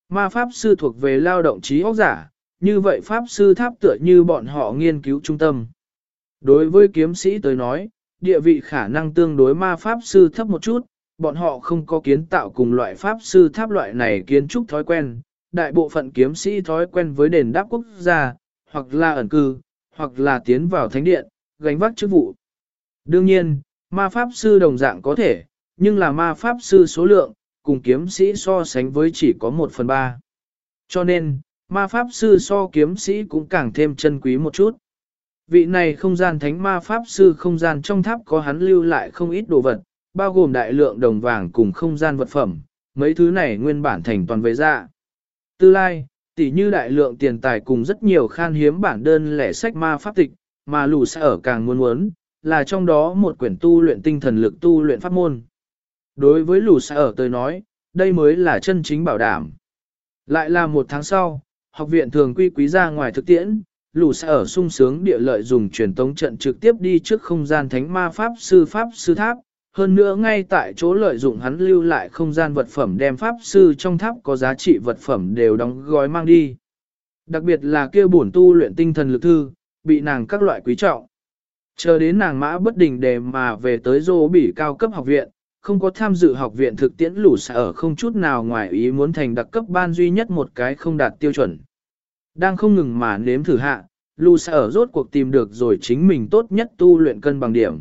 Ma pháp sư thuộc về lao động trí óc giả, như vậy pháp sư tháp tựa như bọn họ nghiên cứu trung tâm. Đối với kiếm sĩ tới nói, địa vị khả năng tương đối ma pháp sư thấp một chút, bọn họ không có kiến tạo cùng loại pháp sư tháp loại này kiến trúc thói quen. Đại bộ phận kiếm sĩ thói quen với đền đáp quốc gia, hoặc là ẩn cư, hoặc là tiến vào thánh điện, gánh vác chức vụ. Đương nhiên, ma pháp sư đồng dạng có thể, nhưng là ma pháp sư số lượng, cùng kiếm sĩ so sánh với chỉ có 1/3. Cho nên, ma pháp sư so kiếm sĩ cũng càng thêm chân quý một chút. Vị này không gian thánh ma pháp sư không gian trong tháp có hắn lưu lại không ít đồ vật, bao gồm đại lượng đồng vàng cùng không gian vật phẩm, mấy thứ này nguyên bản thành toàn về ra. Tư lai, tỉ như đại lượng tiền tài cùng rất nhiều khan hiếm bản đơn lẻ sách ma pháp tịch, mà lù sẽ ở càng muốn, là trong đó một quyển tu luyện tinh thần lực tu luyện pháp môn. Đối với lù sẽ ở tôi nói, đây mới là chân chính bảo đảm. Lại là một tháng sau, học viện thường quy quý ra ngoài thực tiễn, lù sẽ ở sung sướng địa lợi dùng truyền tống trận trực tiếp đi trước không gian thánh ma pháp sư tháp. Hơn nữa ngay tại chỗ lợi dụng hắn lưu lại không gian vật phẩm đem pháp sư trong tháp có giá trị vật phẩm đều đóng gói mang đi. Đặc biệt là kia bổn tu luyện tinh thần lực thư, bị nàng các loại quý trọng. Chờ đến nàng mã bất đình đề mà về tới Dô Bỉ cao cấp học viện, không có tham dự học viện thực tiễn lũ sẽ ở không chút nào ngoài ý muốn thành đặc cấp ban duy nhất một cái không đạt tiêu chuẩn. Đang không ngừng mà nếm thử hạ, lũ sẽ ở rốt cuộc tìm được rồi chính mình tốt nhất tu luyện cân bằng điểm.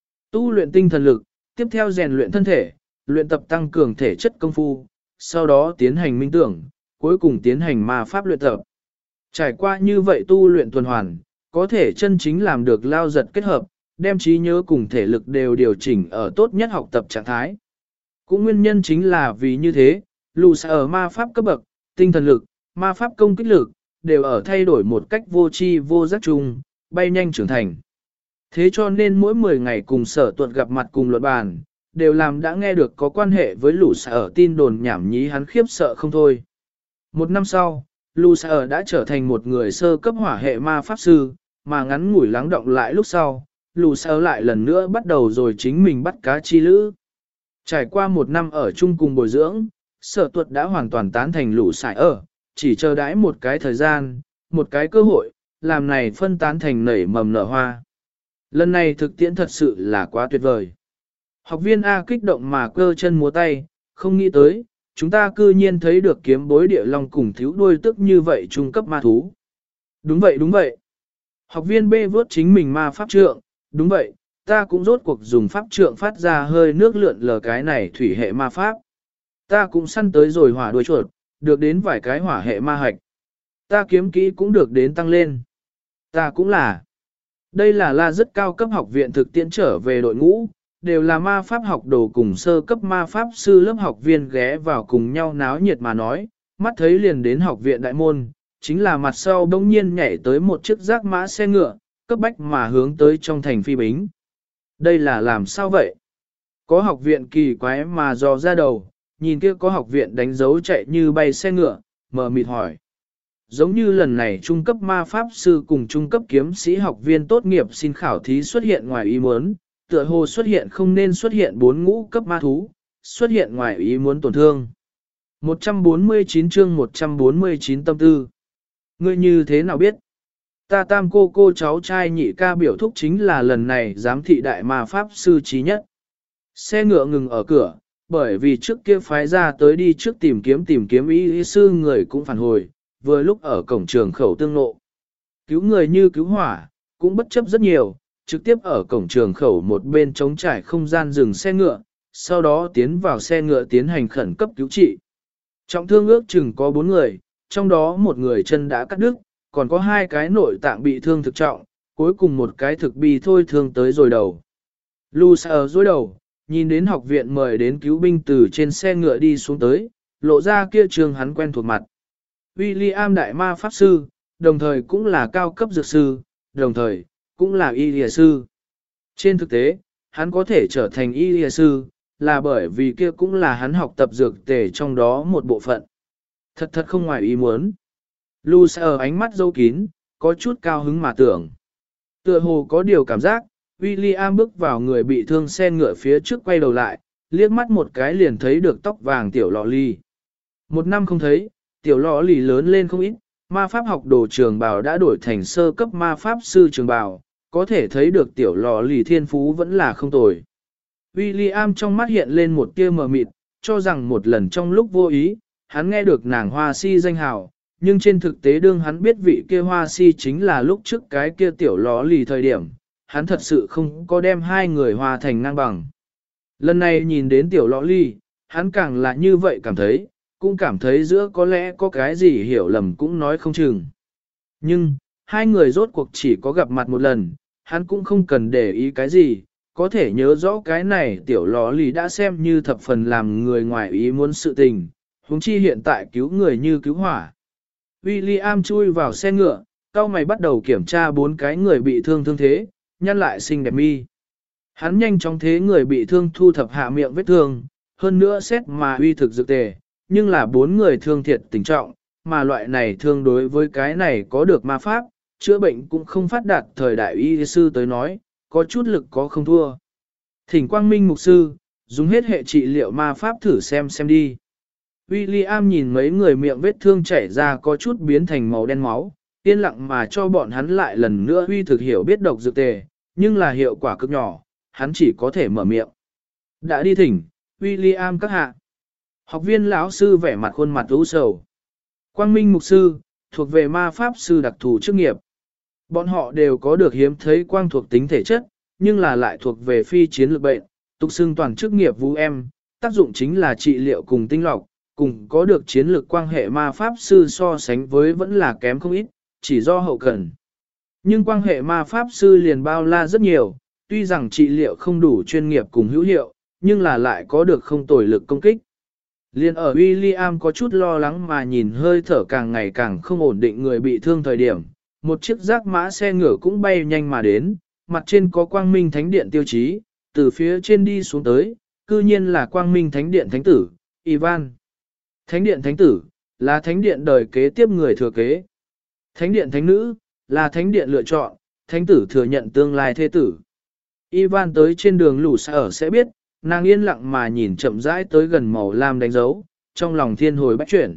Tu luyện tinh thần lực, tiếp theo rèn luyện thân thể, luyện tập tăng cường thể chất công phu, sau đó tiến hành minh tưởng, cuối cùng tiến hành ma pháp luyện tập. Trải qua như vậy tu luyện tuần hoàn, có thể chân chính làm được lao giật kết hợp, đem trí nhớ cùng thể lực đều điều chỉnh ở tốt nhất học tập trạng thái. Cũng nguyên nhân chính là vì như thế, lù sẽ ở ma pháp cấp bậc, tinh thần lực, ma pháp công kích lực, đều ở thay đổi một cách vô tri vô giác chung, bay nhanh trưởng thành. Thế cho nên mỗi 10 ngày cùng sở tuật gặp mặt cùng luận bàn, đều làm đã nghe được có quan hệ với lũ sở tin đồn nhảm nhí hắn khiếp sợ không thôi. Một năm sau, lũ sở đã trở thành một người sơ cấp hỏa hệ ma pháp sư, mà ngắn ngủi lắng động lại lúc sau, lũ sở lại lần nữa bắt đầu rồi chính mình bắt cá chi lữ. Trải qua một năm ở chung cùng bồi dưỡng, sở tuật đã hoàn toàn tán thành lũ sở, chỉ chờ đãi một cái thời gian, một cái cơ hội, làm này phân tán thành nảy mầm nở hoa. Lần này thực tiễn thật sự là quá tuyệt vời. Học viên A kích động mà cơ chân múa tay, không nghĩ tới, chúng ta cư nhiên thấy được kiếm bối địa long cùng thiếu đuôi tức như vậy trung cấp ma thú. Đúng vậy đúng vậy. Học viên B vớt chính mình ma pháp trượng, đúng vậy, ta cũng rốt cuộc dùng pháp trượng phát ra hơi nước lượn lờ cái này thủy hệ ma pháp. Ta cũng săn tới rồi hỏa đuôi chuột, được đến vài cái hỏa hệ ma hạch. Ta kiếm kỹ cũng được đến tăng lên. Ta cũng là. Đây là rất cao cấp học viện thực tiễn trở về đội ngũ, đều là ma pháp học đồ cùng sơ cấp ma pháp sư lớp học viên ghé vào cùng nhau náo nhiệt mà nói, mắt thấy liền đến học viện đại môn, chính là mặt sau đông nhiên nhảy tới một chiếc giác mã xe ngựa, cấp bách mà hướng tới trong thành phi bính. Đây là làm sao vậy? Có học viện kỳ quái mà dò ra đầu, nhìn kia có học viện đánh dấu chạy như bay xe ngựa, mờ mịt hỏi. Giống như lần này trung cấp ma pháp sư cùng trung cấp kiếm sĩ học viên tốt nghiệp xin khảo thí xuất hiện ngoài ý muốn, tựa hồ xuất hiện không nên xuất hiện 4 ngũ cấp ma thú, xuất hiện ngoài ý muốn tổn thương. 149 chương 149 tâm tư. Ngươi như thế nào biết? Ta tam cô cháu trai nhị ca biểu thúc chính là lần này giám thị đại ma pháp sư trí nhất. Xe ngựa ngừng ở cửa, bởi vì trước kia phái ra tới đi trước tìm kiếm y sư người cũng phản hồi, vừa lúc ở cổng trường khẩu tương lộ. Cứu người như cứu hỏa, cũng bất chấp rất nhiều, trực tiếp ở cổng trường khẩu một bên trống trải không gian dừng xe ngựa, sau đó tiến vào xe ngựa tiến hành khẩn cấp cứu trị. Trọng thương ước chừng có 4 người, trong đó một người chân đã cắt đứt, còn có 2 cái nội tạng bị thương thực trọng, cuối cùng một cái thực bi thôi thương tới rồi đầu. Lucer dối đầu, nhìn đến học viện mời đến cứu binh từ trên xe ngựa đi xuống tới, lộ ra kia trường hắn quen thuộc mặt. William đại ma pháp sư, đồng thời cũng là cao cấp dược sư, đồng thời cũng là y lìa sư. Trên thực tế, hắn có thể trở thành y lìa sư, là bởi vì kia cũng là hắn học tập dược tề trong đó một bộ phận. Thật không ngoài ý muốn. Lucer ánh mắt dâu kín, có chút cao hứng mà tưởng. Tựa hồ có điều cảm giác, William bước vào người bị thương xe ngựa phía trước quay đầu lại, liếc mắt một cái liền thấy được tóc vàng tiểu lọ ly. 1 năm không thấy, tiểu lọ lì lớn lên không ít, ma pháp học đồ trường bào đã đổi thành sơ cấp ma pháp sư trường bào, có thể thấy được tiểu lọ lì thiên phú vẫn là không tồi. William trong mắt hiện lên một tia mờ mịt, cho rằng một lần trong lúc vô ý, hắn nghe được nàng hoa si danh hào, nhưng trên thực tế đương hắn biết vị kia hoa si chính là lúc trước cái kia tiểu lọ lì thời điểm, hắn thật sự không có đem hai người hòa thành ngang bằng. Lần này nhìn đến tiểu lọ lì, hắn càng là như vậy cảm thấy, cũng cảm thấy giữa có lẽ có cái gì hiểu lầm cũng nói không chừng. Nhưng, hai người rốt cuộc chỉ có gặp mặt một lần, hắn cũng không cần để ý cái gì, có thể nhớ rõ cái này tiểu lọ lì đã xem như thập phần làm người ngoài ý muốn sự tình, huống chi hiện tại cứu người như cứu hỏa. William chui vào xe ngựa, cao mày bắt đầu kiểm tra 4 cái người bị thương thương thế, nhăn lại xinh đẹp mi. Hắn nhanh chóng thế người bị thương thu thập hạ miệng vết thương, hơn nữa xét mà uy thực dược tề, nhưng là 4 người thương thiệt tình trọng, mà loại này thương đối với cái này có được ma pháp, chữa bệnh cũng không phát đạt thời đại y sư tới nói, có chút lực có không thua. Thỉnh Quang Minh mục sư, dùng hết hệ trị liệu ma pháp thử xem đi. William nhìn mấy người miệng vết thương chảy ra có chút biến thành màu đen máu, yên lặng mà cho bọn hắn lại lần nữa uy thực hiểu biết độc dược tề, nhưng là hiệu quả cực nhỏ, hắn chỉ có thể mở miệng. Đã đi thỉnh, William các hạ. Học viên lão sư vẻ mặt khuôn mặt u sầu. Quang Minh mục sư, thuộc về ma pháp sư đặc thù chức nghiệp. Bọn họ đều có được hiếm thấy quang thuộc tính thể chất, nhưng là lại thuộc về phi chiến lược bệnh, tục xưng toàn chức nghiệp vũ em, tác dụng chính là trị liệu cùng tinh lọc, cùng có được chiến lược quan hệ ma pháp sư so sánh với vẫn là kém không ít, chỉ do hậu cần. Nhưng quan hệ ma pháp sư liền bao la rất nhiều, tuy rằng trị liệu không đủ chuyên nghiệp cùng hữu hiệu, nhưng là lại có được không tồi lực công kích. Liên ở William có chút lo lắng mà nhìn hơi thở càng ngày càng không ổn định người bị thương thời điểm, một chiếc giác mã xe ngựa cũng bay nhanh mà đến, mặt trên có quang minh thánh điện tiêu chí, từ phía trên đi xuống tới, cư nhiên là quang minh thánh điện thánh tử, Ivan. Thánh điện thánh tử, là thánh điện đời kế tiếp người thừa kế. Thánh điện thánh nữ, là thánh điện lựa chọn, thánh tử thừa nhận tương lai thế tử. Ivan tới trên đường lũ sở sẽ biết, nàng yên lặng mà nhìn chậm rãi tới gần màu lam đánh dấu, trong lòng thiên hồi bách chuyển.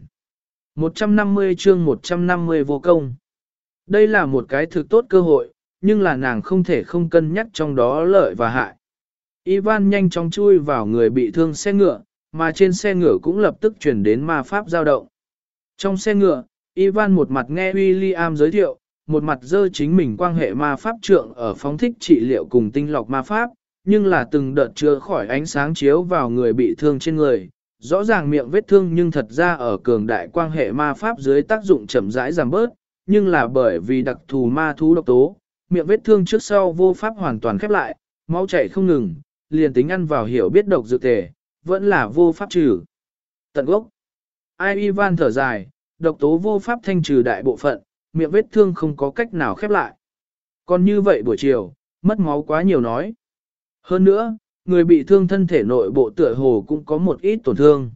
150 chương 150 vô công. Đây là một cái thực tốt cơ hội, nhưng là nàng không thể không cân nhắc trong đó lợi và hại. Ivan nhanh chóng chui vào người bị thương xe ngựa, mà trên xe ngựa cũng lập tức chuyển đến ma pháp dao động. Trong xe ngựa, Ivan một mặt nghe William giới thiệu, một mặt dơ chính mình quan hệ ma pháp trượng ở phóng thích trị liệu cùng tinh lọc ma pháp, nhưng là từng đợt chữa khỏi ánh sáng chiếu vào người bị thương trên người. Rõ ràng miệng vết thương nhưng thật ra ở cường đại quan hệ ma pháp dưới tác dụng chậm rãi giảm bớt, nhưng là bởi vì đặc thù ma thú độc tố, miệng vết thương trước sau vô pháp hoàn toàn khép lại, máu chảy không ngừng, liền tính ăn vào hiểu biết độc dược tề, vẫn là vô pháp trừ. Tận gốc. Ai Ivan thở dài, độc tố vô pháp thanh trừ đại bộ phận, miệng vết thương không có cách nào khép lại. Còn như vậy buổi chiều, mất máu quá nhiều nói. Hơn nữa, người bị thương thân thể nội bộ tựa hồ cũng có một ít tổn thương.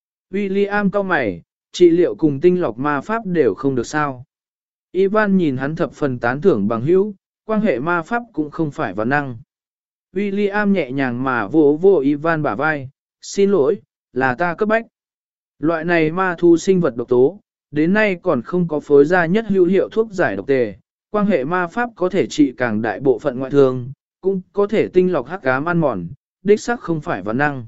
William cau mày, trị liệu cùng tinh lọc ma pháp đều không được sao. Ivan nhìn hắn thập phần tán thưởng bằng hữu, quan hệ ma pháp cũng không phải văn năng. William nhẹ nhàng mà vỗ vỗ Ivan bả vai, xin lỗi, là ta cấp bách. Loại này ma thu sinh vật độc tố, đến nay còn không có phối ra nhất hữu hiệu thuốc giải độc tề, quan hệ ma pháp có thể trị càng đại bộ phận ngoại thương, cũng có thể tinh lọc hắc ám ăn mòn, đích xác không phải văn năng.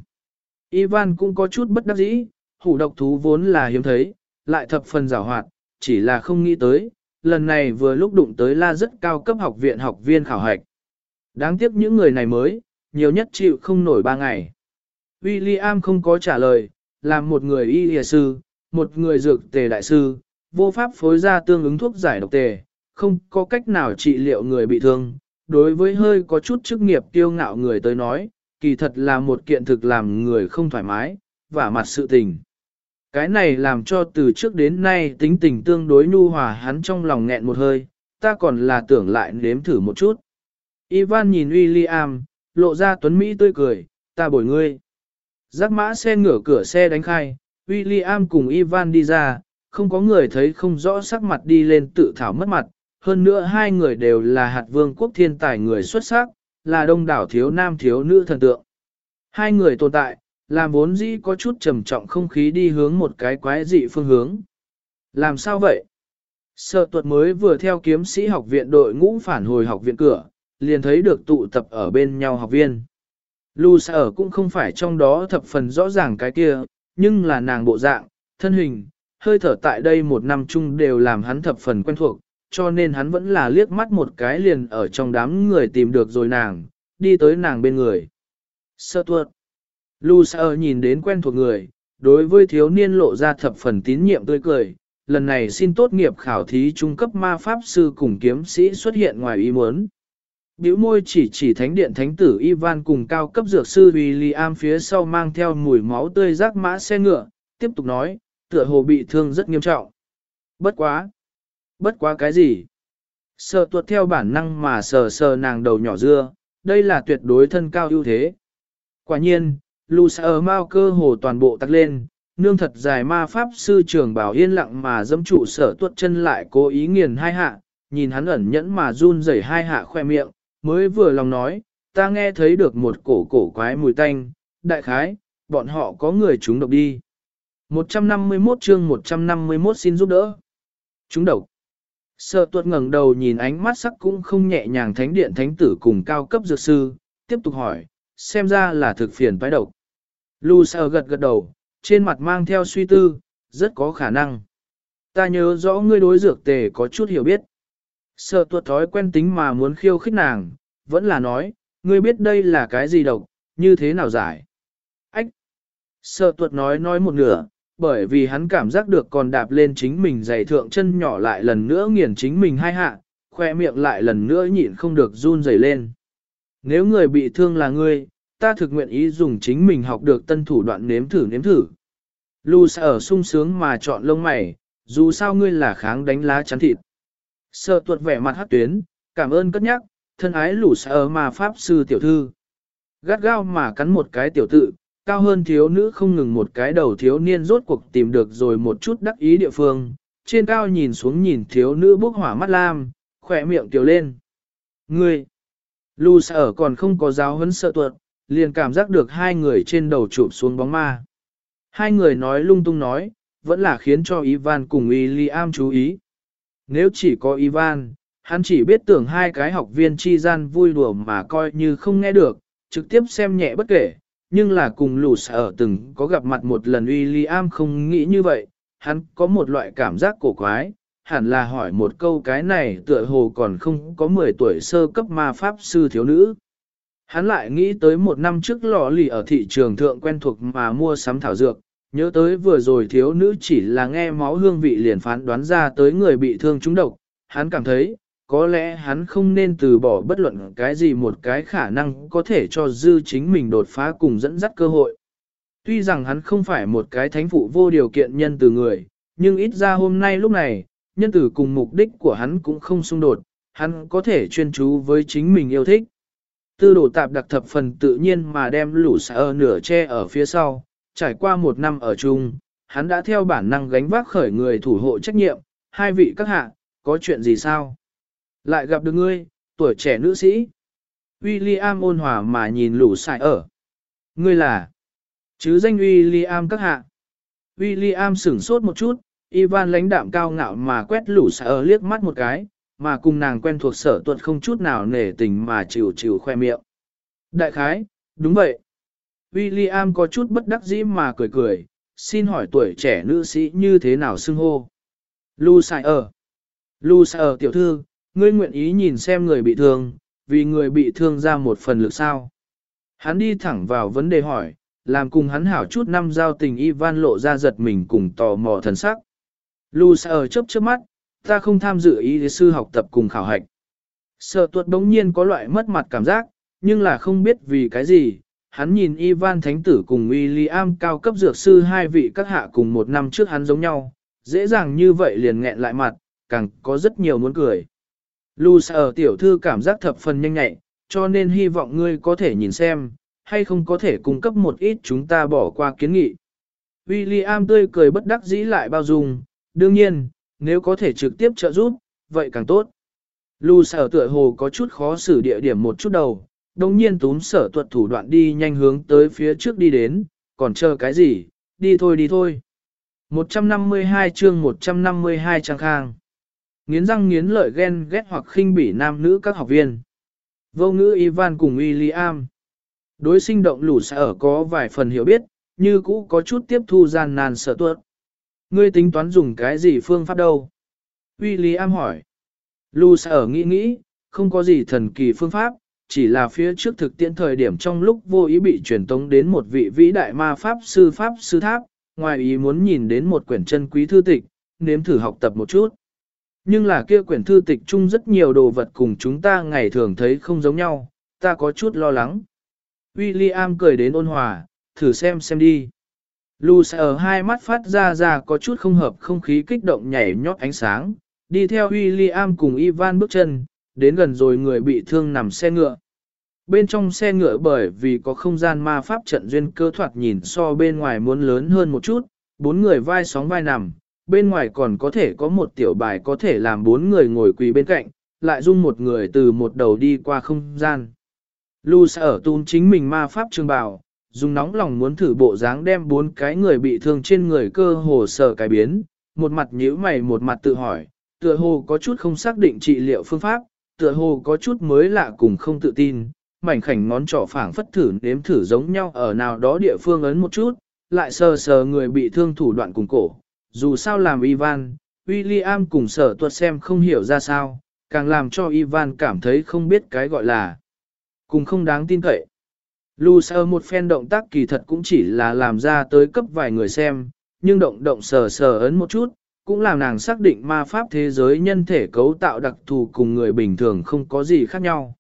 Ivan cũng có chút bất đắc dĩ, hủ độc thú vốn là hiếm thấy, lại thập phần giàu hoạt, chỉ là không nghĩ tới, lần này vừa lúc đụng tới la rất cao cấp học viện học viên khảo hạch. Đáng tiếc những người này mới, nhiều nhất chịu không nổi 3 ngày. William không có trả lời, làm một người y sư, một người dược tề đại sư, vô pháp phối ra tương ứng thuốc giải độc tề, không có cách nào trị liệu người bị thương. Đối với hơi có chút chức nghiệp kiêu ngạo người tới nói, kỳ thật là một kiện thực làm người không thoải mái, vả mặt sự tình. Cái này làm cho từ trước đến nay tính tình tương đối nhu hòa hắn trong lòng nghẹn một hơi, ta còn là tưởng lại nếm thử một chút. Ivan nhìn William, lộ ra tuấn Mỹ tươi cười, ta bồi ngươi. Giác mã xe ngửa cửa xe đánh khai, William cùng Ivan đi ra, không có người thấy không rõ sắc mặt đi lên tự thảo mất mặt, hơn nữa hai người đều là hạt vương quốc thiên tài người xuất sắc, là đông đảo thiếu nam thiếu nữ thần tượng. Hai người tồn tại, làm vốn dĩ có chút trầm trọng không khí đi hướng một cái quái dị phương hướng. Làm sao vậy? Sở tuật mới vừa theo kiếm sĩ học viện đội ngũ phản hồi học viện cửa, liền thấy được tụ tập ở bên nhau học viên. Lu sở cũng không phải trong đó thập phần rõ ràng cái kia, nhưng là nàng bộ dạng, thân hình, hơi thở tại đây một năm chung đều làm hắn thập phần quen thuộc, cho nên hắn vẫn là liếc mắt một cái liền ở trong đám người tìm được rồi nàng, đi tới nàng bên người. Sở tuật. Lu sở nhìn đến quen thuộc người, đối với thiếu niên lộ ra thập phần tín nhiệm tươi cười. Lần này xin tốt nghiệp khảo thí trung cấp ma pháp sư cùng kiếm sĩ xuất hiện ngoài ý muốn. Biểu môi chỉ thánh điện thánh tử Ivan cùng cao cấp dược sư William phía sau mang theo mùi máu tươi rác mã xe ngựa, tiếp tục nói, tựa hồ bị thương rất nghiêm trọng. Bất quá cái gì? Sợ tuột theo bản năng mà sờ nàng đầu nhỏ dưa, đây là tuyệt đối thân cao ưu thế. Quả nhiên, Lusa Mao cơ hồ toàn bộ tắc lên, nương thật dài ma pháp sư trưởng bảo yên lặng mà dẫm trụ sở tuột chân lại cố ý nghiền hai hạ, nhìn hắn ẩn nhẫn mà run rẩy hai hạ khoe miệng, mới vừa lòng nói, ta nghe thấy được một cổ quái mùi tanh, đại khái, bọn họ có người trúng độc đi. 151 chương 151 xin giúp đỡ. Trúng độc. Sở tuột ngẩng đầu nhìn ánh mắt sắc cũng không nhẹ nhàng thánh điện thánh tử cùng cao cấp dược sư, tiếp tục hỏi, xem ra là thực phiền toái độc. Lusa gật đầu, trên mặt mang theo suy tư, rất có khả năng. Ta nhớ rõ ngươi đối dược tề có chút hiểu biết. Sợ tuột thói quen tính mà muốn khiêu khích nàng, vẫn là nói, ngươi biết đây là cái gì độc, như thế nào giải. Ách! Sợ tuột nói một nửa, bởi vì hắn cảm giác được còn đạp lên chính mình giày thượng chân nhỏ lại lần nữa nghiền chính mình hai hạ, khoe miệng lại lần nữa nhịn không được run rẩy lên. Nếu người bị thương là ngươi, ta thực nguyện ý dùng chính mình học được tân thủ đoạn nếm thử. Lusa ở sung sướng mà chọn lông mày, dù sao ngươi là kháng đánh lá chắn thịt. Sợ tuột vẻ mặt hắc tuyến, cảm ơn cất nhắc, thân ái Lusa mà pháp sư tiểu thư. Gắt gao mà cắn một cái tiểu tự, cao hơn thiếu nữ không ngừng một cái đầu thiếu niên rốt cuộc tìm được rồi một chút đắc ý địa phương, trên cao nhìn xuống nhìn thiếu nữ bốc hỏa mắt lam, khỏe miệng tiểu lên. Ngươi! Lusa còn không có giáo huấn sợ tuột, liền cảm giác được hai người trên đầu chụp xuống bóng ma. Hai người nói lung tung nói, vẫn là khiến cho Ivan cùng William chú ý. Nếu chỉ có Ivan, hắn chỉ biết tưởng hai cái học viên chi gian vui đùa mà coi như không nghe được, trực tiếp xem nhẹ bất kể, nhưng là cùng Lusa từng có gặp mặt một lần William không nghĩ như vậy, hắn có một loại cảm giác cổ quái, hẳn là hỏi một câu cái này tựa hồ còn không có 10 tuổi sơ cấp ma pháp sư thiếu nữ. Hắn lại nghĩ tới một năm trước lò lì ở thị trường thượng quen thuộc mà mua sắm thảo dược, nhớ tới vừa rồi thiếu nữ chỉ là nghe máu hương vị liền phán đoán ra tới người bị thương trúng độc, hắn cảm thấy, có lẽ hắn không nên từ bỏ bất luận cái gì một cái khả năng có thể cho dư chính mình đột phá cùng dẫn dắt cơ hội. Tuy rằng hắn không phải một cái thánh phụ vô điều kiện nhân từ người, nhưng ít ra hôm nay lúc này, nhân từ cùng mục đích của hắn cũng không xung đột, hắn có thể chuyên chú với chính mình yêu thích. Tư đồ tạp đặc thập phần tự nhiên mà đem lũ xả nửa che ở phía sau, trải qua một năm ở chung, hắn đã theo bản năng gánh vác khởi người thủ hộ trách nhiệm, hai vị các hạ, có chuyện gì sao? Lại gặp được ngươi, tuổi trẻ nữ sĩ. William ôn hòa mà nhìn lũ xả ở. Ngươi là? Chứ danh William các hạ. William sửng sốt một chút, Ivan lãnh đạm cao ngạo mà quét lũ xả ở liếc mắt một cái, mà cùng nàng quen thuộc sở tuật không chút nào nể tình mà chịu khoe miệng. Đại khái, đúng vậy. William có chút bất đắc dĩ mà cười, xin hỏi tuổi trẻ nữ sĩ như thế nào xưng hô. Lusa tiểu thư, ngươi nguyện ý nhìn xem người bị thương, vì người bị thương ra một phần lực sao. Hắn đi thẳng vào vấn đề hỏi, làm cùng hắn hảo chút năm giao tình Ivan lộ ra giật mình cùng tò mò thần sắc. Lusa chớp mắt, ta không tham dự y sư học tập cùng khảo hạch. Sở tuật đống nhiên có loại mất mặt cảm giác, nhưng là không biết vì cái gì. Hắn nhìn Ivan Thánh Tử cùng William cao cấp dược sư hai vị các hạ cùng một năm trước hắn giống nhau, dễ dàng như vậy liền nghẹn lại mặt, càng có rất nhiều muốn cười. Lusa tiểu thư cảm giác thập phần nhanh nhạy, cho nên hy vọng ngươi có thể nhìn xem, hay không có thể cung cấp một ít chúng ta bỏ qua kiến nghị. William tươi cười bất đắc dĩ lại bao dung, đương nhiên, nếu có thể trực tiếp trợ giúp, vậy càng tốt. Lusa tựa hồ có chút khó xử địa điểm một chút đầu, đồng nhiên túm sở tuật thủ đoạn đi nhanh hướng tới phía trước đi đến, còn chờ cái gì, đi thôi. 152 chương 152 trang khang. Nghiến răng nghiến lợi ghen ghét hoặc khinh bỉ nam nữ các học viên. Vô ngữ Ivan cùng William. Đối sinh động lũ sẽ ở có vài phần hiểu biết, như cũ có chút tiếp thu gian nan sợ tuột. Ngươi tính toán dùng cái gì phương pháp đâu? William hỏi. Lũ sẽ ở nghĩ, không có gì thần kỳ phương pháp, chỉ là phía trước thực tiễn thời điểm trong lúc vô ý bị truyền tống đến một vị vĩ đại ma pháp sư tháp, ngoài ý muốn nhìn đến một quyển chân quý thư tịch, nếm thử học tập một chút. Nhưng là kia quyển thư tịch chung rất nhiều đồ vật cùng chúng ta ngày thường thấy không giống nhau, ta có chút lo lắng. William cười đến ôn hòa, thử xem đi. Lucy ở hai mắt phát ra có chút không hợp không khí kích động nhảy nhót ánh sáng, đi theo William cùng Ivan bước chân, đến gần rồi người bị thương nằm xe ngựa. Bên trong xe ngựa bởi vì có không gian ma pháp trận duyên cơ thoạt nhìn so bên ngoài muốn lớn hơn một chút, 4 người vai sóng vai nằm, bên ngoài còn có thể có một tiểu bài có thể làm 4 người ngồi quỳ bên cạnh, lại dung một người từ một đầu đi qua không gian. Lucy ở tún chính mình ma pháp trường bào, dùng nóng lòng muốn thử bộ dáng đem 4 cái người bị thương trên người cơ hồ sở cái biến, một mặt nhíu mày một mặt tự hỏi, tựa hồ có chút không xác định trị liệu phương pháp, tựa hồ có chút mới lạ cùng không tự tin, mảnh khảnh ngón trỏ phảng phất thử nếm thử giống nhau ở nào đó địa phương ấn một chút, lại sờ người bị thương thủ đoạn cùng cổ. Dù sao làm Ivan, William cùng sở tuật xem không hiểu ra sao, càng làm cho Ivan cảm thấy không biết cái gọi là cùng không đáng tin cậy. Lucy một phen động tác kỳ thật cũng chỉ là làm ra tới cấp vài người xem, nhưng động sờ ấn một chút, cũng làm nàng xác định ma pháp thế giới nhân thể cấu tạo đặc thù cùng người bình thường không có gì khác nhau.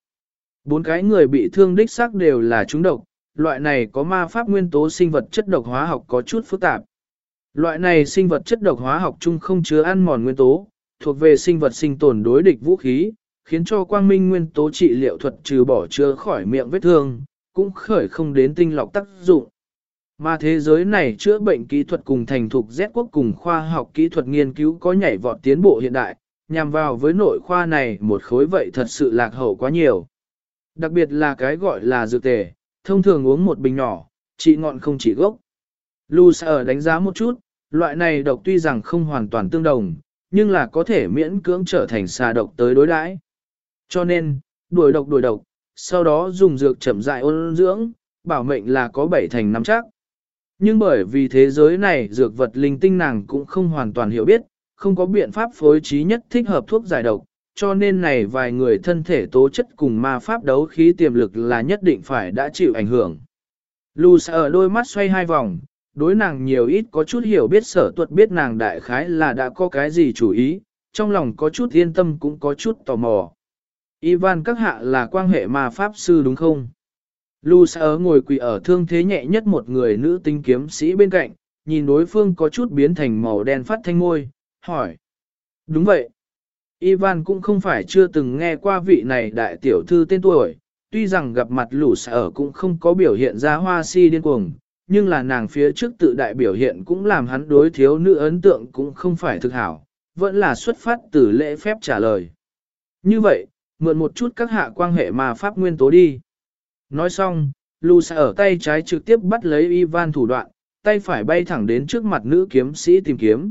4 cái người bị thương đích xác đều là trúng độc, loại này có ma pháp nguyên tố sinh vật chất độc hóa học có chút phức tạp. Loại này sinh vật chất độc hóa học chung không chứa ăn mòn nguyên tố, thuộc về sinh vật sinh tồn đối địch vũ khí, khiến cho quang minh nguyên tố trị liệu thuật trừ bỏ chữa khỏi miệng vết thương, cũng khởi không đến tinh lọc tác dụng. Mà thế giới này chữa bệnh kỹ thuật cùng thành thục Z quốc cùng khoa học kỹ thuật nghiên cứu có nhảy vọt tiến bộ hiện đại, nhằm vào với nội khoa này một khối vậy thật sự lạc hậu quá nhiều. Đặc biệt là cái gọi là dược tề, thông thường uống một bình nhỏ, trị ngọn không chỉ gốc. Lucy ở đánh giá một chút, loại này độc tuy rằng không hoàn toàn tương đồng, nhưng là có thể miễn cưỡng trở thành xà độc tới đối đãi. Cho nên, đuổi độc, sau đó dùng dược chậm rãi ôn dưỡng, bảo mệnh là có 7 thành 5 chắc. Nhưng bởi vì thế giới này dược vật linh tinh nàng cũng không hoàn toàn hiểu biết, không có biện pháp phối trí nhất thích hợp thuốc giải độc, cho nên này vài người thân thể tố chất cùng ma pháp đấu khí tiềm lực là nhất định phải đã chịu ảnh hưởng. Lucy ở đôi mắt xoay 2 vòng, đối nàng nhiều ít có chút hiểu biết sở tuật biết nàng đại khái là đã có cái gì chủ ý, trong lòng có chút yên tâm cũng có chút tò mò. Ivan các hạ là quan hệ ma pháp sư đúng không? Lucy ngồi quỳ ở thương thế nhẹ nhất một người nữ tinh kiếm sĩ bên cạnh, nhìn đối phương có chút biến thành màu đen phát thanh môi, hỏi. Đúng vậy. Ivan cũng không phải chưa từng nghe qua vị này đại tiểu thư tên tuổi, tuy rằng gặp mặt Lucy cũng không có biểu hiện ra hoa si điên cuồng, nhưng là nàng phía trước tự đại biểu hiện cũng làm hắn đối thiếu nữ ấn tượng cũng không phải thực hảo, vẫn là xuất phát từ lễ phép trả lời. Như vậy, mượn một chút các hạ quan hệ ma pháp nguyên tố đi. Nói xong, Lucy ở tay trái trực tiếp bắt lấy Ivan thủ đoạn, tay phải bay thẳng đến trước mặt nữ kiếm sĩ tìm kiếm.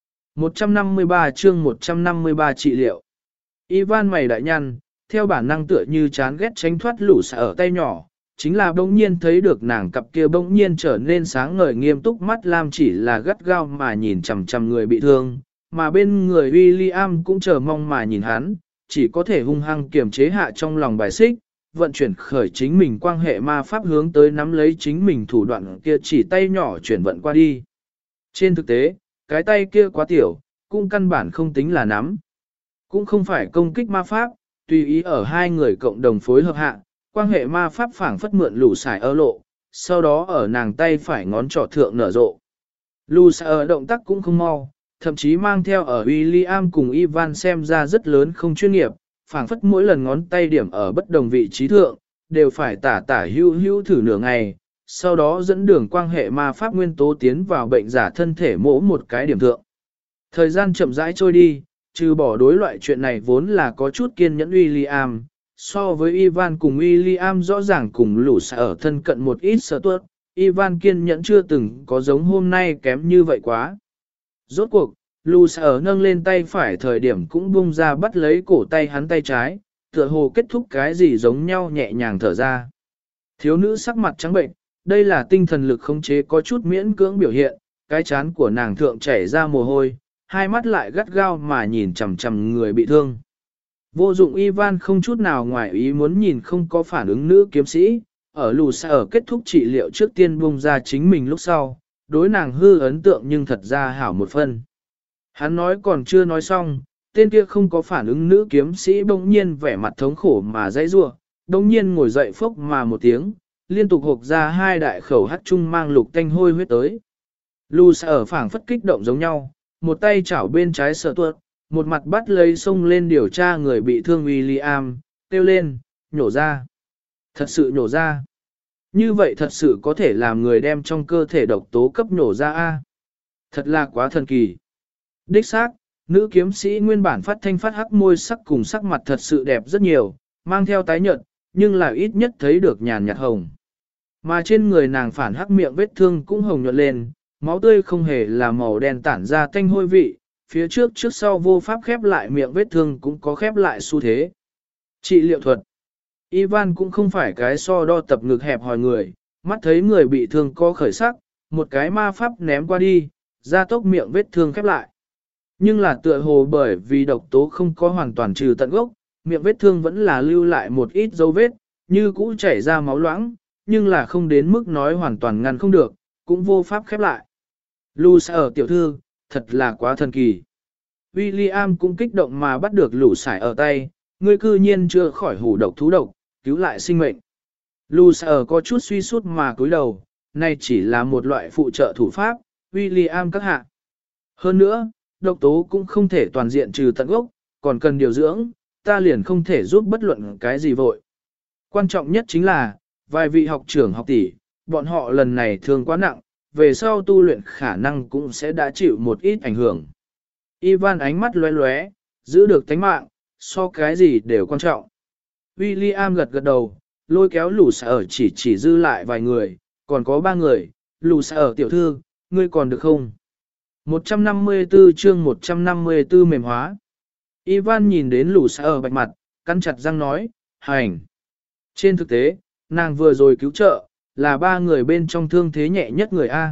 153 chương 153 trị liệu. Ivan mày đại nhăn, theo bản năng tựa như chán ghét tránh thoát Lucy ở tay nhỏ, chính là bỗng nhiên thấy được nàng cặp kia bỗng nhiên trở nên sáng ngời nghiêm túc mắt lam chỉ là gắt gao mà nhìn chằm chằm người bị thương, mà bên người William cũng chờ mong mà nhìn hắn, chỉ có thể hung hăng kiềm chế hạ trong lòng bài xích, vận chuyển khởi chính mình quan hệ ma pháp hướng tới nắm lấy chính mình thủ đoạn kia chỉ tay nhỏ chuyển vận qua đi. Trên thực tế, cái tay kia quá tiểu, cũng căn bản không tính là nắm. Cũng không phải công kích ma pháp, tùy ý ở hai người cộng đồng phối hợp hạ, quan hệ ma pháp phảng phất mượn lũ xài ở lộ, sau đó ở nàng tay phải ngón trỏ thượng nở rộ. Lũ xài ở động tác cũng không mau, thậm chí mang theo ở William cùng Ivan xem ra rất lớn không chuyên nghiệp, phảng phất mỗi lần ngón tay điểm ở bất đồng vị trí thượng, đều phải tả hữu thử nửa ngày, sau đó dẫn đường quan hệ ma pháp nguyên tố tiến vào bệnh giả thân thể mỗi một cái điểm thượng. Thời gian chậm rãi trôi đi, trừ bỏ đối loại chuyện này vốn là có chút kiên nhẫn William, so với Ivan cùng William rõ ràng cùng lũ xài ở thân cận một ít sở tuất, Ivan kiên nhẫn chưa từng có giống hôm nay kém như vậy quá. Rốt cuộc, Lù Sở nâng lên tay phải thời điểm cũng bung ra bắt lấy cổ tay hắn tay trái, tựa hồ kết thúc cái gì giống nhau nhẹ nhàng thở ra. Thiếu nữ sắc mặt trắng bệnh, đây là tinh thần lực khống chế có chút miễn cưỡng biểu hiện, cái chán của nàng thượng chảy ra mồ hôi, hai mắt lại gắt gao mà nhìn chằm chằm người bị thương. Vô dụng Ivan không chút nào ngoài ý muốn nhìn không có phản ứng nữ kiếm sĩ, ở Lù Sở kết thúc trị liệu trước tiên bung ra chính mình lúc sau, đối nàng hư ấn tượng nhưng thật ra hảo một phân. Hắn nói còn chưa nói xong, tên kia không có phản ứng nữ kiếm sĩ bỗng nhiên vẻ mặt thống khổ mà dãy rủa, bỗng nhiên ngồi dậy phốc mà một tiếng, liên tục hộc ra hai đại khẩu hắc trung mang lục tanh hôi huyết tới. Lù Sở phảng phất kích động giống nhau, một tay chảo bên trái Sở Tuột, một mặt bắt lấy xông lên điều tra người bị thương William, kêu lên, nhổ ra. Thật sự nhổ ra. Như vậy thật sự có thể làm người đem trong cơ thể độc tố cấp nhổ ra a. Thật là quá thần kỳ. Đích xác, nữ kiếm sĩ nguyên bản phát thanh phát hắc môi sắc cùng sắc mặt thật sự đẹp rất nhiều, mang theo tái nhợt, nhưng là ít nhất thấy được nhàn nhạt hồng. Mà trên người nàng phản hắc miệng vết thương cũng hồng nhuận lên, máu tươi không hề là màu đen tản ra tanh hôi vị, phía trước trước sau vô pháp khép lại miệng vết thương cũng có khép lại xu thế. Trị liệu thuật. Ivan cũng không phải cái so đo tập ngực hẹp hòi người, mắt thấy người bị thương có khởi sắc, một cái ma pháp ném qua đi, ra tốc miệng vết thương khép lại. Nhưng là tựa hồ bởi vì độc tố không có hoàn toàn trừ tận gốc, miệng vết thương vẫn là lưu lại một ít dấu vết, như cũ chảy ra máu loãng, nhưng là không đến mức nói hoàn toàn ngăn không được, cũng vô pháp khép lại. Lù Sở tiểu thư, thật là quá thần kỳ. William cũng kích động mà bắt được Lù Sở ở tay, ngươi cư nhiên chưa khỏi hủ độc thú độc, cứu lại sinh mệnh. Lù Sở có chút suy sút mà cúi đầu, này chỉ là một loại phụ trợ thủ pháp, William các hạ. Hơn nữa, độc tố cũng không thể toàn diện trừ tận gốc, còn cần điều dưỡng, ta liền không thể giúp bất luận cái gì vội. Quan trọng nhất chính là, vài vị học trưởng học tỷ, bọn họ lần này thương quá nặng, về sau tu luyện khả năng cũng sẽ đã chịu một ít ảnh hưởng. Ivan ánh mắt lóe lóe, giữ được tánh mạng, so cái gì đều quan trọng. William gật gật đầu, lôi kéo Lù Sở chỉ dư lại vài người, còn có 3 người, Lù Sở tiểu thư, ngươi còn được không? 154 chương 154 mềm hóa. Ivan nhìn đến Lù Sở bạch mặt, cắn chặt răng nói, hành. Trên thực tế, nàng vừa rồi cứu trợ, là 3 người bên trong thương thế nhẹ nhất người A.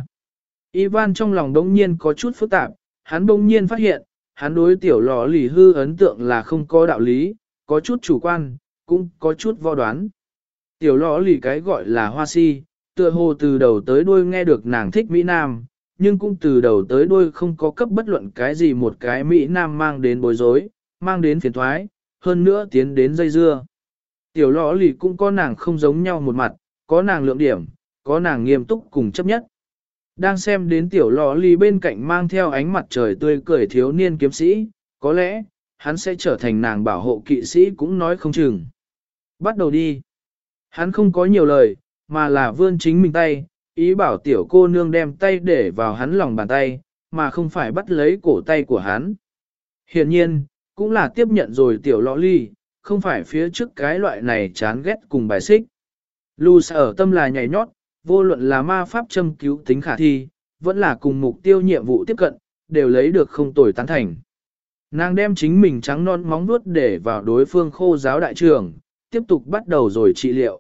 Ivan trong lòng đống nhiên có chút phức tạp, hắn đống nhiên phát hiện, hắn đối tiểu lò lì hư ấn tượng là không có đạo lý, có chút chủ quan, cũng có chút vo đoán. Tiểu lò lì cái gọi là hoa si, tựa hồ từ đầu tới đuôi nghe được nàng thích Mỹ Nam, nhưng cũng từ đầu tới đuôi không có cấp bất luận cái gì một cái Mỹ Nam mang đến bối rối, mang đến phiền thoái, hơn nữa tiến đến dây dưa. Tiểu lò lì cũng có nàng không giống nhau một mặt, có nàng lượng điểm, có nàng nghiêm túc cùng chấp nhất. Đang xem đến tiểu lò lì bên cạnh mang theo ánh mặt trời tươi cười thiếu niên kiếm sĩ, có lẽ, hắn sẽ trở thành nàng bảo hộ kỵ sĩ cũng nói không chừng. Bắt đầu đi. Hắn không có nhiều lời, mà là vươn chính mình tay, ý bảo tiểu cô nương đem tay để vào hắn lòng bàn tay, mà không phải bắt lấy cổ tay của hắn. Hiển nhiên, cũng là tiếp nhận rồi tiểu lò lì, không phải phía trước cái loại này chán ghét cùng bài xích. Lù Sở tâm là nhảy nhót, vô luận là ma pháp châm cứu tính khả thi, vẫn là cùng mục tiêu nhiệm vụ tiếp cận, đều lấy được không tồi tán thành. Nàng đem chính mình trắng non móng vuốt để vào đối phương khô giáo đại trưởng, tiếp tục bắt đầu rồi trị liệu.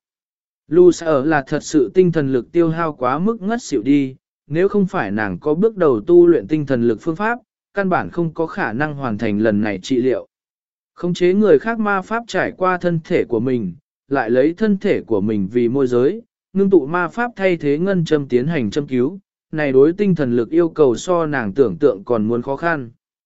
Lù Sở là thật sự tinh thần lực tiêu hao quá mức ngất xỉu đi, nếu không phải nàng có bước đầu tu luyện tinh thần lực phương pháp, căn bản không có khả năng hoàn thành lần này trị liệu. Khống chế người khác ma pháp trải qua thân thể của mình, lại lấy thân thể của mình vì môi giới, ngưng tụ ma pháp thay thế ngân châm tiến hành châm cứu, này đối tinh thần lực yêu cầu so nàng tưởng tượng còn muốn khó khăn.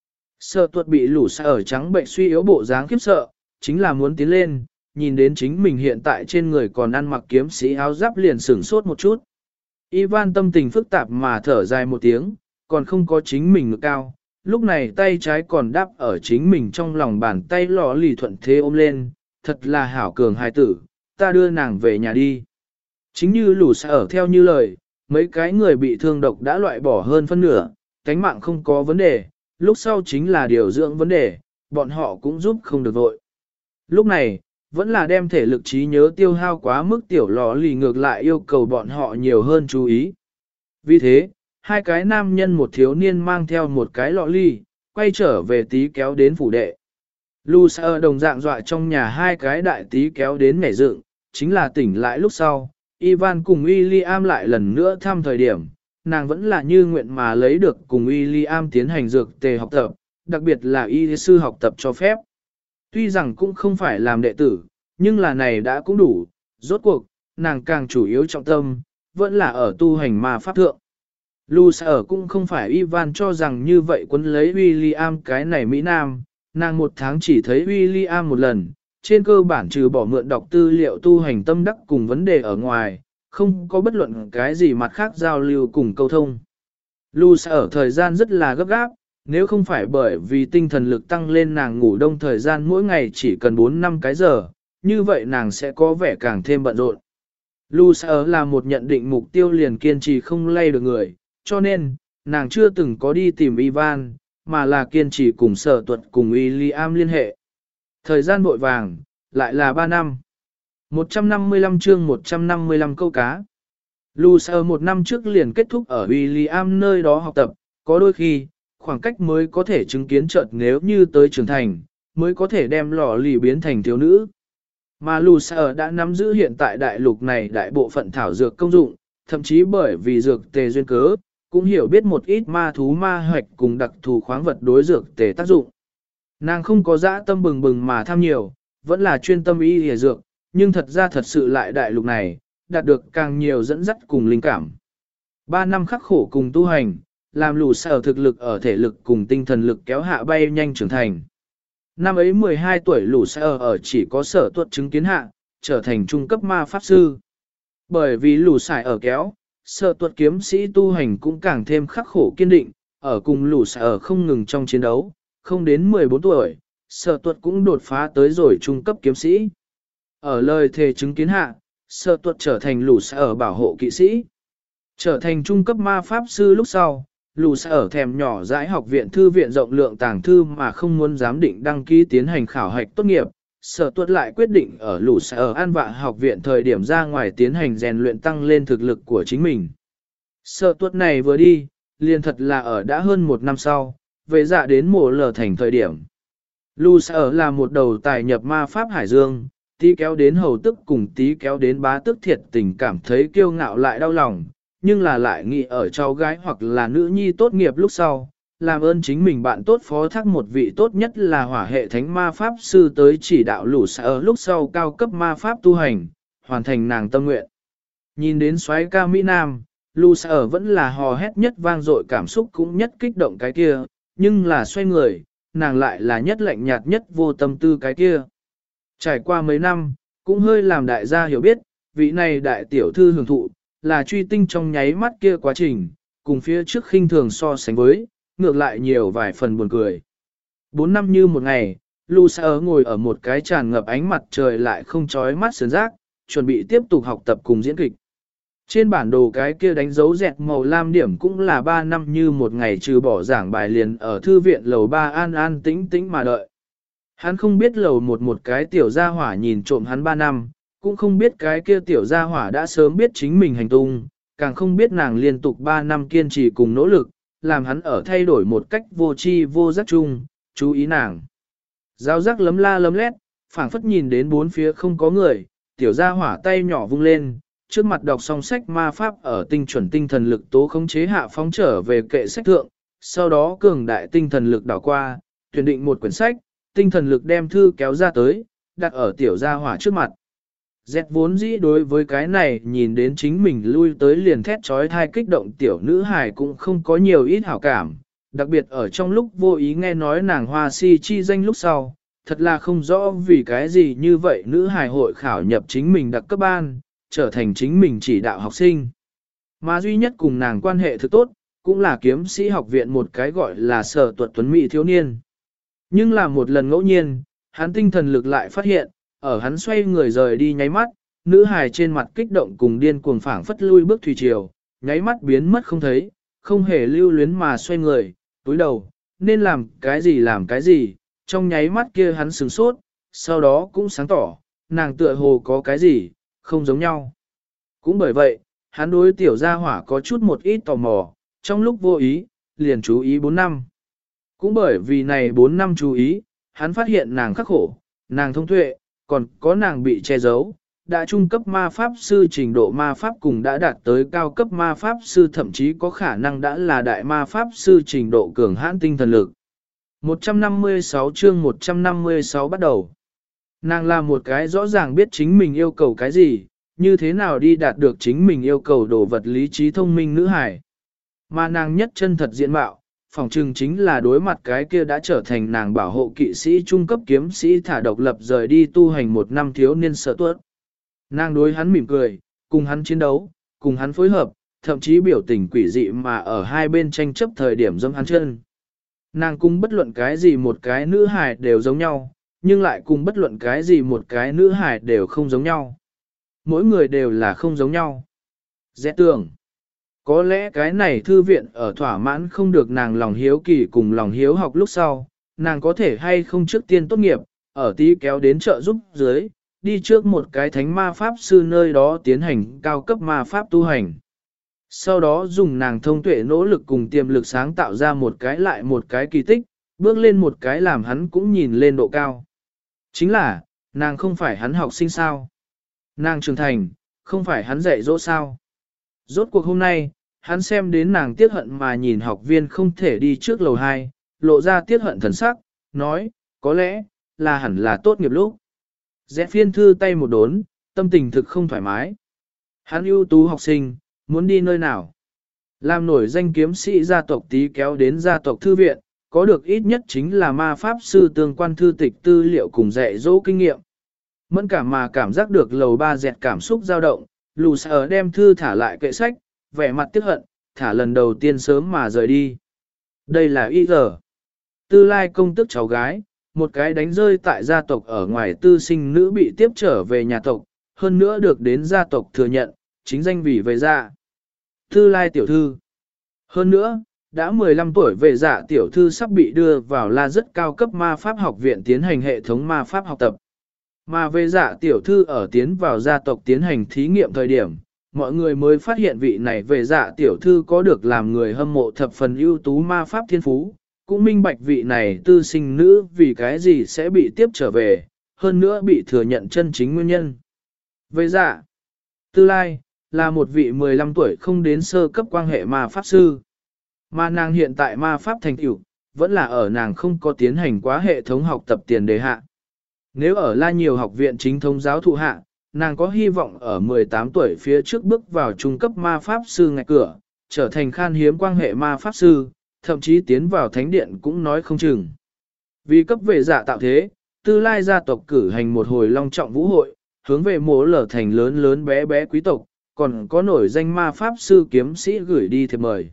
Sợ tuột bị Lù Sở trắng bệnh suy yếu bộ dáng khiếp sợ, chính là muốn tiến lên, nhìn đến chính mình hiện tại trên người còn ăn mặc kiếm sĩ áo giáp liền sửng sốt một chút. Ivan tâm tình phức tạp mà thở dài một tiếng, còn không có chính mình ngực cao, lúc này tay trái còn đáp ở chính mình trong lòng bàn tay lò lì thuận thế ôm lên, thật là hảo cường hài tử, ta đưa nàng về nhà đi. Chính như Lù Sở theo như lời, mấy cái người bị thương độc đã loại bỏ hơn phân nửa, cánh mạng không có vấn đề, lúc sau chính là điều dưỡng vấn đề, bọn họ cũng giúp không được vội. Lúc này, vẫn là đem thể lực trí nhớ tiêu hao quá mức tiểu lò lì ngược lại yêu cầu bọn họ nhiều hơn chú ý. Vì thế, hai cái nam nhân một thiếu niên mang theo một cái lọ ly, quay trở về tí kéo đến phủ đệ. Lucer đồng dạng dọa trong nhà hai cái đại tí kéo đến nhảy dựng, chính là tỉnh lại lúc sau. Ivan cùng William lại lần nữa thăm thời điểm, nàng vẫn là như nguyện mà lấy được cùng William tiến hành dược tề học tập, đặc biệt là y sư học tập cho phép. Tuy rằng cũng không phải làm đệ tử, nhưng là này đã cũng đủ, rốt cuộc, nàng càng chủ yếu trọng tâm, vẫn là ở tu hành ma pháp thượng. Lucer cũng không phải Ivan cho rằng như vậy quấn lấy William cái này Mỹ Nam, nàng một tháng chỉ thấy William một lần, trên cơ bản trừ bỏ mượn đọc tư liệu tu hành tâm đắc cùng vấn đề ở ngoài, không có bất luận cái gì mặt khác giao lưu cùng câu thông. Lucer ở thời gian rất là gấp gáp, nếu không phải bởi vì tinh thần lực tăng lên nàng ngủ đông thời gian mỗi ngày chỉ cần 4-5 cái giờ, như vậy nàng sẽ có vẻ càng thêm bận rộn. Lucer là một nhận định mục tiêu liền kiên trì không lay được người, cho nên, nàng chưa từng có đi tìm Ivan, mà là kiên trì cùng Sở Tuật cùng William liên hệ. Thời gian vội vàng, lại là 3 năm. 155 chương 155 câu cá. Lucer một năm trước liền kết thúc ở William nơi đó học tập, có đôi khi, khoảng cách mới có thể chứng kiến chợt nếu như tới trưởng thành, mới có thể đem lò lì biến thành thiếu nữ. Mà Lucer đã nắm giữ hiện tại đại lục này đại bộ phận thảo dược công dụng, thậm chí bởi vì dược tề duyên cớ, cũng hiểu biết một ít ma thú ma hoạch cùng đặc thù khoáng vật đối dược tề tác dụng. Nàng không có dã tâm bừng bừng mà tham nhiều, vẫn là chuyên tâm y hề dược, nhưng thật ra thật sự lại đại lục này, đạt được càng nhiều dẫn dắt cùng linh cảm. 3 năm khắc khổ cùng tu hành, làm Lucer thực lực ở thể lực cùng tinh thần lực kéo hạ bay nhanh trưởng thành. Năm ấy 12 tuổi Lucer ở chỉ có Sở Tuật chứng kiến hạ, trở thành trung cấp ma pháp sư. Bởi vì Lucer ở kéo, Sở Tuật kiếm sĩ tu hành cũng càng thêm khắc khổ kiên định, ở cùng Lucer không ngừng trong chiến đấu, không đến 14 tuổi, Sở Tuật cũng đột phá tới rồi trung cấp kiếm sĩ. Ở lời thề chứng kiến hạ, Sở Tuật trở thành Lucer bảo hộ kỵ sĩ. Trở thành trung cấp ma pháp sư lúc sau, Lucer thèm nhỏ dãi học viện thư viện rộng lượng tàng thư mà không muốn giám định đăng ký tiến hành khảo hạch tốt nghiệp. Sở Tuật lại quyết định ở Lucer An Vạ học viện thời điểm ra ngoài tiến hành rèn luyện tăng lên thực lực của chính mình. Sở Tuật này vừa đi, liền thật là ở đã hơn một năm sau, về dạ đến mùa lở thành thời điểm. Lucer là một đầu tài nhập ma pháp hải dương, tí kéo đến hầu tức cùng tí kéo đến bá tức thiệt tình cảm thấy kiêu ngạo lại đau lòng, nhưng là lại nghĩ ở cháu gái hoặc là nữ nhi tốt nghiệp lúc sau, làm ơn chính mình bạn tốt phó thác một vị tốt nhất là hỏa hệ thánh ma pháp sư tới chỉ đạo Lucer lúc sau cao cấp ma pháp tu hành, hoàn thành nàng tâm nguyện. Nhìn đến soái ca Mỹ Nam, Lucer vẫn là hò hét nhất vang dội cảm xúc cũng nhất kích động cái kia, nhưng là xoay người, nàng lại là nhất lạnh nhạt nhất vô tâm tư cái kia. Trải qua mấy năm, cũng hơi làm đại gia hiểu biết, vị này đại tiểu thư hưởng thụ, là truy tinh trong nháy mắt kia quá trình, cùng phía trước khinh thường so sánh với, ngược lại nhiều vài phần buồn cười. 4 năm như một ngày, Lucer ngồi ở một cái tràn ngập ánh mặt trời lại không chói mắt sườn rác, chuẩn bị tiếp tục học tập cùng diễn kịch. Trên bản đồ cái kia đánh dấu dẹt màu lam điểm cũng là 3 năm như một ngày trừ bỏ giảng bài liền ở thư viện lầu 3 an an tĩnh tĩnh mà đợi. Hắn không biết lầu một cái tiểu gia hỏa nhìn trộm hắn 3 năm, cũng không biết cái kia tiểu gia hỏa đã sớm biết chính mình hành tung, càng không biết nàng liên tục 3 năm kiên trì cùng nỗ lực, làm hắn ở thay đổi một cách vô tri vô giác chung, chú ý nàng. Giáo giác lấm la lấm lét, phảng phất nhìn đến bốn phía không có người, tiểu gia hỏa tay nhỏ vung lên, trước mặt đọc xong sách ma pháp ở tinh chuẩn tinh thần lực tố khống chế hạ phóng trở về kệ sách thượng, sau đó cường đại tinh thần lực đảo qua, tuyển định một quyển sách, tinh thần lực đem thư kéo ra tới, đặt ở tiểu gia hỏa trước mặt. Dẹt vốn dĩ đối với cái này nhìn đến chính mình lui tới liền thét trói thai kích động tiểu nữ hài cũng không có nhiều ít hảo cảm, đặc biệt ở trong lúc vô ý nghe nói nàng hoa si chi danh lúc sau, thật là không rõ vì cái gì như vậy nữ hài hội khảo nhập chính mình đặc cấp ban, trở thành chính mình chỉ đạo học sinh. Mà duy nhất cùng nàng quan hệ thực tốt, cũng là kiếm sĩ học viện một cái gọi là Sở Tuật tuấn mỹ thiếu niên. Nhưng là một lần ngẫu nhiên, hắn tinh thần lực lại phát hiện, ở hắn xoay người rời đi nháy mắt, nữ hài trên mặt kích động cùng điên cuồng phảng phất lui bước thủy triều, nháy mắt biến mất không thấy, không hề lưu luyến mà xoay người, túi đầu, nên làm cái gì, trong nháy mắt kia hắn sửng sốt, sau đó cũng sáng tỏ, nàng tựa hồ có cái gì, không giống nhau. Cũng bởi vậy, hắn đối tiểu gia hỏa có chút một ít tò mò, trong lúc vô ý, liền chú ý 4 năm. Cũng bởi vì này 4 năm chú ý, hắn phát hiện nàng khắc khổ, nàng thông tuệ, còn có nàng bị che giấu, đã trung cấp ma pháp sư trình độ ma pháp cùng đã đạt tới cao cấp ma pháp sư thậm chí có khả năng đã là đại ma pháp sư trình độ cường hãn tinh thần lực. 156 chương 156 bắt đầu. Nàng là một cái rõ ràng biết chính mình yêu cầu cái gì, như thế nào đi đạt được chính mình yêu cầu đồ vật lý trí thông minh nữ hải. Mà nàng nhất chân thật diện mạo, phỏng chừng chính là đối mặt cái kia đã trở thành nàng bảo hộ kỵ sĩ trung cấp kiếm sĩ thả độc lập rời đi tu hành 1 năm thiếu niên Sở Tuất. Nàng đối hắn mỉm cười, cùng hắn chiến đấu, cùng hắn phối hợp, thậm chí biểu tình quỷ dị mà ở hai bên tranh chấp thời điểm giẫm hắn chân. Nàng cùng bất luận cái gì một cái nữ hài đều giống nhau, nhưng lại cùng bất luận cái gì một cái nữ hài đều không giống nhau. Mỗi người đều là không giống nhau. Dễ tưởng. Có lẽ cái này thư viện ở thỏa mãn không được nàng lòng hiếu kỳ cùng lòng hiếu học lúc sau, nàng có thể hay không trước tiên tốt nghiệp, ở tí kéo đến trợ giúp dưới, đi trước một cái thánh ma pháp sư nơi đó tiến hành cao cấp ma pháp tu hành. Sau đó dùng nàng thông tuệ nỗ lực cùng tiềm lực sáng tạo ra một cái lại một cái kỳ tích, bước lên một cái làm hắn cũng nhìn lên độ cao. Chính là, nàng không phải hắn học sinh sao. Nàng trưởng thành, không phải hắn dạy dỗ sao. Rốt cuộc hôm nay, hắn xem đến nàng tiếc hận mà nhìn học viên không thể đi trước lầu 2, lộ ra tiếc hận thần sắc, nói, có lẽ, là hẳn là tốt nghiệp lúc. Rẽ phiên thư tay một đốn, tâm tình thực không thoải mái. Hắn ưu tú học sinh, muốn đi nơi nào? Làm nổi danh kiếm sĩ gia tộc tí kéo đến gia tộc thư viện, có được ít nhất chính là ma pháp sư tương quan thư tịch tư liệu cùng dạy dỗ kinh nghiệm. Mẫn cảm mà cảm giác được lầu 3 dẹt cảm xúc dao động, lù sở đem thư thả lại kệ sách, vẻ mặt tiếc hận, thả lần đầu tiên sớm mà rời đi. Đây là Y giờ. Tư lai công tước cháu gái, một cái đánh rơi tại gia tộc ở ngoài tư sinh nữ bị tiếp trở về nhà tộc, hơn nữa được đến gia tộc thừa nhận, chính danh vì về dạ. Tư lai tiểu thư. Hơn nữa, đã 15 tuổi về dạ tiểu thư sắp bị đưa vào là rất cao cấp ma pháp học viện tiến hành hệ thống ma pháp học tập. Mà về dạ tiểu thư ở tiến vào gia tộc tiến hành thí nghiệm thời điểm, mọi người mới phát hiện vị này về dạ tiểu thư có được làm người hâm mộ thập phần ưu tú ma pháp thiên phú, cũng minh bạch vị này tư sinh nữ vì cái gì sẽ bị tiếp trở về, hơn nữa bị thừa nhận chân chính nguyên nhân. Về dạ, tư lai, là một vị 15 tuổi không đến sơ cấp quan hệ ma pháp sư. Mà nàng hiện tại ma pháp thành tựu vẫn là ở nàng không có tiến hành quá hệ thống học tập tiền đề hạ. Nếu ở La nhiều học viện chính thống giáo thụ hạ, nàng có hy vọng ở 18 tuổi phía trước bước vào trung cấp ma pháp sư ngạch cửa, trở thành khan hiếm quan hệ ma pháp sư, thậm chí tiến vào thánh điện cũng nói không chừng. Vì cấp về dạ tạo thế, tư lai gia tộc cử hành một hồi long trọng vũ hội, hướng về mố lở thành lớn lớn bé bé quý tộc, còn có nổi danh ma pháp sư kiếm sĩ gửi đi thiệp mời.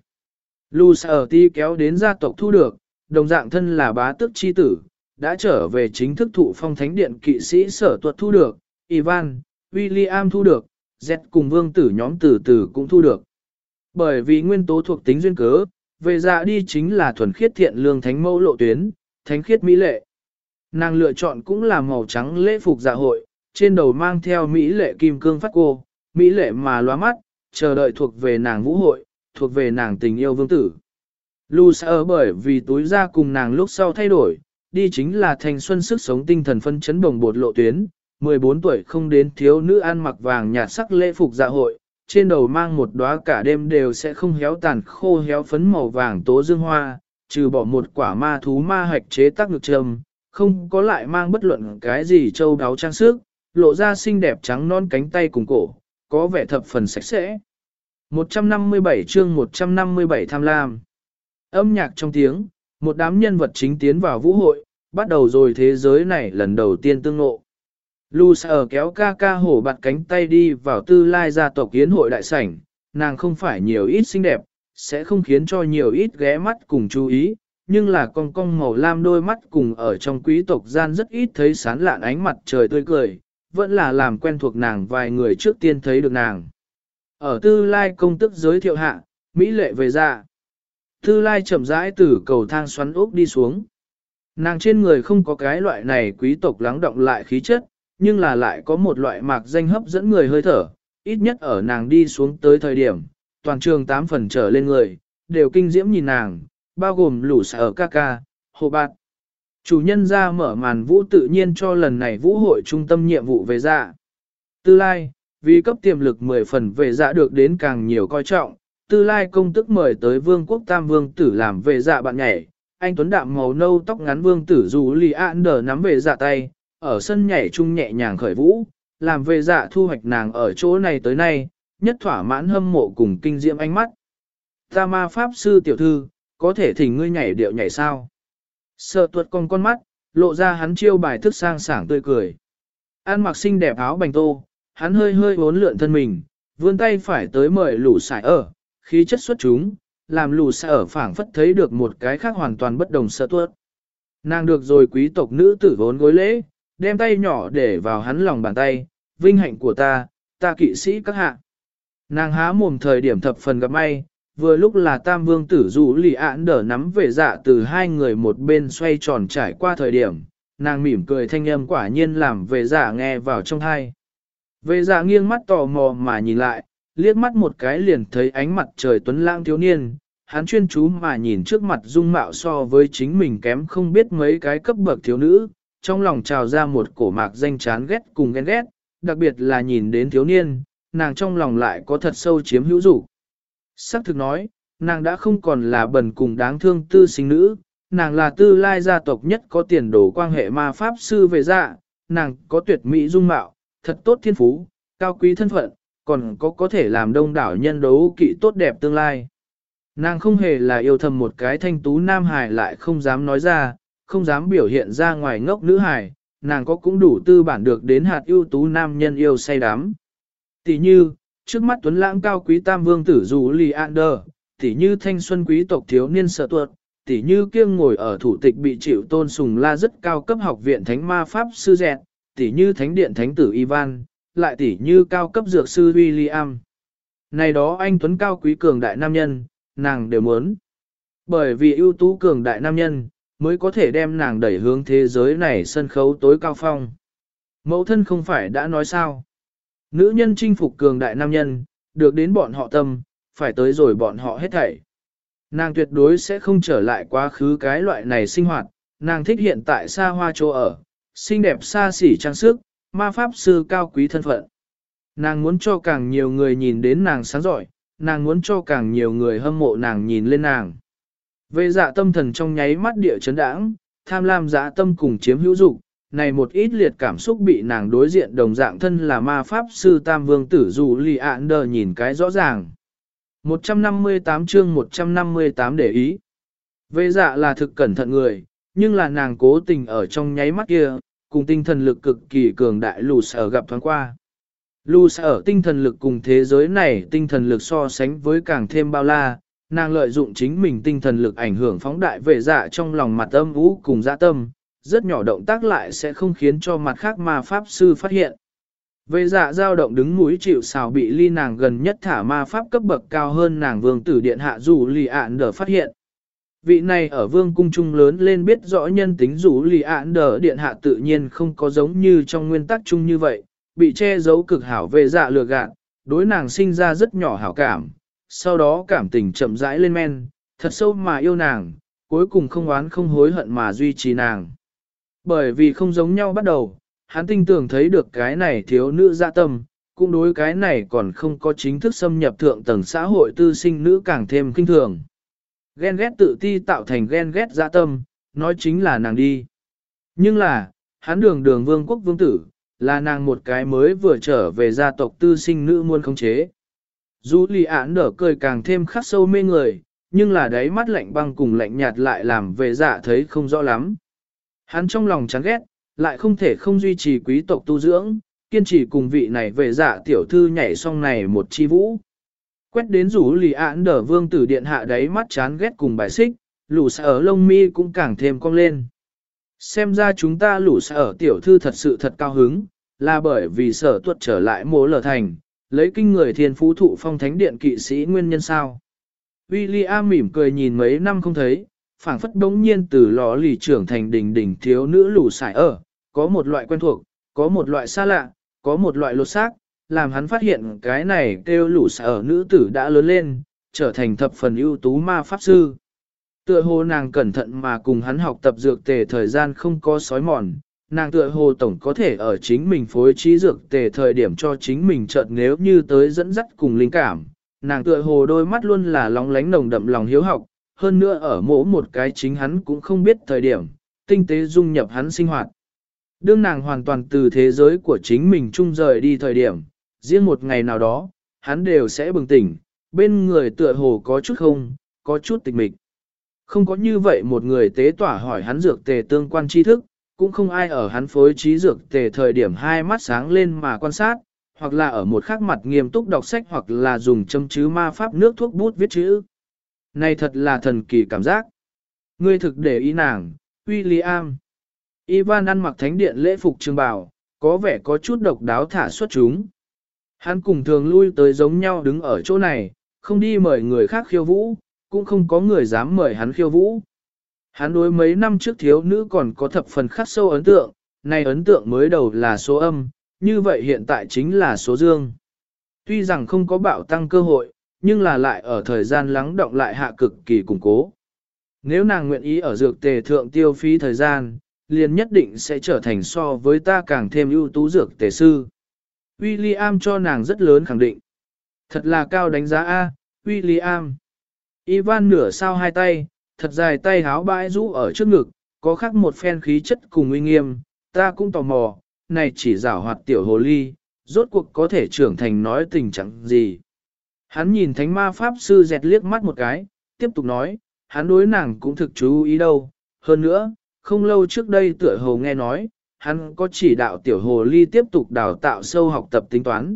Lucerti kéo đến gia tộc thu được, đồng dạng thân là bá tước chi tử, đã trở về chính thức thụ phong thánh điện kỵ sĩ sở tuật thu được, Ivan, William thu được, Z cùng vương tử nhóm từ từ cũng thu được. Bởi vì nguyên tố thuộc tính duyên cớ, về dạ đi chính là thuần khiết thiện lương thánh mẫu lộ tuyến, thánh khiết mỹ lệ. Nàng lựa chọn cũng là màu trắng lễ phục dạ hội, trên đầu mang theo mỹ lệ kim cương phát cô, mỹ lệ mà lóa mắt, chờ đợi thuộc về nàng vũ hội, thuộc về nàng tình yêu vương tử. Lucer bởi vì túi ra cùng nàng lúc sau thay đổi, đi chính là thanh xuân sức sống tinh thần phân chấn bồng bột lộ tuyến, 14 tuổi không đến thiếu nữ ăn mặc vàng nhạt sắc lễ phục dạ hội, trên đầu mang một đóa cả đêm đều sẽ không héo tàn khô héo phấn màu vàng tố dương hoa, trừ bỏ một quả ma thú ma hạch chế tác ngực trầm, không có lại mang bất luận cái gì châu đáo trang sức, lộ ra xinh đẹp trắng non cánh tay cùng cổ, có vẻ thập phần sạch sẽ. 157 chương 157 tham lam. Âm nhạc trong tiếng, một đám nhân vật chính tiến vào vũ hội, bắt đầu rồi thế giới này lần đầu tiên tương ngộ. Lucer kéo ca ca hổ bạt cánh tay đi vào tư lai gia tộc yến hội đại sảnh, nàng không phải nhiều ít xinh đẹp, sẽ không khiến cho nhiều ít ghé mắt cùng chú ý, nhưng là con cong màu lam đôi mắt cùng ở trong quý tộc gian rất ít thấy sán lạn ánh mặt trời tươi cười, vẫn là làm quen thuộc nàng vài người trước tiên thấy được nàng. Ở tư lai công tức giới thiệu hạ, Mỹ lệ về ra. Tư lai chậm rãi từ cầu thang xoắn ốc đi xuống. Nàng trên người không có cái loại này quý tộc lắng động lại khí chất, nhưng là lại có một loại mạc danh hấp dẫn người hơi thở, ít nhất ở nàng đi xuống tới thời điểm, toàn trường 8 phần trở lên người, đều kinh diễm nhìn nàng, bao gồm lũ sở ca ca, hồ bạt. Chủ nhân ra mở màn vũ tự nhiên cho lần này vũ hội trung tâm nhiệm vụ về dạ. Tư lai, vì cấp tiềm lực 10 phần về dạ được đến càng nhiều coi trọng, tư lai công tức mời tới vương quốc tam vương tử làm về dạ bạn nhảy. Anh Tuấn đạm màu nâu tóc ngắn vương tử dù lì ạn đờ nắm về dạ tay, ở sân nhảy chung nhẹ nhàng khởi vũ, làm về dạ thu hoạch nàng ở chỗ này tới nay, nhất thỏa mãn hâm mộ cùng kinh diễm ánh mắt. Ta ma pháp sư tiểu thư, có thể thỉnh ngươi nhảy điệu nhảy sao? Sợ tuột con mắt, lộ ra hắn chiêu bài thức sang sảng tươi cười. An mặc xinh đẹp áo bành tô, hắn hơi hơi uốn lượn thân mình, vươn tay phải tới mời lũ sải ở, khí chất xuất chúng, làm lũ sải ở phảng phất thấy được một cái khác hoàn toàn bất đồng sợ tuột. Nàng được rồi quý tộc nữ tử vốn gối lễ, đem tay nhỏ để vào hắn lòng bàn tay, vinh hạnh của ta kỵ sĩ các hạ. Nàng há mồm thời điểm thập phần gặp may, vừa lúc là tam vương tử dù lì ạn đỡ nắm về dạ từ hai người một bên xoay tròn trải qua thời điểm, nàng mỉm cười thanh âm quả nhiên làm về dạ nghe vào trong tai. Về dạ nghiêng mắt tò mò mà nhìn lại, liếc mắt một cái liền thấy ánh mặt trời tuấn lãng thiếu niên, hắn chuyên chú mà nhìn trước mặt dung mạo so với chính mình kém không biết mấy cái cấp bậc thiếu nữ, trong lòng trào ra một cổ mạc danh chán ghét cùng ghen ghét, đặc biệt là nhìn đến thiếu niên, nàng trong lòng lại có thật sâu chiếm hữu dục. Sắc thực nói, nàng đã không còn là bần cùng đáng thương tư sinh nữ, nàng là tư lai gia tộc nhất có tiền đồ quan hệ ma pháp sư về dạ, nàng có tuyệt mỹ dung mạo, thật tốt thiên phú, cao quý thân phận, còn có thể làm đông đảo nhân đấu kỵ tốt đẹp tương lai. Nàng không hề là yêu thầm một cái thanh tú nam hài lại không dám nói ra, không dám biểu hiện ra ngoài ngốc nữ hài, nàng có cũng đủ tư bản được đến hạt ưu tú nam nhân yêu say đắm. Tỷ như, trước mắt tuấn lãng cao quý tam vương tử dù lì Ander, tỷ như thanh xuân quý tộc thiếu niên sợ tuột, tỷ như kiêng ngồi ở thủ tịch bị chịu tôn sùng la rất cao cấp học viện thánh ma pháp sư dẹt, tỷ như thánh điện thánh tử Ivan, lại tỷ như cao cấp dược sư William. Này đó anh tuấn cao quý cường đại nam nhân, nàng đều muốn. Bởi vì ưu tú cường đại nam nhân, mới có thể đem nàng đẩy hướng thế giới này sân khấu tối cao phong. Mẫu thân không phải đã nói sao? Nữ nhân chinh phục cường đại nam nhân, được đến bọn họ tâm, phải tới rồi bọn họ hết thảy. Nàng tuyệt đối sẽ không trở lại quá khứ cái loại này sinh hoạt, nàng thích hiện tại xa hoa chỗ ở, xinh đẹp xa xỉ trang sức, ma pháp sư cao quý thân phận. Nàng muốn cho càng nhiều người nhìn đến nàng sáng giỏi, nàng muốn cho càng nhiều người hâm mộ nàng nhìn lên nàng. Về dạ tâm thần trong nháy mắt địa chấn đãng, tham lam dạ tâm cùng chiếm hữu dục, này một ít liệt cảm xúc bị nàng đối diện đồng dạng thân là ma pháp sư tam vương tử dù lì ạn đờ nhìn cái rõ ràng. 158 chương 158 để ý. Về dạ là thực cẩn thận người, nhưng là nàng cố tình ở trong nháy mắt kia, cùng tinh thần lực cực kỳ cường đại lù sở gặp thoáng qua. Lù sở tinh thần lực cùng thế giới này tinh thần lực so sánh với càng thêm bao la, nàng lợi dụng chính mình tinh thần lực ảnh hưởng phóng đại về dạ trong lòng mặt âm ú cùng dạ tâm, rất nhỏ động tác lại sẽ không khiến cho mặt khác ma pháp sư phát hiện. Về dạ dao động đứng mũi chịu sào bị ly nàng gần nhất thả ma pháp cấp bậc cao hơn nàng vương tử điện hạ dù lì ạn đờ phát hiện. Vị này ở vương cung trung lớn lên biết rõ nhân tính dù lì ạn đờ điện hạ tự nhiên không có giống như trong nguyên tắc chung như vậy, bị che giấu cực hảo về dạ lừa gạt, đối nàng sinh ra rất nhỏ hảo cảm, sau đó cảm tình chậm rãi lên men, thật sâu mà yêu nàng, cuối cùng không oán không hối hận mà duy trì nàng. Bởi vì không giống nhau bắt đầu, hắn tinh tưởng thấy được cái này thiếu nữ dạ tâm, cũng đối cái này còn không có chính thức xâm nhập thượng tầng xã hội tư sinh nữ càng thêm kinh thường. Ghen ghét tự ti tạo thành ghen ghét dạ tâm, nói chính là nàng đi. Nhưng là, hắn đường vương quốc vương tử, là nàng một cái mới vừa trở về gia tộc tư sinh nữ muốn khống chế. Dù lì ản nở cười càng thêm khắc sâu mê người, nhưng là đáy mắt lạnh băng cùng lạnh nhạt lại làm về dạ thấy không rõ lắm. Hắn trong lòng chán ghét, lại không thể không duy trì quý tộc tu dưỡng, kiên trì cùng vị này về dạ tiểu thư nhảy xong này một chi vũ. Quét đến rủ lì ản nở vương tử điện hạ đáy mắt chán ghét cùng bài xích, lũ sở lông mi cũng càng thêm cong lên. Xem ra chúng ta lũ sở tiểu thư thật sự thật cao hứng, là bởi vì sở tuất trở lại mố lở thành, lấy kinh người thiên phú thụ phong thánh điện kỵ sĩ nguyên nhân sao. William mỉm cười nhìn mấy năm không thấy, phảng phất đống nhiên từ lò lì trưởng thành đỉnh thiếu nữ lũ sải ở, có một loại quen thuộc, có một loại xa lạ, có một loại lột xác, làm hắn phát hiện cái này kêu lũ sải ở nữ tử đã lớn lên, trở thành thập phần ưu tú ma pháp sư. Tựa hồ nàng cẩn thận mà cùng hắn học tập dược tề thời gian không có sói mòn, nàng tựa hồ tổng có thể ở chính mình phối trí dược tề thời điểm cho chính mình chợt nếu như tới dẫn dắt cùng linh cảm. Nàng tựa hồ đôi mắt luôn là lóng lánh nồng đậm lòng hiếu học, hơn nữa ở mỗi một cái chính hắn cũng không biết thời điểm, tinh tế dung nhập hắn sinh hoạt. Đương nàng hoàn toàn từ thế giới của chính mình chung rời đi thời điểm, riêng một ngày nào đó, hắn đều sẽ bừng tỉnh, bên người tựa hồ có chút không, có chút tịch mịch. Không có như vậy một người tế tỏa hỏi hắn dược tề tương quan tri thức, cũng không ai ở hắn phối trí dược tề thời điểm hai mắt sáng lên mà quan sát, hoặc là ở một khắc mặt nghiêm túc đọc sách hoặc là dùng châm chứ ma pháp nước thuốc bút viết chữ. Này thật là thần kỳ cảm giác. Ngươi thực để ý nàng, William. Ivan ăn mặc thánh điện lễ phục trường bào, có vẻ có chút độc đáo thả xuất chúng. Hắn cùng thường lui tới giống nhau đứng ở chỗ này, không đi mời người khác khiêu vũ, cũng không có người dám mời hắn khiêu vũ. Hắn đối mấy năm trước thiếu nữ còn có thập phần khắc sâu ấn tượng, này ấn tượng mới đầu là số âm, như vậy hiện tại chính là số dương. Tuy rằng không có bạo tăng cơ hội, nhưng là lại ở thời gian lắng động lại hạ cực kỳ củng cố. Nếu nàng nguyện ý ở dược tề thượng tiêu phí thời gian, liền nhất định sẽ trở thành so với ta càng thêm ưu tú dược tề sư. William cho nàng rất lớn khẳng định. Thật là cao đánh giá A, William. Ivan nửa sao hai tay, thật dài tay háo bãi rũ ở trước ngực, có khắc một phen khí chất cùng uy nghiêm, ta cũng tò mò, này chỉ giảo hoạt tiểu hồ ly, rốt cuộc có thể trưởng thành nói tình trạng gì. Hắn nhìn thánh ma pháp sư dẹt liếc mắt một cái, tiếp tục nói, hắn đối nàng cũng thực chú ý đâu, hơn nữa, không lâu trước đây tựa hồ nghe nói, hắn có chỉ đạo tiểu hồ ly tiếp tục đào tạo sâu học tập tính toán.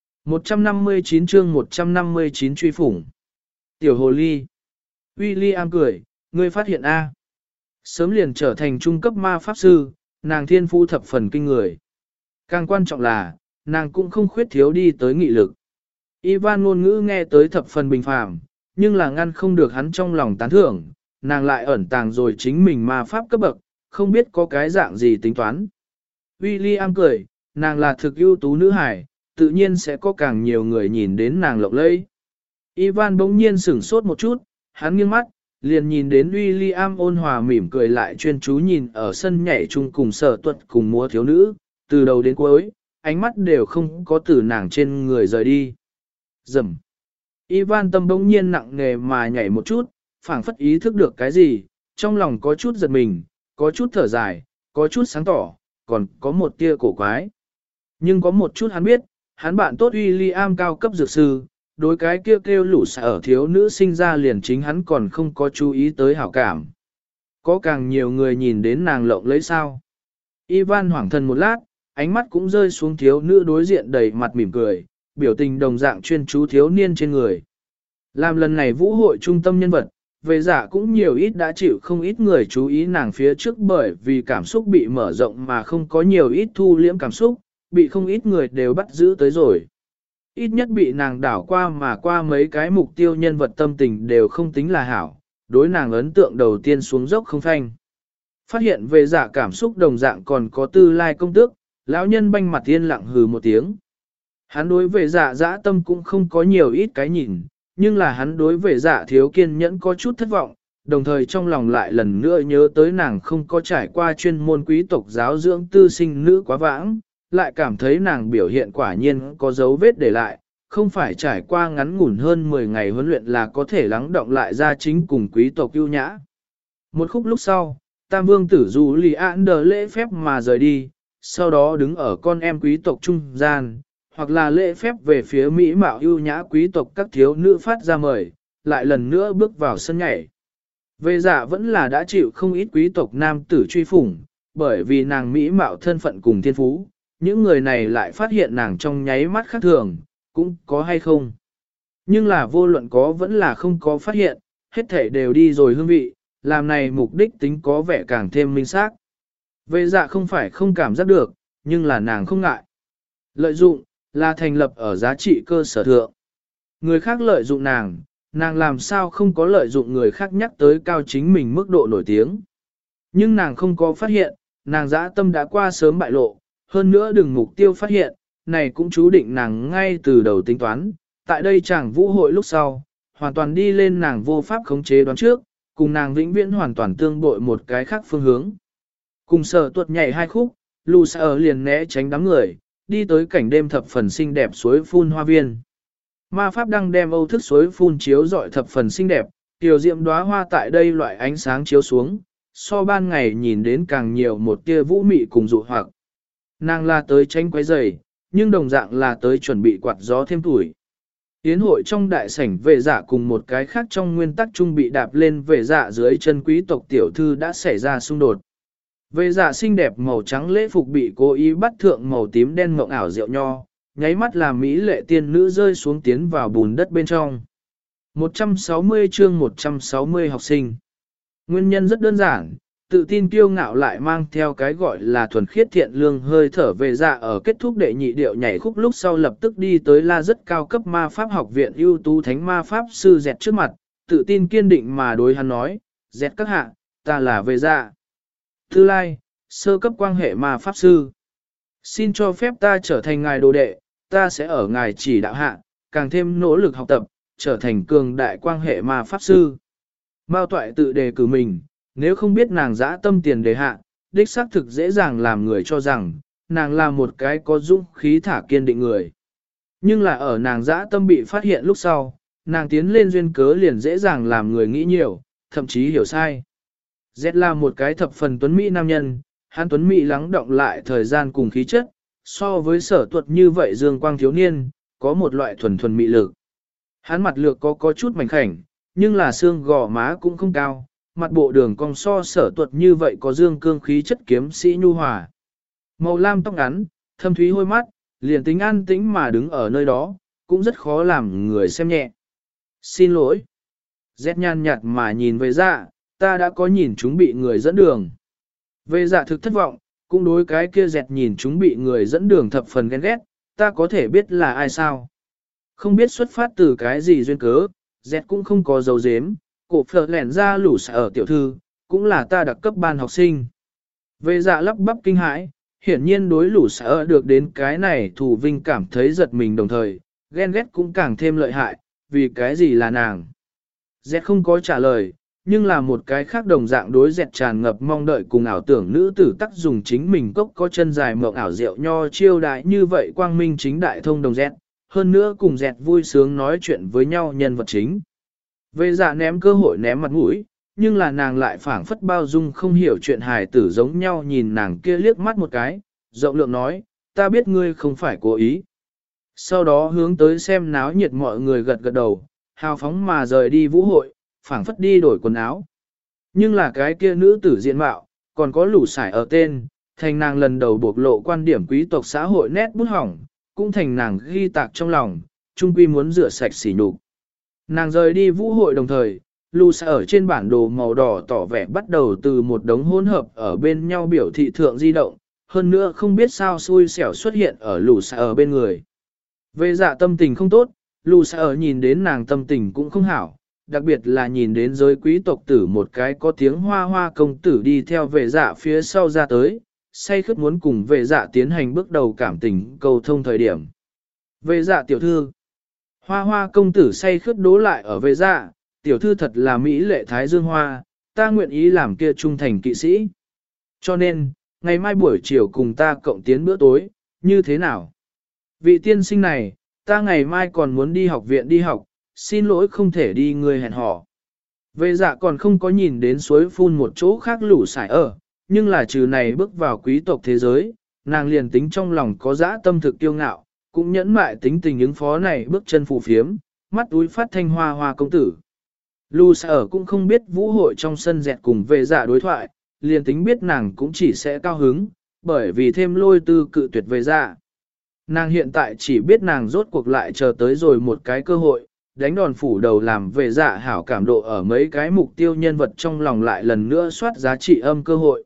159 chương 159 truy phủng. Tiểu hồ ly. William cười, ngươi phát hiện A. Sớm liền trở thành trung cấp ma pháp sư, nàng thiên phu thập phần kinh người. Càng quan trọng là, nàng cũng không khuyết thiếu đi tới nghị lực. Ivan ngôn ngữ nghe tới thập phần bình phàm, nhưng là ngăn không được hắn trong lòng tán thưởng, nàng lại ẩn tàng rồi chính mình ma pháp cấp bậc, không biết có cái dạng gì tính toán. William cười, nàng là thực ưu tú nữ hải, tự nhiên sẽ có càng nhiều người nhìn đến nàng lộng lẫy. Ivan bỗng nhiên sửng sốt một chút, hắn nghiêng mắt, liền nhìn đến William ôn hòa mỉm cười lại chuyên chú nhìn ở sân nhảy chung cùng Sở Tuật cùng múa thiếu nữ, từ đầu đến cuối, ánh mắt đều không có từ nàng trên người rời đi. Rầm. Ivan tâm bỗng nhiên nặng nề mà nhảy một chút, phảng phất ý thức được cái gì, trong lòng có chút giật mình, có chút thở dài, có chút sáng tỏ, còn có một tia cổ quái. Nhưng có một chút hắn biết, hắn bạn tốt William cao cấp dược sư, đối cái kêu lũ xả ở thiếu nữ sinh ra liền chính hắn còn không có chú ý tới hảo cảm. Có càng nhiều người nhìn đến nàng lộng lấy sao. Ivan hoảng thần một lát, ánh mắt cũng rơi xuống thiếu nữ đối diện đầy mặt mỉm cười, biểu tình đồng dạng chuyên chú thiếu niên trên người. Làm lần này vũ hội trung tâm nhân vật, về giả cũng nhiều ít đã chịu không ít người chú ý nàng phía trước bởi vì cảm xúc bị mở rộng mà không có nhiều ít thu liễm cảm xúc, bị không ít người đều bắt giữ tới rồi. Ít nhất bị nàng đảo qua mà qua mấy cái mục tiêu nhân vật tâm tình đều không tính là hảo, đối nàng ấn tượng đầu tiên xuống dốc không phanh. Phát hiện về giả cảm xúc đồng dạng còn có tư lai công tước, lão nhân banh mặt yên lặng hừ một tiếng. Hắn đối về giả dã tâm cũng không có nhiều ít cái nhìn, nhưng là hắn đối về giả thiếu kiên nhẫn có chút thất vọng, đồng thời trong lòng lại lần nữa nhớ tới nàng không có trải qua chuyên môn quý tộc giáo dưỡng tư sinh nữ quá vãng, lại cảm thấy nàng biểu hiện quả nhiên có dấu vết để lại, không phải trải qua ngắn ngủn hơn 10 ngày huấn luyện là có thể lắng động lại ra chính cùng quý tộc ưu nhã. Một khúc lúc sau, Tam Vương tử dù lì án đờ lễ phép mà rời đi, sau đó đứng ở con em quý tộc trung gian, hoặc là lễ phép về phía mỹ mạo ưu nhã quý tộc các thiếu nữ phát ra mời, lại lần nữa bước vào sân nhảy. Về giả vẫn là đã chịu không ít quý tộc nam tử truy phủng, bởi vì nàng mỹ mạo thân phận cùng thiên phú, những người này lại phát hiện nàng trong nháy mắt khác thường, cũng có hay không. Nhưng là vô luận có vẫn là không có phát hiện, hết thể đều đi rồi hương vị, làm này mục đích tính có vẻ càng thêm minh xác. Về dạ không phải không cảm giác được, nhưng là nàng không ngại. Lợi dụng, là thành lập ở giá trị cơ sở thượng. Người khác lợi dụng nàng làm sao không có lợi dụng người khác nhắc tới cao chính mình mức độ nổi tiếng. Nhưng nàng không có phát hiện, nàng dã tâm đã qua sớm bại lộ, hơn nữa đừng mục tiêu phát hiện, này cũng chú định nàng ngay từ đầu tính toán, tại đây chẳng vũ hội lúc sau, hoàn toàn đi lên nàng vô pháp khống chế đoán trước, cùng nàng vĩnh viễn hoàn toàn tương bội một cái khác phương hướng. Cùng Sở Tuật nhảy hai khúc, Lù Sở liền né tránh đám người, đi tới cảnh đêm thập phần xinh đẹp suối phun hoa viên. Ma pháp đang đem âu thức suối phun chiếu rọi thập phần xinh đẹp, tiểu diệm đóa hoa tại đây loại ánh sáng chiếu xuống, so ban ngày nhìn đến càng nhiều một tia vũ mị cùng dụ hoặc. Nàng là tới tránh quấy rầy, nhưng đồng dạng là tới chuẩn bị quạt gió thêm tuổi. Yến hội trong đại sảnh vệ dạ cùng một cái khác trong nguyên tắc trung bị đạp lên vệ dạ dưới chân quý tộc tiểu thư đã xảy ra xung đột. Vệ dạ xinh đẹp màu trắng lễ phục bị cố ý bắt thượng màu tím đen mộng ảo rượu nho, nháy mắt làm mỹ lệ tiên nữ rơi xuống tiến vào bùn đất bên trong. 160 chương 160 học sinh. Nguyên nhân rất đơn giản, tự tin kiêu ngạo lại mang theo cái gọi là thuần khiết thiện lương hơi thở về dạ ở kết thúc đệ nhị điệu nhảy khúc lúc sau lập tức đi tới la rất cao cấp ma pháp học viện ưu tú thánh ma pháp sư dẹt trước mặt, tự tin kiên định mà đối hắn nói, dẹt các hạ, ta là về dạ. Thư lai, sơ cấp quan hệ ma pháp sư. Xin cho phép ta trở thành ngài đồ đệ, ta sẽ ở ngài chỉ đạo hạ, càng thêm nỗ lực học tập, trở thành cường đại quan hệ ma pháp sư. Mao Toại tự đề cử mình, nếu không biết nàng dã tâm tiền đề hạ, đích xác thực dễ dàng làm người cho rằng, nàng là một cái có dũng khí thả kiên định người. Nhưng là ở nàng dã tâm bị phát hiện lúc sau, nàng tiến lên duyên cớ liền dễ dàng làm người nghĩ nhiều, thậm chí hiểu sai. Z là một cái thập phần tuấn Mỹ nam nhân, hắn tuấn Mỹ lắng động lại thời gian cùng khí chất, so với Sở Tuật như vậy dương quang thiếu niên, có một loại thuần thuần mị lực. Hắn mặt lược có chút mảnh khảnh, nhưng là xương gò má cũng không cao, mặt bộ đường cong so Sở Tuật như vậy có dương cương khí chất kiếm sĩ nhu hòa. Màu lam tóc ngắn, thâm thúy hôi mắt, liền tính an tĩnh mà đứng ở nơi đó, cũng rất khó làm người xem nhẹ. Xin lỗi. Z nhàn nhạt mà nhìn về dạ, ta đã có nhìn chúng bị người dẫn đường. Về dạ thực thất vọng, cũng đối cái kia dẹt nhìn chúng bị người dẫn đường thập phần ghen ghét, ta có thể biết là ai sao. Không biết xuất phát từ cái gì duyên cớ, dẹt cũng không có dấu dếm, cổ phở lẻn ra lũ ở tiểu thư, cũng là ta đặc cấp ban học sinh. Về dạ lắp bắp kinh hãi, hiển nhiên đối lũ ở được đến cái này thủ vinh cảm thấy giật mình đồng thời, ghen ghét cũng càng thêm lợi hại, vì cái gì là nàng. Dẹt không có trả lời, nhưng là một cái khác đồng dạng đối dẹt tràn ngập mong đợi cùng ảo tưởng nữ tử tắc dùng chính mình cốc có chân dài mộng ảo rượu nho chiêu đại như vậy quang minh chính đại thông đồng dẹt, hơn nữa cùng dẹt vui sướng nói chuyện với nhau nhân vật chính. Về dạ ném cơ hội ném mặt mũi, nhưng là nàng lại phảng phất bao dung không hiểu chuyện hài tử giống nhau nhìn nàng kia liếc mắt một cái, rộng lượng nói, ta biết ngươi không phải cố ý. Sau đó hướng tới xem náo nhiệt mọi người gật gật đầu, hào phóng mà rời đi vũ hội, phảng phất đi đổi quần áo. Nhưng là cái kia nữ tử diện mạo, còn có lũ sải ở tên, thành nàng lần đầu bộc lộ quan điểm quý tộc xã hội nét bút hỏng, cũng thành nàng ghi tạc trong lòng, trung quy muốn rửa sạch sỉ nhục. Nàng rời đi vũ hội đồng thời, lũ sải ở trên bản đồ màu đỏ tỏ vẻ bắt đầu từ một đống hỗn hợp ở bên nhau biểu thị thượng di động, hơn nữa không biết sao xui xẻo xuất hiện ở lũ sải ở bên người. Về dạ tâm tình không tốt, lũ sải ở nhìn đến nàng tâm tình cũng không hảo. Đặc biệt là nhìn đến giới quý tộc tử một cái có tiếng hoa hoa công tử đi theo vệ dạ phía sau ra tới, say khướt muốn cùng vệ dạ tiến hành bước đầu cảm tình cầu thông thời điểm. Vệ dạ tiểu thư, hoa hoa công tử say khướt đố lại ở vệ dạ, tiểu thư thật là mỹ lệ thái dương hoa, ta nguyện ý làm kia trung thành kỵ sĩ. Cho nên, ngày mai buổi chiều cùng ta cộng tiến bữa tối, như thế nào? Vị tiên sinh này, ta ngày mai còn muốn đi học viện đi học, xin lỗi không thể đi người hẹn hò. Vệ dạ còn không có nhìn đến suối phun một chỗ khác lũ sải ở, nhưng là trừ này bước vào quý tộc thế giới, nàng liền tính trong lòng có dã tâm thực kiêu ngạo, cũng nhẫn mại tính tình ứng phó này bước chân phù phiếm, mắt túi phát thanh hoa hoa công tử. Lũ sải ở cũng không biết vũ hội trong sân dẹt cùng vệ dạ đối thoại, liền tính biết nàng cũng chỉ sẽ cao hứng, bởi vì thêm lôi tư cự tuyệt vệ dạ. Nàng hiện tại chỉ biết nàng rốt cuộc lại chờ tới rồi một cái cơ hội, đánh đòn phủ đầu làm về dạ hảo cảm độ ở mấy cái mục tiêu nhân vật trong lòng lại lần nữa soát giá trị âm cơ hội.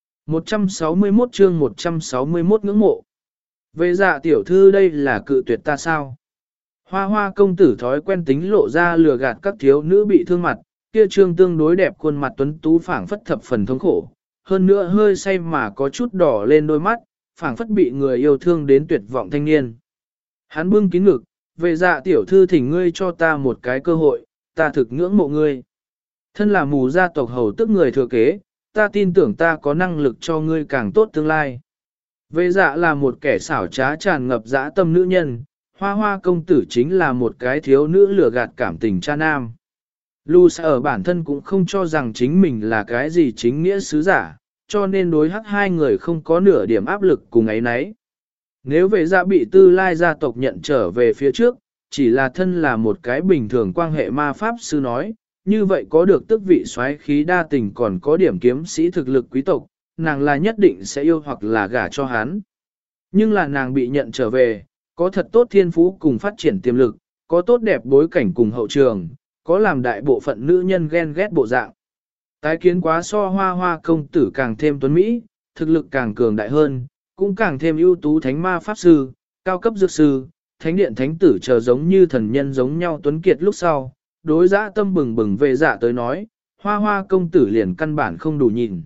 161 chương 161 ngưỡng mộ. Về dạ tiểu thư đây là cự tuyệt ta sao? Hoa hoa công tử thói quen tính lộ ra lừa gạt các thiếu nữ bị thương mặt, kia trương tương đối đẹp khuôn mặt tuấn tú phảng phất thập phần thống khổ, hơn nữa hơi say mà có chút đỏ lên đôi mắt, phảng phất bị người yêu thương đến tuyệt vọng thanh niên. Hắn bưng kín ngực, về dạ tiểu thư thỉnh ngươi cho ta một cái cơ hội, ta thực ngưỡng mộ ngươi. Thân là mù gia tộc hầu tức người thừa kế, ta tin tưởng ta có năng lực cho ngươi càng tốt tương lai. Vệ dạ là một kẻ xảo trá tràn ngập dã tâm nữ nhân, hoa hoa công tử chính là một cái thiếu nữ lừa gạt cảm tình cha nam. Lusa ở bản thân cũng không cho rằng chính mình là cái gì chính nghĩa sứ giả, cho nên đối hắc hai người không có nửa điểm áp lực cùng ấy nấy. Nếu vệ dạ bị tư lai gia tộc nhận trở về phía trước, chỉ là thân là một cái bình thường quan hệ ma pháp sư nói, như vậy có được tước vị soái khí đa tình còn có điểm kiếm sĩ thực lực quý tộc, nàng là nhất định sẽ yêu hoặc là gả cho hắn. Nhưng là nàng bị nhận trở về, có thật tốt thiên phú cùng phát triển tiềm lực, có tốt đẹp bối cảnh cùng hậu trường, có làm đại bộ phận nữ nhân ghen ghét bộ dạng. Tái kiến quá so hoa hoa công tử càng thêm tuấn Mỹ, thực lực càng cường đại hơn, cũng càng thêm ưu tú thánh ma pháp sư, cao cấp dược sư, thánh điện thánh tử chờ giống như thần nhân giống nhau tuấn kiệt lúc sau. Đối dã tâm bừng bừng về dạ tới nói, hoa hoa công tử liền căn bản không đủ nhìn.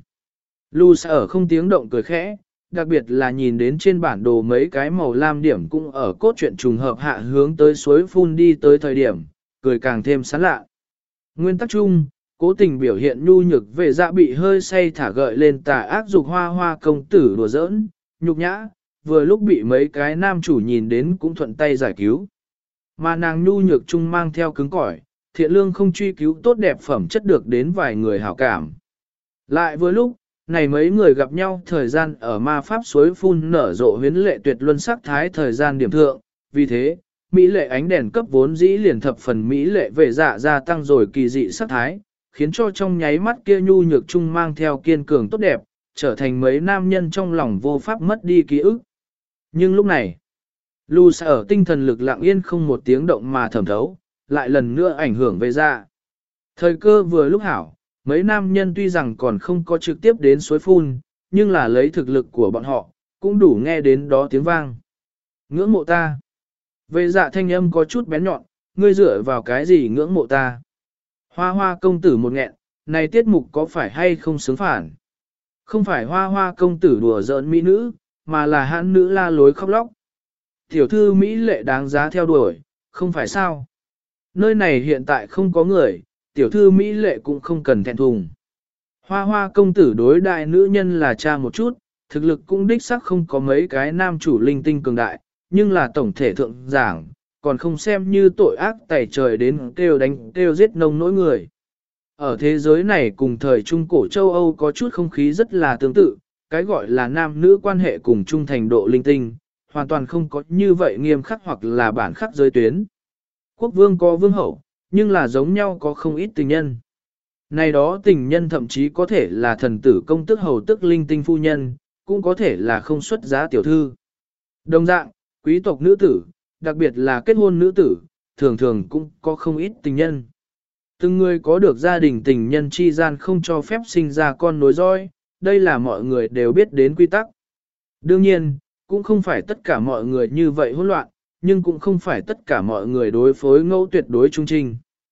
Lusa ở không tiếng động cười khẽ, đặc biệt là nhìn đến trên bản đồ mấy cái màu lam điểm cũng ở cốt truyện trùng hợp hạ hướng tới suối phun đi tới thời điểm, cười càng thêm sán lạ. Nguyên tắc chung, cố tình biểu hiện nhu nhược về dạ bị hơi say thả gợi lên tà ác dục hoa hoa công tử đùa giỡn, nhục nhã, vừa lúc bị mấy cái nam chủ nhìn đến cũng thuận tay giải cứu. Mà nàng nhu nhược chung mang theo cứng cỏi, thiện lương không truy cứu tốt đẹp phẩm chất được đến vài người hảo cảm. Lại vừa lúc, này mấy người gặp nhau thời gian ở ma pháp suối phun nở rộ huyến lệ tuyệt luân sắc thái thời gian điểm thượng, vì thế, mỹ lệ ánh đèn cấp vốn dĩ liền thập phần mỹ lệ về dạ gia tăng rồi kỳ dị sắc thái, khiến cho trong nháy mắt kia nhu nhược chung mang theo kiên cường tốt đẹp, trở thành mấy nam nhân trong lòng vô pháp mất đi ký ức. Nhưng lúc này, Lusa ở tinh thần lực lặng yên không một tiếng động mà thẩm thấu, lại lần nữa ảnh hưởng về dạ. Thời cơ vừa lúc hảo, mấy nam nhân tuy rằng còn không có trực tiếp đến suối phun, nhưng là lấy thực lực của bọn họ, cũng đủ nghe đến đó tiếng vang. Ngưỡng mộ ta. Về dạ thanh âm có chút bén nhọn, ngươi dựa vào cái gì ngưỡng mộ ta. Hoa hoa công tử một nghẹn, này tiết mục có phải hay không sướng phản? Không phải hoa hoa công tử đùa giỡn mỹ nữ, mà là hãn nữ la lối khóc lóc. Tiểu thư Mỹ lệ đáng giá theo đuổi, không phải sao? Nơi này hiện tại không có người, tiểu thư Mỹ lệ cũng không cần thẹn thùng. Hoa hoa công tử đối đại nữ nhân là cha một chút, thực lực cũng đích sắc không có mấy cái nam chủ linh tinh cường đại, nhưng là tổng thể thượng giảng, còn không xem như tội ác tẩy trời đến kêu đánh kêu giết nông nỗi người. Ở thế giới này cùng thời Trung Cổ châu Âu có chút không khí rất là tương tự, cái gọi là nam nữ quan hệ cùng trung thành độ linh tinh, hoàn toàn không có như vậy nghiêm khắc hoặc là bản khắc giới tuyến. Quốc vương có vương hậu, nhưng là giống nhau có không ít tình nhân. Này đó tình nhân thậm chí có thể là thần tử công tước hầu tức linh tinh phu nhân, cũng có thể là không xuất giá tiểu thư. Đồng dạng, quý tộc nữ tử, đặc biệt là kết hôn nữ tử, thường thường cũng có không ít tình nhân. Từng người có được gia đình tình nhân chi gian không cho phép sinh ra con nối dõi, đây là mọi người đều biết đến quy tắc. Đương nhiên, cũng không phải tất cả mọi người như vậy hỗn loạn, nhưng cũng không phải tất cả mọi người đối phối ngẫu tuyệt đối trung trình.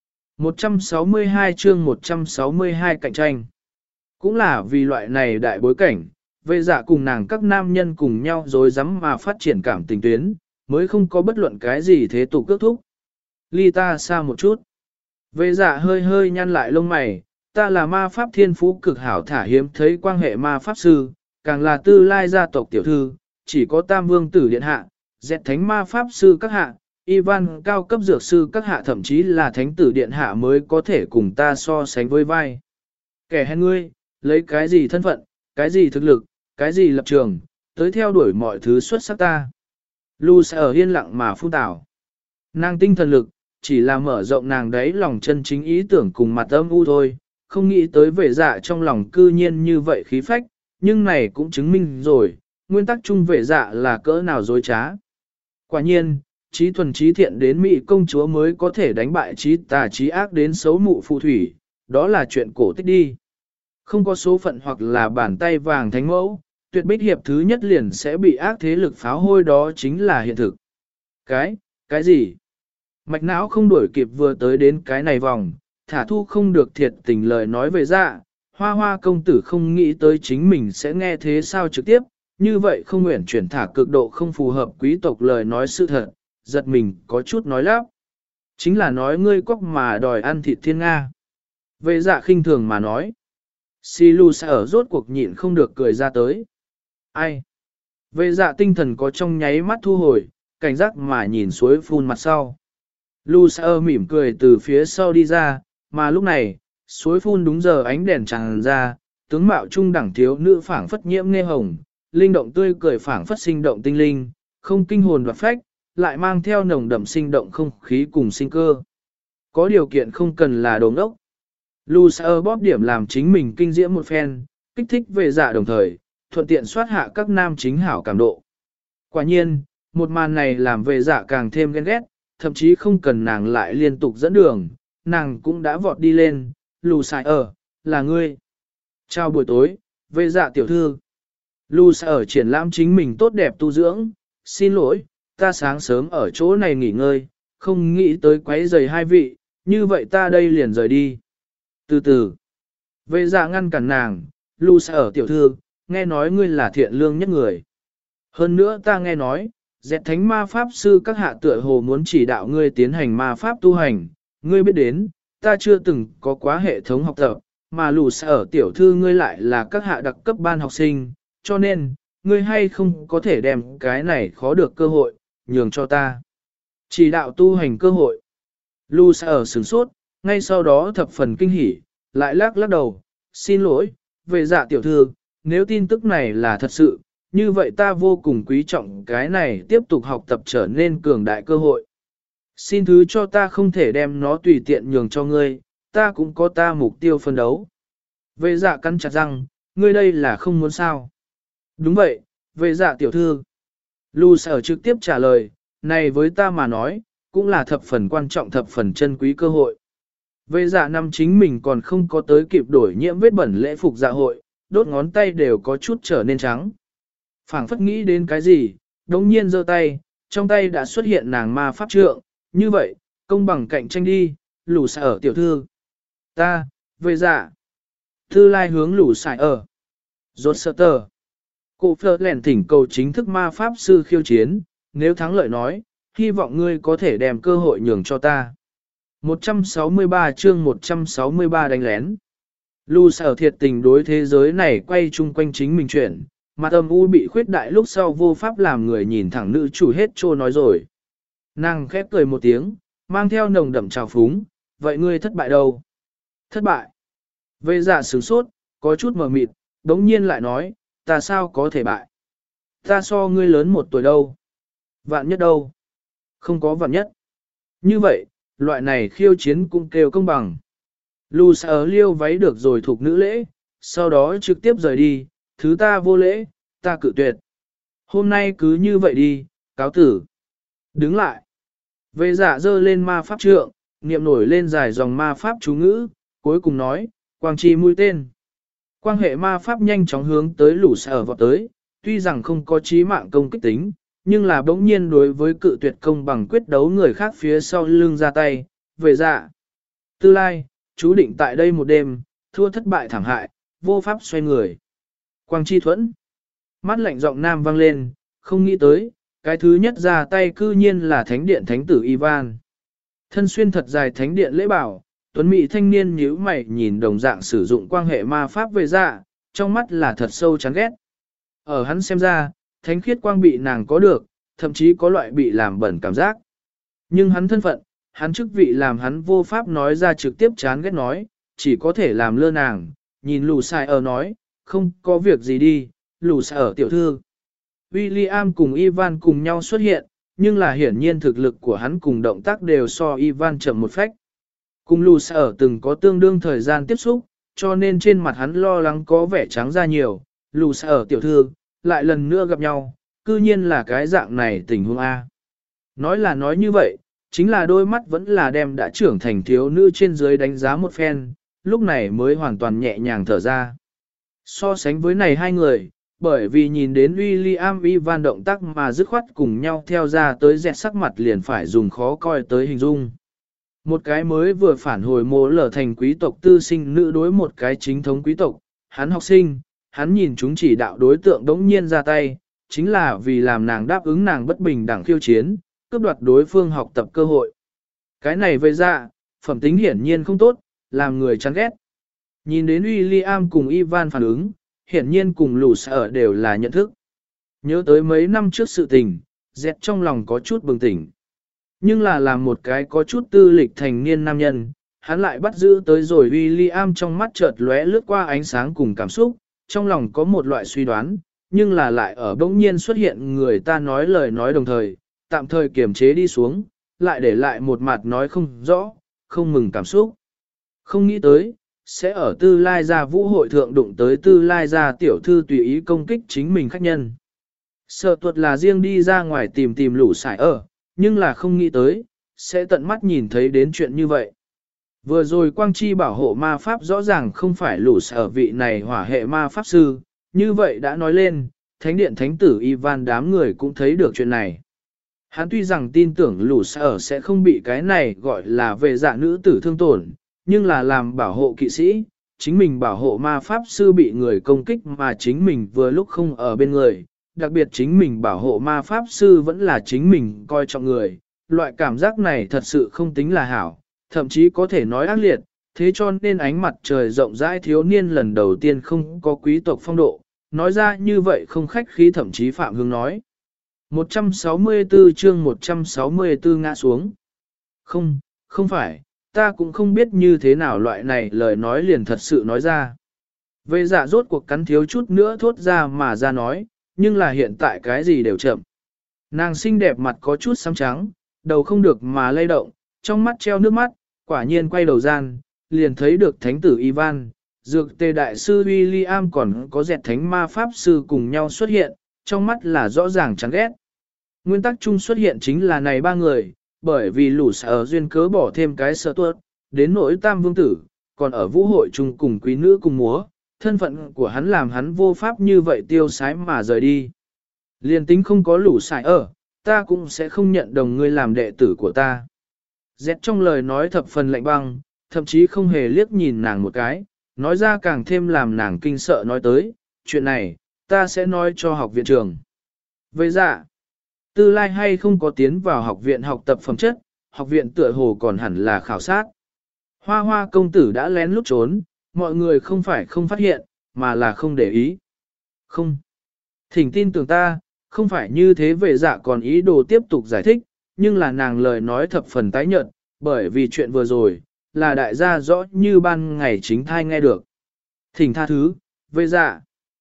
162 chương 162 cạnh tranh. Cũng là vì loại này đại bối cảnh, vệ dạ cùng nàng các nam nhân cùng nhau dối rắm mà phát triển cảm tình tuyến, mới không có bất luận cái gì thế tục cước thúc. Ly ta xa một chút. Vệ dạ hơi hơi nhăn lại lông mày, ta là ma pháp thiên phú cực hảo thả hiếm thấy quan hệ ma pháp sư, càng là tư lai gia tộc tiểu thư, chỉ có tam vương tử điện hạ, dẹt thánh ma pháp sư các hạ, Ivan cao cấp dược sư các hạ thậm chí là thánh tử điện hạ mới có thể cùng ta so sánh với vai. Kẻ hèn ngươi, lấy cái gì thân phận, cái gì thực lực, cái gì lập trường, tới theo đuổi mọi thứ xuất sắc ta. Lu sẽ ở yên lặng mà phun tảo. Nàng tinh thần lực, chỉ là mở rộng nàng đấy lòng chân chính ý tưởng cùng mặt âm u thôi, không nghĩ tới vệ dạ trong lòng cư nhiên như vậy khí phách, nhưng này cũng chứng minh rồi, nguyên tắc chung vệ dạ là cỡ nào dối trá. Quả nhiên, trí thuần trí thiện đến Mỹ công chúa mới có thể đánh bại trí tà trí ác đến xấu mụ phù thủy, đó là chuyện cổ tích đi. Không có số phận hoặc là bàn tay vàng thánh mẫu, tuyệt bích hiệp thứ nhất liền sẽ bị ác thế lực pháo hôi đó chính là hiện thực. Cái gì? Mạch não không đuổi kịp vừa tới đến cái này vòng, thả thu không được thiệt tình lời nói về dạ, hoa hoa công tử không nghĩ tới chính mình sẽ nghe thế sao trực tiếp, như vậy không nguyện chuyển thả cực độ không phù hợp quý tộc lời nói sự thật, giật mình có chút nói lắp. Chính là nói ngươi cóc mà đòi ăn thịt thiên Nga. Vệ dạ khinh thường mà nói. Silu sẽ ở rốt cuộc nhịn không được cười ra tới. Ai? Vệ dạ tinh thần có trong nháy mắt thu hồi, cảnh giác mà nhìn suối phun mặt sau. Lu sẽ mỉm cười từ phía sau đi ra, mà lúc này, suối phun đúng giờ ánh đèn tràn ra, tướng mạo trung đẳng thiếu nữ phảng phất nhiễm nghe hồng, linh động tươi cười phảng phất sinh động tinh linh, không kinh hồn đoạt phách, lại mang theo nồng đậm sinh động không khí cùng sinh cơ. Có điều kiện không cần là đồ ngốc. Lu sẽ bóp điểm làm chính mình kinh diễm một phen, kích thích về dạ đồng thời, thuận tiện soát hạ các nam chính hảo cảm độ. Quả nhiên, một màn này làm về dạ càng thêm ghen ghét, thậm chí không cần nàng lại liên tục dẫn đường, nàng cũng đã vọt đi lên, Lù Sai ở, là ngươi. Chào buổi tối, về dạ tiểu thư. Lù Sai ở triển lãm chính mình tốt đẹp tu dưỡng, xin lỗi, ta sáng sớm ở chỗ này nghỉ ngơi, không nghĩ tới quấy rầy hai vị, như vậy ta đây liền rời đi. Từ từ, về dạ ngăn cản nàng, Lù Sai ở tiểu thư, nghe nói ngươi là thiện lương nhất người. Hơn nữa ta nghe nói, dẹt thánh ma pháp sư các hạ tựa hồ muốn chỉ đạo ngươi tiến hành ma pháp tu hành, ngươi biết đến, ta chưa từng có quá hệ thống học tập, mà Lù Sai ở tiểu thư ngươi lại là các hạ đặc cấp ban học sinh, cho nên, ngươi hay không có thể đem cái này khó được cơ hội, nhường cho ta. Chỉ đạo tu hành cơ hội. Lù Sai ở sửng sốt, ngay sau đó thập phần kinh hỉ, lại lắc lắc đầu, xin lỗi, về dạ tiểu thư, nếu tin tức này là thật sự, như vậy ta vô cùng quý trọng cái này tiếp tục học tập trở nên cường đại cơ hội. Xin thứ cho ta không thể đem nó tùy tiện nhường cho ngươi, ta cũng có ta mục tiêu phân đấu. Vệ dạ cắn chặt răng, ngươi đây là không muốn sao. Đúng vậy, vệ dạ tiểu thư. Lu sở trực tiếp trả lời, này với ta mà nói, cũng là thập phần quan trọng thập phần chân quý cơ hội. Vệ dạ năm chính mình còn không có tới kịp đổi nhiễm vết bẩn lễ phục dạ hội, đốt ngón tay đều có chút trở nên trắng. Phảng phất nghĩ đến cái gì, đống nhiên giơ tay, trong tay đã xuất hiện nàng ma pháp trượng, như vậy, công bằng cạnh tranh đi, Lù Sai ở tiểu thư. Ta, về dạ. Thư lai hướng Lù Sai ở. Rốt sơ tờ. Cô Phở lẻn thỉnh cầu chính thức ma pháp sư khiêu chiến, nếu thắng lợi nói, hy vọng ngươi có thể đem cơ hội nhường cho ta. 163 chương 163 đánh lén. Lu sở thiệt tình đối thế giới này quay chung quanh chính mình chuyển, mặt âm u bị khuyết đại lúc sau vô pháp làm người nhìn thẳng nữ chủ hết trô nói rồi. Nàng khép cười một tiếng, mang theo nồng đậm trào phúng, vậy ngươi thất bại đâu? Thất bại. Vệ dạ sửng sốt, có chút mờ mịt, đống nhiên lại nói, ta sao có thể bại? Ta so ngươi lớn một tuổi đâu? Vạn nhất đâu? Không có vạn nhất. Như vậy, loại này khiêu chiến cũng kêu công bằng. Lu sở liêu váy được rồi thuộc nữ lễ, sau đó trực tiếp rời đi, thứ ta vô lễ, ta cự tuyệt. Hôm nay cứ như vậy đi, cáo tử. Đứng lại. Vệ dạ dơ lên ma pháp trượng, niệm nổi lên dài dòng ma pháp chú ngữ, cuối cùng nói, quang chi mũi tên. Quan hệ ma pháp nhanh chóng hướng tới lũ sở vọt tới, tuy rằng không có chí mạng công kích tính, nhưng là bỗng nhiên đối với cự tuyệt công bằng quyết đấu người khác phía sau lưng ra tay, về dạ. Tư lai, chú định tại đây một đêm, thua thất bại thảm hại, vô pháp xoay người. Quang chi thuẫn. Mắt lạnh giọng nam vang lên, không nghĩ tới, cái thứ nhất ra tay cư nhiên là thánh điện thánh tử Ivan. Thân xuyên thật dài thánh điện lễ bảo, tuấn mỹ thanh niên nhíu mày nhìn đồng dạng sử dụng quan hệ ma pháp về dạ, trong mắt là thật sâu chán ghét. Ở hắn xem ra, thánh khiết quang bị nàng có được, thậm chí có loại bị làm bẩn cảm giác. Nhưng hắn thân phận, hắn chức vị làm hắn vô pháp nói ra trực tiếp chán ghét nói, chỉ có thể làm lơ nàng, nhìn Lù Sai ở nói, không có việc gì đi, Lù Sai ở tiểu thư. William cùng Ivan cùng nhau xuất hiện, nhưng là hiển nhiên thực lực của hắn cùng động tác đều so Ivan chậm một phách. Cùng Lù Sai ở từng có tương đương thời gian tiếp xúc, cho nên trên mặt hắn lo lắng có vẻ trắng ra nhiều, Lù Sai ở tiểu thư, lại lần nữa gặp nhau, cư nhiên là cái dạng này tình huống A. Nói là nói như vậy, chính là đôi mắt vẫn là đem đã trưởng thành thiếu nữ trên dưới đánh giá một phen, lúc này mới hoàn toàn nhẹ nhàng thở ra. So sánh với này hai người, bởi vì nhìn đến William Ivan động tác mà dứt khoát cùng nhau theo ra tới dẹt sắc mặt liền phải dùng khó coi tới hình dung. Một cái mới vừa phản hồi mô lở thành quý tộc tư sinh nữ đối một cái chính thống quý tộc, hắn học sinh, hắn nhìn chúng chỉ đạo đối tượng đống nhiên ra tay, chính là vì làm nàng đáp ứng nàng bất bình đẳng khiêu chiến, cướp đoạt đối phương học tập cơ hội. Cái này về dạ, phẩm tính hiển nhiên không tốt, làm người chán ghét. Nhìn đến William cùng Ivan phản ứng, hiển nhiên cùng lũ sở đều là nhận thức. Nhớ tới mấy năm trước sự tình, dẹt trong lòng có chút bừng tỉnh. Nhưng là làm một cái có chút tư lịch thành niên nam nhân, hắn lại bắt giữ tới rồi William trong mắt chợt lóe lướt qua ánh sáng cùng cảm xúc, trong lòng có một loại suy đoán, nhưng là lại ở bỗng nhiên xuất hiện người ta nói lời nói đồng thời, tạm thời kiềm chế đi xuống, lại để lại một mặt nói không rõ, không mừng cảm xúc. Không nghĩ tới, sẽ ở tư lai gia vũ hội thượng đụng tới tư lai gia tiểu thư tùy ý công kích chính mình khách nhân. Sợ tuột là riêng đi ra ngoài tìm lũ sải ở, nhưng là không nghĩ tới, sẽ tận mắt nhìn thấy đến chuyện như vậy. Vừa rồi quang chi bảo hộ ma pháp rõ ràng không phải lũ sở vị này hỏa hệ ma pháp sư, như vậy đã nói lên, thánh điện thánh tử Ivan đám người cũng thấy được chuyện này. Hắn tuy rằng tin tưởng lũ sở sẽ không bị cái này gọi là về dạ nữ tử thương tổn, nhưng là làm bảo hộ kỵ sĩ, chính mình bảo hộ ma pháp sư bị người công kích mà chính mình vừa lúc không ở bên người, đặc biệt chính mình bảo hộ ma pháp sư vẫn là chính mình coi trọng người, loại cảm giác này thật sự không tính là hảo, thậm chí có thể nói ác liệt, thế cho nên ánh mặt trời rộng rãi thiếu niên lần đầu tiên không có quý tộc phong độ, nói ra như vậy không khách khí thậm chí Phạm Hương nói. 164 chương 164 ngã xuống. Không phải, ta cũng không biết như thế nào loại này lời nói liền thật sự nói ra. Về dạ rốt cuộc cắn thiếu chút nữa thốt ra mà ra nói, nhưng là hiện tại cái gì đều chậm. Nàng xinh đẹp mặt có chút xám trắng, đầu không được mà lay động, trong mắt treo nước mắt, quả nhiên quay đầu gian, liền thấy được thánh tử Ivan, dược tề đại sư William còn có dẹt thánh ma pháp sư cùng nhau xuất hiện, trong mắt là rõ ràng chán ghét. Nguyên tắc chung xuất hiện chính là này ba người, bởi vì lũ sở duyên cớ bỏ thêm cái sở tuất, đến nỗi tam vương tử, còn ở vũ hội chung cùng quý nữ cùng múa, thân phận của hắn làm hắn vô pháp như vậy tiêu sái mà rời đi. Liên tính không có lũ sải ở, ta cũng sẽ không nhận đồng ngươi làm đệ tử của ta. Dẹt trong lời nói thập phần lạnh băng, thậm chí không hề liếc nhìn nàng một cái, nói ra càng thêm làm nàng kinh sợ nói tới, chuyện này, ta sẽ nói cho học viện trường. Vậy dạ, tư lai hay không có tiến vào học viện học tập phẩm chất, học viện tựa hồ còn hẳn là khảo sát. Hoa hoa công tử đã lén lút trốn, mọi người không phải không phát hiện, mà là không để ý. Không. Thỉnh tin tưởng ta, không phải như thế về dạ còn ý đồ tiếp tục giải thích, nhưng là nàng lời nói thập phần tái nhợt, bởi vì chuyện vừa rồi, là đại gia rõ như ban ngày chính thai nghe được. Thỉnh tha thứ, về dạ.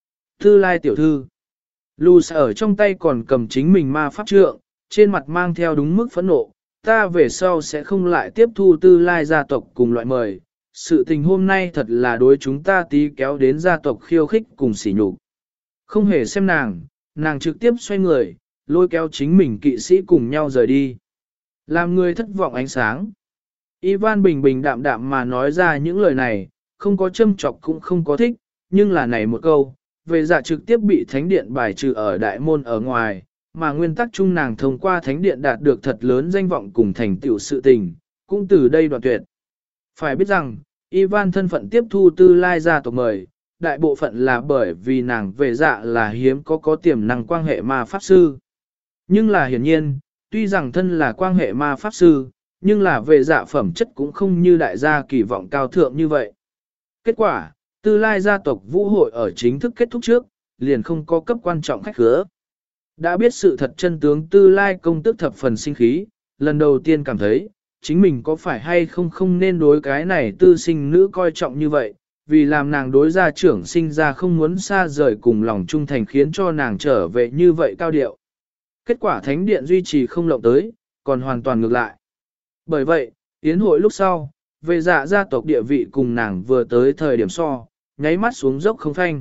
Tư lai tiểu thư. Luz ở trong tay còn cầm chính mình ma pháp trượng, trên mặt mang theo đúng mức phẫn nộ, ta về sau sẽ không lại tiếp thu tư lai gia tộc cùng loại mời. Sự tình hôm nay thật là đối chúng ta tí kéo đến gia tộc khiêu khích cùng sỉ nhục. Không hề xem nàng trực tiếp xoay người, lôi kéo chính mình kỵ sĩ cùng nhau rời đi. Làm người thất vọng ánh sáng. Ivan bình bình đạm đạm mà nói ra những lời này, không có châm chọc cũng không có thích, nhưng là này một câu, về dạ trực tiếp bị thánh điện bài trừ ở đại môn ở ngoài, mà nguyên tắc chung nàng thông qua thánh điện đạt được thật lớn danh vọng cùng thành tựu sự tình, cũng từ đây đoạn tuyệt. Phải biết rằng, Ivan thân phận tiếp thu tư lai gia tộc mời, đại bộ phận là bởi vì nàng về dạ là hiếm có tiềm năng quan hệ ma pháp sư. Nhưng là hiển nhiên, tuy rằng thân là quan hệ ma pháp sư, nhưng là về dạ phẩm chất cũng không như đại gia kỳ vọng cao thượng như vậy. Kết quả, tư lai gia tộc vũ hội ở chính thức kết thúc trước, liền không có cấp quan trọng khách khứa. Đã biết sự thật chân tướng tư lai công tước thập phần sinh khí, lần đầu tiên cảm thấy, chính mình có phải hay không nên đối cái này tư sinh nữ coi trọng như vậy, vì làm nàng đối gia trưởng sinh ra không muốn xa rời cùng lòng trung thành khiến cho nàng trở về như vậy cao điệu. Kết quả thánh điện duy trì không lộng tới, còn hoàn toàn ngược lại. Bởi vậy, yến hội lúc sau, về dạ gia tộc địa vị cùng nàng vừa tới thời điểm so, nháy mắt xuống dốc không phanh.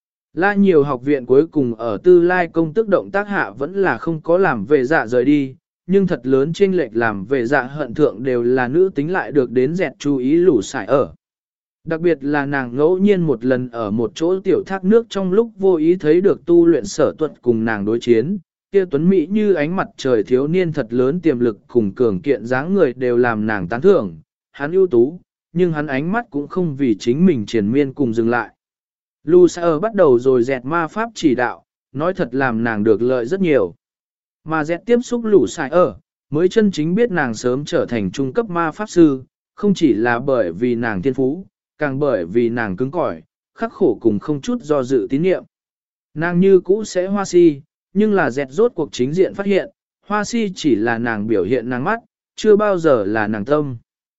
La nhiều học viện cuối cùng ở tư lai công tức động tác hạ vẫn là không có làm về dạ rời đi, nhưng thật lớn chênh lệch làm về dạ hận thượng đều là nữ tính lại được đến dẹt chú ý lũ sải ở. Đặc biệt là nàng ngẫu nhiên một lần ở một chỗ tiểu thác nước trong lúc vô ý thấy được tu luyện sở tuật cùng nàng đối chiến, kia tuấn Mỹ như ánh mặt trời thiếu niên thật lớn tiềm lực cùng cường kiện dáng người đều làm nàng tán thưởng, hắn ưu tú, nhưng hắn ánh mắt cũng không vì chính mình triển miên cùng dừng lại. Lucer bắt đầu rồi dẹt ma pháp chỉ đạo, nói thật làm nàng được lợi rất nhiều. Mà dẹt tiếp xúc Lucer, mới chân chính biết nàng sớm trở thành trung cấp ma pháp sư, không chỉ là bởi vì nàng thiên phú, càng bởi vì nàng cứng cỏi, khắc khổ cùng không chút do dự tín nhiệm. Nàng như cũ sẽ hoa si, nhưng là dẹt rốt cuộc chính diện phát hiện, hoa si chỉ là nàng biểu hiện nàng mắt, chưa bao giờ là nàng tâm.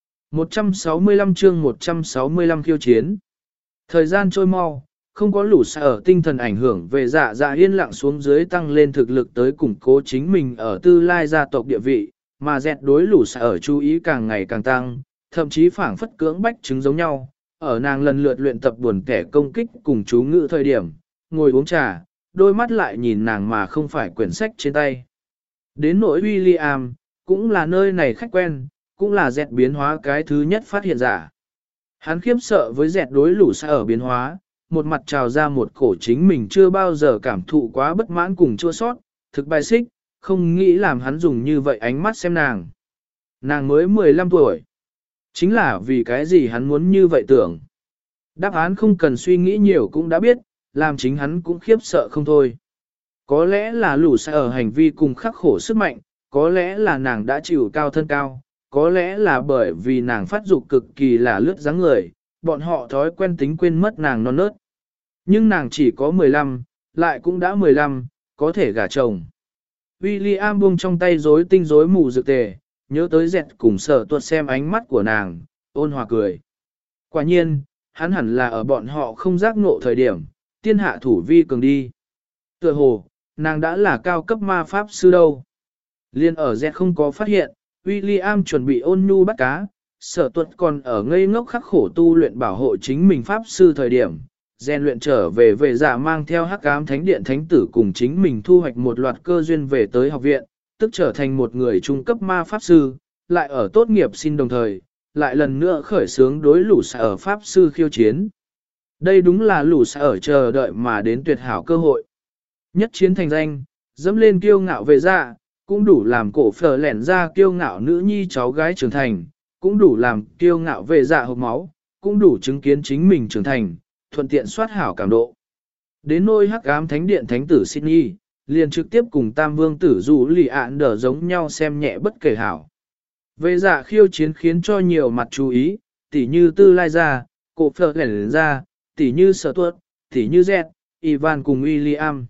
165 chương 165 khiêu chiến. Thời gian trôi mau, không có lũ xa ở tinh thần ảnh hưởng về dạ dạ yên lặng xuống dưới tăng lên thực lực tới củng cố chính mình ở tư lai gia tộc địa vị, mà dẹt đối lũ xa ở chú ý càng ngày càng tăng, thậm chí phảng phất cưỡng bách chứng giống nhau, ở nàng lần lượt luyện tập buồn kẻ công kích cùng chú ngữ thời điểm, ngồi uống trà, đôi mắt lại nhìn nàng mà không phải quyển sách trên tay. Đến nỗi William, cũng là nơi này khách quen, cũng là dẹt biến hóa cái thứ nhất phát hiện giả. Hắn khiếp sợ với dẹt đối lũ xa ở biến hóa, một mặt trào ra một cổ chính mình chưa bao giờ cảm thụ quá bất mãn cùng chua sót, thực bài xích, không nghĩ làm hắn dùng như vậy ánh mắt xem nàng. Nàng mới 15 tuổi. Chính là vì cái gì hắn muốn như vậy tưởng. Đáp án không cần suy nghĩ nhiều cũng đã biết, làm chính hắn cũng khiếp sợ không thôi. Có lẽ là lũ xa ở hành vi cùng khắc khổ sức mạnh, có lẽ là nàng đã chịu cao thân cao, có lẽ là bởi vì nàng phát dục cực kỳ là lướt dáng người, bọn họ thói quen tính quên mất nàng non nớt. Nhưng nàng chỉ có 15, lại cũng đã 15, có thể gả chồng. William buông trong tay rối tinh rối mù dược tề, nhớ tới dẹt cùng sở tuột xem ánh mắt của nàng, ôn hòa cười. Quả nhiên, hắn hẳn là ở bọn họ không giác ngộ thời điểm, tiên hạ thủ vi cường đi. Tựa hồ, nàng đã là cao cấp ma pháp sư đâu. Liên ở dẹt không có phát hiện, William chuẩn bị ôn nhu bắt cá, sở tuột còn ở ngây ngốc khắc khổ tu luyện bảo hộ chính mình pháp sư thời điểm. Gen luyện trở về dạ mang theo hắc ám thánh điện thánh tử cùng chính mình thu hoạch một loạt cơ duyên về tới học viện, tức trở thành một người trung cấp ma pháp sư, lại ở tốt nghiệp xin đồng thời, lại lần nữa khởi xướng đối lũ xa ở pháp sư khiêu chiến. Đây đúng là lũ xa ở chờ đợi mà đến tuyệt hảo cơ hội. Nhất chiến thành danh, dẫm lên kiêu ngạo về dạ, cũng đủ làm cổ phở lẻn ra kiêu ngạo nữ nhi cháu gái trưởng thành, cũng đủ làm kiêu ngạo về dạ hộp máu, cũng đủ chứng kiến chính mình trưởng thành, thuận tiện soát hảo cảm độ. Đến nôi hắc ám thánh điện thánh tử Sydney, liền trực tiếp cùng tam vương tử dù lì ạn đỡ giống nhau xem nhẹ bất kể hảo. Về dạ khiêu chiến khiến cho nhiều mặt chú ý, tỉ như tư lai ra, cổ phở lẻn ra, tỉ như sở tuất, tỉ như dẹt, Ivan cùng William.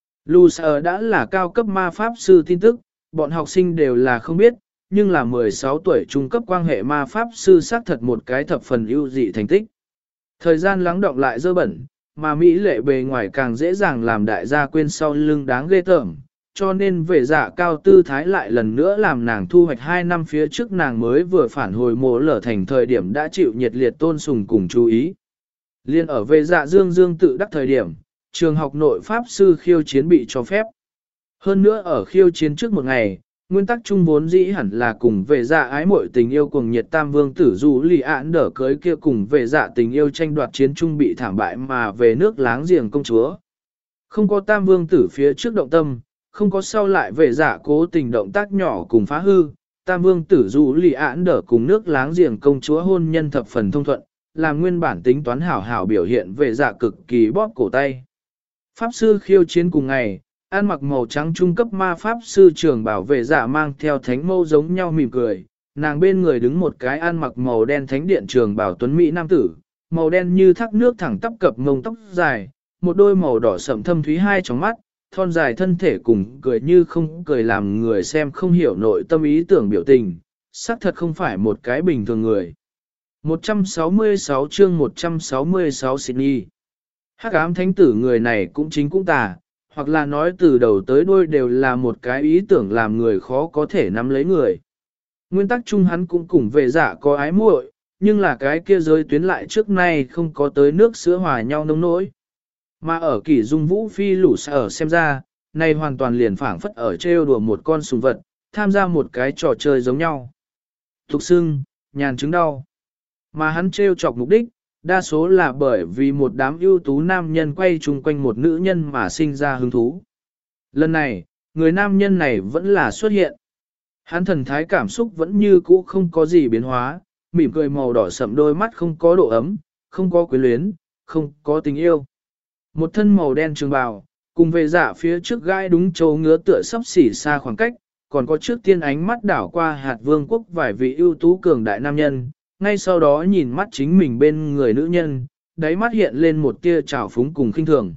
Lucer đã là cao cấp ma pháp sư tin tức, bọn học sinh đều là không biết, nhưng là 16 tuổi trung cấp quan hệ ma pháp sư xác thật một cái thập phần ưu dị thành tích. Thời gian lắng động lại dơ bẩn, mà Mỹ lệ bề ngoài càng dễ dàng làm đại gia quên sau lưng đáng ghê tởm, cho nên về dạ cao tư thái lại lần nữa làm nàng thu hoạch 2 năm phía trước nàng mới vừa phản hồi mộ lở thành thời điểm đã chịu nhiệt liệt tôn sùng cùng chú ý. Liên ở về dạ dương tự đắc thời điểm, trường học nội pháp sư khiêu chiến bị cho phép. Hơn nữa ở khiêu chiến trước một ngày, nguyên tắc chung vốn dĩ hẳn là cùng về dạ ái muội tình yêu cuồng nhiệt tam vương tử dù lì ạn đỡ cưới kia cùng về dạ tình yêu tranh đoạt chiến chung bị thảm bại mà về nước láng giềng công chúa. Không có tam vương tử phía trước động tâm, không có sau lại về dạ cố tình động tác nhỏ cùng phá hư, tam vương tử dù lì ạn đỡ cùng nước láng giềng công chúa hôn nhân thập phần thông thuận, làm nguyên bản tính toán hảo hảo biểu hiện về dạ cực kỳ bóp cổ tay. Pháp sư khiêu chiến cùng ngày, ăn mặc màu trắng trung cấp ma pháp sư trưởng bảo vệ dạ mang theo thánh mâu giống nhau mỉm cười, nàng bên người đứng một cái ăn mặc màu đen thánh điện trường bảo tuấn Mỹ nam tử, màu đen như thác nước thẳng tắp cập mông tóc dài, một đôi màu đỏ sẫm thâm thúy hai tròng mắt, thon dài thân thể cùng cười như không cười làm người xem không hiểu nội tâm ý tưởng biểu tình, xác thật không phải một cái bình thường người. 166 chương 166 Sydney. Hắc ám thánh tử người này cũng chính cũng tà, hoặc là nói từ đầu tới đuôi đều là một cái ý tưởng làm người khó có thể nắm lấy người. Nguyên tắc chung hắn cũng cùng về dạ có ái muội, nhưng là cái kia giới tuyến lại trước nay không có tới nước sữa hòa nhau nông nỗi. Mà ở kỷ dung vũ phi lũ sở xem ra, này hoàn toàn liền phảng phất ở trêu đùa một con sùng vật, tham gia một cái trò chơi giống nhau. Thục xưng, nhàn chứng đau. Mà hắn trêu chọc mục đích, đa số là bởi vì một đám ưu tú nam nhân quay chung quanh một nữ nhân mà sinh ra hứng thú. Lần này, người nam nhân này vẫn là xuất hiện. Hắn thần thái cảm xúc vẫn như cũ không có gì biến hóa, mỉm cười màu đỏ sậm đôi mắt không có độ ấm, không có quyến luyến, không có tình yêu. Một thân màu đen trường bào, cùng về dạ phía trước gai đúng chỗ ngứa tựa sắp xỉ xa khoảng cách, còn có trước tiên ánh mắt đảo qua hạt vương quốc vài vị ưu tú cường đại nam nhân, ngay sau đó nhìn mắt chính mình bên người nữ nhân, đáy mắt hiện lên một tia trào phúng cùng khinh thường.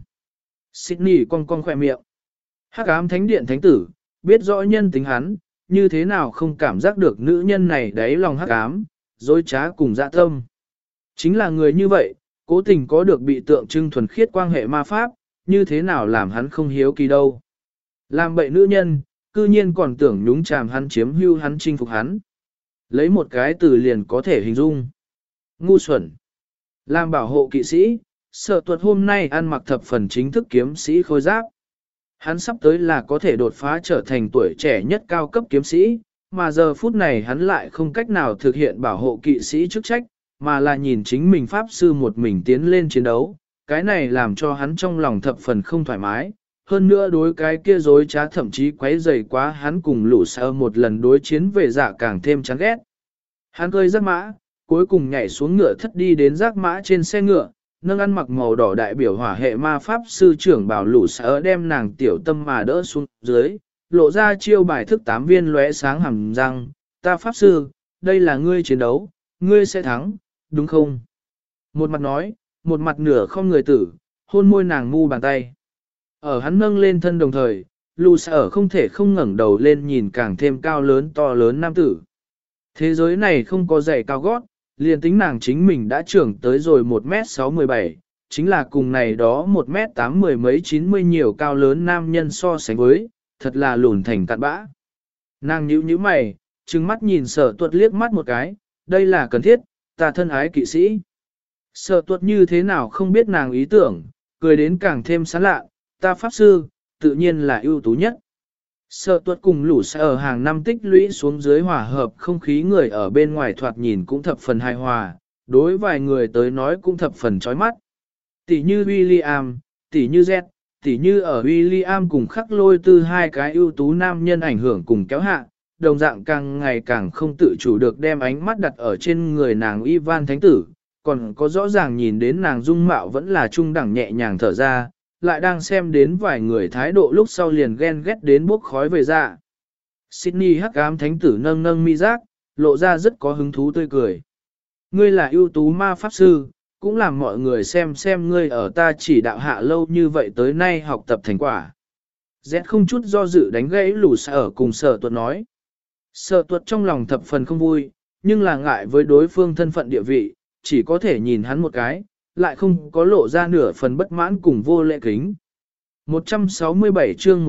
Sydney cong cong khỏe miệng. Hắc ám thánh điện thánh tử, biết rõ nhân tính hắn, như thế nào không cảm giác được nữ nhân này đáy lòng hắc ám, dối trá cùng dạ tâm. Chính là người như vậy, cố tình có được bị tượng trưng thuần khiết quan hệ ma pháp, như thế nào làm hắn không hiếu kỳ đâu. Làm bậy nữ nhân, cư nhiên còn tưởng nhúng chàm hắn chiếm hưu hắn chinh phục hắn. Lấy một cái từ liền có thể hình dung. Ngu xuẩn. Làm bảo hộ kỵ sĩ, Sở Tuật hôm nay ăn mặc thập phần chính thức kiếm sĩ khôi giáp. Hắn sắp tới là có thể đột phá trở thành tuổi trẻ nhất cao cấp kiếm sĩ, mà giờ phút này hắn lại không cách nào thực hiện bảo hộ kỵ sĩ chức trách, mà là nhìn chính mình pháp sư một mình tiến lên chiến đấu. Cái này làm cho hắn trong lòng thập phần không thoải mái, hơn nữa đối cái kia dối trá thậm chí quấy rầy quá hắn cùng lũ sơ một lần đối chiến về dạ càng thêm chán ghét. Hắn cơi giác mã, cuối cùng nhảy xuống ngựa thất đi đến giác mã trên xe ngựa, nâng ăn mặc màu đỏ đại biểu hỏa hệ ma pháp sư trưởng bảo lũ sơ đem nàng tiểu tâm mà đỡ xuống dưới, lộ ra chiêu bài thức 8 viên lóe sáng hàm răng, ta pháp sư, đây là ngươi chiến đấu, ngươi sẽ thắng, đúng không? Một mặt nói, một mặt nửa không người tử, hôn môi nàng mu bàn tay. Ở hắn nâng lên thân đồng thời, lũ sơ không thể không ngẩng đầu lên nhìn càng thêm cao lớn to lớn nam tử. Thế giới này không có giày cao gót, liền tính nàng chính mình đã trưởng tới rồi 1m6-17, chính là cùng này đó 1m8 mười mấy 90 nhiều cao lớn nam nhân so sánh với, thật là lùn thành cặn bã. Nàng nhíu mày, trừng mắt nhìn Sở Tuật liếc mắt một cái, đây là cần thiết, ta thân ái kỵ sĩ. Sở Tuật như thế nào không biết nàng ý tưởng, cười đến càng thêm sán lạ, ta pháp sư, tự nhiên là ưu tú nhất. Sở Tuật cùng lũ sơ ở hàng năm tích lũy xuống dưới hòa hợp không khí người ở bên ngoài thoạt nhìn cũng thập phần hài hòa, đối vài người tới nói cũng thập phần chói mắt. Tỷ như William, tỷ như Z, tỷ như ở William cùng khắc lôi tư hai cái ưu tú nam nhân ảnh hưởng cùng kéo hạ, đồng dạng càng ngày càng không tự chủ được đem ánh mắt đặt ở trên người nàng Ivan Thánh Tử, còn có rõ ràng nhìn đến nàng dung mạo vẫn là trung đẳng nhẹ nhàng thở ra, lại đang xem đến vài người thái độ lúc sau liền ghen ghét đến bốc khói về dạ. Sydney hắc ám thánh tử nâng nâng mi giác, lộ ra rất có hứng thú tươi cười. Ngươi là ưu tú ma pháp sư, cũng làm mọi người xem ngươi ở ta chỉ đạo hạ lâu như vậy tới nay học tập thành quả. Z không chút do dự đánh gãy lũ sở cùng Sở Tuật nói. Sở Tuật trong lòng thập phần không vui, nhưng là ngại với đối phương thân phận địa vị, chỉ có thể nhìn hắn một cái, lại không có lộ ra nửa phần bất mãn cùng vô lễ kính. 167 chương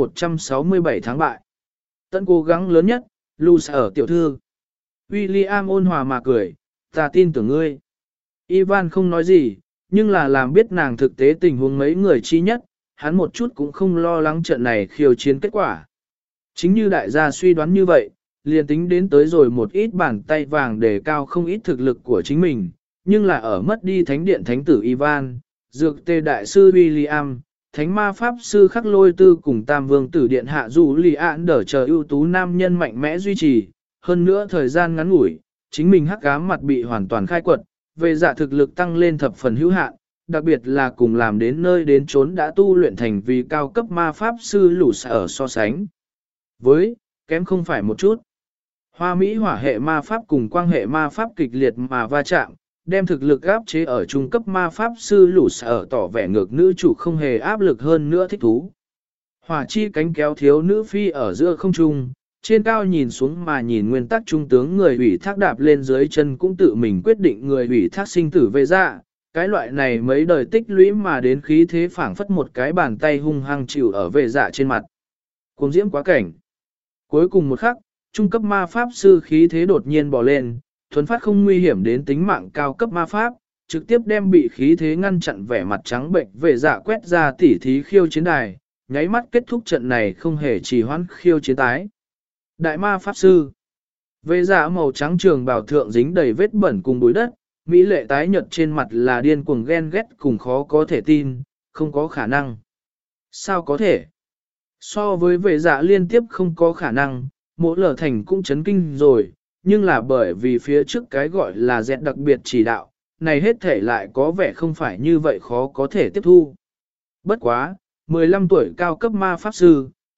167 tháng bại. Tận cố gắng lớn nhất, lũ sở tiểu thư. William ôn hòa mà cười, ta tin tưởng ngươi. Ivan không nói gì, nhưng là làm biết nàng thực tế tình huống mấy người chi nhất, hắn một chút cũng không lo lắng trận này khiêu chiến kết quả. Chính như đại gia suy đoán như vậy, liền tính đến tới rồi một ít bàn tay vàng để cao không ít thực lực của chính mình, nhưng là ở mất đi thánh điện thánh tử Ivan, dược tê đại sư William, thánh ma pháp sư khắc lôi tư cùng tam vương tử điện hạ dù lì ạn đỡ chờ ưu tú nam nhân mạnh mẽ duy trì, hơn nữa thời gian ngắn ngủi, chính mình hắc ám mặt bị hoàn toàn khai quật, về dạ thực lực tăng lên thập phần hữu hạn, đặc biệt là cùng làm đến nơi đến chốn đã tu luyện thành vì cao cấp ma pháp sư lũ sở so sánh. Với, kém không phải một chút. Hoa Mỹ hỏa hệ ma pháp cùng quang hệ ma pháp kịch liệt mà va chạm, đem thực lực áp chế ở trung cấp ma pháp sư lũ sở tỏ vẻ ngược nữ chủ không hề áp lực hơn nữa thích thú. Hỏa chi cánh kéo thiếu nữ phi ở giữa không trung, trên cao nhìn xuống mà nhìn nguyên tắc trung tướng người ủy thác đạp lên dưới chân cũng tự mình quyết định người ủy thác sinh tử về dạ. Cái loại này mấy đời tích lũy mà đến khí thế phảng phất một cái bàn tay hung hăng chịu ở về dạ trên mặt. Cuồng diễm quá cảnh. Cuối cùng một khắc, trung cấp ma pháp sư khí thế đột nhiên bò lên, thuần phát không nguy hiểm đến tính mạng cao cấp ma pháp, trực tiếp đem bị khí thế ngăn chặn vẻ mặt trắng bệnh về dạ quét ra tỉ thí khiêu chiến đài, nháy mắt kết thúc trận này không hề trì hoãn khiêu chiến tái. Đại ma pháp sư. Về dạ màu trắng trường bảo thượng dính đầy vết bẩn cùng bụi đất, mỹ lệ tái nhợt trên mặt là điên cuồng ghen ghét cùng khó có thể tin, không có khả năng. Sao có thể? So với về dạ liên tiếp không có khả năng, mỗi lở thành cũng chấn kinh rồi, nhưng là bởi vì phía trước cái gọi là dẹt đặc biệt chỉ đạo, này hết thể lại có vẻ không phải như vậy khó có thể tiếp thu. Bất quá, 15 tuổi cao cấp ma pháp sư,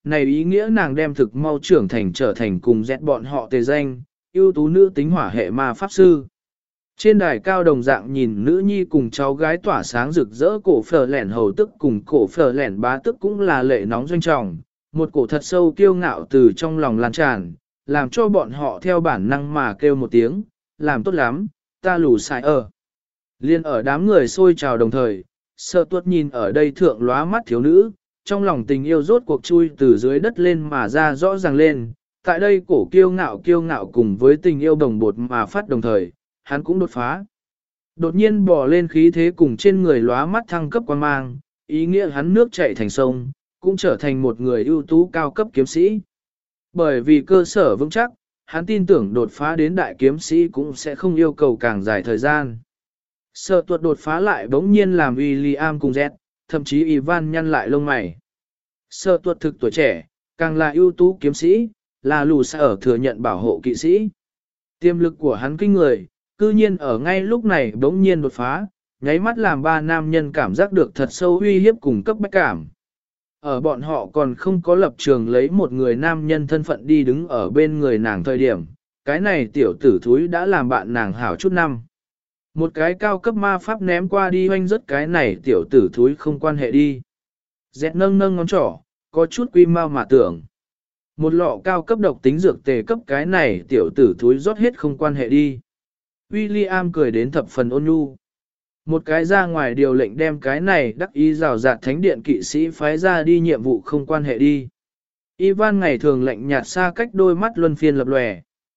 này ý nghĩa nàng đem thực mau trưởng thành trở thành cùng dẹt bọn họ tề danh, ưu tú nữ tính hỏa hệ ma pháp sư. Trên đài cao đồng dạng nhìn nữ nhi cùng cháu gái tỏa sáng rực rỡ, cổ phở lẻn hầu tức cùng cổ phở lẻn bá tức cũng là lệ nóng doanh trọng, một cổ thật sâu kiêu ngạo từ trong lòng lan tràn, làm cho bọn họ theo bản năng mà kêu một tiếng, làm tốt lắm, ta lù sai ở. Liên ở đám người xôi trào đồng thời, sợ tuất nhìn ở đây thượng lóa mắt thiếu nữ, trong lòng tình yêu rốt cuộc chui từ dưới đất lên mà ra rõ ràng lên, tại đây cổ kiêu ngạo cùng với tình yêu đồng bột mà phát đồng thời, hắn cũng đột phá. Đột nhiên bỏ lên khí thế cùng trên người lóa mắt thăng cấp quan mang, ý nghĩa hắn nước chảy thành sông, cũng trở thành một người ưu tú cao cấp kiếm sĩ. Bởi vì cơ sở vững chắc, hắn tin tưởng đột phá đến đại kiếm sĩ cũng sẽ không yêu cầu càng dài thời gian. Sợ tuột đột phá lại bỗng nhiên làm William cùng Z, thậm chí Ivan nhăn lại lông mày. Sợ tuột thực tuổi trẻ, càng là ưu tú kiếm sĩ, là lù xa ở thừa nhận bảo hộ kỵ sĩ. Tiềm lực của hắn kinh người, cư nhiên ở ngay lúc này bỗng nhiên đột phá, nháy mắt làm ba nam nhân cảm giác được thật sâu uy hiếp cùng cấp bách cảm. Ở bọn họ còn không có lập trường lấy một người nam nhân thân phận đi đứng ở bên người nàng thời điểm, cái này tiểu tử thúi đã làm bạn nàng hảo chút năm. Một cái cao cấp ma pháp ném qua đi hoanh rất cái này tiểu tử thúi không quan hệ đi. Dẹt nâng ngón trỏ, có chút quy mau mà tưởng. Một lọ cao cấp độc tính dược tề cấp cái này tiểu tử thúi rót hết không quan hệ đi. William cười đến thập phần ôn nhu. Một cái ra ngoài điều lệnh đem cái này đắc ý rào rạt thánh điện kỵ sĩ phái ra đi nhiệm vụ không quan hệ đi. Ivan ngày thường lệnh nhạt xa cách đôi mắt luân phiên lập lòe.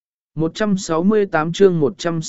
168 chương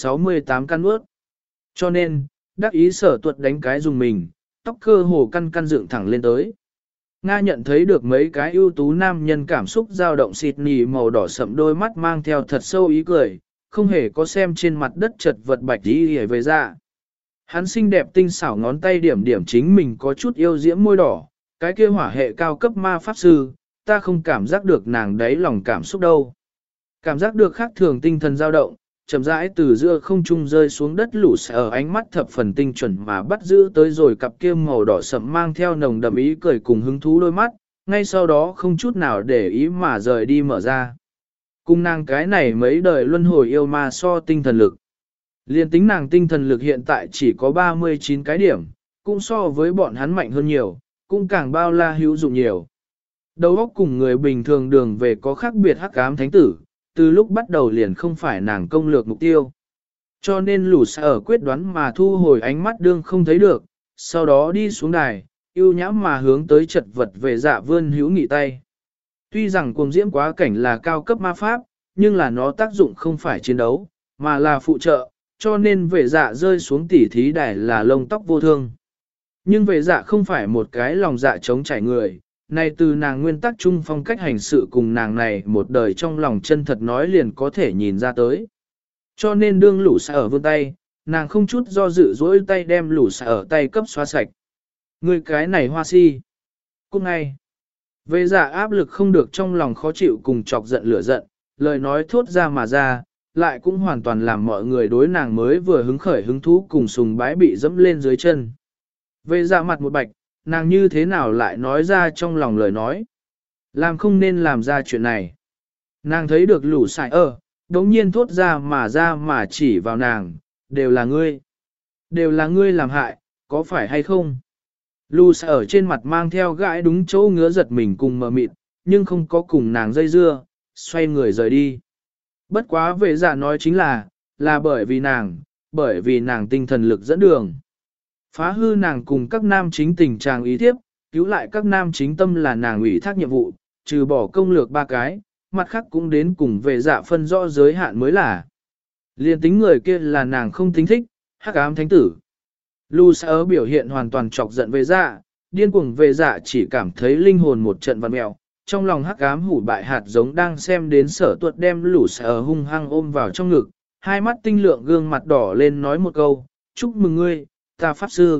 168 căn ướt. Cho nên, đắc ý sở tuật đánh cái dùng mình, tóc cơ hồ căn dựng thẳng lên tới. Nga nhận thấy được mấy cái ưu tú nam nhân cảm xúc dao động Sydney màu đỏ sậm đôi mắt mang theo thật sâu ý cười, không hề có xem trên mặt đất chật vật bạch đi hề về ra. Hắn xinh đẹp tinh xảo ngón tay điểm chính mình có chút yêu diễm môi đỏ, cái kia hỏa hệ cao cấp ma pháp sư, ta không cảm giác được nàng đấy lòng cảm xúc đâu. Cảm giác được khác thường tinh thần dao động, chậm rãi từ giữa không trung rơi xuống đất lũ xẻ ở ánh mắt thập phần tinh chuẩn mà bắt giữ tới rồi cặp kia màu đỏ sậm mang theo nồng đậm ý cười cùng hứng thú đôi mắt, ngay sau đó không chút nào để ý mà rời đi mở ra. Cùng nàng cái này mấy đời luân hồi yêu ma so tinh thần lực. Liên tính nàng tinh thần lực hiện tại chỉ có 39 cái điểm, cũng so với bọn hắn mạnh hơn nhiều, cũng càng bao la hữu dụng nhiều. Đầu óc cùng người bình thường đường về có khác biệt hắc ám thánh tử, từ lúc bắt đầu liền không phải nàng công lược mục tiêu. Cho nên lũ xa ở quyết đoán mà thu hồi ánh mắt đương không thấy được, sau đó đi xuống đài, yêu nhãm mà hướng tới chật vật về dạ vươn hữu nghị tay. Tuy rằng cuồng diễm quá cảnh là cao cấp ma pháp, nhưng là nó tác dụng không phải chiến đấu, mà là phụ trợ, cho nên về dạ rơi xuống tỉ thí đài là lông tóc vô thương. Nhưng về dạ không phải một cái lòng dạ chống trải người, này từ nàng nguyên tắc chung phong cách hành sự cùng nàng này một đời trong lòng chân thật nói liền có thể nhìn ra tới. Cho nên đương lũ xa ở vươn tay, nàng không chút do dự dỗi tay đem lũ xa ở tay cấp xóa sạch. Người cái này hoa si. Cũng ngay. Về dạ áp lực không được trong lòng khó chịu cùng chọc giận lửa giận, lời nói thốt ra mà ra, lại cũng hoàn toàn làm mọi người đối nàng mới vừa hứng khởi hứng thú cùng sùng bái bị dẫm lên dưới chân. Về dạ mặt một bạch, nàng như thế nào lại nói ra trong lòng lời nói. Làm không nên làm ra chuyện này. Nàng thấy được lũ xài đống nhiên thốt ra mà chỉ vào nàng, đều là ngươi. Đều là ngươi làm hại, có phải hay không? Lũ xài ở trên mặt mang theo gãi đúng chỗ ngứa giật mình cùng mờ mịt, nhưng không có cùng nàng dây dưa, xoay người rời đi. Bất quá về dạ nói chính là bởi vì nàng tinh thần lực dẫn đường. Phá hư nàng cùng các nam chính tình trạng ý thiếp, cứu lại các nam chính tâm là nàng ủy thác nhiệm vụ, trừ bỏ công lược 3 cái, mặt khác cũng đến cùng về dạ phân rõ giới hạn mới là. Liên tính người kia là nàng không tính thích, hắc ám thánh tử. Lucer biểu hiện hoàn toàn chọc giận về dạ, điên cuồng về dạ chỉ cảm thấy linh hồn một trận vặn mèo, trong lòng hắc ám hủ bại hạt giống đang xem đến sở tuột đem Lucer hung hăng ôm vào trong ngực, hai mắt tinh lượng gương mặt đỏ lên nói một câu, chúc mừng ngươi, ta pháp sư.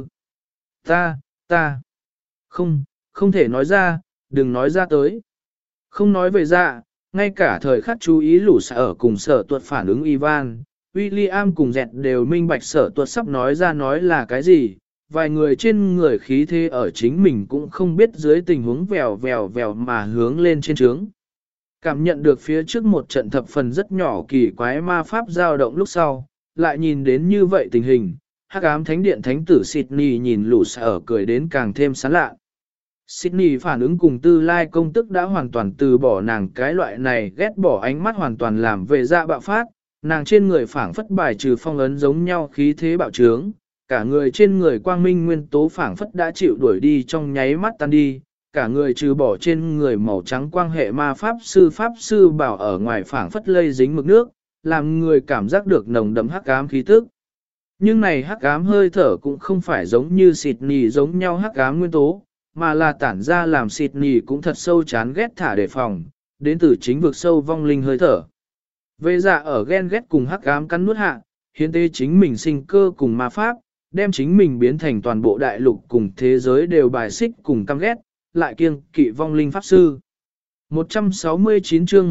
Ta. Không thể nói ra, đừng nói ra tới. Không nói về dạ, ngay cả thời khắc chú ý lũ xả ở cùng sở tuột phản ứng Ivan, William cùng dẹt đều minh bạch sở tuột sắp nói ra nói là cái gì, vài người trên người khí thế ở chính mình cũng không biết dưới tình huống vèo vèo vèo mà hướng lên trên trướng. Cảm nhận được phía trước một trận thập phần rất nhỏ kỳ quái ma pháp dao động lúc sau, lại nhìn đến như vậy tình hình, hắc ám thánh điện thánh tử Sydney nhìn lũ sở cười đến càng thêm sán lạ. Sydney phản ứng cùng tư lai công tức đã hoàn toàn từ bỏ nàng cái loại này ghét bỏ ánh mắt hoàn toàn làm về dạ bạo phát, nàng trên người phảng phất bài trừ phong ấn giống nhau khí thế bạo trướng, cả người trên người quang minh nguyên tố phảng phất đã chịu đuổi đi trong nháy mắt tan đi, cả người trừ bỏ trên người màu trắng quang hệ ma pháp sư bảo ở ngoài phảng phất lây dính mực nước, làm người cảm giác được nồng đậm hắc ám khí tức. Nhưng này hắc ám hơi thở cũng không phải giống như Sydney giống nhau hắc ám nguyên tố, mà là tản ra làm Sydney cũng thật sâu chán ghét thả đề phòng, đến từ chính vực sâu vong linh hơi thở. Về dạ ở ghen ghét cùng hắc ám cắn nuốt hạ, hiến tế chính mình sinh cơ cùng ma pháp, đem chính mình biến thành toàn bộ đại lục cùng thế giới đều bài xích cùng căm ghét, lại kiêng kỵ vong linh pháp sư. 169 chương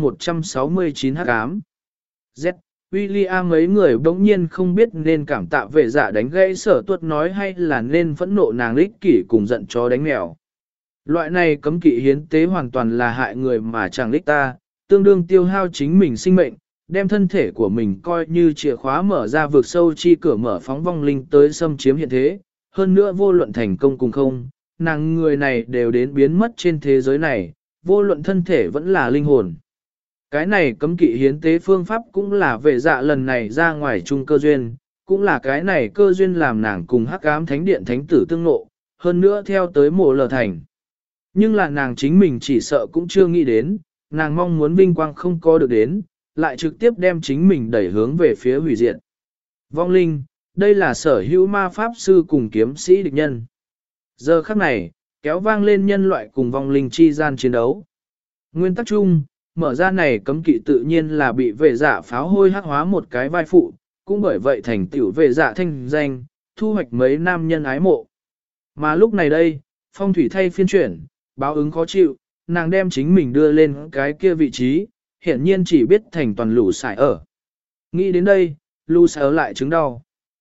169 hắc ám. Z. William mấy người bỗng nhiên không biết nên cảm tạ vệ dạ đánh gãy sở tuất nói hay là nên phẫn nộ nàng ích kỷ cùng giận chó đánh mèo. Loại này cấm kỵ hiến tế hoàn toàn là hại người mà chẳng lích ta, tương đương tiêu hao chính mình sinh mệnh, đem thân thể của mình coi như chìa khóa mở ra vượt sâu chi cửa mở phóng vong linh tới xâm chiếm hiện thế, hơn nữa vô luận thành công cùng không, nàng người này đều đến biến mất trên thế giới này, vô luận thân thể vẫn là linh hồn. Cái này cấm kỵ hiến tế phương pháp cũng là về dạ lần này ra ngoài chung cơ duyên, cũng là cái này cơ duyên làm nàng cùng hắc ám thánh điện thánh tử tương ngộ, hơn nữa theo tới mộ lờ thành. Nhưng là nàng chính mình chỉ sợ cũng chưa nghĩ đến, nàng mong muốn vinh quang không có được đến, lại trực tiếp đem chính mình đẩy hướng về phía hủy diệt. Vong linh, đây là sở hữu ma pháp sư cùng kiếm sĩ địch nhân. Giờ khắc này, kéo vang lên nhân loại cùng vong linh chi gian chiến đấu. Nguyên tắc chung, mở ra này cấm kỵ tự nhiên là bị vệ dạ pháo hôi hắc hóa một cái vai phụ, cũng bởi vậy thành tiểu vệ dạ thanh danh, thu hoạch mấy nam nhân ái mộ. Mà lúc này đây, phong thủy thay phiên chuyển, báo ứng khó chịu, nàng đem chính mình đưa lên cái kia vị trí, hiển nhiên chỉ biết thành toàn lũ sải ở. Nghĩ đến đây, lũ sải ở lại chứng đau.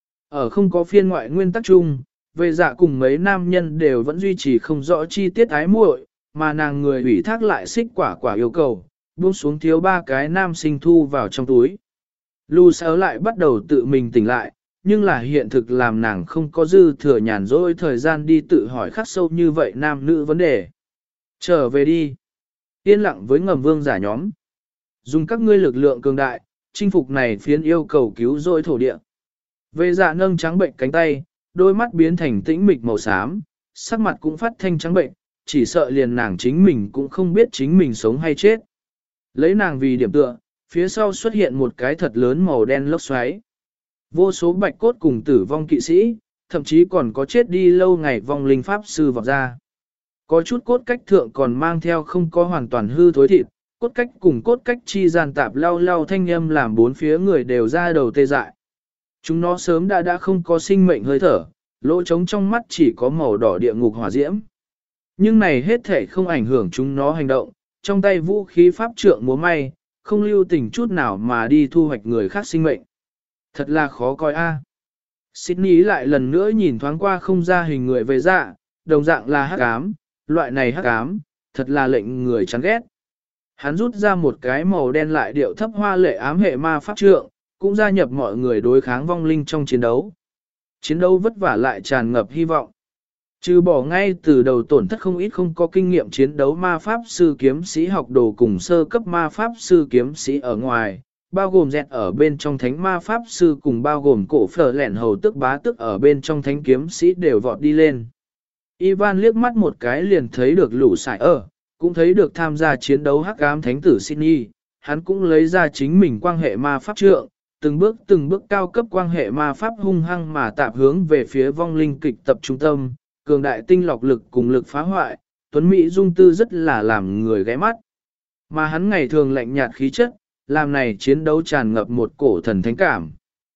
Ở không có phiên ngoại nguyên tắc chung, vệ dạ cùng mấy nam nhân đều vẫn duy trì không rõ chi tiết ái muội, mà nàng người ủy thác lại xích quả quả yêu cầu, buông xuống thiếu 3 cái nam sinh thu vào trong túi. Lũ sải ở lại bắt đầu tự mình tỉnh lại, nhưng là hiện thực làm nàng không có dư thừa nhàn rỗi thời gian đi tự hỏi khắc sâu như vậy nam nữ vấn đề. Trở về đi. Yên lặng với ngầm vương giả nhóm. Dùng các ngươi lực lượng cường đại, chinh phục này phiến yêu cầu cứu rỗi thổ địa. Vệ dạ nâng trắng bệnh cánh tay, đôi mắt biến thành tĩnh mịch màu xám, sắc mặt cũng phát thanh trắng bệnh, chỉ sợ liền nàng chính mình cũng không biết chính mình sống hay chết. Lấy nàng vì điểm tựa, phía sau xuất hiện một cái thật lớn màu đen lốc xoáy. Vô số bạch cốt cùng tử vong kỵ sĩ, thậm chí còn có chết đi lâu ngày vong linh pháp sư vọt ra. Có chút cốt cách thượng còn mang theo không có hoàn toàn hư thối thịt, cốt cách cùng cốt cách chi gian tạp lau lau thanh âm làm bốn phía người đều ra đầu tê dại. Chúng nó sớm đã không có sinh mệnh hơi thở, lỗ trống trong mắt chỉ có màu đỏ địa ngục hỏa diễm. Nhưng này hết thể không ảnh hưởng chúng nó hành động, trong tay vũ khí pháp trượng múa may, không lưu tình chút nào mà đi thu hoạch người khác sinh mệnh. Thật là khó coi a. Sydney lại lần nữa nhìn thoáng qua không ra hình người về dạ, đồng dạng là hắc ám, loại này hắc ám, thật là lệnh người chán ghét. Hắn rút ra một cái màu đen lại điệu thấp hoa lệ ám hệ ma pháp trượng, cũng gia nhập mọi người đối kháng vong linh trong chiến đấu. Chiến đấu vất vả lại tràn ngập hy vọng. Trừ bỏ ngay từ đầu tổn thất không ít không có kinh nghiệm chiến đấu ma pháp sư kiếm sĩ học đồ cùng sơ cấp ma pháp sư kiếm sĩ ở ngoài, bao gồm dẹt ở bên trong thánh ma pháp sư cùng bao gồm cổ phở lẻn hầu tức bá tức ở bên trong thánh kiếm sĩ đều vọt đi lên. Ivan liếc mắt một cái liền thấy được lũ sải ở, cũng thấy được tham gia chiến đấu hắc ám thánh tử Sydney, hắn cũng lấy ra chính mình quan hệ ma pháp trượng, từng bước cao cấp quan hệ ma pháp hung hăng mà tạp hướng về phía vong linh kịch tập trung tâm, cường đại tinh lọc lực cùng lực phá hoại, tuấn mỹ dung tư rất là làm người ghé mắt. Mà hắn ngày thường lạnh nhạt khí chất, làm này chiến đấu tràn ngập một cổ thần thánh cảm.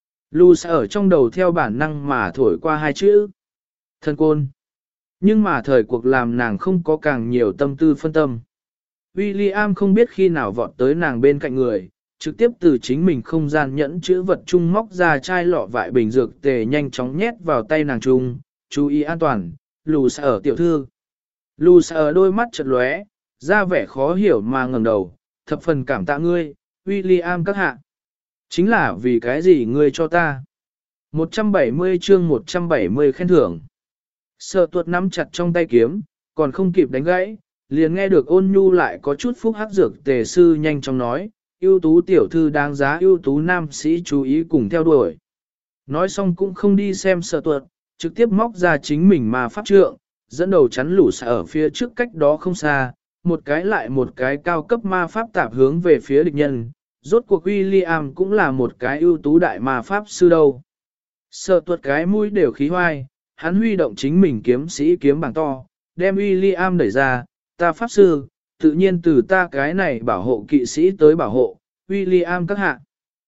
Luz ở trong đầu theo bản năng mà thổi qua hai chữ. Thần côn. Nhưng mà thời cuộc làm nàng không có càng nhiều tâm tư phân tâm. William không biết khi nào vọt tới nàng bên cạnh người, trực tiếp từ chính mình không gian nhẫn chữ vật chung móc ra chai lọ vại bình dược tề nhanh chóng nhét vào tay nàng chung, chú ý an toàn, lù sở tiểu thư. Lù sở đôi mắt chật lóe, ra vẻ khó hiểu mà ngẩng đầu, thập phần cảm tạ ngươi, William các hạ. Chính là vì cái gì ngươi cho ta? 170 chương 170 khen thưởng. Sở tuột nắm chặt trong tay kiếm, còn không kịp đánh gãy, liền nghe được ôn nhu lại có chút phúc hắc dược tề sư nhanh chóng nói, ưu tú tiểu thư đáng giá ưu tú nam sĩ chú ý cùng theo đuổi. Nói xong cũng không đi xem sở tuột, trực tiếp móc ra chính mình mà pháp trượng, dẫn đầu chắn lũ xạ ở phía trước cách đó không xa, một cái lại một cái cao cấp ma pháp tạp hướng về phía địch nhân. Rốt cuộc William cũng là một cái ưu tú đại ma pháp sư đâu. Sở tuột cái mũi đều khí hoai, hắn huy động chính mình kiếm sĩ kiếm bảng to, đem William đẩy ra, ta pháp sư, tự nhiên từ ta cái này bảo hộ kỵ sĩ tới bảo hộ, William các hạ.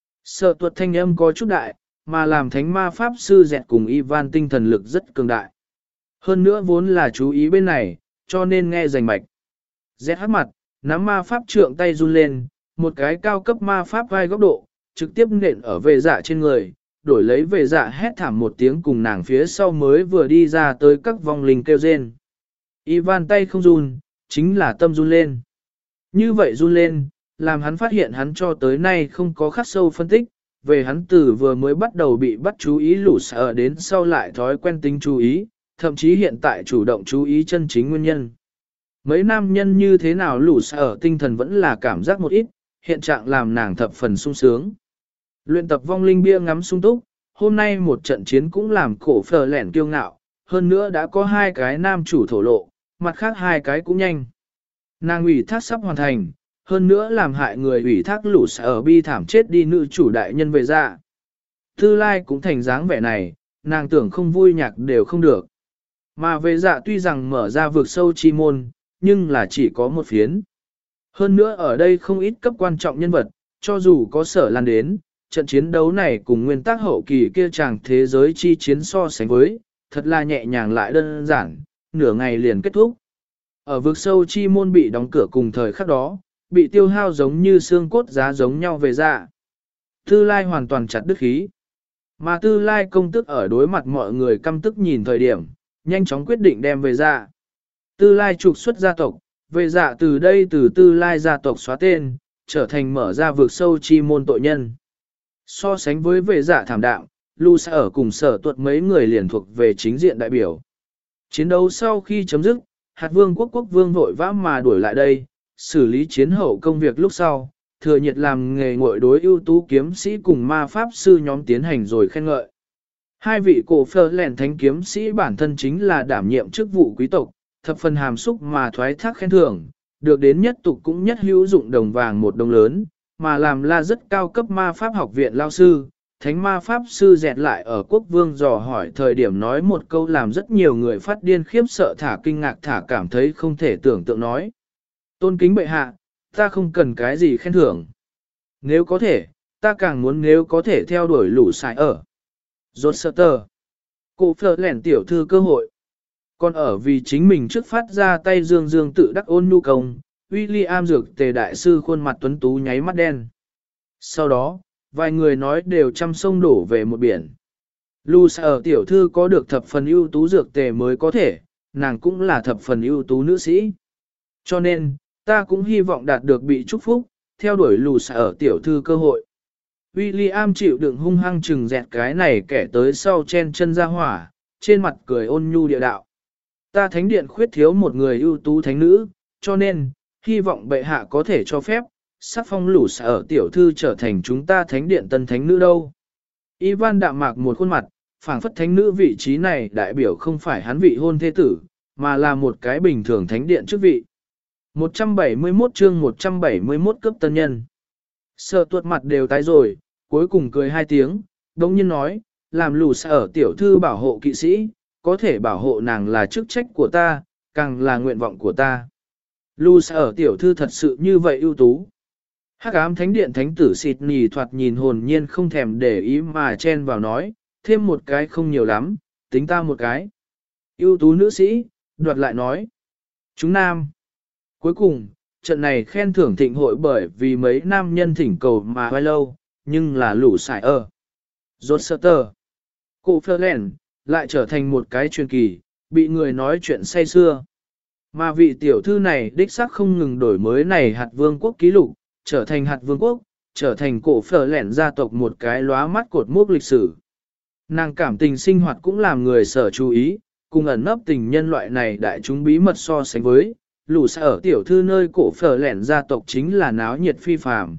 Sở tuột thanh âm có chút đại, mà làm thánh ma pháp sư dẹt cùng Ivan tinh thần lực rất cường đại. Hơn nữa vốn là chú ý bên này, cho nên nghe rành mạch. Dẹt hát mặt, nắm ma pháp trượng tay run lên, một cái cao cấp ma pháp vai góc độ, trực tiếp nện ở về dạ trên người, đổi lấy về dạ hét thảm một tiếng cùng nàng phía sau mới vừa đi ra tới các vong linh kêu rên. Ivan tay không run, chính là tâm run lên. Như vậy run lên, làm hắn phát hiện hắn cho tới nay không có khắc sâu phân tích, về hắn từ vừa mới bắt đầu bị bắt chú ý lũ sợ đến sau lại thói quen tính chú ý, thậm chí hiện tại chủ động chú ý chân chính nguyên nhân. Mấy nam nhân như thế nào lũ sợ tinh thần vẫn là cảm giác một ít, hiện trạng làm nàng thập phần sung sướng. Luyện tập vong linh bia ngắm sung túc, hôm nay một trận chiến cũng làm cổ phở lẻn kiêu ngạo, hơn nữa đã có 2 cái nam chủ thổ lộ, mặt khác 2 cái cũng nhanh. Nàng ủy thác sắp hoàn thành, hơn nữa làm hại người ủy thác lũ sở bi thảm chết đi nữ chủ đại nhân về ra. Tư lai cũng thành dáng vẻ này, nàng tưởng không vui nhạc đều không được. Mà về dạ tuy rằng mở ra vực sâu chi môn, nhưng là chỉ có một phiến. Hơn nữa ở đây không ít cấp quan trọng nhân vật, cho dù có sở lan đến, trận chiến đấu này cùng nguyên tắc hậu kỳ kia chàng thế giới chi chiến so sánh với, thật là nhẹ nhàng lại đơn giản, nửa ngày liền kết thúc. Ở vực sâu chi môn bị đóng cửa cùng thời khắc đó, bị tiêu hao giống như xương cốt giá giống nhau về dạ. Tư lai hoàn toàn chặt đứt khí. Mà tư lai công tức ở đối mặt mọi người căm tức nhìn thời điểm, nhanh chóng quyết định đem về dạ. Tư lai trục xuất gia tộc, về dạ từ đây từ tư lai gia tộc xóa tên, trở thành mở ra vực sâu chi môn tội nhân. So sánh với về dạ thảm đạm, Lu sẽ ở cùng sở tuật mấy người liền thuộc về chính diện đại biểu. Chiến đấu sau khi chấm dứt, hạt vương quốc vương vội vã mà đuổi lại đây, xử lý chiến hậu công việc lúc sau, thừa nhiệt làm nghề ngội đối ưu tú kiếm sĩ cùng ma pháp sư nhóm tiến hành rồi khen ngợi. 2 vị cổ phơ lẻn thánh kiếm sĩ bản thân chính là đảm nhiệm chức vụ quý tộc, thập phần hàm xúc mà thoái thác khen thưởng, được đến nhất tục cũng nhất hữu dụng đồng vàng một đồng lớn, mà làm là rất cao cấp ma pháp học viện lao sư. Thánh ma pháp sư dẹt lại ở quốc vương dò hỏi thời điểm nói một câu làm rất nhiều người phát điên khiếp sợ thả kinh ngạc thả cảm thấy không thể tưởng tượng nói. Tôn kính bệ hạ, ta không cần cái gì khen thưởng. Nếu có thể, ta càng muốn nếu có thể theo đuổi lũ sải ở. Rốt sơ tờ. Cô phở lẻn tiểu thư cơ hội. Còn ở vì chính mình trước phát ra tay dương dương tự đắc ôn nhu công, William dược tề đại sư khuôn mặt tuấn tú nháy mắt đen. Sau đó, vài người nói đều trăm sông đổ về một biển. Lũ sở tiểu thư có được thập phần ưu tú dược tề mới có thể, nàng cũng là thập phần ưu tú nữ sĩ. Cho nên, ta cũng hy vọng đạt được bị chúc phúc, theo đuổi lũ sở tiểu thư cơ hội. William chịu đựng hung hăng chừng dẹt cái này kẻ tới sau chen chân ra hỏa, trên mặt cười ôn nhu địa đạo. Ta thánh điện khuyết thiếu một người ưu tú thánh nữ, cho nên, hy vọng bệ hạ có thể cho phép, sắc phong lũ sở tiểu thư trở thành chúng ta thánh điện tân thánh nữ đâu. Ivan đạm mạc một khuôn mặt, phảng phất thánh nữ vị trí này đại biểu không phải hắn vị hôn thê tử, mà là một cái bình thường thánh điện chức vị. 171 chương 171 cấp tân nhân. Sợ tuột mặt đều tái rồi, cuối cùng cười 2 tiếng, đồng nhiên nói, làm lũ sở tiểu thư bảo hộ kỵ sĩ, có thể bảo hộ nàng là chức trách của ta, càng là nguyện vọng của ta. Lũ sở tiểu thư thật sự như vậy ưu tú. Hắc ám thánh điện thánh tử Sydney thoạt nhìn hồn nhiên không thèm để ý mà chen vào nói, thêm một cái không nhiều lắm, tính ta một cái. Ưu tú nữ sĩ, đoạt lại nói. Chúng nam. Cuối cùng, trận này khen thưởng thịnh hội bởi vì mấy nam nhân thỉnh cầu mà vai lâu, nhưng là lũ sải ở. Rốt sơ tờ. Cô Ferlen, lại trở thành một cái truyền kỳ, bị người nói chuyện say xưa. Mà vị tiểu thư này đích xác không ngừng đổi mới này hạt vương quốc ký lục, trở thành hạt vương quốc, trở thành cổ phở lẻn gia tộc một cái lóa mắt cột mốc lịch sử. Nàng cảm tình sinh hoạt cũng làm người sở chú ý, cùng ẩn nấp tình nhân loại này đại chúng bí mật so sánh với, lũ xa ở tiểu thư nơi cổ phở lẻn gia tộc chính là náo nhiệt phi phàm.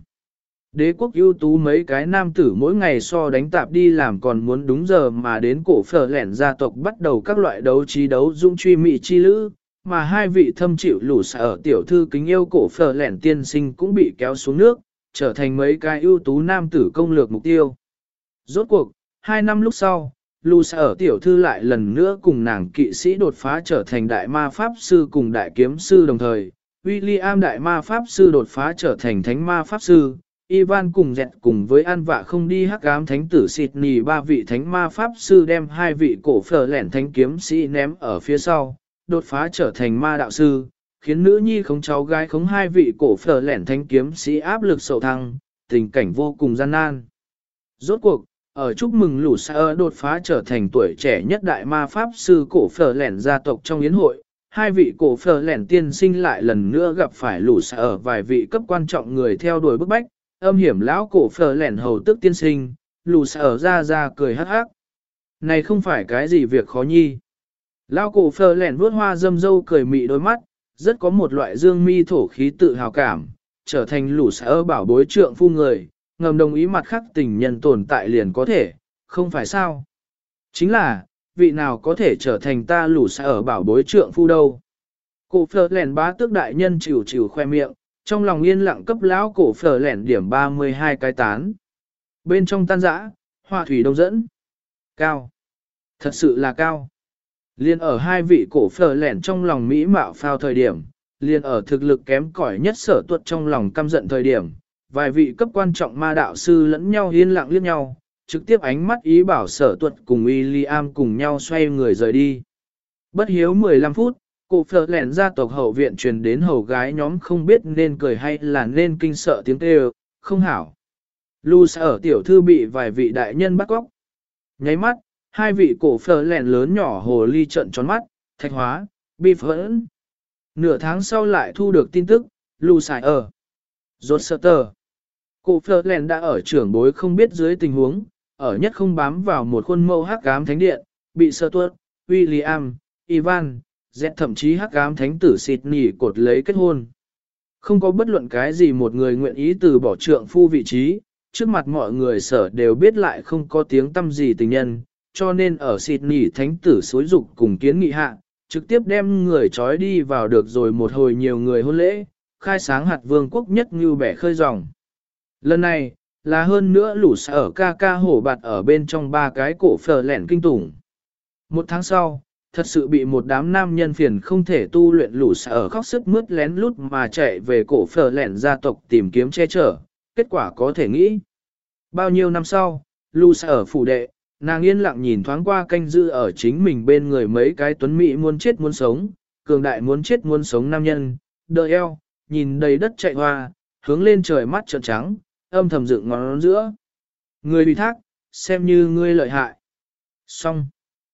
Đế quốc ưu tú mấy cái nam tử mỗi ngày so đánh tạp đi làm còn muốn đúng giờ mà đến cổ phở lẻn gia tộc bắt đầu các loại đấu trí đấu dung truy mị chi lữ, mà hai vị thâm chịu lũ xa ở tiểu thư kính yêu cổ phở lẻn tiên sinh cũng bị kéo xuống nước, trở thành mấy cái ưu tú nam tử công lược mục tiêu. Rốt cuộc, 2 năm lúc sau, lũ xa ở tiểu thư lại lần nữa cùng nàng kỵ sĩ đột phá trở thành đại ma pháp sư cùng đại kiếm sư đồng thời, William đại ma pháp sư đột phá trở thành thánh ma pháp sư. Ivan cùng dẹt cùng với An Vạ không đi hắc ám thánh tử Sydney ba vị thánh ma pháp sư đem hai vị cổ phở lẻn thánh kiếm sĩ ném ở phía sau, đột phá trở thành ma đạo sư, khiến nữ nhi khống cháu gái khống hai vị cổ phở lẻn thánh kiếm sĩ áp lực sầu thăng, tình cảnh vô cùng gian nan. Rốt cuộc, ở chúc mừng lũ xa đột phá trở thành tuổi trẻ nhất đại ma pháp sư cổ phở lẻn gia tộc trong yến hội, hai vị cổ phở lẻn tiên sinh lại lần nữa gặp phải lũ xa ở vài vị cấp quan trọng người theo đuổi bức bách. Âm hiểm lão cổ phở lẻn hầu tức tiên sinh, lù sở ra cười hắc hắc. Này không phải cái gì việc khó nhi. Lão cổ phở lẻn vuốt hoa dâm dâu cười mị đôi mắt, rất có một loại dương mi thổ khí tự hào cảm, trở thành lù sở bảo bối trượng phu người, ngầm đồng ý mặt khác tình nhân tồn tại liền có thể, không phải sao. Chính là, vị nào có thể trở thành ta lù sở bảo bối trượng phu đâu. Cổ phở lẻn bá tước đại nhân chịu chịu khoe miệng, trong lòng yên lặng cấp lão cổ phở lẻn điểm 32 cái tán. Bên trong tan dã, hoa thủy đông dẫn. Cao. Thật sự là cao. Liên ở hai vị cổ phở lẻn trong lòng mỹ mạo phao thời điểm, liên ở thực lực kém cỏi nhất sở tuật trong lòng căm giận thời điểm, vài vị cấp quan trọng ma đạo sư lẫn nhau yên lặng liếc nhau, trực tiếp ánh mắt ý bảo sở tuật cùng William cùng nhau xoay người rời đi. Bất hiếu 15 phút, cổ phở lẻn gia tộc hậu viện truyền đến hầu gái nhóm không biết nên cười hay là nên kinh sợ tiếng kêu, không hảo. Lu ở tiểu thư bị vài vị đại nhân bắt cóc. Nháy mắt, hai vị cổ phở lẻn lớn nhỏ hồ ly trận tròn mắt, thạch hóa, bi phẫn. Nửa tháng sau lại thu được tin tức, Lu ở rốt sợ tờ. Cổ phở lẻn đã ở trưởng bối không biết dưới tình huống, ở nhất không bám vào một khuôn mẫu hắc ám thánh điện, bị sơ tuất, William, Ivan, Z thậm chí hắc ám thánh tử Sydney cột lấy kết hôn. Không có bất luận cái gì một người nguyện ý từ bỏ trượng phu vị trí, trước mặt mọi người sở đều biết lại không có tiếng tâm gì tình nhân, cho nên ở Sydney thánh tử xối dục cùng kiến nghị hạ, trực tiếp đem người trói đi vào được rồi một hồi nhiều người hôn lễ, khai sáng hạt vương quốc nhất như bẻ khơi dòng. Lần này, là hơn nữa lũ sở ca ca hổ bạt ở bên trong ba cái cổ phở lẻn kinh tủng. Một tháng sau, thật sự bị một đám nam nhân phiền không thể tu luyện lũ sở khóc sức mướt lén lút mà chạy về cổ phở lẻn gia tộc tìm kiếm che chở, kết quả có thể nghĩ. Bao nhiêu năm sau, lũ sở phủ đệ, nàng yên lặng nhìn thoáng qua canh giữ ở chính mình bên người mấy cái tuấn mỹ muốn chết muốn sống, cường đại muốn chết muốn sống nam nhân, đợi eo, nhìn đầy đất chạy hoa, hướng lên trời mắt trợn trắng, âm thầm dựng ngón giữa. Người ủy thác, xem như ngươi lợi hại. Xong.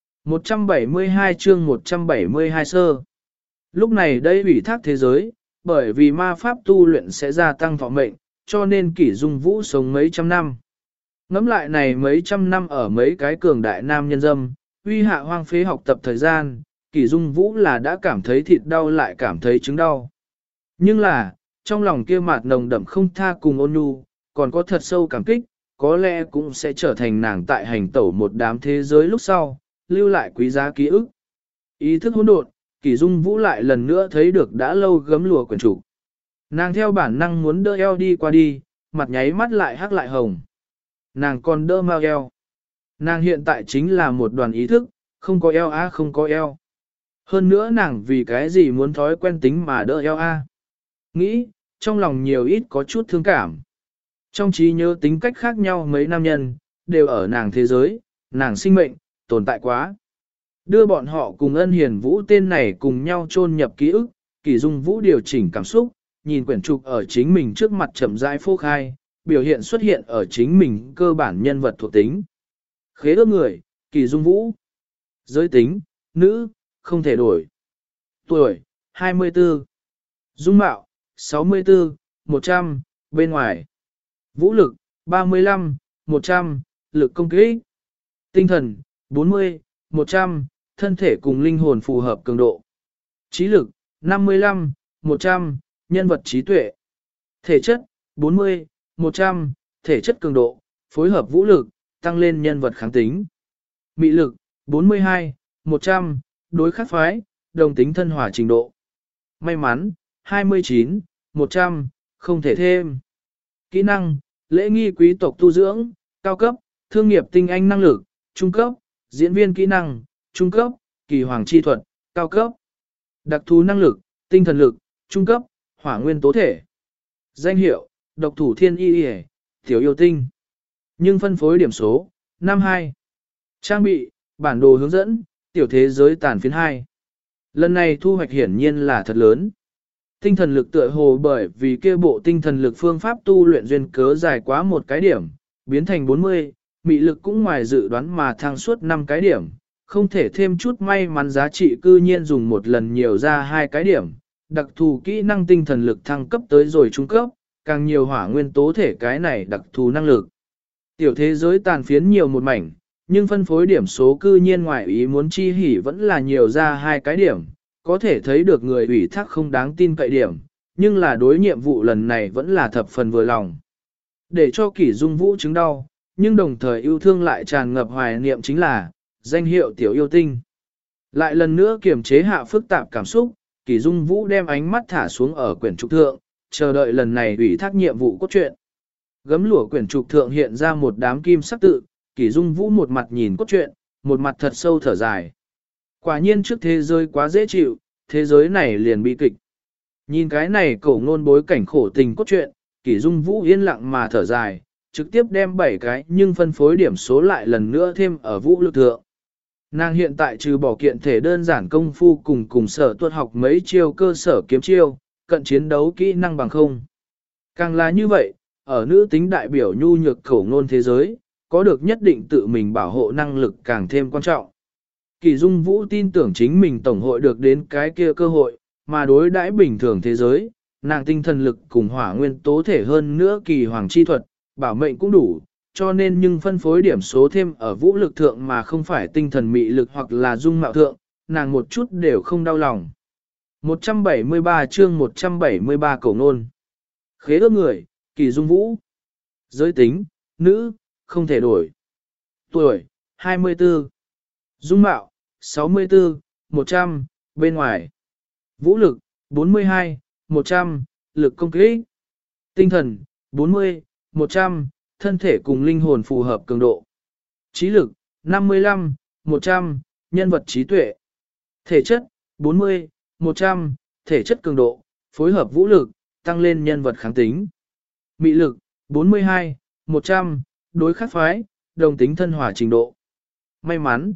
172 chương 172 sơ. Lúc này đây ủy thác thế giới, bởi vì ma pháp tu luyện sẽ gia tăng thọ mệnh, cho nên Kỷ Dung Vũ sống mấy trăm năm. Ngắm lại này mấy trăm năm ở mấy cái cường đại nam nhân dâm, uy hạ hoang phế học tập thời gian, Kỷ Dung Vũ là đã cảm thấy thịt đau lại cảm thấy chứng đau. Nhưng là, trong lòng kia mạt nồng đậm không tha cùng ôn nhu, còn có thật sâu cảm kích, có lẽ cũng sẽ trở thành nàng tại hành tẩu một đám thế giới lúc sau, lưu lại quý giá ký ức. Ý thức hỗn độn, Kỷ Dung Vũ lại lần nữa thấy được đã lâu gấm lụa quyển trục. Nàng theo bản năng muốn đỡ eo đi qua đi, mặt nháy mắt lại hắc lại hồng. Nàng còn đỡ mau eo. Nàng hiện tại chính là một đoàn ý thức, không có eo a không có eo. Hơn nữa nàng vì cái gì muốn thói quen tính mà đỡ eo a. Nghĩ, trong lòng nhiều ít có chút thương cảm. Trong trí nhớ tính cách khác nhau mấy nam nhân, đều ở nàng thế giới, nàng sinh mệnh, tồn tại quá. Đưa bọn họ cùng Ân Hiền Vũ tên này cùng nhau chôn nhập ký ức, Kỷ Dung Vũ điều chỉnh cảm xúc, nhìn quyển trục ở chính mình trước mặt chậm rãi phô khai, biểu hiện xuất hiện ở chính mình cơ bản nhân vật thuộc tính. Khế ước người, Kỷ Dung Vũ. Giới tính, nữ, không thể đổi. Tuổi, 24. Dung mạo, 64, 100, bên ngoài. Vũ lực, 35, 100, lực công kích. Tinh thần, 40, 100, thân thể cùng linh hồn phù hợp cường độ. Trí lực, 55, 100, nhân vật trí tuệ. Thể chất, 40, 100, thể chất cường độ, phối hợp vũ lực, tăng lên nhân vật kháng tính. Mị lực, 42, 100, đối khắc phái, đồng tính thân hòa trình độ. May mắn, 29, 100, không thể thêm. Kỹ năng, lễ nghi quý tộc tu dưỡng, cao cấp, thương nghiệp tinh anh năng lực, trung cấp, diễn viên kỹ năng, trung cấp, kỳ hoàng chi thuật, cao cấp. Đặc thú năng lực, tinh thần lực, trung cấp, hỏa nguyên tố thể. Danh hiệu, độc thủ thiên y y, tiểu yêu tinh. Nhưng phân phối điểm số, 52. Trang bị, bản đồ hướng dẫn, tiểu thế giới tàn phiến 2. Lần này thu hoạch hiển nhiên là thật lớn. Tinh thần lực tựa hồ bởi vì kia bộ tinh thần lực phương pháp tu luyện duyên cớ dài quá một cái điểm, biến thành 40, mị lực cũng ngoài dự đoán mà thăng suốt 5 cái điểm, không thể thêm chút may mắn giá trị cư nhiên dùng một lần nhiều ra 2 cái điểm, đặc thù kỹ năng tinh thần lực thăng cấp tới rồi trung cấp, càng nhiều hỏa nguyên tố thể cái này đặc thù năng lực. Tiểu thế giới tàn phiến nhiều một mảnh, nhưng phân phối điểm số cư nhiên ngoài ý muốn chi hỉ vẫn là nhiều ra 2 cái điểm, có thể thấy được người ủy thác không đáng tin cậy điểm, nhưng là đối nhiệm vụ lần này vẫn là thập phần vừa lòng. Để cho Kỷ Dung Vũ chứng đau, nhưng đồng thời yêu thương lại tràn ngập hoài niệm chính là danh hiệu tiểu yêu tinh. Lại lần nữa kiềm chế hạ phức tạp cảm xúc, Kỷ Dung Vũ đem ánh mắt thả xuống ở quyển trục thượng, chờ đợi lần này ủy thác nhiệm vụ cốt truyện. Gấm lụa quyển trục thượng hiện ra một đám kim sắc tự, Kỷ Dung Vũ một mặt nhìn cốt truyện, một mặt thật sâu thở dài. Quả nhiên trước thế giới quá dễ chịu, thế giới này liền bi kịch. Nhìn cái này cổ ngôn bối cảnh khổ tình cốt truyện, Kỷ Dung Vũ yên lặng mà thở dài, trực tiếp đem 7 cái nhưng phân phối điểm số lại lần nữa thêm ở vũ lực thượng. Nàng hiện tại trừ bỏ kiện thể đơn giản công phu cùng sở tuất học mấy chiêu cơ sở kiếm chiêu, cận chiến đấu kỹ năng bằng không. Càng là như vậy, ở nữ tính đại biểu nhu nhược khẩu ngôn thế giới, có được nhất định tự mình bảo hộ năng lực càng thêm quan trọng. Kỳ Dung Vũ tin tưởng chính mình tổng hội được đến cái kia cơ hội, mà đối đãi bình thường thế giới, nàng tinh thần lực cùng hỏa nguyên tố thể hơn nữa kỳ hoàng chi thuật, bảo mệnh cũng đủ, cho nên nhưng phân phối điểm số thêm ở vũ lực thượng mà không phải tinh thần mị lực hoặc là dung mạo thượng, nàng một chút đều không đau lòng. 173 chương 173 cổ nôn. Khế ước người, Kỳ Dung Vũ. Giới tính, nữ, không thể đổi. Tuổi, 24. Dung mạo, 64, 100, bên ngoài. Vũ lực, 42, 100, lực công kích. Tinh thần, 40, 100, thân thể cùng linh hồn phù hợp cường độ. Trí lực, 55, 100, nhân vật trí tuệ. Thể chất, 40, 100, thể chất cường độ, phối hợp vũ lực, tăng lên nhân vật kháng tính. Mị lực, 42, 100, đối khắc phái, đồng tính thân hòa trình độ. May mắn,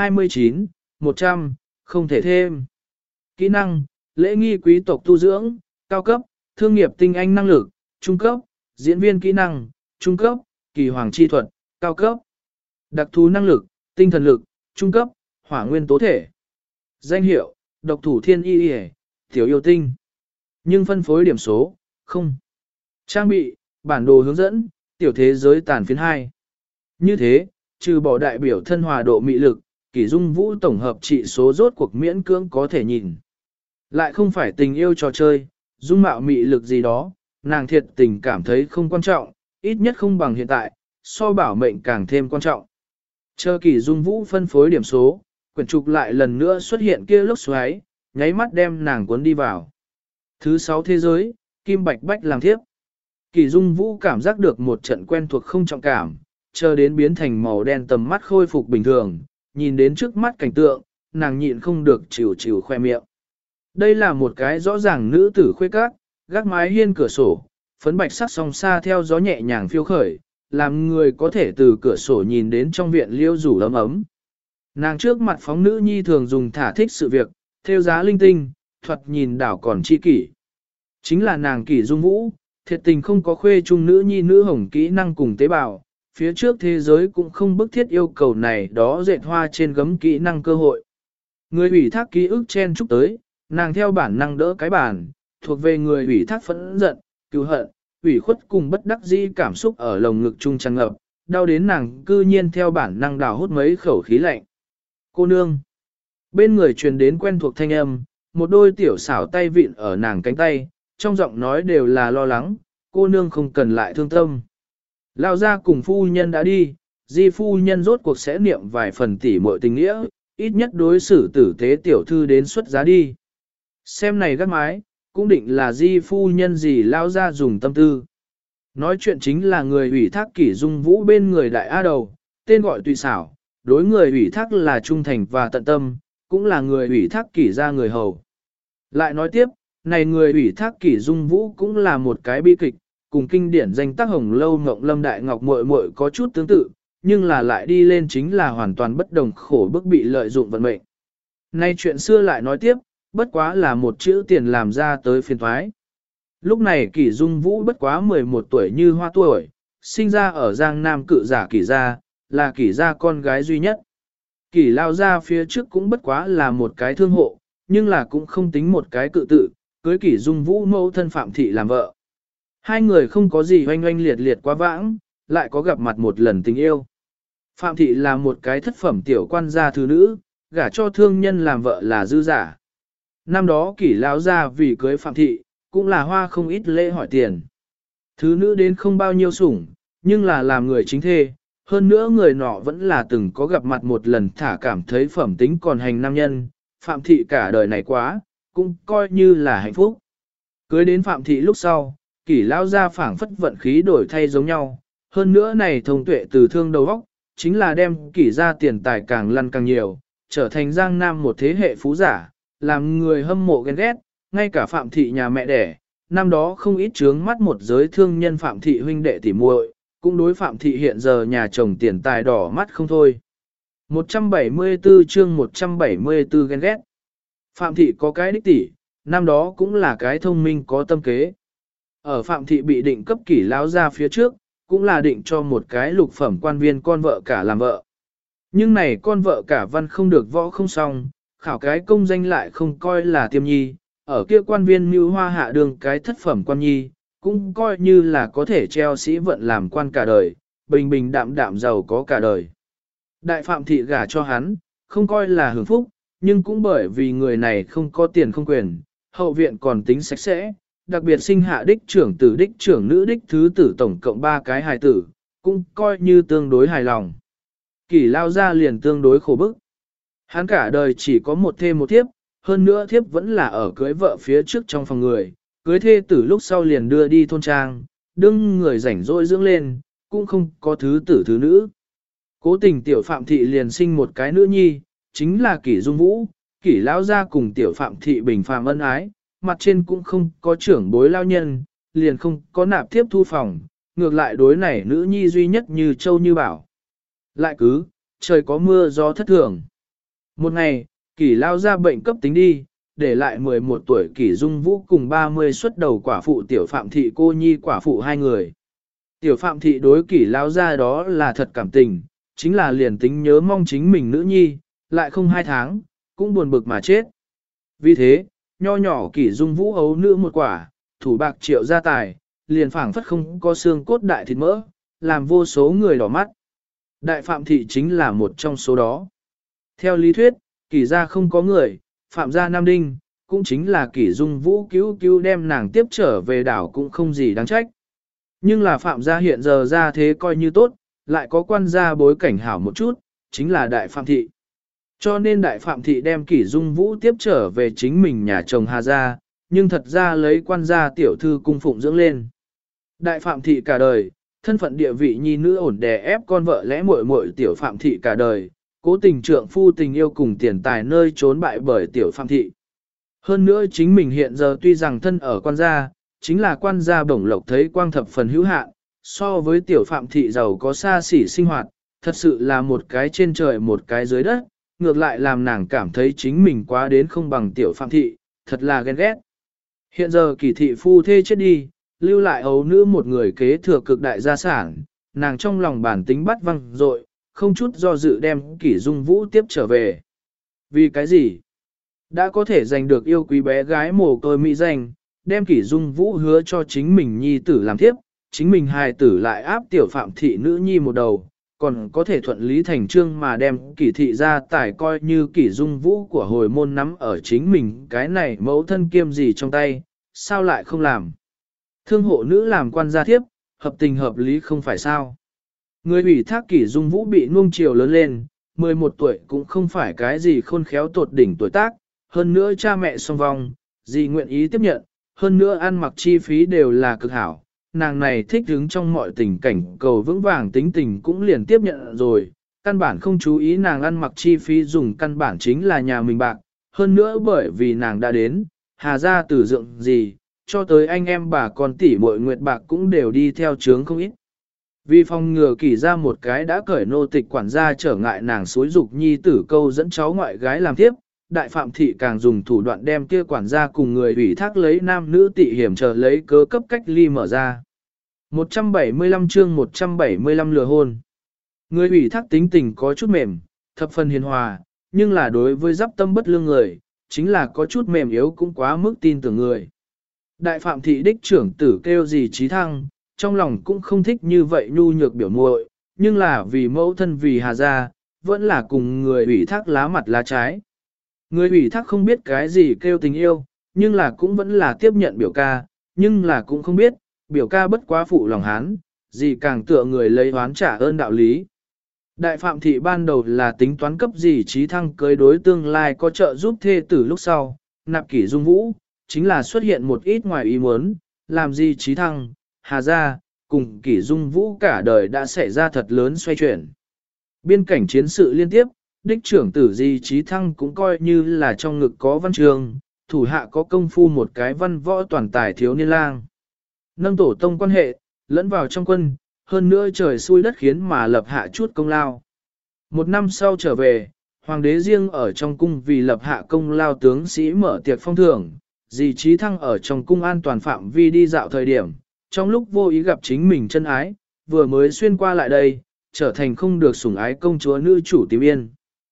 29, 100, không thể thêm. Kỹ năng, lễ nghi quý tộc tu dưỡng, cao cấp, thương nghiệp tinh anh năng lực, trung cấp, diễn viên kỹ năng, trung cấp, kỳ hoàng chi thuật, cao cấp. Đặc thú năng lực, tinh thần lực, trung cấp, hỏa nguyên tố thể. Danh hiệu, độc thủ thiên y y, tiểu yêu tinh. Nhưng phân phối điểm số, không. Trang bị, bản đồ hướng dẫn, tiểu thế giới tàn phiến 2. Như thế, trừ bỏ đại biểu thân hòa độ mị lực, Kỷ Dung Vũ tổng hợp trị số rốt cuộc miễn cưỡng có thể nhìn. Lại không phải tình yêu trò chơi, dung mạo mị lực gì đó, nàng thiệt tình cảm thấy không quan trọng, ít nhất không bằng hiện tại, so bảo mệnh càng thêm quan trọng. Chờ Kỷ Dung Vũ phân phối điểm số, quyển trục lại lần nữa xuất hiện kia lốc xoáy, nháy mắt đem nàng cuốn đi vào. Thứ 6 thế giới, Kim Bạch Bách làm thiếp. Kỷ Dung Vũ cảm giác được một trận quen thuộc không trọng cảm, chờ đến biến thành màu đen tầm mắt khôi phục bình thường, nhìn đến trước mắt cảnh tượng, nàng nhịn không được chịu chịu khoe miệng. Đây là một cái rõ ràng nữ tử khuê các, gác mái hiên cửa sổ, phấn bạch sắc song xa theo gió nhẹ nhàng phiêu khởi, làm người có thể từ cửa sổ nhìn đến trong viện liêu rủ ấm ấm. Nàng trước mặt phóng nữ nhi thường dùng thả thích sự việc, theo giá linh tinh, thuật nhìn đảo còn chi kỷ. Chính là nàng Kỷ Dung Vũ, thiệt tình không có khuê chung nữ nhi nữ hồng kỹ năng cùng tế bào, Phía trước thế giới cũng không bức thiết yêu cầu này đó dệt hoa trên gấm kỹ năng cơ hội. Người ủy thác ký ức chen chúc tới, nàng theo bản năng đỡ cái bản, thuộc về người ủy thác phẫn giận, cứu hận, ủy khuất cùng bất đắc dĩ cảm xúc ở lồng ngực chung tràn ngập, đau đến nàng cư nhiên theo bản năng đào hút mấy khẩu khí lạnh. Cô nương. Bên người truyền đến quen thuộc thanh âm, một đôi tiểu xảo tay vịn ở nàng cánh tay, trong giọng nói đều là lo lắng, cô nương không cần lại thương tâm. Lao ra cùng phu nhân đã đi, di phu nhân rốt cuộc sẽ niệm vài phần tỉ muội tình nghĩa, ít nhất đối xử tử tế tiểu thư đến xuất giá đi. Xem này gác mái, cũng định là di phu nhân gì lao ra dùng tâm tư. Nói chuyện chính là người ủy thác Kỷ Dung Vũ bên người đại A đầu, tên gọi tùy xảo, đối người ủy thác là trung thành và tận tâm, cũng là người ủy thác Kỷ ra người hầu. Lại nói tiếp, này người ủy thác Kỷ Dung Vũ cũng là một cái bi kịch, cùng kinh điển danh tác Hồng Lâu Ngộng Lâm Đại Ngọc muội muội có chút tương tự, nhưng là lại đi lên chính là hoàn toàn bất đồng, khổ bức bị lợi dụng vận mệnh. Nay chuyện xưa lại nói tiếp, bất quá là một chữ tiền làm ra tới phiền thoái. Lúc này Kỷ Dung Vũ bất quá 11 tuổi như hoa tuổi, sinh ra ở Giang Nam cự giả Kỷ gia, là Kỷ gia con gái duy nhất. Kỷ lao ra phía trước cũng bất quá là một cái thương hộ, nhưng là cũng không tính một cái cự tự, cưới Kỷ Dung Vũ mẫu thân Phạm Thị làm vợ. Hai người không có gì oanh oanh liệt liệt quá vãng, lại có gặp mặt một lần tình yêu. Phạm Thị là một cái thất phẩm tiểu quan gia thứ nữ, gả cho thương nhân làm vợ là dư giả. Năm đó Kỷ lão gia vì cưới Phạm Thị, cũng là hoa không ít lễ hỏi tiền. Thứ nữ đến không bao nhiêu sủng, nhưng là làm người chính thê, hơn nữa người nọ vẫn là từng có gặp mặt một lần thả cảm thấy phẩm tính còn hành nam nhân, Phạm Thị cả đời này quá, cũng coi như là hạnh phúc. Cưới đến Phạm Thị lúc sau, Kỷ lão gia phảng phất vận khí đổi thay giống nhau, hơn nữa này thông tuệ từ thương đầu óc, chính là đem Kỷ gia tiền tài càng lăn càng nhiều, trở thành Giang Nam một thế hệ phú giả, làm người hâm mộ ghen ghét, ngay cả Phạm Thị nhà mẹ đẻ, năm đó không ít chướng mắt một giới thương nhân Phạm Thị huynh đệ tỉ muội, cũng đối Phạm Thị hiện giờ nhà chồng tiền tài đỏ mắt không thôi. 174 chương 174 ghen ghét. Phạm Thị có cái đích tỷ, năm đó cũng là cái thông minh có tâm kế. Ở Phạm Thị bị định cấp Kỷ lão gia phía trước, cũng là định cho một cái lục phẩm quan viên con vợ cả làm vợ. Nhưng này con vợ cả văn không được võ không xong, khảo cái công danh lại không coi là tiêm nhi, ở kia quan viên mưu hoa hạ đường cái thất phẩm quan nhi, cũng coi như là có thể treo sĩ vận làm quan cả đời, bình bình đạm đạm giàu có cả đời. Đại Phạm Thị gả cho hắn, không coi là hưởng phúc, nhưng cũng bởi vì người này không có tiền không quyền, hậu viện còn tính sạch sẽ, đặc biệt sinh hạ đích trưởng tử đích trưởng nữ đích thứ tử tổng cộng 3 cái hài tử, cũng coi như tương đối hài lòng. Kỷ lao ra liền tương đối khổ bức. Hắn cả đời chỉ có một thê một thiếp, hơn nữa thiếp vẫn là ở cưới vợ phía trước trong phòng người, cưới thê tử lúc sau liền đưa đi thôn trang, đương người rảnh rỗi dưỡng lên, cũng không có thứ tử thứ nữ. Cố tình tiểu Phạm Thị liền sinh một cái nữ nhi, chính là Kỷ Dung Vũ, Kỷ lão gia cùng tiểu Phạm Thị bình phàm ân ái, mặt trên cũng không có trưởng bối lao nhân, liền không có nạp thiếp thu phòng, ngược lại đối này nữ nhi duy nhất như châu như bảo. Lại cứ, trời có mưa gió thất thường. Một ngày, Kỷ lao ra bệnh cấp tính đi, để lại 11 tuổi Kỷ Dung Vũ cùng 30 xuất đầu quả phụ tiểu Phạm Thị cô nhi quả phụ hai người. Tiểu Phạm Thị đối Kỷ lao ra đó là thật cảm tình, chính là liền tính nhớ mong chính mình nữ nhi, lại không 2 tháng, cũng buồn bực mà chết. Vì thế, nho nhỏ Kỷ Dung Vũ ấu nữ một quả, thủ bạc triệu gia tài, liền phảng phất không có xương cốt đại thịt mỡ, làm vô số người đỏ mắt. Đại Phạm Thị chính là một trong số đó. Theo lý thuyết, Kỷ gia không có người, Phạm gia Nam Đinh, cũng chính là Kỷ Dung Vũ cứu đem nàng tiếp trở về đảo cũng không gì đáng trách. Nhưng là Phạm gia hiện giờ ra thế coi như tốt, lại có quan gia bối cảnh hảo một chút, chính là Đại Phạm Thị. Cho nên Đại Phạm Thị đem Kỷ Dung Vũ tiếp trở về chính mình nhà chồng Hà gia, nhưng thật ra lấy quan gia tiểu thư cung phụng dưỡng lên. Đại Phạm Thị cả đời, thân phận địa vị nhi nữ ổn đè ép con vợ lẽ muội muội tiểu Phạm Thị cả đời, cố tình trượng phu tình yêu cùng tiền tài nơi trốn bại bởi tiểu Phạm Thị. Hơn nữa chính mình hiện giờ tuy rằng thân ở quan gia, chính là quan gia bổng lộc thấy quang thập phần hữu hạn, so với tiểu Phạm Thị giàu có xa xỉ sinh hoạt, thật sự là một cái trên trời một cái dưới đất, ngược lại làm nàng cảm thấy chính mình quá đến không bằng tiểu Phạm Thị, thật là ghen ghét. Hiện giờ Kỷ thị phu thê chết đi, lưu lại ấu nữ một người kế thừa cực đại gia sản, nàng trong lòng bản tính bắt văng dội, không chút do dự đem Kỷ Dung Vũ tiếp trở về. Vì cái gì? Đã có thể giành được yêu quý bé gái mồ côi mỹ danh, đem Kỷ Dung Vũ hứa cho chính mình nhi tử làm thiếp, chính mình hài tử lại áp tiểu phạm thị nữ nhi một đầu, còn có thể thuận lý thành trương mà đem Kỷ thị ra tải coi như Kỷ Dung Vũ của hồi môn nắm ở chính mình cái này mẫu thân kiêm gì trong tay, sao lại không làm? Thương hộ nữ làm quan gia thiếp, hợp tình hợp lý không phải sao? Người ủy thác Kỷ Dung Vũ bị nuông chiều lớn lên, 11 tuổi cũng không phải cái gì khôn khéo tột đỉnh tuổi tác, hơn nữa cha mẹ song vong, gì nguyện ý tiếp nhận, hơn nữa ăn mặc chi phí đều là cực hảo. Nàng này thích đứng trong mọi tình cảnh cầu vững vàng tính tình cũng liền tiếp nhận rồi, căn bản không chú ý nàng ăn mặc chi phí dùng căn bản chính là nhà mình bạc, hơn nữa bởi vì nàng đã đến, hà ra từ dựng gì, cho tới anh em bà con tỷ muội nguyệt bạc cũng đều đi theo chướng không ít. Vì phòng ngừa Kỷ ra một cái đã cởi nô tịch quản gia trở ngại nàng xối dục nhi tử câu dẫn cháu ngoại gái làm tiếp, đại phạm thị càng dùng thủ đoạn đem kia quản gia cùng người ủy thác lấy nam nữ tị hiểm chờ lấy cớ cấp cách ly mở ra. 175 chương 175 lừa hôn. Người ủy thác tính tình có chút mềm, thập phần hiền hòa, nhưng là đối với giáp tâm bất lương người, chính là có chút mềm yếu cũng quá mức tin tưởng người. Đại phạm thị đích trưởng tử kêu gì trí thăng, trong lòng cũng không thích như vậy nhu nhược biểu muội, nhưng là vì mẫu thân vì hà gia, vẫn là cùng người ủy thác lá mặt lá trái. Người ủy thác không biết cái gì kêu tình yêu, nhưng là cũng vẫn là tiếp nhận biểu ca, nhưng là cũng không biết, biểu ca bất quá phụ lòng hán, gì càng tựa người lấy oán trả ơn đạo lý. Đại phạm thị ban đầu là tính toán cấp gì trí thăng cưới đối tương lai có trợ giúp thê tử lúc sau, nạp Kỷ Dung Vũ, chính là xuất hiện một ít ngoài ý muốn, làm gì trí thăng, hà gia, cùng Kỷ Dung Vũ cả đời đã xảy ra thật lớn xoay chuyển. Biên cảnh chiến sự liên tiếp, đích trưởng tử Di Trí Thăng cũng coi như là trong ngực có văn trường, thủ hạ có công phu một cái văn võ toàn tài thiếu niên lang. Nâng tổ tông quan hệ, lẫn vào trong quân, hơn nữa trời xui đất khiến mà lập hạ chút công lao. Một năm sau trở về, hoàng đế riêng ở trong cung vì lập hạ công lao tướng sĩ mở tiệc phong thưởng, Di Trí Thăng ở trong cung an toàn phạm vi đi dạo thời điểm, trong lúc vô ý gặp chính mình chân ái, vừa mới xuyên qua lại đây, trở thành không được sủng ái công chúa nữ chủ Tím Yên.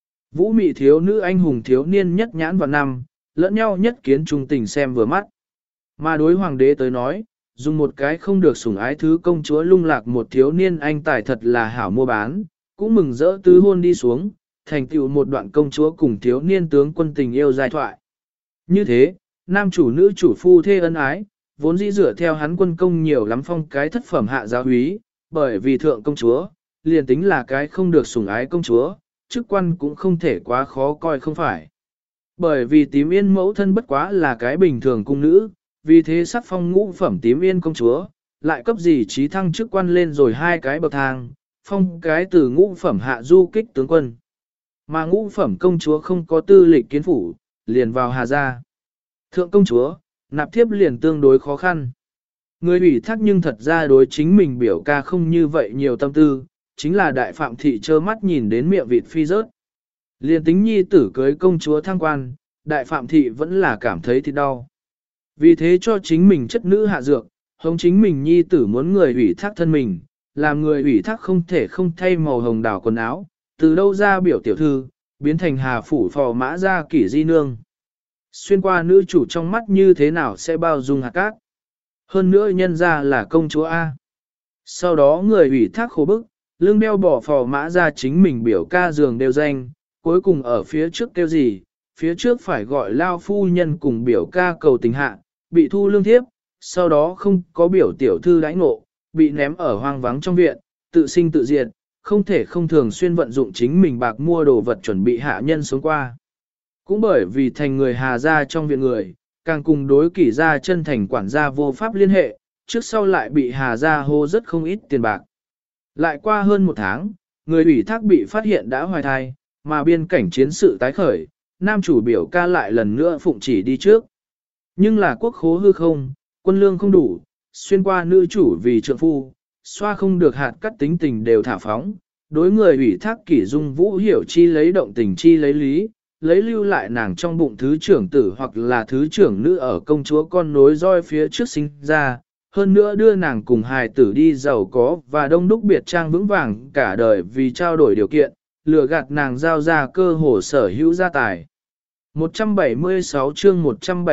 Vũ mị thiếu nữ anh hùng thiếu niên nhất nhãn vào năm, lẫn nhau nhất kiến trung tình xem vừa mắt. Mà đối hoàng đế tới nói, dùng một cái không được sủng ái thứ công chúa lung lạc một thiếu niên anh tài thật là hảo mua bán, cũng mừng rỡ tứ hôn đi xuống, thành tựu một đoạn công chúa cùng thiếu niên tướng quân tình yêu giai thoại. Như thế, nam chủ nữ chủ phu thê ân ái, vốn dĩ dựa theo hắn quân công nhiều lắm phong cái thất phẩm hạ giáo úy, bởi vì thượng công chúa, liền tính là cái không được sủng ái công chúa, chức quan cũng không thể quá khó coi không phải. Bởi vì Tím Yên mẫu thân bất quá là cái bình thường cung nữ, vì thế sắc phong ngũ phẩm Tím Yên công chúa, lại cấp gì trí thăng chức quan lên rồi hai cái bậc thang, phong cái từ ngũ phẩm hạ du kích tướng quân. Mà ngũ phẩm công chúa không có tư lịch kiến phủ, liền vào hà gia. Thượng công chúa, nạp thiếp liền tương đối khó khăn. Người ủy thác nhưng thật ra đối chính mình biểu ca không như vậy nhiều tâm tư, chính là đại phạm thị trơ mắt nhìn đến miệng vịt phi rớt. Liền tính nhi tử cưới công chúa thăng quan, đại phạm thị vẫn là cảm thấy thịt đau. Vì thế cho chính mình chất nữ hạ dược, hống chính mình nhi tử muốn người ủy thác thân mình, làm người ủy thác không thể không thay màu hồng đào quần áo, từ đâu ra biểu tiểu thư, biến thành hà phủ phò mã ra kỷ di nương. Xuyên qua nữ chủ trong mắt như thế nào sẽ bao dung hạt cát. Hơn nữa nhân ra là công chúa A. Sau đó người ủy thác khổ bức, lưng đeo bỏ phò mã ra chính mình biểu ca giường đều danh, cuối cùng ở phía trước kêu gì, phía trước phải gọi lao phu nhân cùng biểu ca cầu tình hạ, bị thu lương thiếp, sau đó không có biểu tiểu thư đãi ngộ, bị ném ở hoang vắng trong viện, tự sinh tự diệt, không thể không thường xuyên vận dụng chính mình bạc mua đồ vật chuẩn bị hạ nhân sống qua. Cũng bởi vì thành người hà gia trong viện người, càng cùng đối kỷ gia chân thành quản gia vô pháp liên hệ, trước sau lại bị hà gia hô rất không ít tiền bạc. Lại qua hơn một tháng, người ủy thác bị phát hiện đã hoài thai, mà biên cảnh chiến sự tái khởi, nam chủ biểu ca lại lần nữa phụng chỉ đi trước. Nhưng là quốc khố hư không, quân lương không đủ, xuyên qua nữ chủ vì trượng phu, xoa không được hạt cắt tính tình đều thả phóng, đối người ủy thác Kỷ Dung Vũ hiểu chi lấy động tình chi lấy lý, lấy lưu lại nàng trong bụng thứ trưởng tử hoặc là thứ trưởng nữ ở công chúa con nối roi phía trước sinh ra, hơn nữa đưa nàng cùng hài tử đi giàu có và đông đúc biệt trang vững vàng cả đời vì trao đổi điều kiện, lừa gạt nàng giao ra cơ hồ sở hữu gia tài. 176 chương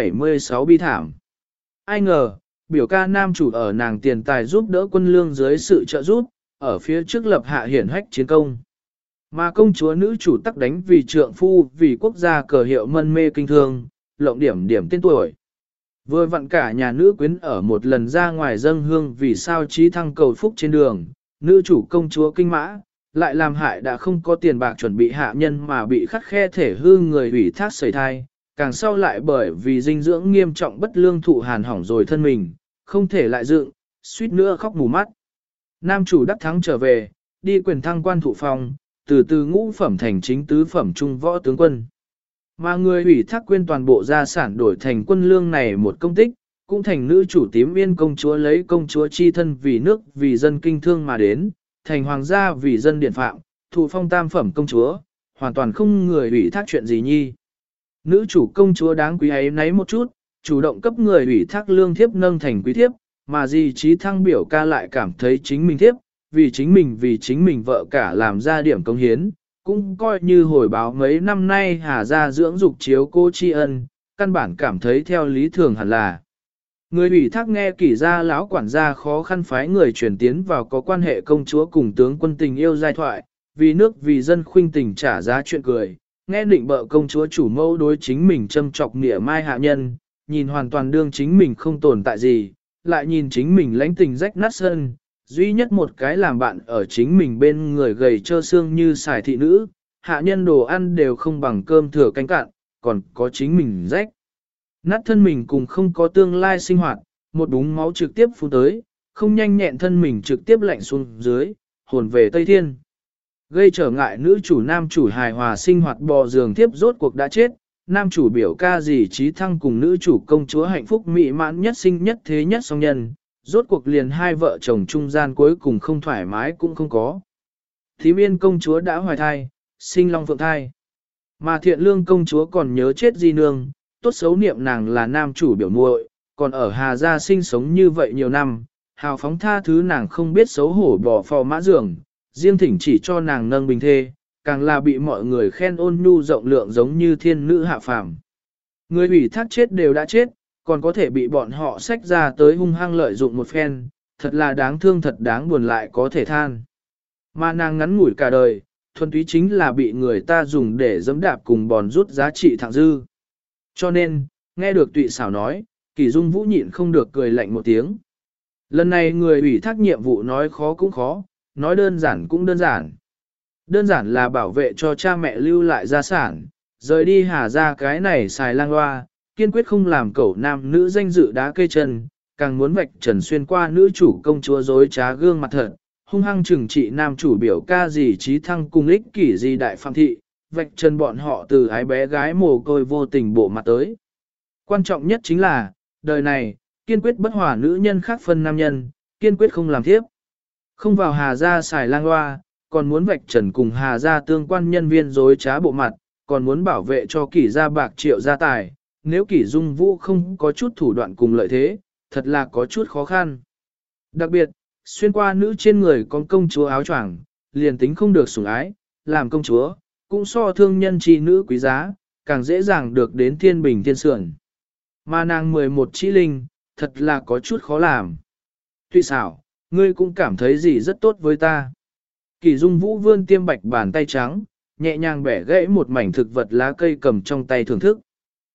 176 bi thảm. Ai ngờ, biểu ca nam chủ ở nàng tiền tài giúp đỡ quân lương dưới sự trợ giúp, ở phía trước lập hạ hiển hách chiến công. Mà công chúa nữ chủ tắc đánh vì trượng phu vì quốc gia cờ hiệu mân mê kinh thương, lộng điểm điểm tên tuổi. Vừa vặn cả nhà nữ quyến ở một lần ra ngoài dâng hương vì sao trí thăng cầu phúc trên đường, nữ chủ công chúa kinh mã, lại làm hại đã không có tiền bạc chuẩn bị hạ nhân mà bị khắt khe thể hư người ủy thác sẩy thai, càng sau lại bởi vì dinh dưỡng nghiêm trọng bất lương thụ hàn hỏng rồi thân mình, không thể lại dựng, suýt nữa khóc mù mắt. Nam chủ đắc thắng trở về, đi quyền thăng quan thụ phòng, từ từ ngũ phẩm thành chính tứ phẩm trung võ tướng quân. Mà người ủy thác quên toàn bộ gia sản đổi thành quân lương này một công tích, cũng thành nữ chủ tím yên công chúa lấy công chúa chi thân vì nước vì dân kinh thương mà đến, thành hoàng gia vì dân điện phạm, thụ phong tam phẩm công chúa, hoàn toàn không người ủy thác chuyện gì nhi. Nữ chủ công chúa đáng quý ấy nấy một chút, chủ động cấp người ủy thác lương thiếp nâng thành quý thiếp, mà di trí thăng biểu ca lại cảm thấy chính mình thiếp, vì chính mình vợ cả làm ra điểm công hiến, cũng coi như hồi báo mấy năm nay Hà gia dưỡng dục chiếu cô tri ân, căn bản cảm thấy theo lý thường hẳn là. Người ủy thác nghe kỷ gia lão quản gia khó khăn phái người chuyển tiến vào có quan hệ công chúa cùng tướng quân tình yêu giai thoại, vì nước vì dân khuynh tình trả giá chuyện cười, nghe định bợ công chúa chủ mẫu đối chính mình châm chọc nịa mai hạ nhân, nhìn hoàn toàn đương chính mình không tồn tại gì, lại nhìn chính mình lãnh tình rách nát sân, duy nhất một cái làm bạn ở chính mình bên người gầy trơ xương như xài thị nữ, hạ nhân đồ ăn đều không bằng cơm thừa canh cạn, còn có chính mình rách. Nát thân mình cùng không có tương lai sinh hoạt, một búng máu trực tiếp phun tới, không nhanh nhẹn thân mình trực tiếp lạnh xuống dưới, hồn về Tây Thiên. Gây trở ngại nữ chủ nam chủ hài hòa sinh hoạt bò giường tiếp rốt cuộc đã chết, nam chủ biểu ca gì trí thăng cùng nữ chủ công chúa hạnh phúc mỹ mãn nhất sinh nhất thế nhất song nhân, rốt cuộc liền hai vợ chồng trung gian cuối cùng không thoải mái cũng không có. Thím yên công chúa đã hoài thai, sinh long phượng thai. Mà thiện lương công chúa còn nhớ chết di nương, tốt xấu niệm nàng là nam chủ biểu muội, còn ở Hà Gia sinh sống như vậy nhiều năm, hào phóng tha thứ nàng không biết xấu hổ bỏ phò mã giường, riêng thỉnh chỉ cho nàng nâng bình thê, càng là bị mọi người khen ôn nhu rộng lượng giống như thiên nữ hạ phàm. Người ủy thác chết đều đã chết, còn có thể bị bọn họ xách ra tới hung hăng lợi dụng một phen, thật là đáng thương thật đáng buồn lại có thể than. Mà nàng ngắn ngủi cả đời, thuần túy chính là bị người ta dùng để dẫm đạp cùng bòn rút giá trị thẳng dư. Cho nên, nghe được Tụy Xảo nói, Kỳ Dung Vũ nhịn không được cười lạnh một tiếng. Lần này người ủy thác nhiệm vụ nói khó cũng khó, nói đơn giản cũng đơn giản. Đơn giản là bảo vệ cho cha mẹ lưu lại gia sản, rời đi Hà Gia cái này xài lang loa, kiên quyết không làm cẩu nam nữ danh dự đá cây chân, càng muốn vạch trần xuyên qua nữ chủ công chúa dối trá gương mặt thật, hung hăng trừng trị nam chủ biểu ca gì trí thăng cùng ích kỷ gì đại phạm thị, vạch trần bọn họ từ ái bé gái mồ côi vô tình bộ mặt tới. Quan trọng nhất chính là, đời này, kiên quyết bất hòa nữ nhân khác phân nam nhân, kiên quyết không làm thiếp. Không vào Hà Gia xài lang loa, còn muốn vạch trần cùng Hà Gia tương quan nhân viên dối trá bộ mặt, còn muốn bảo vệ cho Kỷ gia bạc triệu gia tài, nếu Kỷ Dung Vũ không có chút thủ đoạn cùng lợi thế, thật là có chút khó khăn. Đặc biệt, xuyên qua nữ trên người con công chúa áo choàng, liền tính không được sủng ái, làm công chúa, cũng so thương nhân chi nữ quý giá, càng dễ dàng được đến thiên bình thiên sườn. Mà nàng 11 chỉ linh, thật là có chút khó làm. Tuy xảo, ngươi cũng cảm thấy gì rất tốt với ta. Kỳ Dung Vũ vươn tiêm bạch bàn tay trắng, nhẹ nhàng bẻ gãy một mảnh thực vật lá cây cầm trong tay thưởng thức.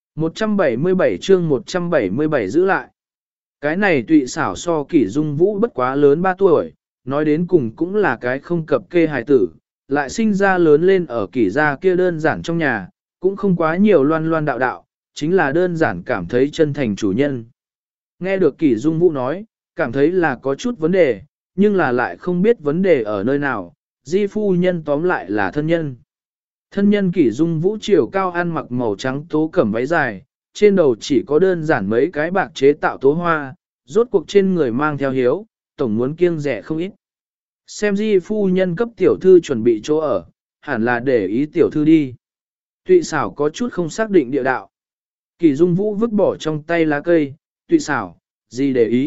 177 chương 177 giữ lại. Cái này Tụy Xảo so Kỷ Dung Vũ bất quá lớn 3 tuổi, nói đến cùng cũng là cái không cập kê hài tử, lại sinh ra lớn lên ở Kỷ gia kia đơn giản trong nhà, cũng không quá nhiều loan loan đạo đạo, chính là đơn giản cảm thấy chân thành chủ nhân. Nghe được Kỷ Dung Vũ nói, cảm thấy là có chút vấn đề, nhưng là lại không biết vấn đề ở nơi nào, di phu nhân tóm lại là thân nhân. Thân nhân Kỷ Dung Vũ chiều cao ăn mặc màu trắng tố cẩm váy dài, trên đầu chỉ có đơn giản mấy cái bạc chế tạo tố hoa, rốt cuộc trên người mang theo hiếu, tổng muốn kiêng rẻ không ít. Xem di phu nhân cấp tiểu thư chuẩn bị chỗ ở, hẳn là để ý tiểu thư đi. Tụy Xảo có chút không xác định địa đạo. Kỷ Dung Vũ vứt bỏ trong tay lá cây, Tụy Xảo, gì để ý,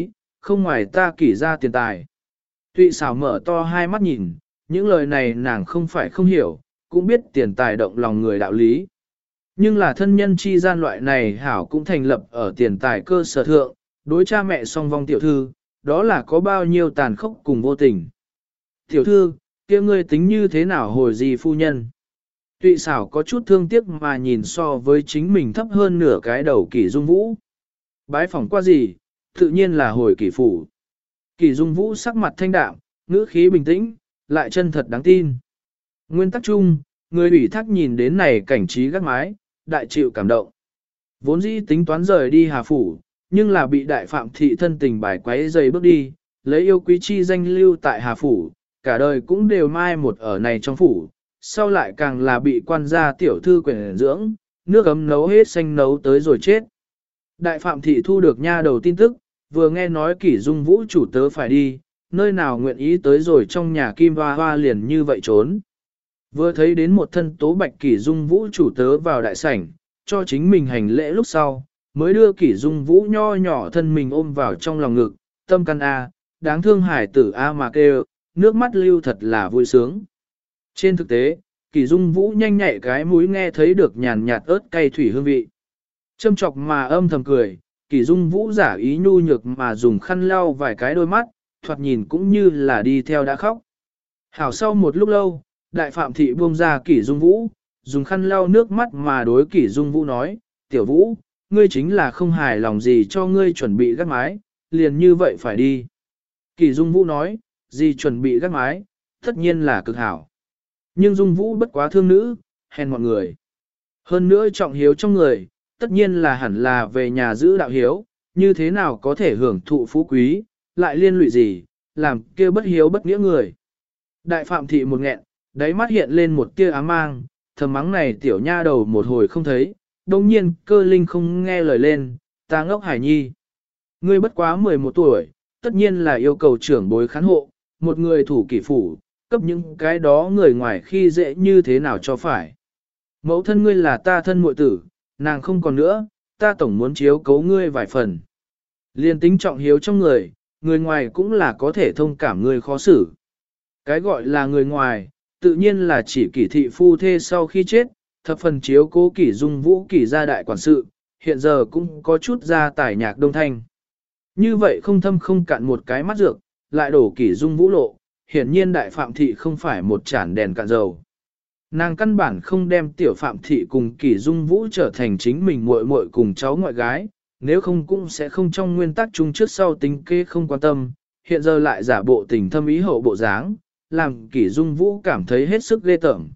không ngoài ta kỷ ra tiền tài. Tụy xảo mở to hai mắt nhìn, những lời này nàng không phải không hiểu, cũng biết tiền tài động lòng người đạo lý. Nhưng là thân nhân chi gian loại này hảo cũng thành lập ở tiền tài cơ sở thượng, đối cha mẹ song vong tiểu thư, đó là có bao nhiêu tàn khốc cùng vô tình. Tiểu thư, kia ngươi tính như thế nào hồi gì phu nhân? Tụy xảo có chút thương tiếc mà nhìn so với chính mình thấp hơn nửa cái đầu Kỷ Dung Vũ. Bái phỏng qua gì, tự nhiên là hồi Kỷ phủ. Kỷ Dung Vũ sắc mặt thanh đạm, ngữ khí bình tĩnh, lại chân thật đáng tin. Nguyên tắc chung, người ủy thác nhìn đến này cảnh trí gác mái, đại chịu cảm động. Vốn dĩ tính toán rời đi Hà phủ, nhưng là bị đại phạm thị thân tình bài quấy dày bước đi, lấy yêu quý chi danh lưu tại Hà phủ, cả đời cũng đều mai một ở này trong phủ, sau lại càng là bị quan gia tiểu thư quyền dưỡng, nước ấm nấu hết xanh nấu tới rồi chết. Đại phạm thị thu được nha đầu tin tức, vừa nghe nói Kỷ Dung Vũ chủ tớ phải đi, nơi nào nguyện ý tới rồi trong nhà Kim Hoa Hoa liền như vậy trốn. Vừa thấy đến một thân tố bạch Kỷ Dung Vũ chủ tớ vào đại sảnh, cho chính mình hành lễ lúc sau, mới đưa Kỷ Dung Vũ nho nhỏ thân mình ôm vào trong lòng ngực, tâm căn A, đáng thương hải tử A mà kêu, nước mắt lưu thật là vui sướng. Trên thực tế, Kỷ Dung Vũ nhanh nhạy cái mũi nghe thấy được nhàn nhạt ớt cay thủy hương vị. Châm chọc mà âm thầm cười, Kỷ Dung Vũ giả ý nhu nhược mà dùng khăn lau vài cái đôi mắt, thoạt nhìn cũng như là đi theo đã khóc. Hảo sau một lúc lâu, đại phạm thị buông ra Kỷ Dung Vũ, dùng khăn lau nước mắt mà đối Kỷ Dung Vũ nói, tiểu Vũ, ngươi chính là không hài lòng gì cho ngươi chuẩn bị gác mái, liền như vậy phải đi. Kỷ Dung Vũ nói, gì chuẩn bị gác mái, tất nhiên là cực hảo. Nhưng Dung Vũ bất quá thương nữ, hèn mọi người. Hơn nữa trọng hiếu trong người, tất nhiên là hẳn là về nhà giữ đạo hiếu, như thế nào có thể hưởng thụ phú quý, lại liên lụy gì, làm kia bất hiếu bất nghĩa người. Đại phạm thị một nghẹn, đáy mắt hiện lên một tia ám mang, thầm mắng này tiểu nha đầu một hồi không thấy, đồng nhiên cơ linh không nghe lời lên, ta ngốc hải nhi. Ngươi bất quá 11 tuổi, tất nhiên là yêu cầu trưởng bối khán hộ, một người thủ kỷ phủ, cấp những cái đó người ngoài khi dễ như thế nào cho phải. Mẫu thân ngươi là ta thân muội tử, nàng không còn nữa, ta tổng muốn chiếu cấu ngươi vài phần. Liên tính trọng hiếu trong người, người ngoài cũng là có thể thông cảm ngươi khó xử. Cái gọi là người ngoài, tự nhiên là chỉ Kỷ thị phu thê sau khi chết, thập phần chiếu cố Kỷ Dung Vũ Kỷ gia đại quản sự, hiện giờ cũng có chút ra tải nhạc đông thanh. Như vậy không thâm không cạn một cái mắt dược, lại đổ Kỷ Dung Vũ lộ, hiển nhiên đại phạm thị không phải một chản đèn cạn dầu. Nàng căn bản không đem tiểu phạm thị cùng Kỷ Dung Vũ trở thành chính mình muội muội cùng cháu ngoại gái, nếu không cũng sẽ không trong nguyên tắc chung trước sau tính kế không quan tâm, hiện giờ lại giả bộ tình thâm ý hậu bộ dáng, làm Kỷ Dung Vũ cảm thấy hết sức ghê tởm.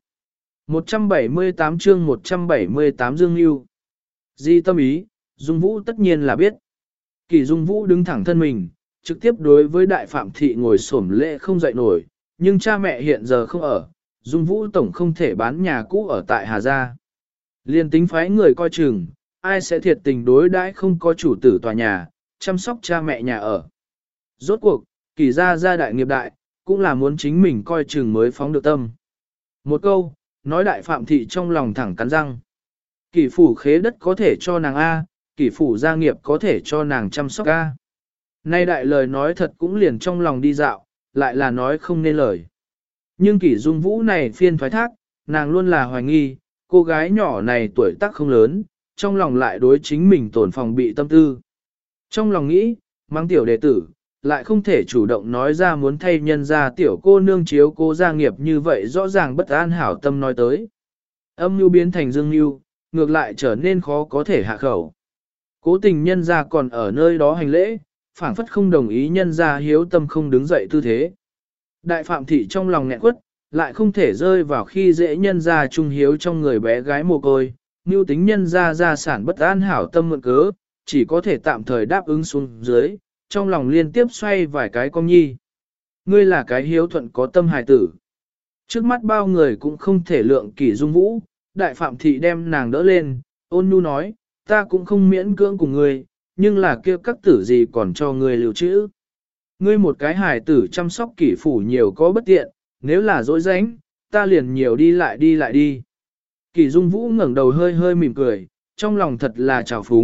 178 chương 178 Dương Nhu. Di tâm ý, Dung Vũ tất nhiên là biết. Kỷ Dung Vũ đứng thẳng thân mình, trực tiếp đối với đại phạm thị ngồi xổm lễ không dậy nổi, nhưng cha mẹ hiện giờ không ở, Dung Vũ tổng không thể bán nhà cũ ở tại Hà Gia. Liên tính phái người coi chừng, ai sẽ thiệt tình đối đãi không có chủ tử tòa nhà, chăm sóc cha mẹ nhà ở. Rốt cuộc, Kỷ gia gia đại nghiệp đại, cũng là muốn chính mình coi chừng mới phóng được tâm. Một câu, nói đại phạm thị trong lòng thẳng cắn răng. Kỷ phủ khế đất có thể cho nàng A, Kỷ phủ gia nghiệp có thể cho nàng chăm sóc A. Nay đại lời nói thật cũng liền trong lòng đi dạo, lại là nói không nên lời. Nhưng Kỷ Dung Vũ này phiên thoái thác, nàng luôn là hoài nghi, cô gái nhỏ này tuổi tác không lớn, trong lòng lại đối chính mình tổn phòng bị tâm tư. Trong lòng nghĩ, mang tiểu đệ tử, lại không thể chủ động nói ra muốn thay nhân ra tiểu cô nương chiếu cô gia nghiệp như vậy rõ ràng bất an hảo tâm nói tới. Âm mưu biến thành dương mưu, ngược lại trở nên khó có thể hạ khẩu. Cố tình nhân ra còn ở nơi đó hành lễ, phảng phất không đồng ý nhân ra hiếu tâm không đứng dậy tư thế. Đại phạm thị trong lòng nghẹn quất, lại không thể rơi vào khi dễ nhân ra trung hiếu trong người bé gái mồ côi, mưu tính nhân ra gia sản bất an hảo tâm mượn cớ, chỉ có thể tạm thời đáp ứng xuống dưới, trong lòng liên tiếp xoay vài cái con nhi. Ngươi là cái hiếu thuận có tâm hài tử. Trước mắt bao người cũng không thể lượng Kỷ Dung Vũ, đại phạm thị đem nàng đỡ lên, ôn nhu nói, ta cũng không miễn cưỡng cùng ngươi, nhưng là kia các tử gì còn cho ngươi lưu trữ. Ngươi một cái hài tử chăm sóc Kỷ phủ nhiều có bất tiện, nếu là dối rãnh, ta liền nhiều đi lại đi. Kỷ Dung Vũ ngẩng đầu hơi hơi mỉm cười, trong lòng thật là trào phúng,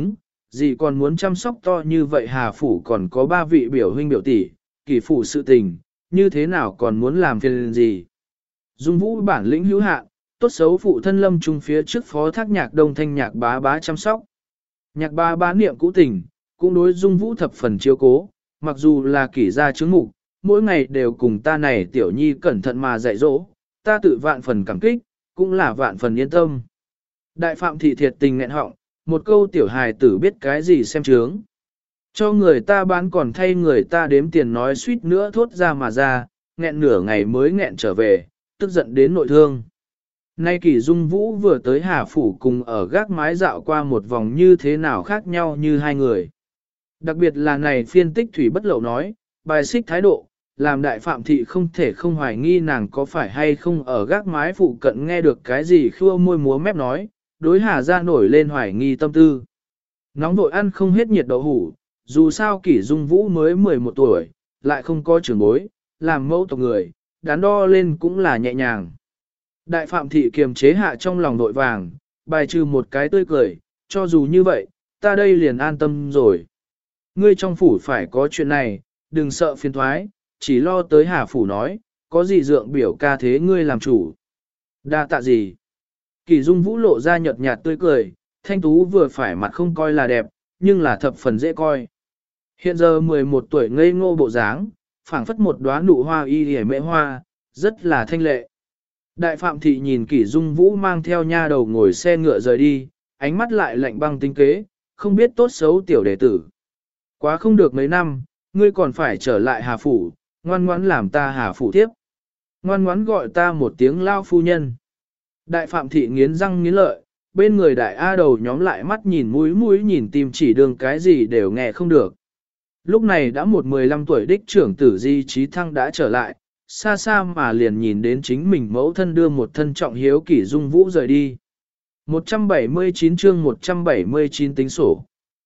gì còn muốn chăm sóc to như vậy Hà Phủ còn có 3 vị biểu huynh biểu tỷ, Kỷ Phủ sự tình, như thế nào còn muốn làm phiền gì. Dung Vũ bản lĩnh hữu hạn, tốt xấu phụ thân lâm trung phía trước phó thác nhạc đông thanh nhạc bá bá chăm sóc. Nhạc bá bá niệm cũ tình, cũng đối Dung Vũ thập phần chiếu cố, mặc dù là kỷ gia chứng mục, mỗi ngày đều cùng ta này tiểu nhi cẩn thận mà dạy dỗ, ta tự vạn phần cảm kích, cũng là vạn phần yên tâm. Đại phạm thị thiệt tình nghẹn họng, một câu tiểu hài tử biết cái gì xem chướng. Cho người ta bán còn thay người ta đếm tiền nói suýt nữa thốt ra mà ra, nghẹn nửa ngày mới nghẹn trở về, tức giận đến nội thương. Nay Kỷ Dung Vũ vừa tới Hà Phủ cùng ở gác mái dạo qua một vòng như thế nào khác nhau như hai người. Đặc biệt là này phiên tích thủy bất lậu nói, bài xích thái độ, làm đại phạm thị không thể không hoài nghi nàng có phải hay không ở gác mái phụ cận nghe được cái gì khua môi múa mép nói, đối Hà ra nổi lên hoài nghi tâm tư. Nóng vội ăn không hết nhiệt đậu hủ, dù sao Kỷ Dung Vũ mới 11 tuổi, lại không có trưởng bối, làm mẫu tộc người, đắn đo lên cũng là nhẹ nhàng. Đại phạm thị kiềm chế hạ trong lòng nội vàng, bài trừ một cái tươi cười, cho dù như vậy, ta đây liền an tâm rồi. Ngươi trong phủ phải có chuyện này, đừng sợ phiền thoái, chỉ lo tới Hà Phủ nói, có gì dượng biểu ca thế ngươi làm chủ. Đa tạ gì? Kỷ Dung Vũ lộ ra nhợt nhạt tươi cười, thanh tú vừa phải mặt không coi là đẹp, nhưng là thập phần dễ coi. Hiện giờ 11 tuổi ngây ngô bộ dáng, phảng phất một đóa nụ hoa y hề mễ hoa, rất là thanh lệ. Đại phạm thị nhìn Kỷ Dung Vũ mang theo nha đầu ngồi xe ngựa rời đi, ánh mắt lại lạnh băng tinh kế, không biết tốt xấu tiểu đệ tử. Quá không được mấy năm, ngươi còn phải trở lại Hà Phủ, ngoan ngoãn làm ta Hà Phủ tiếp. Ngoan ngoãn gọi ta một tiếng lao phu nhân. Đại phạm thị nghiến răng nghiến lợi, bên người đại A đầu nhóm lại mắt nhìn mũi nhìn tim chỉ đường cái gì đều nghe không được. Lúc này đã 15 tuổi đích trưởng tử Di Trí Thăng đã trở lại, xa xa mà liền nhìn đến chính mình mẫu thân đưa một thân trọng hiếu Kỷ Dung Vũ rời đi. 179 chương 179 tính sổ.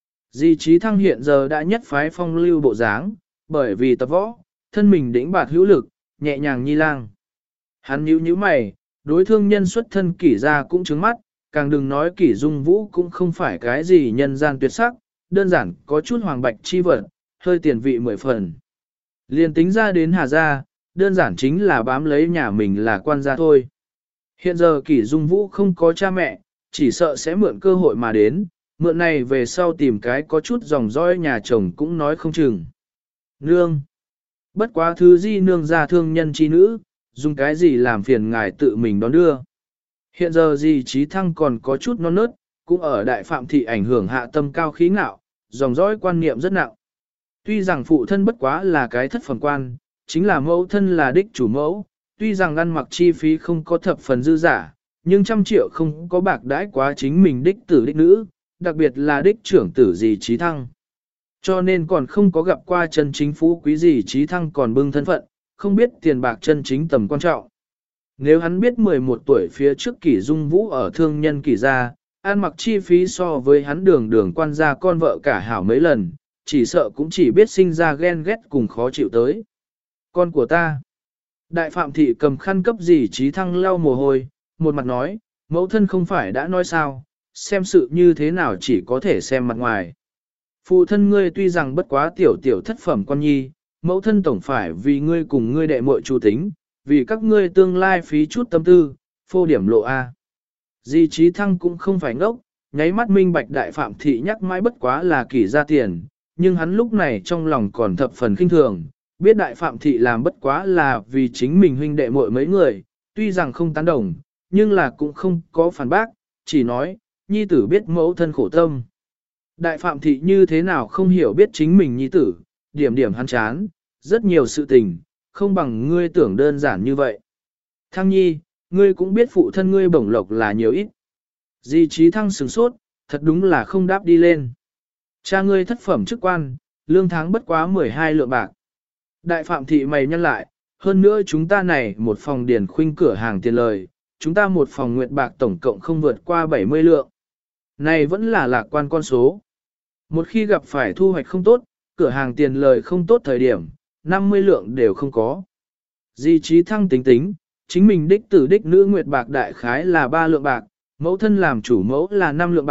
Di Trí Thăng hiện giờ đã nhất phái phong lưu bộ dáng, bởi vì tập võ, thân mình đĩnh bạt hữu lực, nhẹ nhàng nhi lang. Hắn nhíu mày, đối thương nhân xuất thân Kỷ gia cũng trứng mắt, càng đừng nói Kỷ Dung Vũ cũng không phải cái gì nhân gian tuyệt sắc, đơn giản có chút hoàng bạch chi vật, hơi tiền vị 10 phần. Liền tính ra đến Hà gia, đơn giản chính là bám lấy nhà mình là quan gia thôi. Hiện giờ Kỷ Dung Vũ không có cha mẹ, chỉ sợ sẽ mượn cơ hội mà đến, mượn này về sau tìm cái có chút dòng dõi nhà chồng cũng nói không chừng. Nương! Bất quá thứ Di nương ra thương nhân chi nữ, dùng cái gì làm phiền ngài tự mình đón đưa. Hiện giờ Di Trí Thăng còn có chút non nớt, cũng ở đại phạm thị ảnh hưởng hạ tâm cao khí ngạo, dòng dõi quan niệm rất nặng. Tuy rằng phụ thân bất quá là cái thất phẩm quan, chính là mẫu thân là đích chủ mẫu, tuy rằng ăn mặc chi phí không có thập phần dư giả, nhưng 100 triệu không có bạc đãi quá chính mình đích tử đích nữ, đặc biệt là đích trưởng tử Di Trí Thăng. Cho nên còn không có gặp qua chân chính phú quý Di Trí Thăng còn bưng thân phận, không biết tiền bạc chân chính tầm quan trọng. Nếu hắn biết 11 tuổi phía trước Kỷ Dung Vũ ở thương nhân Kỷ gia, ăn mặc chi phí so với hắn đường quan gia con vợ cả hảo mấy lần, chỉ sợ cũng chỉ biết sinh ra ghen ghét cùng khó chịu tới. Con của ta. Đại phạm thị cầm khăn cấp Di Trí Thăng lau mồ hôi, một mặt nói, mẫu thân không phải đã nói sao, xem sự như thế nào chỉ có thể xem mặt ngoài. Phụ thân ngươi tuy rằng bất quá tiểu thất phẩm con nhi, mẫu thân tổng phải vì ngươi cùng ngươi đệ muội chủ tính, vì các ngươi tương lai phí chút tâm tư, phô điểm lộ A. Di Trí Thăng cũng không phải ngốc, nháy mắt minh bạch đại phạm thị nhắc mãi bất quá là Kỷ ra tiền, nhưng hắn lúc này trong lòng còn thập phần khinh thường, biết đại phạm thị làm bất quá là vì chính mình huynh đệ muội mấy người, tuy rằng không tán đồng, nhưng là cũng không có phản bác, chỉ nói, nhi tử biết mẫu thân khổ tâm. Đại phạm thị như thế nào không hiểu biết chính mình nhi tử, điểm hắn chán, rất nhiều sự tình, không bằng ngươi tưởng đơn giản như vậy. Thăng nhi, ngươi cũng biết phụ thân ngươi bổng lộc là nhiều ít. Di Trí Thăng sửng sốt, thật đúng là không đáp đi lên. Cha ngươi thất phẩm chức quan, lương tháng bất quá 12 lượng bạc. Đại phạm thị mày nhăn lại, hơn nữa chúng ta này một phòng điển khuynh cửa hàng tiền lời, chúng ta một phòng nguyệt bạc tổng cộng không vượt qua 70 lượng. Này vẫn là lạc quan con số. Một khi gặp phải thu hoạch không tốt, cửa hàng tiền lời không tốt thời điểm, 50 lượng đều không có. Di Trí Thăng tính, chính mình đích tử đích nữ nguyệt bạc đại khái là 3 lượng bạc, mẫu thân làm chủ mẫu là 5 lượng bạc,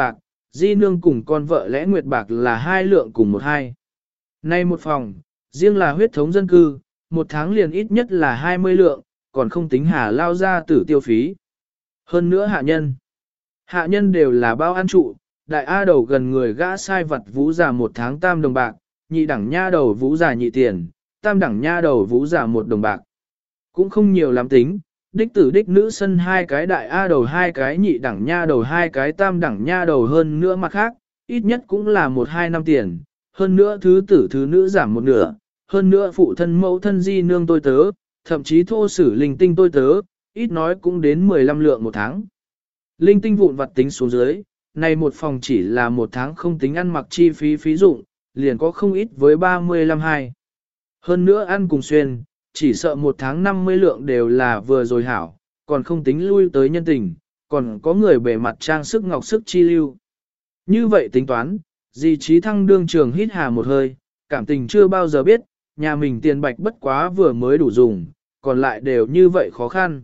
Di Nương cùng con vợ lẽ Nguyệt Bạc là 2 lượng cùng 1-2. Nay một phòng, riêng là huyết thống dân cư, một tháng liền ít nhất là 20 lượng, còn không tính Hà lao ra tử tiêu phí. Hơn nữa hạ nhân. Hạ nhân đều là bao ăn trụ, đại A đầu gần người gã sai vật vũ giả 1 tháng tam đồng bạc, nhị đẳng nha đầu vũ giả nhị tiền, tam đẳng nha đầu vũ giả 1 đồng bạc. Cũng không nhiều lắm tính, đích tử đích nữ sân 2 cái đại A đầu 2 cái nhị đẳng nha đầu 2 cái tam đẳng nha đầu hơn nữa mặt khác, ít nhất cũng là 1-2 năm tiền, hơn nữa thứ tử thứ nữ giảm 1/2, hơn nữa phụ thân mẫu thân di nương tôi tớ, thậm chí thô sử linh tinh tôi tớ, ít nói cũng đến 15 lượng 1 tháng. Linh tinh vụn vặt tính xuống dưới, này một phòng chỉ là 1 tháng không tính ăn mặc chi phí phí dụng, liền có không ít với 35-2. Hơn nữa ăn cùng xuyên, chỉ sợ 1 tháng 50 lượng đều là vừa rồi hảo, còn không tính lui tới nhân tình, còn có người bề mặt trang sức ngọc sức chi lưu. Như vậy tính toán, Di Trí Thăng đương trường hít hà một hơi, cảm tình chưa bao giờ biết, nhà mình tiền bạch bất quá vừa mới đủ dùng, còn lại đều như vậy khó khăn.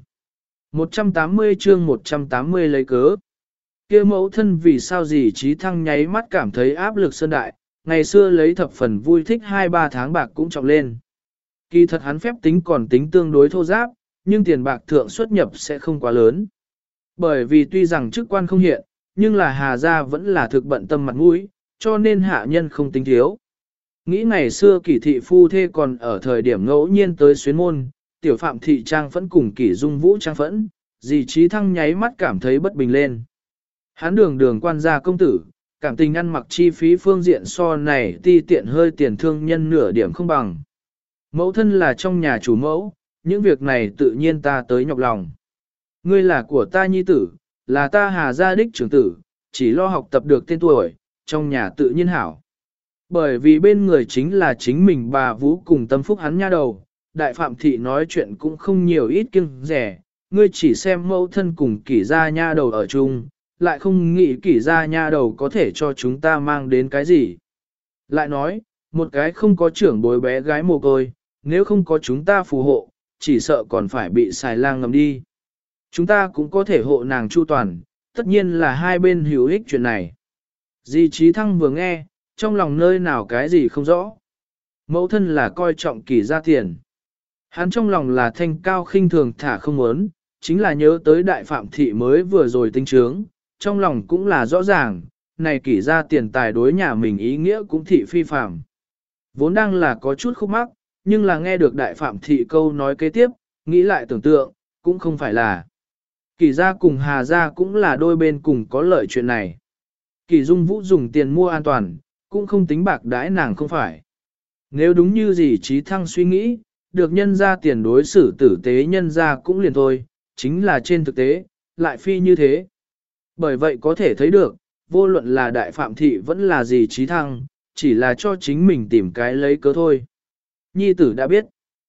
180 chương 180 lấy cớ. Kia mẫu thân vì sao Di Trí Thăng nháy mắt cảm thấy áp lực sơn đại, ngày xưa lấy thập phần vui thích 2-3 tháng bạc cũng trọng lên. Kỳ thật hắn phép tính còn tính tương đối thô giáp, nhưng tiền bạc thượng xuất nhập sẽ không quá lớn. Bởi vì tuy rằng chức quan không hiện, nhưng là Hà Gia vẫn là thực bận tâm mặt mũi, cho nên hạ nhân không tính thiếu. Nghĩ ngày xưa Kỷ thị phu thê còn ở thời điểm ngẫu nhiên tới xuyến môn, tiểu phạm thị trang phẫn cùng Kỷ Dung Vũ trang phẫn, Di Trí Thăng nháy mắt cảm thấy bất bình lên. Hắn đường quan gia công tử, cảm tình ăn mặc chi phí phương diện so này ti tiện hơi tiền thương nhân nửa điểm không bằng. Mẫu thân là trong nhà chủ mẫu, những việc này tự nhiên ta tới nhọc lòng. Ngươi là của ta nhi tử, là ta Hà gia đích trưởng tử, chỉ lo học tập được tên tuổi, trong nhà tự nhiên hảo. Bởi vì bên người chính là chính mình bà Vũ cùng tâm phúc hắn nha đầu, đại phạm thị nói chuyện cũng không nhiều ít kiêng rẻ, ngươi chỉ xem mẫu thân cùng Kỷ gia nha đầu ở chung, lại không nghĩ Kỷ gia nha đầu có thể cho chúng ta mang đến cái gì. Lại nói, một cái không có trưởng bối bé gái mồ côi, nếu không có chúng ta phù hộ, chỉ sợ còn phải bị xài lang ngầm đi. Chúng ta cũng có thể hộ nàng chu toàn, tất nhiên là hai bên hữu ích chuyện này. Di Trí Thăng vừa nghe, trong lòng nơi nào cái gì không rõ. Mẫu thân là coi trọng Kỷ gia tiền. Hắn trong lòng là thanh cao khinh thường thả không muốn, chính là nhớ tới đại phạm thị mới vừa rồi tinh trướng, trong lòng cũng là rõ ràng, này Kỷ gia tiền tài đối nhà mình ý nghĩa cũng thị phi phạm. Vốn đang là có chút khúc mắc, nhưng là nghe được đại phạm thị câu nói kế tiếp, nghĩ lại tưởng tượng, cũng không phải là. Kỷ gia cùng Hà gia cũng là đôi bên cùng có lợi chuyện này. Kỷ Dung Vũ dùng tiền mua an toàn, cũng không tính bạc đãi nàng không phải. Nếu đúng như gì Trí Thăng suy nghĩ, được nhân ra tiền đối xử tử tế nhân ra cũng liền thôi, chính là trên thực tế, lại phi như thế. Bởi vậy có thể thấy được, vô luận là đại phạm thị vẫn là gì Trí Thăng, chỉ là cho chính mình tìm cái lấy cớ thôi. Nhi tử đã biết.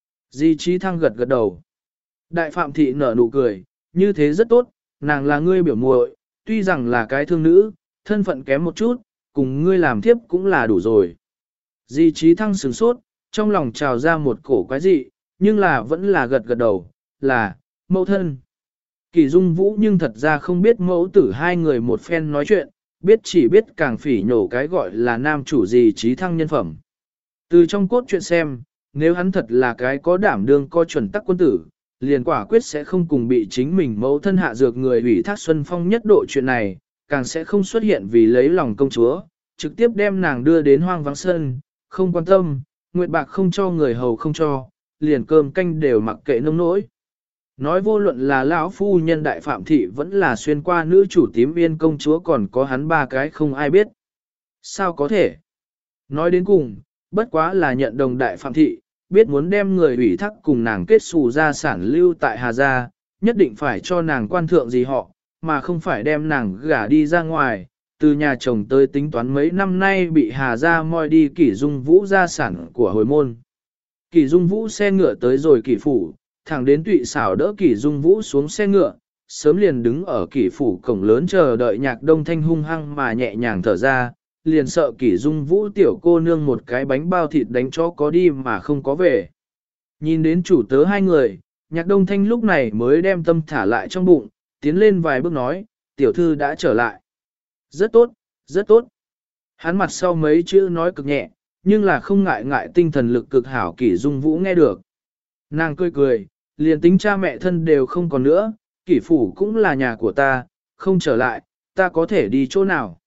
Di Trí Thăng gật gật đầu. Đại phạm thị nở nụ cười, như thế rất tốt, nàng là ngươi biểu muội, tuy rằng là cái thương nữ, thân phận kém một chút, cùng ngươi làm thiếp cũng là đủ rồi. Di Trí Thăng sửng sốt, trong lòng trào ra một cổ quái dị, nhưng là vẫn là gật gật đầu, là, mẫu thân. Kỷ Dung Vũ nhưng thật ra không biết mẫu tử hai người một phen nói chuyện, chỉ biết càng phỉ nhổ cái gọi là nam chủ Di Trí Thăng nhân phẩm. Từ trong cốt truyện xem, nếu hắn thật là cái có đảm đương coi chuẩn tắc quân tử, liền quả quyết sẽ không cùng bị chính mình mẫu thân hạ dược người ủy thác Xuân Phong nhất độ chuyện này, càng sẽ không xuất hiện vì lấy lòng công chúa, trực tiếp đem nàng đưa đến hoang vắng sân, không quan tâm, nguyệt bạc không cho người hầu không cho, liền cơm canh đều mặc kệ nông nỗi. Nói vô luận là lão phu nhân đại phạm thị vẫn là xuyên qua nữ chủ tím yên công chúa còn có hắn ba cái không ai biết. Sao có thể? Nói đến cùng, bất quá là nhận đồng đại phạm thị, biết muốn đem người ủy thác cùng nàng kết xù gia sản lưu tại Hà Gia, nhất định phải cho nàng quan thượng gì họ, mà không phải đem nàng gả đi ra ngoài, từ nhà chồng tới tính toán mấy năm nay bị Hà Gia moi đi Kỷ Dung Vũ gia sản của hồi môn. Kỷ Dung Vũ xe ngựa tới rồi Kỷ phủ, thẳng đến Tụy xảo đỡ Kỷ Dung Vũ xuống xe ngựa, sớm liền đứng ở Kỷ phủ cổng lớn chờ đợi Nhạc Đông Thanh hung hăng mà nhẹ nhàng thở ra, liền sợ Kỷ Dung Vũ tiểu cô nương một cái bánh bao thịt đánh chó có đi mà không có về. Nhìn đến chủ tớ hai người, Nhạc Đông Thanh lúc này mới đem tâm thả lại trong bụng, tiến lên vài bước nói, tiểu thư đã trở lại. Rất tốt, Rất tốt. Hắn mặt sau mấy chữ nói cực nhẹ, nhưng là không ngại ngại tinh thần lực cực hảo Kỷ Dung Vũ nghe được. Nàng cười cười, liền tính cha mẹ thân đều không còn nữa, Kỷ phủ cũng là nhà của ta, không trở lại, ta có thể đi chỗ nào.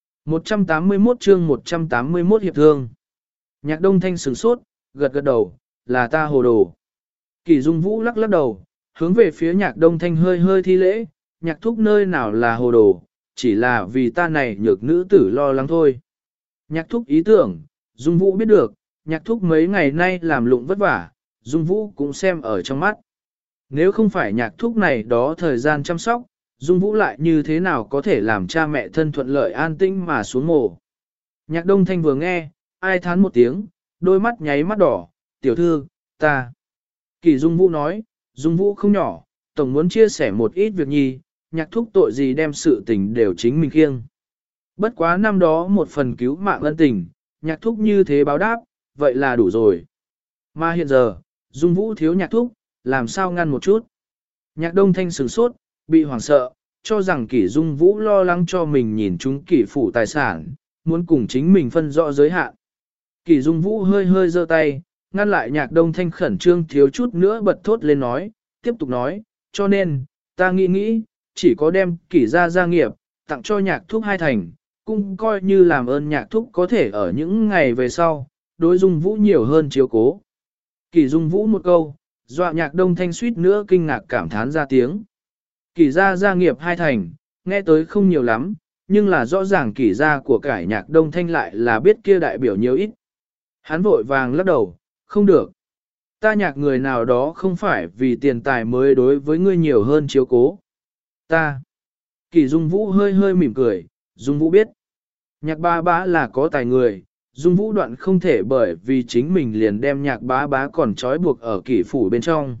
181 chương 181 hiệp thương. Nhạc Đông Thanh sửng sốt, gật gật đầu, là ta hồ đồ. Kỷ Dung Vũ lắc lắc đầu, hướng về phía Nhạc Đông Thanh hơi hơi thi lễ, Nhạc thúc nơi nào là hồ đồ, chỉ là vì ta này nhược nữ tử lo lắng thôi. Nhạc thúc ý tưởng, Dung Vũ biết được, Nhạc thúc mấy ngày nay làm lụng vất vả, Dung Vũ cũng xem ở trong mắt. Nếu không phải Nhạc thúc này đó thời gian chăm sóc, Dung Vũ lại như thế nào có thể làm cha mẹ thân thuận lợi an tĩnh mà xuống mồ. Nhạc Đông Thanh vừa nghe, ai thán một tiếng, đôi mắt nháy mắt đỏ, tiểu thư, ta. Kỷ Dung Vũ nói, Dung Vũ không nhỏ, tổng muốn chia sẻ một ít việc nhi, Nhạc thúc tội gì đem sự tình đều chính mình khiêng. Bất quá năm đó một phần cứu mạng ân tình, Nhạc thúc như thế báo đáp, vậy là đủ rồi. Mà hiện giờ, Dung Vũ thiếu Nhạc thúc, làm sao ngăn một chút. Nhạc Đông Thanh sửng sốt, bị hoảng sợ, cho rằng Kỷ Dung Vũ lo lắng cho mình nhìn chúng Kỷ phủ tài sản, muốn cùng chính mình phân rõ giới hạn. Kỷ Dung Vũ hơi hơi giơ tay, ngăn lại Nhạc Đông Thanh khẩn trương thiếu chút nữa bật thốt lên nói, tiếp tục nói, cho nên, ta nghĩ, chỉ có đem Kỷ gia nghiệp, tặng cho Nhạc thúc 2 thành, cũng coi như làm ơn Nhạc thúc có thể ở những ngày về sau, đối Dung Vũ nhiều hơn chiếu cố. Kỷ Dung Vũ một câu, dọa Nhạc Đông Thanh suýt nữa kinh ngạc cảm thán ra tiếng. Kỷ gia nghiệp 2 thành, nghe tới không nhiều lắm, nhưng là rõ ràng Kỷ gia của cải Nhạc Đông Thanh lại là biết kia đại biểu nhiều ít. Hắn vội vàng lắc đầu, không được. Ta Nhạc người nào đó không phải vì tiền tài mới đối với ngươi nhiều hơn chiếu cố. Ta. Kỷ Dung Vũ hơi hơi mỉm cười, Dung Vũ biết. Nhạc bá bá là có tài người, Dung Vũ đoạn không thể bởi vì chính mình liền đem Nhạc bá bá còn trói buộc ở Kỷ phủ bên trong.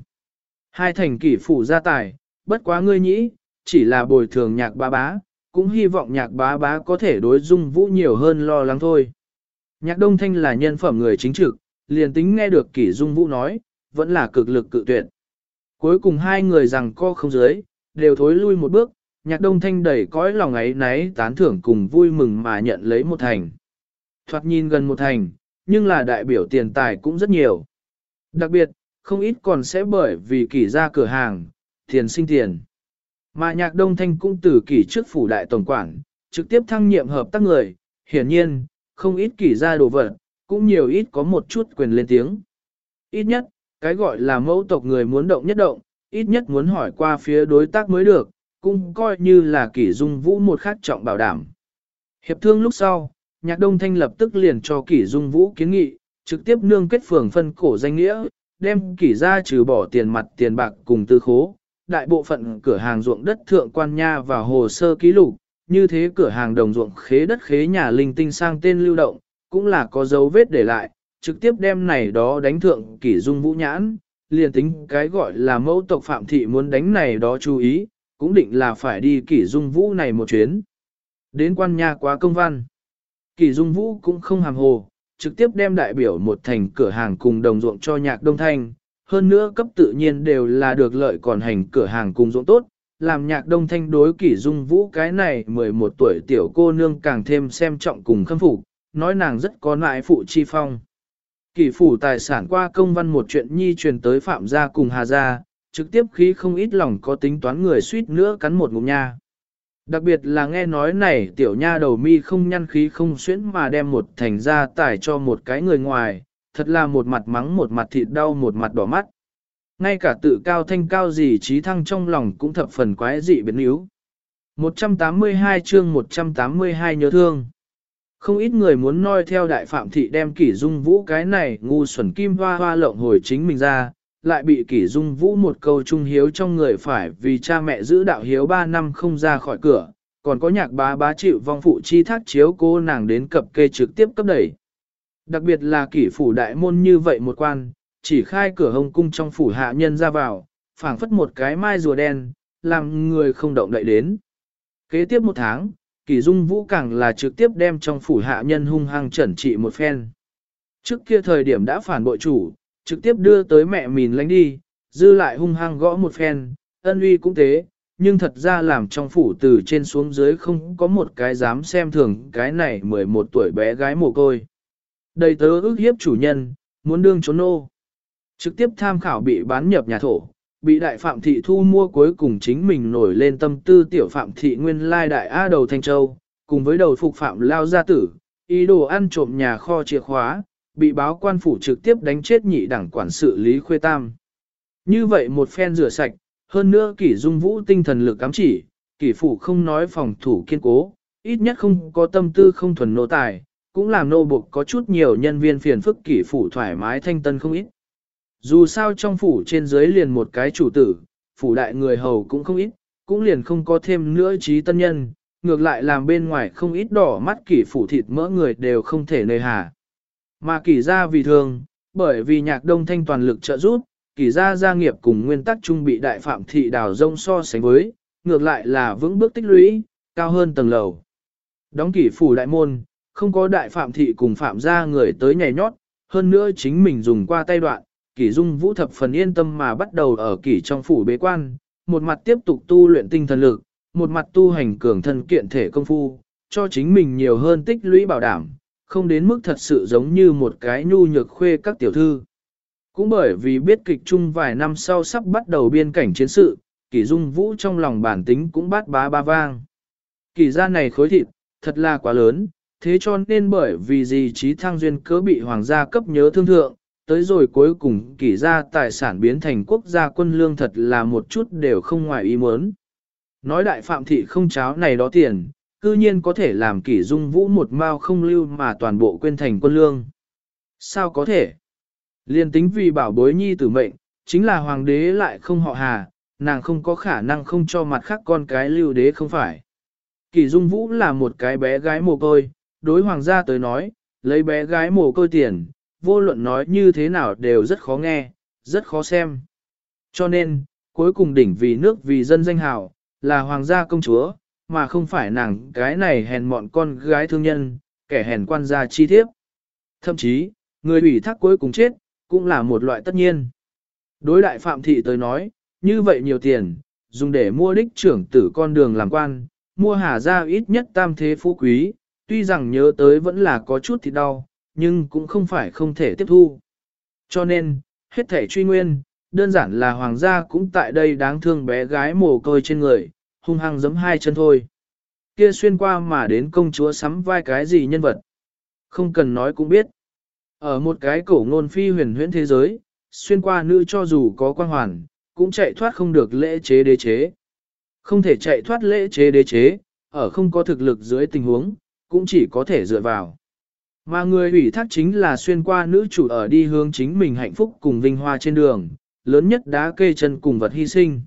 2 thành Kỷ phủ gia tài, bất quá ngươi nhĩ, chỉ là bồi thường Nhạc bá bá, cũng hy vọng Nhạc bá bá có thể đối Dung Vũ nhiều hơn lo lắng thôi. Nhạc Đông Thanh là nhân phẩm người chính trực, liền tính nghe được Kỷ Dung Vũ nói, vẫn là cực lực cự tuyệt. Cuối cùng 2 người rằng co không dưới, đều thối lui một bước, Nhạc Đông Thanh đầy cõi lòng ấy náy tán thưởng cùng vui mừng mà nhận lấy 1 thành. Thoạt nhìn gần 1 thành, nhưng là đại biểu tiền tài cũng rất nhiều. Đặc biệt, không ít còn sẽ bởi vì Kỷ ra cửa hàng, tiền sinh tiền. Mà Nhạc Đông Thanh cũng từ Kỷ trước phủ đại tổng quản, trực tiếp thăng nhiệm hợp tác người, hiển nhiên, không ít Kỷ ra đồ vật, cũng nhiều ít có một chút quyền lên tiếng. Ít nhất, cái gọi là mẫu tộc người muốn động nhất động, ít nhất muốn hỏi qua phía đối tác mới được, cũng coi như là Kỷ Dung Vũ một khác trọng bảo đảm. Hiệp thương lúc sau, Nhạc Đông Thanh lập tức liền cho Kỷ Dung Vũ kiến nghị, trực tiếp nương kết phường phân cổ danh nghĩa, đem Kỷ ra trừ bỏ tiền mặt tiền bạc cùng tư khố, đại bộ phận cửa hàng ruộng đất thượng quan nha vào hồ sơ ký lục, như thế cửa hàng đồng ruộng khế đất khế nhà linh tinh sang tên lưu động, cũng là có dấu vết để lại, trực tiếp đem này đó đánh thượng Kỷ Dung Vũ nhãn, liền tính cái gọi là mẫu tộc Phạm Thị muốn đánh này đó chú ý, cũng định là phải đi Kỷ Dung Vũ này một chuyến. Đến quan nha quá công văn. Kỷ Dung Vũ cũng không hàm hồ, trực tiếp đem đại biểu 1 thành cửa hàng cùng đồng ruộng cho Nhạc Đông Thanh, hơn nữa cấp tự nhiên đều là được lợi còn hành cửa hàng cùng ruộng tốt, làm Nhạc Đông Thanh đối Kỷ Dung Vũ cái này 11 tuổi tiểu cô nương càng thêm xem trọng cùng khâm phục, nói nàng rất có nại phụ chi phong. Kỷ phủ tài sản qua công văn một chuyện nhi truyền tới Phạm gia cùng Hà gia, trực tiếp khí không ít lòng có tính toán người suýt nữa cắn một ngụm nha. Đặc biệt là nghe nói này tiểu nha đầu mi không nhăn khí không xuyễn mà đem 1 thành gia tài cho một cái người ngoài, thật là một mặt mắng một mặt thịt đau một mặt đỏ mắt. Ngay cả tự cao thanh cao gì trí thăng trong lòng cũng thập phần quái dị biến yếu. 182 chương 182 nhớ thương. Không ít người muốn noi theo đại phạm thị đem Kỷ Dung Vũ cái này ngu xuẩn kim hoa hoa lộng hồi chính mình ra, lại bị Kỷ Dung Vũ một câu trung hiếu trong người phải vì cha mẹ giữ đạo hiếu 3 năm không ra khỏi cửa, còn có Nhạc bá bá chịu vong phụ chi thác chiếu cô nàng đến cập kê trực tiếp cấp đẩy. Đặc biệt là Kỷ phủ đại môn như vậy một quan, chỉ khai cửa hồng cung trong phủ hạ nhân ra vào, phảng phất một cái mai rùa đen, làm người không động đậy đến. Kế tiếp 1 tháng, Kỷ Dung Vũ càng là trực tiếp đem trong phủ hạ nhân hung hăng trẩn trị một phen. Trước kia thời điểm đã phản bội chủ, trực tiếp đưa tới mẹ mìn lánh đi, dư lại hung hăng gõ một phen, ân uy cũng thế, nhưng thật ra làm trong phủ từ trên xuống dưới không có một cái dám xem thường cái này 11 tuổi bé gái mồ côi. Đầy tớ ước hiếp chủ nhân, muốn đương trốn nô. Trực tiếp tham khảo bị bán nhập nhà thổ, bị đại phạm thị thu mua cuối cùng chính mình nổi lên tâm tư tiểu phạm thị nguyên lai đại A đầu Thanh Châu, cùng với đầu phục phạm lao gia tử, ý đồ ăn trộm nhà kho chìa khóa, bị báo quan phủ trực tiếp đánh chết nhị đảng quản sự Lý Khuê Tam. Như vậy một phen rửa sạch, hơn nữa Kỷ Dung Vũ tinh thần lực ám chỉ, Kỷ phủ không nói phòng thủ kiên cố, ít nhất không có tâm tư không thuần nô tài, cũng làm nô buộc có chút nhiều nhân viên phiền phức Kỷ phủ thoải mái thanh tân không ít. Dù sao trong phủ trên dưới liền một cái chủ tử, phủ đại người hầu cũng không ít, cũng liền không có thêm nữa trí tân nhân, ngược lại làm bên ngoài không ít đỏ mắt Kỷ phủ thịt mỡ người đều không thể nơi hà. Mà Kỷ gia vì thường, bởi vì Nhạc Đông Thanh toàn lực trợ giúp, Kỷ gia gia nghiệp cùng nguyên tắc trung bị đại phạm thị đào rông so sánh với, ngược lại là vững bước tích lũy, cao hơn tầng lầu. Đóng Kỷ phủ đại môn, không có đại phạm thị cùng phạm gia người tới nhảy nhót, hơn nữa chính mình dùng qua tay đoạn, Kỷ Dung Vũ thập phần yên tâm mà bắt đầu ở Kỷ trong phủ bế quan, một mặt tiếp tục tu luyện tinh thần lực, một mặt tu hành cường thân kiện thể công phu, cho chính mình nhiều hơn tích lũy bảo đảm, không đến mức thật sự giống như một cái nhu nhược khuê các tiểu thư. Cũng bởi vì biết kịch chung vài năm sau sắp bắt đầu biên cảnh chiến sự, Kỷ Dung Vũ trong lòng bản tính cũng bát bá ba vang. Kỷ gia này khối thịt, thật là quá lớn, thế cho nên bởi vì gì trí thăng duyên cớ bị hoàng gia cấp nhớ thương thượng, tới rồi cuối cùng Kỷ gia tài sản biến thành quốc gia quân lương thật là một chút đều không ngoài ý muốn. Nói đại phạm thị không cháo này đó tiền, cư nhiên có thể làm Kỷ Dung Vũ một mao không lưu mà toàn bộ quên thành quân lương. Sao có thể? Liên tính vì bảo bối nhi tử mệnh, chính là hoàng đế lại không họ Hà, nàng không có khả năng không cho mặt khác con cái lưu đế không phải. Kỷ Dung Vũ là một cái bé gái mồ côi, đối hoàng gia tới nói, lấy bé gái mồ côi tiền, vô luận nói như thế nào đều rất khó nghe, rất khó xem. Cho nên, cuối cùng đỉnh vì nước vì dân danh hào, là hoàng gia công chúa, mà không phải nàng cái này hèn mọn con gái thương nhân, kẻ hèn quan gia chi thiếp. Thậm chí, người ủy thác cuối cùng chết, cũng là một loại tất nhiên. Đối đại phạm thị tới nói, như vậy nhiều tiền, dùng để mua đích trưởng tử con đường làm quan, mua Hà gia ít nhất tam thế phú quý, tuy rằng nhớ tới vẫn là có chút thì đau, nhưng cũng không phải không thể tiếp thu. Cho nên, hết thể truy nguyên, đơn giản là hoàng gia cũng tại đây đáng thương bé gái mồ côi trên người, hung hăng giẫm hai chân thôi. Kia xuyên qua mà đến công chúa sắm vai cái gì nhân vật. Không cần nói cũng biết. Ở một cái cổ ngôn phi huyền huyễn thế giới, xuyên qua nữ cho dù có quan hoàn, cũng chạy thoát không được lễ chế đế chế. Không thể chạy thoát lễ chế đế chế, ở không có thực lực dưới tình huống, cũng chỉ có thể dựa vào. Mà người ủy thác chính là xuyên qua nữ chủ ở đi hướng chính mình hạnh phúc cùng vinh hoa trên đường, lớn nhất đá kê chân cùng vật hy sinh.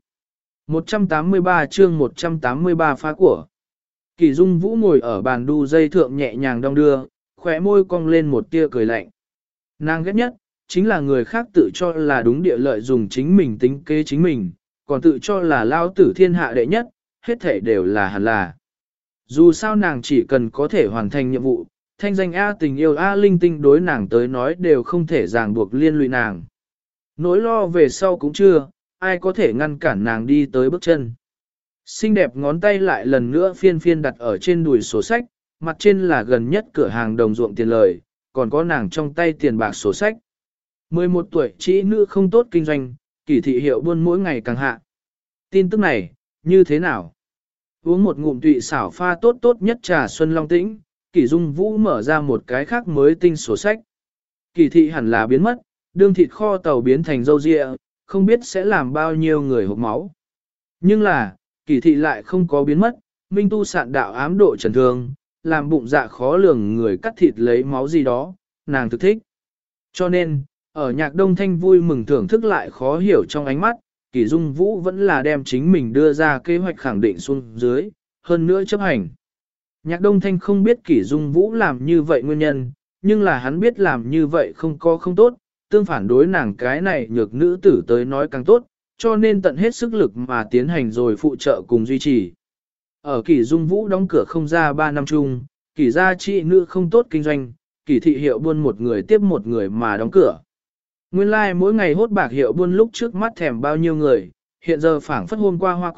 183 chương 183 phá của. Kỷ Dung Vũ ngồi ở bàn đu dây thượng nhẹ nhàng đong đưa, khóe môi cong lên một tia cười lạnh. Nàng ghét nhất, chính là người khác tự cho là đúng địa lợi dùng chính mình tính kế chính mình, còn tự cho là lao tử thiên hạ đệ nhất, hết thể đều là hẳn là. Dù sao nàng chỉ cần có thể hoàn thành nhiệm vụ, thanh danh A tình yêu A linh tinh đối nàng tới nói đều không thể ràng buộc liên lụy nàng. Nỗi lo về sau cũng chưa, ai có thể ngăn cản nàng đi tới bước chân. Xinh đẹp ngón tay lại lần nữa phiên phiên đặt ở trên đùi sổ sách, mặt trên là gần nhất cửa hàng đồng ruộng tiền lời, còn có nàng trong tay tiền bạc sổ sách. 11 tuổi chị nữ không tốt kinh doanh, Kỷ thị hiệu buôn mỗi ngày càng hạ. Tin tức này, như thế nào? Uống một ngụm tụy xảo pha tốt tốt nhất trà xuân long tĩnh, Kỷ Dung Vũ mở ra một cái khác mới tinh sổ sách. Kỷ thị hẳn là biến mất, đương thịt kho tàu biến thành dâu dịa, không biết sẽ làm bao nhiêu người hộp máu. Nhưng là, Kỷ thị lại không có biến mất, minh tu sạn đạo ám độ trần thương, làm bụng dạ khó lường người cắt thịt lấy máu gì đó, nàng thực thích. Cho nên, ở Nhạc Đông Thanh vui mừng thưởng thức lại khó hiểu trong ánh mắt, Kỷ Dung Vũ vẫn là đem chính mình đưa ra kế hoạch khẳng định xuống dưới, hơn nữa chấp hành. Nhạc Đông Thanh không biết Kỷ Dung Vũ làm như vậy nguyên nhân, nhưng là hắn biết làm như vậy không có không tốt, tương phản đối nàng cái này nhược nữ tử tới nói càng tốt, cho nên tận hết sức lực mà tiến hành rồi phụ trợ cùng duy trì. Ở Kỷ Dung Vũ đóng cửa không ra 3 năm chung, Kỷ gia chị nữ không tốt kinh doanh, Kỷ thị hiệu buôn một người tiếp một người mà đóng cửa. Nguyên lai like mỗi ngày hốt bạc hiệu buôn lúc trước mắt thèm bao nhiêu người, hiện giờ phảng phất hôm qua hoa cúc,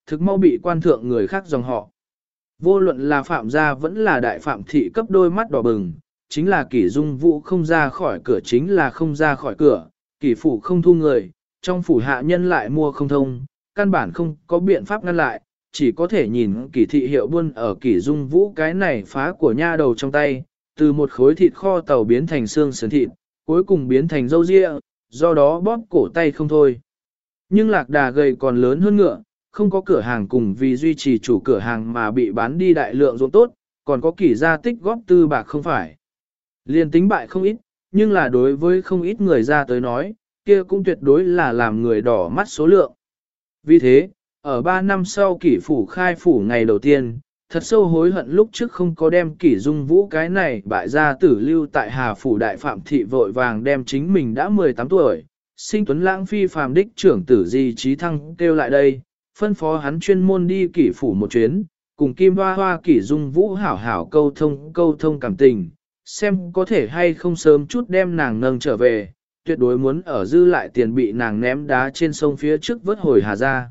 thực mau bị quan thượng người khác dòng họ. Vô luận là phạm gia vẫn là đại phạm thị cấp đôi mắt đỏ bừng, chính là Kỷ Dung Vũ không ra khỏi cửa chính là không ra khỏi cửa, Kỷ phủ không thu người, trong phủ hạ nhân lại mua không thông, căn bản không có biện pháp ngăn lại, chỉ có thể nhìn Kỷ thị hiệu buôn ở Kỷ Dung Vũ cái này phá của nha đầu trong tay, từ một khối thịt kho tàu biến thành xương sườn thịt, cuối cùng biến thành râu ria, do đó bóp cổ tay không thôi. Nhưng lạc đà gầy còn lớn hơn ngựa, không có cửa hàng cùng vì duy trì chủ cửa hàng mà bị bán đi đại lượng ruộng tốt, còn có Kỷ gia tích góp tư bạc không phải. Liên tính bại không ít, nhưng là đối với không ít người ra tới nói, kia cũng tuyệt đối là làm người đỏ mắt số lượng. Vì thế, ở 3 năm sau Kỷ phủ khai phủ ngày đầu tiên, thật sâu hối hận lúc trước không có đem Kỷ Dung Vũ cái này bại gia tử lưu tại Hà phủ đại phạm thị vội vàng đem chính mình đã 18 tuổi, sinh tuấn lãng phi phàm đích trưởng tử Di Trí Thăng kêu lại đây, phân phó hắn chuyên môn đi Kỷ phủ một chuyến, cùng Kim Hoa Hoa Kỷ Dung Vũ hảo hảo câu thông cảm tình, xem có thể hay không sớm chút đem nàng nâng trở về, tuyệt đối muốn ở dư lại tiền bị nàng ném đá trên sông phía trước vớt hồi Hà ra.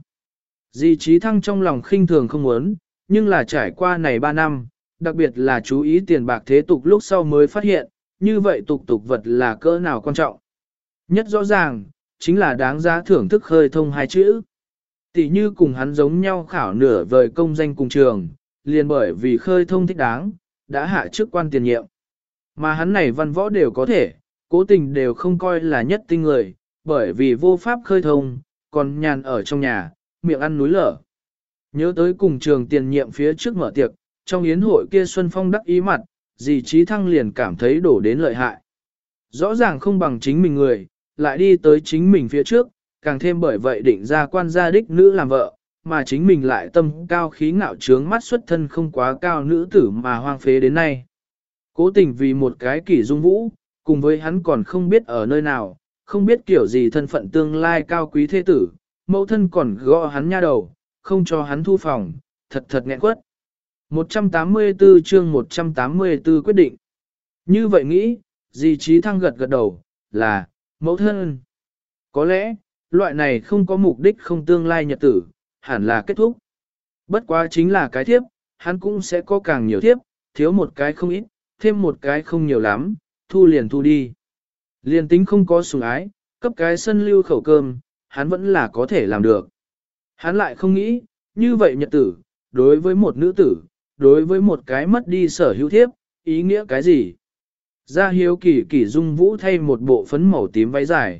Di Trí Thăng trong lòng khinh thường không muốn, nhưng là trải qua này 3 năm, đặc biệt là chú ý tiền bạc thế tục lúc sau mới phát hiện, như vậy tục vật là cỡ nào quan trọng. Nhất rõ ràng, chính là đáng giá thưởng thức khơi thông hai chữ. Tỷ như cùng hắn giống nhau khảo nửa vời công danh cùng trường, liền bởi vì khơi thông thích đáng, đã hạ chức quan tiền nhiệm. Mà hắn này văn võ đều có thể, cố tình đều không coi là nhất tinh người, bởi vì vô pháp khơi thông, còn nhàn ở trong nhà, miệng ăn núi lở. Nhớ tới cùng trường tiền nhiệm phía trước mở tiệc, trong yến hội kia Xuân Phong đắc ý mặt, Di Trí Thăng liền cảm thấy đổ đến lợi hại. Rõ ràng không bằng chính mình người, lại đi tới chính mình phía trước, càng thêm bởi vậy định ra quan gia đích nữ làm vợ, mà chính mình lại tâm cao khí ngạo trướng mắt xuất thân không quá cao nữ tử mà hoang phế đến nay. Cố tình vì một cái Kỷ Dung Vũ, cùng với hắn còn không biết ở nơi nào, không biết kiểu gì thân phận tương lai cao quý thế tử, mẫu thân còn gõ hắn nha đầu, không cho hắn thu phòng, thật nghẹn quất. 184 chương 184 quyết định. Như vậy nghĩ, Di Trí Thăng gật đầu, là, mẫu thân. Có lẽ, loại này không có mục đích không tương lai nhật tử, hẳn là kết thúc. Bất quá chính là cái thiếp, hắn cũng sẽ có càng nhiều thiếp, thiếu một cái không ít, thêm một cái không nhiều lắm, thu liền thu đi. Liền tính không có sủng ái, cấp cái sân lưu khẩu cơm, hắn vẫn là có thể làm được. Hắn lại không nghĩ, như vậy nhật tử, đối với một nữ tử, đối với một cái mất đi sở hữu thiếp, ý nghĩa cái gì? Gia Hiếu Kỷ Dung Vũ thay một bộ phấn màu tím váy dài.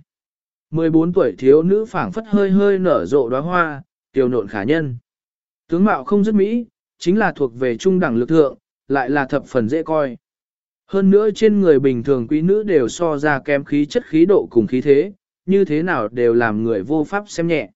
14 tuổi thiếu nữ phảng phất hơi nở rộ đóa hoa, kiều nộn khả nhân. Tướng mạo không dứt mỹ, chính là thuộc về trung đẳng lực thượng, lại là thập phần dễ coi. Hơn nữa trên người bình thường quý nữ đều so ra kém khí chất khí độ cùng khí thế, như thế nào đều làm người vô pháp xem nhẹ.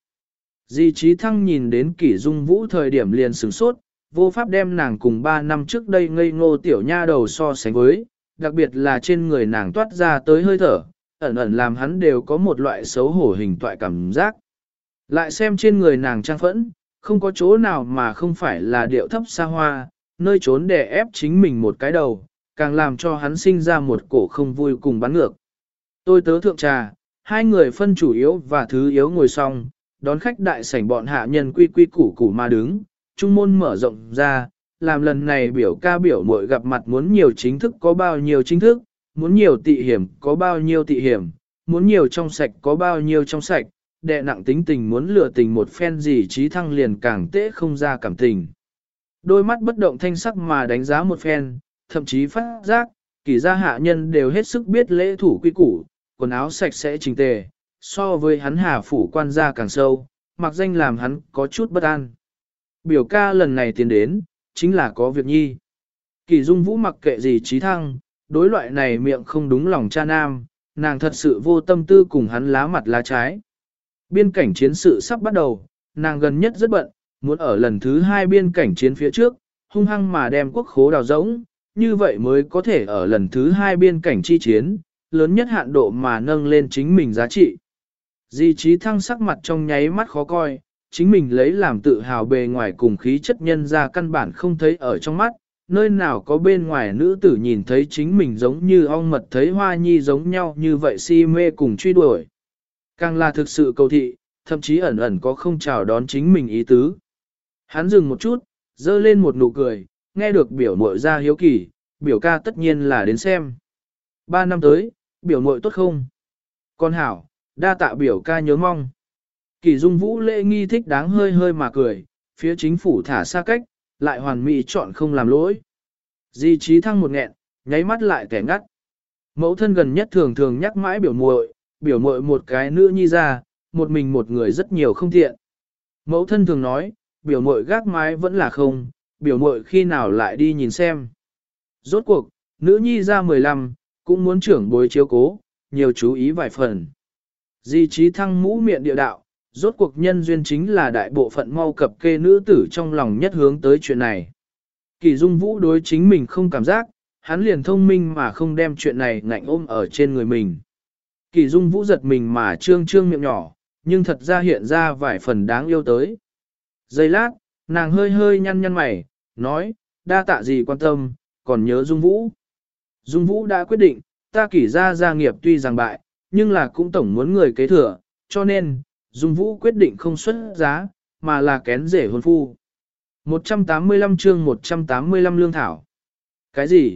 Di Trí Thăng nhìn đến Kỷ Dung Vũ thời điểm liền sửng sốt, vô pháp đem nàng cùng 3 năm trước đây ngây ngô tiểu nha đầu so sánh với, đặc biệt là trên người nàng toát ra tới hơi thở, ẩn ẩn làm hắn đều có một loại xấu hổ hình toại cảm giác. Lại xem trên người nàng trang phẫn, không có chỗ nào mà không phải là điệu thấp xa hoa, nơi trốn để ép chính mình một cái đầu, càng làm cho hắn sinh ra một cổ không vui cùng bắn ngược. Tôi tớ thượng trà, hai người phân chủ yếu và thứ yếu ngồi xong, đón khách đại sảnh bọn hạ nhân quy củ mà đứng, trung môn mở rộng ra, làm lần này biểu ca biểu muội gặp mặt muốn nhiều chính thức có bao nhiêu chính thức, muốn nhiều tị hiểm có bao nhiêu tị hiểm, muốn nhiều trong sạch có bao nhiêu trong sạch, đệ nặng tính tình muốn lừa tình một phen gì Trí Thăng liền càng tễ không ra cảm tình. Đôi mắt bất động thanh sắc mà đánh giá một phen, thậm chí phát giác, Kỷ gia hạ nhân đều hết sức biết lễ thủ quy củ, quần áo sạch sẽ chỉnh tề, so với hắn Hà phủ quan gia càng sâu, mặc danh làm hắn có chút bất an. Biểu ca lần này tiến đến, chính là có việc nhi. Kỷ Dung Vũ mặc kệ gì Trí Thăng, đối loại này miệng không đúng lòng cha nam, nàng thật sự vô tâm tư cùng hắn lá mặt lá trái. Biên cảnh chiến sự sắp bắt đầu, nàng gần nhất rất bận, muốn ở lần thứ 2 biên cảnh chiến phía trước, hung hăng mà đem quốc khố đào rỗng, như vậy mới có thể ở lần thứ 2 biên cảnh chi chiến, lớn nhất hạn độ mà nâng lên chính mình giá trị. Di Trí Thăng sắc mặt trong nháy mắt khó coi, chính mình lấy làm tự hào bề ngoài cùng khí chất nhân ra căn bản không thấy ở trong mắt, nơi nào có bên ngoài nữ tử nhìn thấy chính mình giống như ong mật thấy hoa nhi giống nhau như vậy si mê cùng truy đuổi. Càng là thực sự cầu thị, thậm chí ẩn ẩn có không chào đón chính mình ý tứ. Hắn dừng một chút, dơ lên một nụ cười, nghe được biểu muội ra hiếu kỳ, biểu ca tất nhiên là đến xem. 3 năm tới, biểu muội tốt không? Con hảo, đa tạ biểu ca nhớ mong. Kỷ Dung Vũ lễ nghi thích đáng hơi hơi mà cười, phía chính phủ thả xa cách, lại hoàn mỹ chọn không làm lỗi. Di Trí Thăng một nghẹn, nháy mắt lại kẻ ngắt. Mẫu thân gần nhất thường thường nhắc mãi biểu muội một cái nữ nhi ra, một mình một người rất nhiều không tiện. Mẫu thân thường nói, biểu muội gác mái vẫn là không, biểu muội khi nào lại đi nhìn xem. Rốt cuộc, nữ nhi ra 15, cũng muốn trưởng bối chiếu cố, nhiều chú ý vài phần. Di Trí Thăng mũ miệng địa đạo, rốt cuộc nhân duyên chính là đại bộ phận mau cập kê nữ tử trong lòng nhất hướng tới chuyện này. Kỷ Dung Vũ đối chính mình không cảm giác, hắn liền thông minh mà không đem chuyện này ngạnh ôm ở trên người mình. Kỷ Dung Vũ giật mình mà trương trương miệng nhỏ, nhưng thật ra hiện ra vài phần đáng yêu tới. Giây lát, nàng hơi hơi nhăn nhăn mày, nói, đa tạ gì quan tâm, còn nhớ Dung Vũ. Dung Vũ đã quyết định, ta Kỷ gia nghiệp tuy rằng bại, nhưng là cũng tổng muốn người kế thừa, cho nên, Dung Vũ quyết định không xuất giá, mà là kén rể hôn phu. 185 chương 185 lương thảo. Cái gì?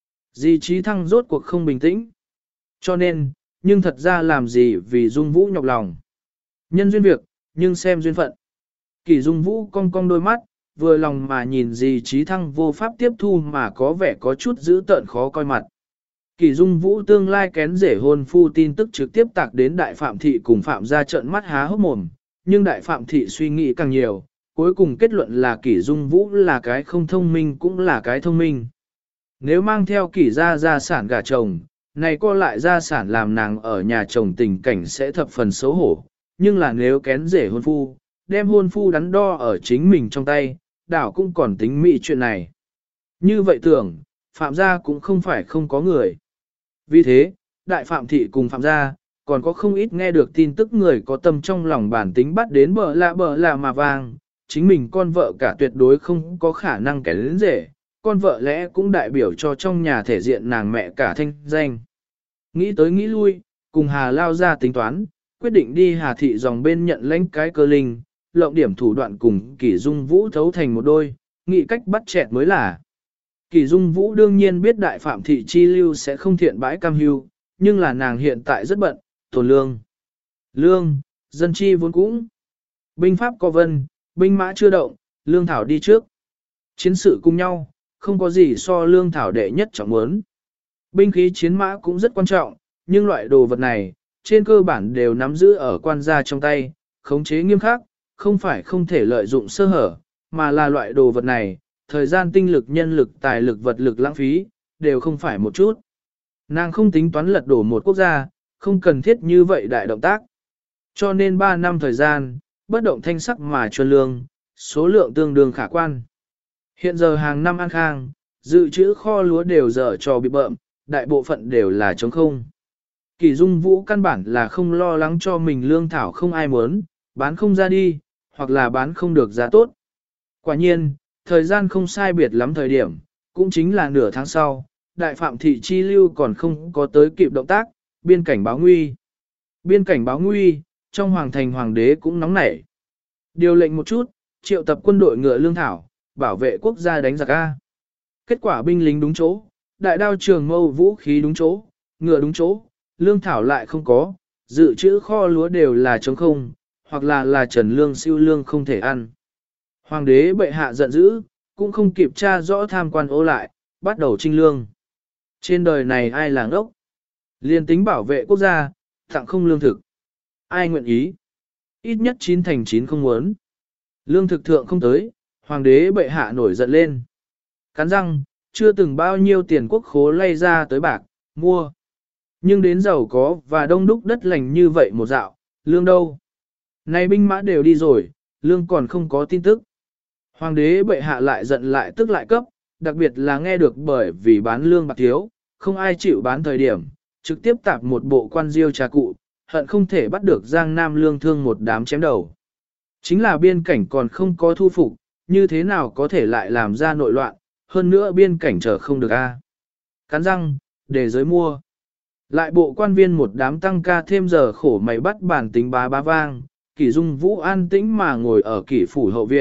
Di Trí Thăng rốt cuộc không bình tĩnh. Cho nên, nhưng thật ra làm gì vì Dung Vũ nhọc lòng. Nhân duyên việc, nhưng xem duyên phận. Kỷ Dung Vũ cong cong đôi mắt, vừa lòng mà nhìn Di Trí Thăng vô pháp tiếp thu mà có vẻ có chút dữ tợn khó coi mặt. Kỷ Dung Vũ tương lai kén rể hôn phu tin tức trực tiếp tạc đến Đại Phạm Thị cùng Phạm gia trợn mắt há hốc mồm, nhưng Đại Phạm Thị suy nghĩ càng nhiều, cuối cùng kết luận là Kỷ Dung Vũ là cái không thông minh cũng là cái thông minh. Nếu mang theo Kỷ gia sản gả chồng, này co lại gia sản làm nàng ở nhà chồng tình cảnh sẽ thập phần xấu hổ, nhưng là nếu kén rể hôn phu, đem hôn phu đắn đo ở chính mình trong tay, đảo cũng còn tính mỹ chuyện này. Như vậy tưởng, Phạm gia cũng không phải không có người. Vì thế, Đại Phạm Thị cùng Phạm gia, còn có không ít nghe được tin tức người có tâm trong lòng bản tính bắt đến bờ lạ mà vang, chính mình con vợ cả tuyệt đối không có khả năng kẻ đến rể, con vợ lẽ cũng đại biểu cho trong nhà thể diện nàng mẹ cả thanh danh. Nghĩ tới nghĩ lui, cùng Hà lao ra tính toán, quyết định đi Hà Thị dòng bên nhận lãnh cái cơ linh, lộng điểm thủ đoạn cùng Kỷ Dung Vũ thấu thành một đôi, nghĩ cách bắt chẹt mới là. Kỷ Dung Vũ đương nhiên biết Đại Phạm Thị chi lưu sẽ không thiện bãi cam hưu, nhưng là nàng hiện tại rất bận, tồn lương. Lương, dân chi vốn cũng. Binh pháp có vân, binh mã chưa động, lương thảo đi trước. Chiến sự cùng nhau, không có gì so lương thảo đệ nhất trọng muốn. Binh khí chiến mã cũng rất quan trọng, nhưng loại đồ vật này, trên cơ bản đều nắm giữ ở quan gia trong tay, khống chế nghiêm khắc, không phải không thể lợi dụng sơ hở, mà là loại đồ vật này, thời gian tinh lực nhân lực tài lực vật lực lãng phí, đều không phải một chút. Nàng không tính toán lật đổ một quốc gia, không cần thiết như vậy đại động tác. Cho nên 3 năm thời gian, bất động thanh sắc mà chuân lương, số lượng tương đương khả quan. Hiện giờ hàng năm an khang, dự trữ kho lúa đều dở cho bị bợm, đại bộ phận đều là trống không. Kỷ Dung Vũ căn bản là không lo lắng cho mình lương thảo không ai muốn, bán không ra đi, hoặc là bán không được giá tốt. Quả nhiên, thời gian không sai biệt lắm thời điểm, cũng chính là nửa tháng sau, Đại Phạm Thị chi lưu còn không có tới kịp động tác, biên cảnh báo nguy. Biên cảnh báo nguy, trong hoàng thành hoàng đế cũng nóng nảy. Điều lệnh một chút, triệu tập quân đội ngựa lương thảo, bảo vệ quốc gia đánh giặc A. Kết quả binh lính đúng chỗ, đại đao trường mâu vũ khí đúng chỗ, ngựa đúng chỗ, lương thảo lại không có, dự trữ kho lúa đều là trống không, hoặc là trần lương siêu lương không thể ăn. Hoàng đế bệ hạ giận dữ, cũng không kịp tra rõ tham quan ô lại, bắt đầu trinh lương. Trên đời này ai là ngốc? Liên tính bảo vệ quốc gia, tặng không lương thực. Ai nguyện ý? Ít nhất 9 thành 9 không muốn. Lương thực thượng không tới, hoàng đế bệ hạ nổi giận lên. Cắn răng, chưa từng bao nhiêu tiền quốc khố lay ra tới bạc, mua. Nhưng đến giàu có và đông đúc đất lành như vậy một dạo, lương đâu? Này binh mã đều đi rồi, lương còn không có tin tức. Hoàng đế bệ hạ lại giận lại tức lại cấp, đặc biệt là nghe được bởi vì bán lương bạc thiếu, không ai chịu bán thời điểm, trực tiếp tạp một bộ quan diêu trà cụ, hận không thể bắt được Giang Nam lương thương một đám chém đầu. Chính là biên cảnh còn không có thu phục, như thế nào có thể lại làm ra nội loạn, hơn nữa biên cảnh chờ không được a. Cắn răng, để giới mua. Lại bộ quan viên một đám tăng ca thêm giờ khổ mày bắt bản tính bá vang, Kỷ Dung Vũ an tĩnh mà ngồi ở Kỷ phủ hậu viện,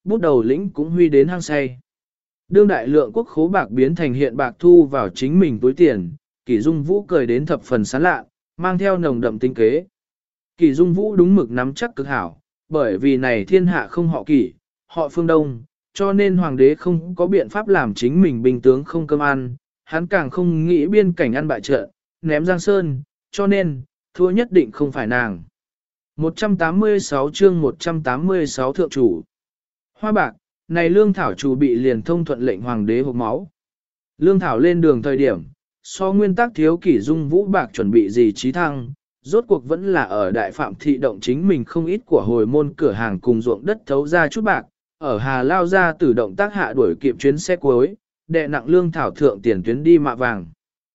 bút đầu lĩnh cũng huy đến hăng say. Đương đại lượng quốc khố bạc biến thành hiện bạc thu vào chính mình túi tiền, Kỷ Dung Vũ cười đến thập phần sán lạ, mang theo nồng đậm tinh kế. Kỷ Dung Vũ đúng mực nắm chắc cực hảo, bởi vì này thiên hạ không họ Kỷ, họ Phương Đông, cho nên hoàng đế không có biện pháp làm chính mình binh tướng không cơm ăn, hắn càng không nghĩ biên cảnh ăn bại trận, ném Giang Sơn, cho nên, thua nhất định không phải nàng. 186 chương 186 thượng chủ. Hoa bạc, này lương thảo chủ bị liền thông thuận lệnh hoàng đế hộp máu. Lương thảo lên đường thời điểm, so nguyên tắc thiếu Kỷ Dung Vũ bạc chuẩn bị gì trí thăng, rốt cuộc vẫn là ở đại phạm thị động chính mình không ít của hồi môn cửa hàng cùng ruộng đất thấu ra chút bạc, ở Hà Lao ra từ động tác hạ đuổi kịp chuyến xe cuối, đệ nặng lương thảo thượng tiền tuyến đi mạ vàng.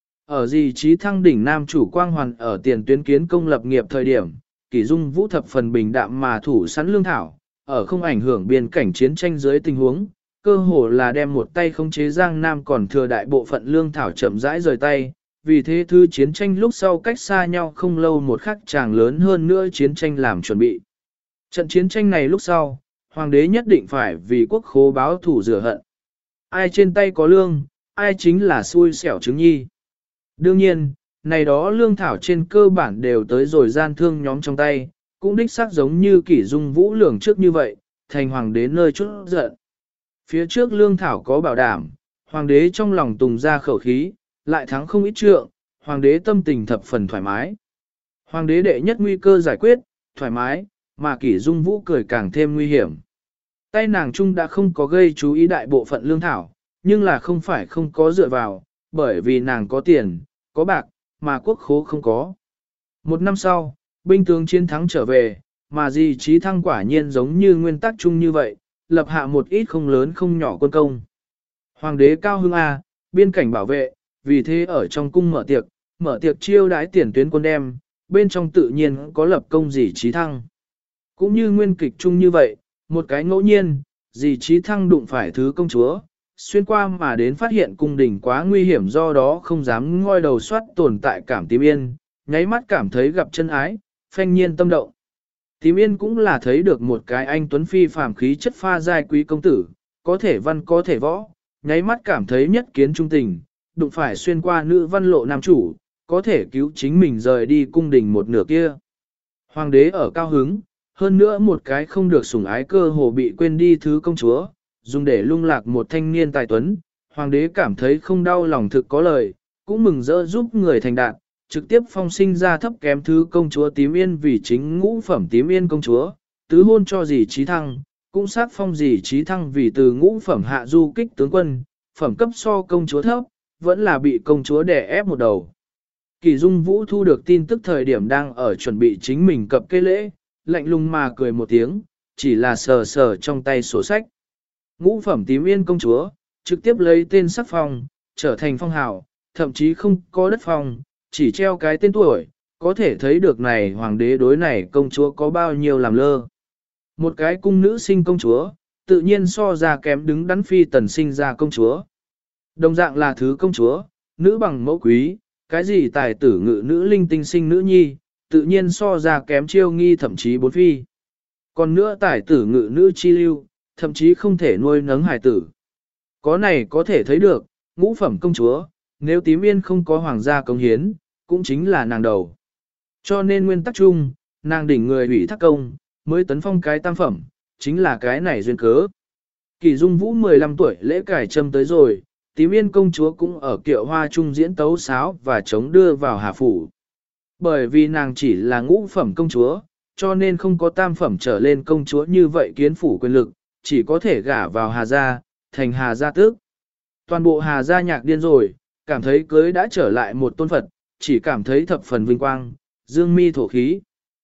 Ở gì trí thăng đỉnh nam chủ quang hoàn ở tiền tuyến kiến công lập nghiệp thời điểm, Kỷ Dung Vũ thập phần bình đạm mà thủ sẵn lương thảo, ở không ảnh hưởng biên cảnh chiến tranh dưới tình huống, cơ hồ là đem một tay khống chế Giang Nam còn thừa đại bộ phận lương thảo chậm rãi rời tay, vì thế thư chiến tranh lúc sau cách xa nhau không lâu một khắc chàng lớn hơn nữa chiến tranh làm chuẩn bị. Trận chiến tranh này lúc sau, hoàng đế nhất định phải vì quốc khố báo thủ rửa hận. Ai trên tay có lương, ai chính là xui xẻo trứng nhi. Đương nhiên, này đó lương thảo trên cơ bản đều tới rồi gian thương nhóm trong tay, cũng đích xác giống như Kỷ Dung Vũ lường trước như vậy, thành hoàng đế nơi chút giận. Phía trước lương thảo có bảo đảm, hoàng đế trong lòng tùng ra khẩu khí, lại thắng không ít trượng, hoàng đế tâm tình thập phần thoải mái. Hoàng đế đệ nhất nguy cơ giải quyết, thoải mái, mà Kỷ Dung Vũ cười càng thêm nguy hiểm. Tay nàng trung đã không có gây chú ý đại bộ phận lương thảo, nhưng là không phải không có dựa vào, bởi vì nàng có tiền, có bạc, mà quốc khố không có. Một năm sau, binh tướng chiến thắng trở về, mà gì trí thăng quả nhiên giống như nguyên tắc chung như vậy, lập hạ một ít không lớn không nhỏ quân công. Hoàng đế cao hưng A, biên cảnh bảo vệ, vì thế ở trong cung mở tiệc chiêu đãi tiền tuyến quân đem, bên trong tự nhiên có lập công gì trí thăng. Cũng như nguyên kịch chung như vậy, một cái ngẫu nhiên, gì trí thăng đụng phải thứ công chúa, xuyên qua mà đến phát hiện cung đình quá nguy hiểm do đó không dám ngoi đầu soát tồn tại cảm tím yên, nháy mắt cảm thấy gặp chân ái, phanh nhiên tâm động. Tím yên cũng là thấy được một cái anh tuấn phi phàm khí chất pha giai quý công tử, có thể văn có thể võ, nháy mắt cảm thấy nhất kiến trung tình, đụng phải xuyên qua nữ văn lộ nam chủ, có thể cứu chính mình rời đi cung đình một nửa kia. Hoàng đế ở cao hứng, hơn nữa một cái không được sủng ái cơ hồ bị quên đi thứ công chúa, dùng để lung lạc một thanh niên tài tuấn, hoàng đế cảm thấy không đau lòng thực có lời, cũng mừng rỡ giúp người thành đạt, trực tiếp phong sinh ra thấp kém thứ công chúa tím yên vì chính ngũ phẩm tím yên công chúa, tứ hôn cho dì trí thăng, cũng sát phong dì trí thăng vì từ ngũ phẩm hạ du kích tướng quân, phẩm cấp so công chúa thấp, vẫn là bị công chúa đè ép một đầu. Kỷ Dung Vũ thu được tin tức thời điểm đang ở chuẩn bị chính mình cập cây lễ, lạnh lùng mà cười một tiếng, chỉ là sờ sờ trong tay sổ sách. Ngũ phẩm tím yên công chúa, trực tiếp lấy tên sắc phong, trở thành phong hào, thậm chí không có đất phong, chỉ treo cái tên tuổi, có thể thấy được này hoàng đế đối này công chúa có bao nhiêu làm lơ. Một cái cung nữ sinh công chúa, tự nhiên so ra kém đứng đắn phi tần sinh ra công chúa. Đồng dạng là thứ công chúa, nữ bằng mẫu quý, cái gì tài tử ngự nữ linh tinh sinh nữ nhi, tự nhiên so ra kém chiêu nghi thậm chí bốn phi. Còn nữa tài tử ngự nữ chi lưu, thậm chí không thể nuôi nấng hài tử. Có này có thể thấy được, ngũ phẩm công chúa, nếu tím yên không có hoàng gia công hiến, cũng chính là nàng đầu. Cho nên nguyên tắc chung, nàng đỉnh người ủy thác công, mới tấn phong cái tam phẩm, chính là cái này duyên cớ. Kỷ Dung Vũ 15 tuổi lễ cải trâm tới rồi, tím yên công chúa cũng ở kiệu hoa trung diễn tấu sáo và chống đưa vào hà phủ. Bởi vì nàng chỉ là ngũ phẩm công chúa, cho nên không có tam phẩm trở lên công chúa như vậy kiến phủ quyền lực, chỉ có thể gả vào Hà gia, thành Hà gia tước. Toàn bộ Hà gia nhạc điên rồi, cảm thấy cưới đã trở lại một tôn Phật, chỉ cảm thấy thập phần vinh quang, dương mi thổ khí.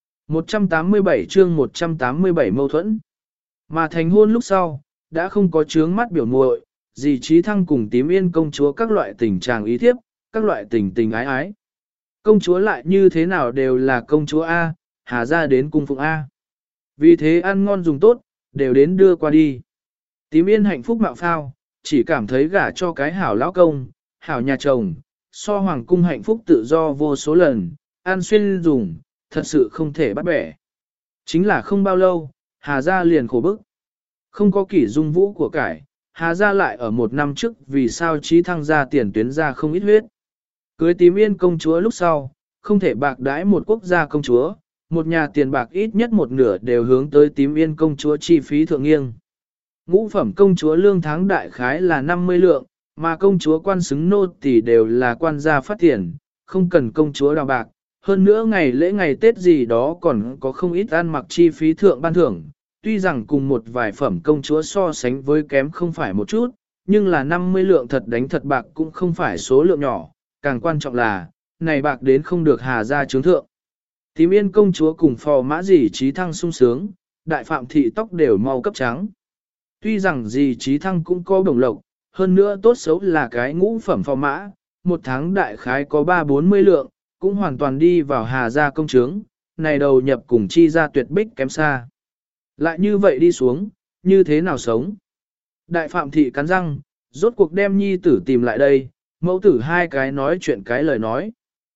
187 chương 187 mâu thuẫn. Mà thành hôn lúc sau, đã không có chướng mắt biểu muội, dì trí thăng cùng tím yên công chúa các loại tình trạng ý thiếp, các loại tình tình ái ái. Công chúa lại như thế nào đều là công chúa A, Hà gia đến cung phụng A. Vì thế ăn ngon dùng tốt, đều đến đưa qua đi. Tím yên hạnh phúc mạo phao, chỉ cảm thấy gả cho cái hảo lão công, hảo nhà chồng, so hoàng cung hạnh phúc tự do vô số lần, ăn xuyên dùng, thật sự không thể bắt bẻ. Chính là không bao lâu, Hà gia liền khổ bức. Không có Kỷ Dung Vũ của cải, Hà gia lại ở một năm trước vì sao Trí Thăng ra tiền tuyến ra không ít huyết. Cưới Tím Yên công chúa lúc sau, không thể bạc đãi một quốc gia công chúa, một nhà tiền bạc ít nhất một nửa đều hướng tới Tím Yên công chúa chi phí thượng nghiêng. Ngũ phẩm công chúa lương tháng đại khái là 50 lượng, mà công chúa quan xứng nô tỳ đều là quan gia phát tiền, không cần công chúa đào bạc. Hơn nữa ngày lễ ngày Tết gì đó còn có không ít ăn mặc chi phí thượng ban thưởng, tuy rằng cùng một vài phẩm công chúa so sánh với kém không phải một chút, nhưng là 50 lượng thật đánh thật bạc cũng không phải số lượng nhỏ, càng quan trọng là, này bạc đến không được Hà gia chướng thượng. Tím Yên công chúa cùng phò mã dì Trí Thăng sung sướng, đại phạm thị tóc đều mau cấp trắng. Tuy rằng dì Trí Thăng cũng có đồng lộc, hơn nữa tốt xấu là cái ngũ phẩm phò mã, một tháng đại khái có 3-40 lượng, cũng hoàn toàn đi vào Hà gia công chướng, này đầu nhập cùng chi ra tuyệt bích kém xa. Lại như vậy đi xuống, như thế nào sống? Đại phạm thị cắn răng, rốt cuộc đem nhi tử tìm lại đây, mẫu tử hai cái nói chuyện cái lời nói.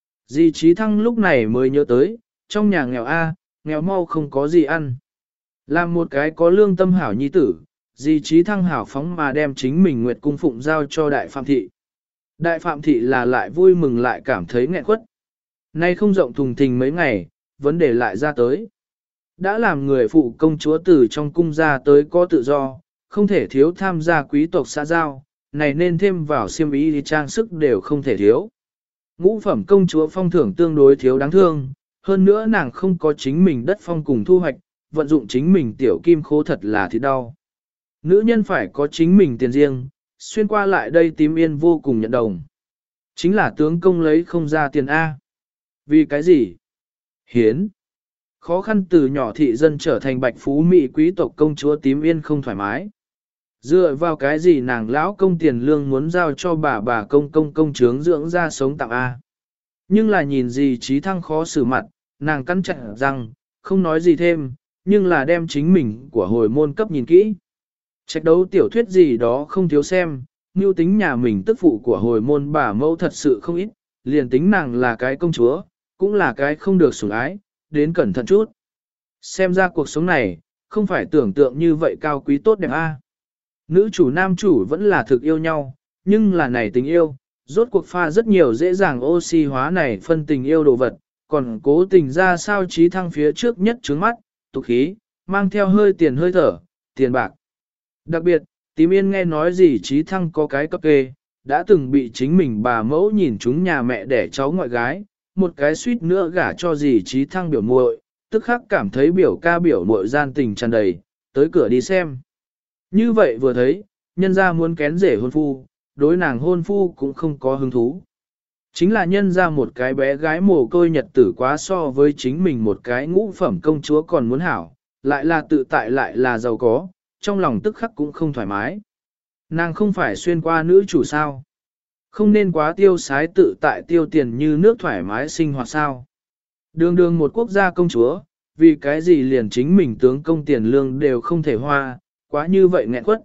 Dì Trí Thăng lúc này mới nhớ tới, trong nhà nghèo nghèo mau không có gì ăn. Làm một cái có lương tâm hảo nhi tử, dì Trí Thăng hảo phóng mà đem chính mình Nguyệt Cung Phụng giao cho Đại Phạm Thị. Đại Phạm Thị là lại vui mừng lại cảm thấy nghẹn quất. Nay không rộng thùng thình mấy ngày, vấn đề lại ra tới. Đã làm người phụ công chúa từ trong cung ra tới có tự do, không thể thiếu tham gia quý tộc xã giao, này nên thêm vào xiêm y thì trang sức đều không thể thiếu. Ngũ phẩm công chúa phong thưởng tương đối thiếu đáng thương, hơn nữa nàng không có chính mình đất phong cùng thu hoạch, vận dụng chính mình tiểu kim khố thật là thịt đau. Nữ nhân phải có chính mình tiền riêng, xuyên qua lại đây Tím Yên vô cùng nhận đồng. Chính là tướng công lấy không ra tiền A. Vì cái gì? Hiến. Khó khăn từ nhỏ thị dân trở thành bạch phú mỹ quý tộc công chúa Tím Yên không thoải mái. Dựa vào cái gì nàng lão công tiền lương muốn giao cho bà công chướng dưỡng ra sống tạm A. Nhưng là nhìn gì Trí Thăng khó xử mặt, nàng cắn chặt răng, không nói gì thêm, nhưng là đem chính mình của hồi môn cấp nhìn kỹ. Trạch đấu tiểu thuyết gì đó không thiếu xem, mưu tính nhà mình tức phụ của hồi môn bà mẫu thật sự không ít, liền tính nàng là cái công chúa, cũng là cái không được sủng ái, đến cẩn thận chút. Xem ra cuộc sống này, không phải tưởng tượng như vậy cao quý tốt đẹp a. Nữ chủ nam chủ vẫn là thực yêu nhau, nhưng là này tình yêu, rốt cuộc pha rất nhiều dễ dàng oxy hóa này phân tình yêu đồ vật, còn cố tình ra sao Trí Thăng phía trước nhất trướng mắt, tục khí, mang theo hơi tiền hơi thở, tiền bạc. Đặc biệt, Tím Yên nghe nói gì Trí Thăng có cái cấp kê, đã từng bị chính mình bà mẫu nhìn chúng nhà mẹ đẻ cháu ngoại gái, một cái suýt nữa gả cho gì Trí Thăng biểu muội, tức khắc cảm thấy biểu ca biểu muội gian tình tràn đầy, tới cửa đi xem. Như vậy vừa thấy, nhân ra muốn kén rể hôn phu, đối nàng hôn phu cũng không có hứng thú. Chính là nhân ra một cái bé gái mồ côi nhật tử quá so với chính mình một cái ngũ phẩm công chúa còn muốn hảo, lại là tự tại lại là giàu có, trong lòng tức khắc cũng không thoải mái. Nàng không phải xuyên qua nữ chủ sao? Không nên quá tiêu sái tự tại tiêu tiền như nước thoải mái sinh hoạt sao? Đường đường một quốc gia công chúa, vì cái gì liền chính mình tướng công tiền lương đều không thể hoa, quá như vậy nghẹn quất.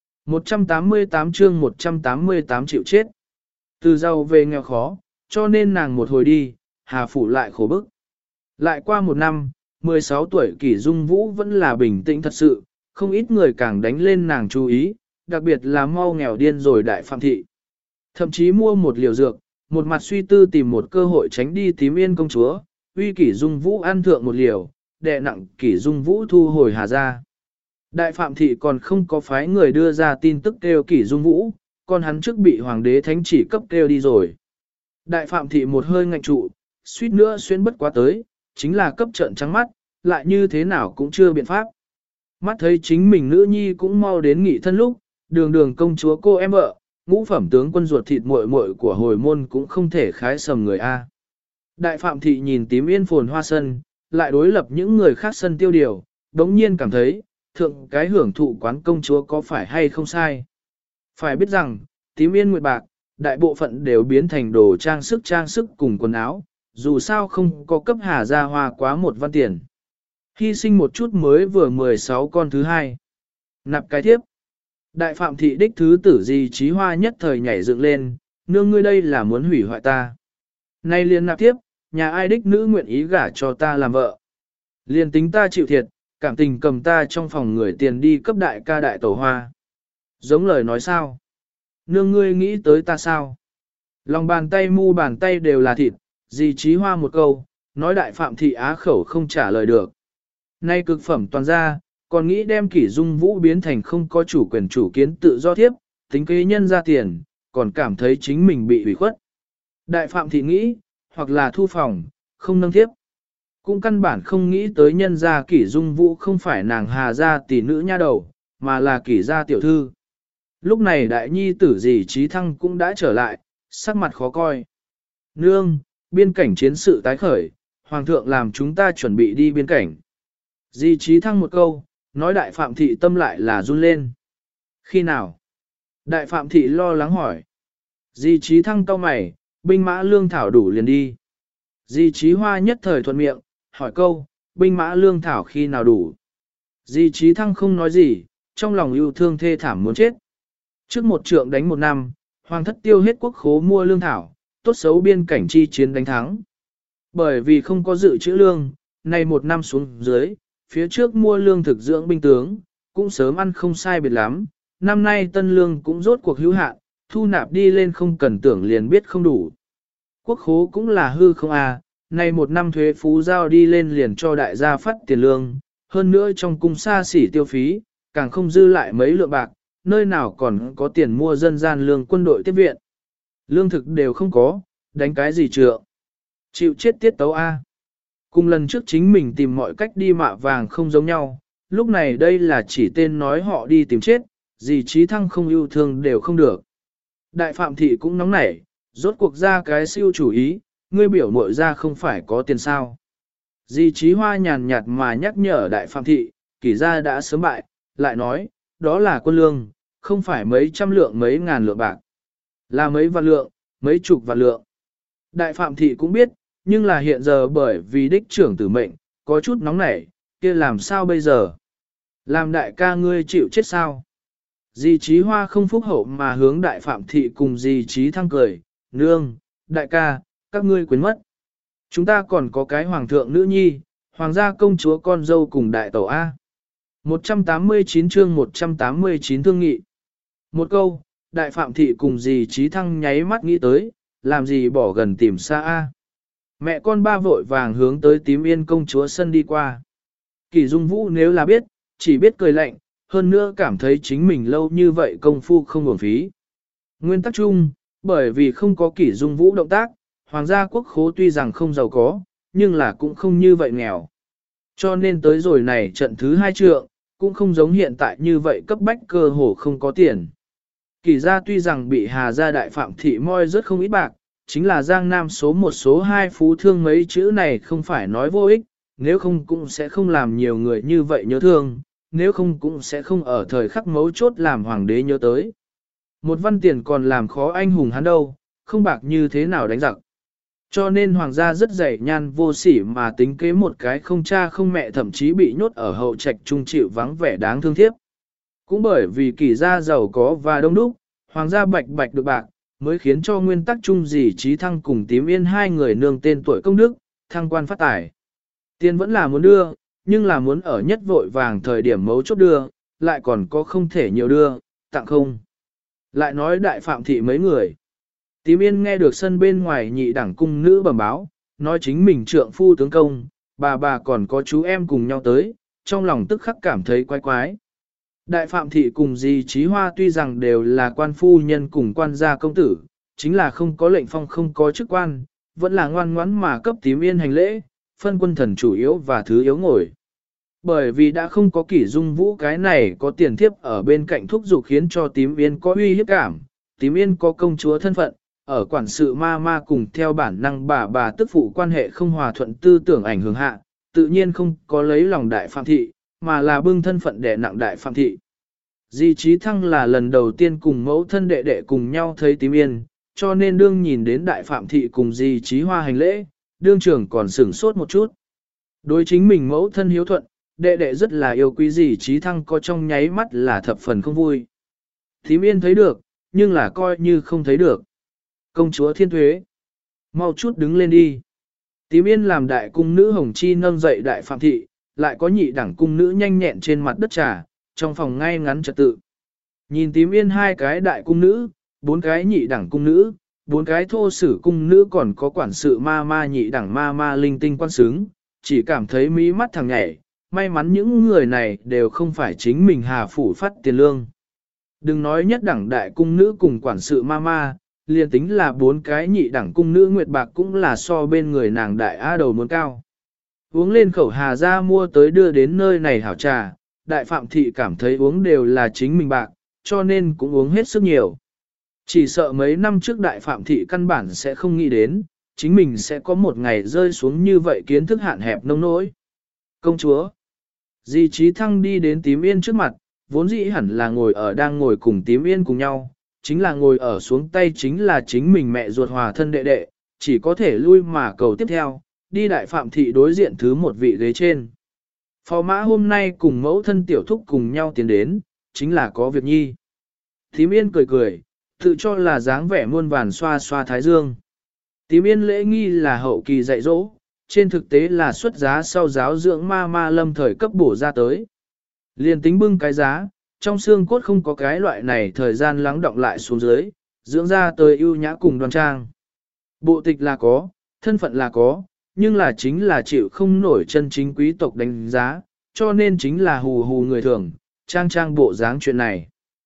188 chương 188 chịu chết. Từ giàu về nghèo khó, cho nên nàng một hồi đi, Hà Phủ lại khổ bức. Lại qua một năm, 16 tuổi Kỷ Dung Vũ vẫn là bình tĩnh thật sự, không ít người càng đánh lên nàng chú ý, đặc biệt là mau nghèo điên rồi Đại Phạm Thị. Thậm chí mua một liều dược, một mặt suy tư tìm một cơ hội tránh đi Tím Yên công chúa, uy Kỷ Dung Vũ ăn thượng một liều, đè nặng Kỷ Dung Vũ thu hồi Hà ra. Đại Phạm Thị còn không có phái người đưa ra tin tức kêu Kỷ Dung Vũ, còn hắn trước bị Hoàng đế Thánh chỉ cấp kêu đi rồi. Đại Phạm Thị một hơi ngạnh trụ, suýt nữa xuyên bất quá tới, chính là cấp trợn trắng mắt, lại như thế nào cũng chưa biện pháp. Mắt thấy chính mình nữ nhi cũng mau đến nghị thân lúc, đường đường công chúa cô em vợ, ngũ phẩm tướng quân ruột thịt muội muội của hồi môn cũng không thể khái sầm người A. Đại Phạm Thị nhìn Tím Yên phồn hoa sân, lại đối lập những người khác sân tiêu điều, đống nhiên cảm thấy, thượng cái hưởng thụ quán công chúa có phải hay không sai. Phải biết rằng, Tím Yên nguyệt bạc, đại bộ phận đều biến thành đồ trang sức cùng quần áo, dù sao không có cấp Hà gia hoa quá một văn tiền. Hy sinh một chút mới vừa 16 con thứ hai. Nạp cái thiếp. Đại Phạm Thị đích thứ tử gì Trí Hoa nhất thời nhảy dựng lên, nương ngươi đây là muốn hủy hoại ta. Nay liền nạp thiếp, nhà ai đích nữ nguyện ý gả cho ta làm vợ. Liền tính ta chịu thiệt, cảm tình cầm ta trong phòng người tiền đi cấp đại ca đại tẩu hoa. Giống lời nói sao? Nương ngươi nghĩ tới ta sao? Lòng bàn tay mu bàn tay đều là thịt, dì Trí Hoa một câu, nói đại phạm thị á khẩu không trả lời được. Nay cực phẩm toàn ra, còn nghĩ đem Kỷ Dung Vũ biến thành không có chủ quyền chủ kiến tự do thiếp, tính kế nhân ra tiền, còn cảm thấy chính mình bị ủy khuất. Đại phạm thị nghĩ, hoặc là thu phòng, không nâng thiếp. Cũng căn bản không nghĩ tới nhân ra Kỷ Dung Vũ không phải nàng Hà gia tỷ nữ nha đầu, mà là Kỷ gia tiểu thư. Lúc này đại nhi tử dì Trí Thăng cũng đã trở lại, sắc mặt khó coi. Nương, biên cảnh chiến sự tái khởi, hoàng thượng làm chúng ta chuẩn bị đi biên cảnh. Dì Trí Thăng một câu, nói đại phạm thị tâm lại là run lên. Khi nào? Đại phạm thị lo lắng hỏi. Dì Trí Thăng cau mày, binh mã lương thảo đủ liền đi. Dì Trí Hoa nhất thời thuận miệng, hỏi câu, binh mã lương thảo khi nào đủ? Dì Trí Thăng không nói gì, trong lòng yêu thương thê thảm muốn chết. Trước một trượng đánh một năm, hoàng thất tiêu hết quốc khố mua lương thảo, tốt xấu biên cảnh chi chiến đánh thắng. Bởi vì không có dự trữ lương, nay một năm xuống dưới, phía trước mua lương thực dưỡng binh tướng, cũng sớm ăn không sai biệt lắm, năm nay tân lương cũng rốt cuộc hữu hạn, thu nạp đi lên không cần tưởng liền biết không đủ. Quốc khố cũng là hư không à, nay một năm thuế phú giao đi lên liền cho đại gia phát tiền lương, hơn nữa trong cung xa xỉ tiêu phí, càng không dư lại mấy lượng bạc, nơi nào còn có tiền mua dân gian lương quân đội tiếp viện. Lương thực đều không có, đánh cái gì trượng. Chịu chết tiết tấu A. Cùng lần trước chính mình tìm mọi cách đi mạ vàng không giống nhau, lúc này đây là chỉ tên nói họ đi tìm chết, gì Trí Thăng không yêu thương đều không được. Đại phạm thị cũng nóng nảy, rốt cuộc ra cái siêu chủ ý, ngươi biểu muội ra không phải có tiền sao. Di Trí Hoa nhàn nhạt mà nhắc nhở đại phạm thị, Kỷ gia đã sớm bại, lại nói, đó là quân lương, không phải mấy trăm lượng mấy ngàn lượng bạc, là mấy vạn lượng, mấy chục vạn lượng. Đại phạm thị cũng biết, nhưng là hiện giờ bởi vì đích trưởng tử mệnh, có chút nóng nảy, kia làm sao bây giờ? Làm đại ca ngươi chịu chết sao? Di Trí Hoa không phúc hậu mà hướng đại phạm thị cùng Di Trí Thăng cười, nương, đại ca, các ngươi quên mất. Chúng ta còn có cái hoàng thượng nữ nhi, hoàng gia công chúa con dâu cùng đại tẩu A. 189 chương 189 thương nghị. Một câu, đại phạm thị cùng Di Trí Thăng nháy mắt nghĩ tới, làm gì bỏ gần tìm xa A. Mẹ con ba vội vàng hướng tới Tím Yên công chúa sân đi qua. Kỷ Dung Vũ nếu là biết, chỉ biết cười lạnh, hơn nữa cảm thấy chính mình lâu như vậy công phu không uổng phí. Nguyên tắc chung, bởi vì không có Kỷ Dung Vũ động tác, hoàng gia quốc khố tuy rằng không giàu có, nhưng là cũng không như vậy nghèo. Cho nên tới rồi này trận thứ hai trượng, cũng không giống hiện tại như vậy cấp bách cơ hồ không có tiền. Kỷ gia tuy rằng bị Hà gia đại phạm thị moi rất không ít bạc, chính là Giang Nam số một số hai phú thương mấy chữ này không phải nói vô ích, nếu không cũng sẽ không làm nhiều người như vậy nhớ thương, nếu không cũng sẽ không ở thời khắc mấu chốt làm hoàng đế nhớ tới. Một văn tiền còn làm khó anh hùng hắn đâu, không bạc như thế nào đánh giặc. Cho nên hoàng gia rất dày nhan vô sỉ mà tính kế một cái không cha không mẹ thậm chí bị nhốt ở hậu trạch trung chịu vắng vẻ đáng thương thiếp. Cũng bởi vì Kỷ gia giàu có và đông đúc, hoàng gia bạch bạch được bạc, mới khiến cho nguyên tắc chung Dì Trí Thăng cùng Tím Yên hai người nương tên tuổi công đức, thăng quan phát tài. Tiền vẫn là muốn đưa, nhưng là muốn ở nhất vội vàng thời điểm mấu chốt đưa, lại còn có không thể nhiều đưa, tặng không. Lại nói đại phạm thị mấy người. Tím Yên nghe được sân bên ngoài nhị đẳng cung nữ bẩm báo, nói chính mình trượng phu tướng công, bà còn có chú em cùng nhau tới, trong lòng tức khắc cảm thấy quái quái. Đại phạm thị cùng Di Trí Hoa tuy rằng đều là quan phu nhân cùng quan gia công tử, chính là không có lệnh phong không có chức quan, vẫn là ngoan ngoãn mà cấp Tím Yên hành lễ, phân quân thần chủ yếu và thứ yếu ngồi. Bởi vì đã không có Kỷ Dung Vũ cái này có tiền thiếp ở bên cạnh thúc giục khiến cho Tím Yên có uy hiếp cảm, Tím Yên có công chúa thân phận, ở quản sự ma cùng theo bản năng bà tức phụ quan hệ không hòa thuận tư tưởng ảnh hưởng hạ, tự nhiên không có lấy lòng đại phạm thị, mà là bưng thân phận đè nặng đại phạm thị. Di Trí Thăng là lần đầu tiên cùng mẫu thân đệ đệ cùng nhau thấy Tím Yên, cho nên đương nhìn đến đại phạm thị cùng Di Trí Hoa hành lễ, đương trưởng còn sửng sốt một chút. Đối chính mình mẫu thân hiếu thuận, đệ đệ rất là yêu quý Di Trí Thăng có trong nháy mắt là thập phần không vui. Tím Yên thấy được, nhưng là coi như không thấy được. Công chúa thiên thuế, mau chút đứng lên đi. Tím Yên làm đại cung nữ Hồng Chi nâng dậy đại phạm thị, lại có nhị đẳng cung nữ nhanh nhẹn trên mặt đất trà, trong phòng ngay ngắn trật tự. Nhìn tím yên hai cái đại cung nữ, bốn cái nhị đẳng cung nữ, bốn cái thô sử cung nữ còn có quản sự ma ma nhị đẳng ma ma linh tinh quan xứng, chỉ cảm thấy mí mắt thằng nhảy, may mắn những người này đều không phải chính mình hà phủ phát tiền lương. Đừng nói nhất đẳng đại cung nữ cùng quản sự ma ma, liền tính là bốn cái nhị đẳng cung nữ nguyệt bạc cũng là so bên người nàng đại á đầu muốn cao. Uống lên khẩu hà ra mua tới đưa đến nơi này hảo trà, đại phạm thị cảm thấy uống đều là chính mình bạc, cho nên cũng uống hết sức nhiều. Chỉ sợ mấy năm trước đại phạm thị căn bản sẽ không nghĩ đến, chính mình sẽ có một ngày rơi xuống như vậy kiến thức hạn hẹp nông nỗi. Công chúa, Di Trí Thăng đi đến tím yên trước mặt, vốn dĩ hẳn là đang ngồi cùng tím yên cùng nhau, chính là ngồi ở xuống tay chính là chính mình mẹ ruột hòa thân đệ đệ, chỉ có thể lui mà cầu tiếp theo, đi đại phạm thị đối diện thứ một vị ghế trên. Phò mã hôm nay cùng mẫu thân tiểu thúc cùng nhau tiến đến, chính là có việc nhi. Tím yên cười cười, tự cho là dáng vẻ muôn vàn xoa xoa thái dương. Tím yên lễ nghi là hậu kỳ dạy dỗ, trên thực tế là xuất giá sau giáo dưỡng ma ma lâm thời cấp bổ ra tới. Liền tính bưng cái giá, trong xương cốt không có cái loại này thời gian lắng động lại xuống dưới, dưỡng ra tới ưu nhã cùng đoan trang. Bộ tịch là có, thân phận là có, nhưng là chính là chịu không nổi chân chính quý tộc đánh giá, cho nên chính là hù hù người thường, trang trang bộ dáng chuyện này.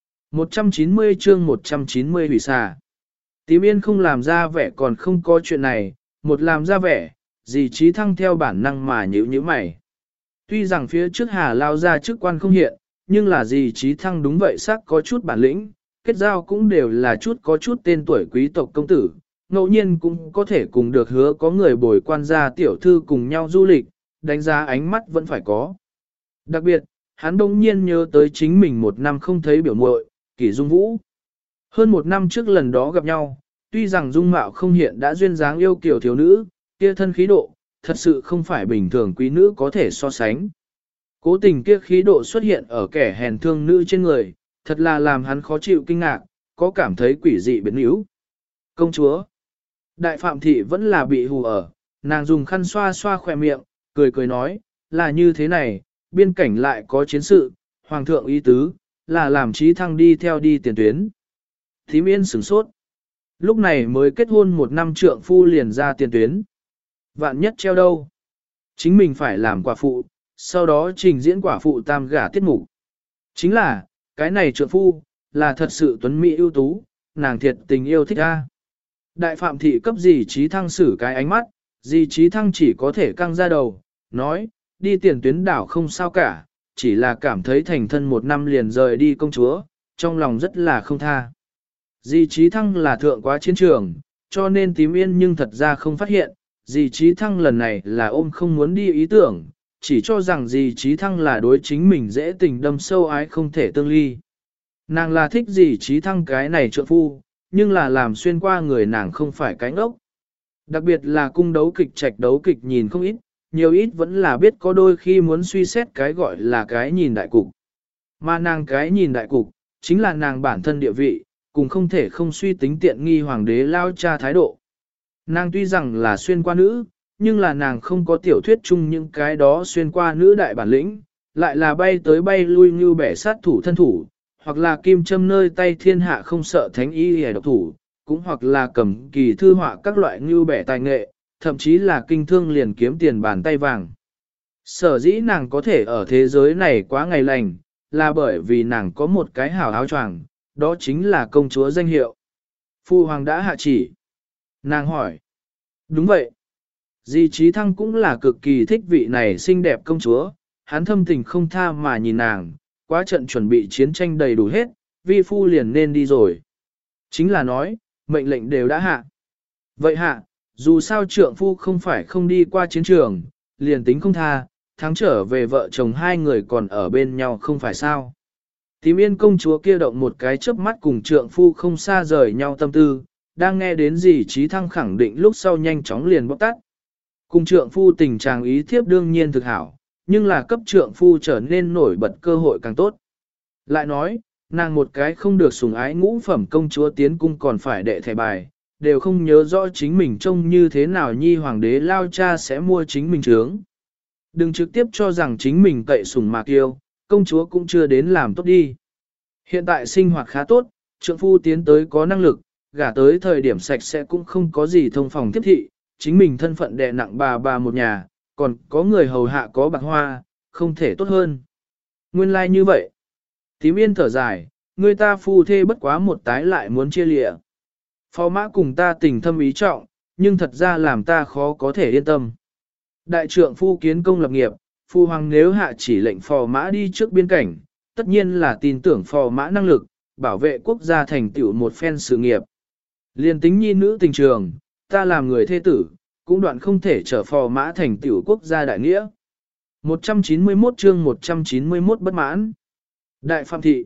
190 chương 190 hủy xà. Tím yên không làm ra vẻ còn không có chuyện này, một làm ra vẻ, Di Trí Thăng theo bản năng mà nhíu mày. Tuy rằng phía trước Hà lao ra chức quan không hiện, nhưng là Di Trí Thăng đúng vậy sắc có chút bản lĩnh, kết giao cũng đều là có chút tên tuổi quý tộc công tử, ngẫu nhiên cũng có thể cùng được hứa có người bồi quan gia tiểu thư cùng nhau du lịch, đánh giá ánh mắt vẫn phải có. Đặc biệt, hắn đông nhiên nhớ tới chính mình một năm không thấy biểu muội, Kỷ Dung Vũ. Hơn một năm trước lần đó gặp nhau, tuy rằng dung mạo không hiện đã duyên dáng yêu kiểu thiếu nữ, kia thân khí độ, thật sự không phải bình thường quý nữ có thể so sánh. Cố tình kia khí độ xuất hiện ở kẻ hèn thương nữ trên người, thật là làm hắn khó chịu kinh ngạc, có cảm thấy quỷ dị biến yếu. Công chúa, đại phạm thị vẫn là bị hù ở, nàng dùng khăn xoa xoa khỏe miệng, cười cười nói, là như thế này, biên cảnh lại có chiến sự, hoàng thượng ý tứ, là làm Trí Thăng đi theo đi tiền tuyến. Thím yên sửng sốt. Lúc này mới kết hôn một năm trượng phu liền ra tiền tuyến. Vạn nhất treo đâu. Chính mình phải làm quả phụ, sau đó trình diễn quả phụ tam gả tiết mục. Chính là, cái này trượng phu, là thật sự tuấn mỹ ưu tú, nàng thiệt tình yêu thích ra. Đại phạm thị cấp Di Trí Thăng xử cái ánh mắt, Di Trí Thăng chỉ có thể căng ra đầu, nói, đi tiền tuyến đảo không sao cả, chỉ là cảm thấy thành thân một năm liền rời đi công chúa, trong lòng rất là không tha. Di Trí Thăng là thượng quá chiến trường, cho nên tím yên nhưng thật ra không phát hiện, Di Trí Thăng lần này là ôm không muốn đi ý tưởng, chỉ cho rằng Di Trí Thăng là đối chính mình dễ tình đâm sâu ái không thể tương ly. Nàng là thích Di Trí Thăng cái này trượng phu, nhưng là làm xuyên qua người nàng không phải cái ngốc. Đặc biệt là cung đấu kịch trạch đấu kịch nhìn không ít, nhiều ít vẫn là biết có đôi khi muốn suy xét cái gọi là cái nhìn đại cục. Mà nàng cái nhìn đại cục, chính là nàng bản thân địa vị, cùng không thể không suy tính tiện nghi hoàng đế lao cha thái độ. Nàng tuy rằng là xuyên qua nữ, nhưng là nàng không có tiểu thuyết chung những cái đó xuyên qua nữ đại bản lĩnh, lại là bay tới bay lui như bẻ sát thủ thân thủ, hoặc là kim châm nơi tay thiên hạ không sợ thánh y hề độc thủ, cũng hoặc là cầm kỳ thư họa các loại như bẻ tài nghệ, thậm chí là kinh thương liền kiếm tiền bàn tay vàng. Sở dĩ nàng có thể ở thế giới này quá ngày lành, là bởi vì nàng có một cái hảo áo choàng, đó chính là công chúa danh hiệu. Phu hoàng đã hạ chỉ. Nàng hỏi. Đúng vậy. Di Trí Thăng cũng là cực kỳ thích vị này xinh đẹp công chúa, hắn thâm tình không tha mà nhìn nàng, quá trận chuẩn bị chiến tranh đầy đủ hết, vi phu liền nên đi rồi. Chính là nói, mệnh lệnh đều đã hạ. Vậy hạ, dù sao trượng phu không phải không đi qua chiến trường, liền tính không tha, thắng trở về vợ chồng hai người còn ở bên nhau không phải sao. Tím yên công chúa kia động một cái chớp mắt cùng trượng phu không xa rời nhau tâm tư, đang nghe đến Di Trí Thăng khẳng định lúc sau nhanh chóng liền bóc tắt. Cùng trượng phu tình trạng ý thiếp đương nhiên thực hảo, nhưng là cấp trượng phu trở nên nổi bật cơ hội càng tốt. Lại nói, nàng một cái không được sủng ái ngũ phẩm công chúa tiến cung còn phải đệ thẻ bài, đều không nhớ rõ chính mình trông như thế nào nhi hoàng đế lao cha sẽ mua chính mình trướng. Đừng trực tiếp cho rằng chính mình cậy sủng mà kiêu, công chúa cũng chưa đến làm tốt đi. Hiện tại sinh hoạt khá tốt, trượng phu tiến tới có năng lực, gả tới thời điểm sạch sẽ cũng không có gì thông phòng tiếp thị, chính mình thân phận đè nặng bà một nhà, còn có người hầu hạ có bạc hoa, không thể tốt hơn. Nguyên lai like như vậy. Tím Yên thở dài, người ta phu thê bất quá một tái lại muốn chia lịa. Phò mã cùng ta tình thâm ý trọng, nhưng thật ra làm ta khó có thể yên tâm. Đại trượng phu kiến công lập nghiệp, phu hoàng nếu hạ chỉ lệnh phò mã đi trước biên cảnh, tất nhiên là tin tưởng phò mã năng lực, bảo vệ quốc gia thành tựu một phen sự nghiệp. Liên tính nhi nữ tình trường, ta làm người thê tử, cũng đoạn không thể trở phò mã thành tựu quốc gia đại nghĩa. 191 chương 191 bất mãn. Đại Phạm Thị.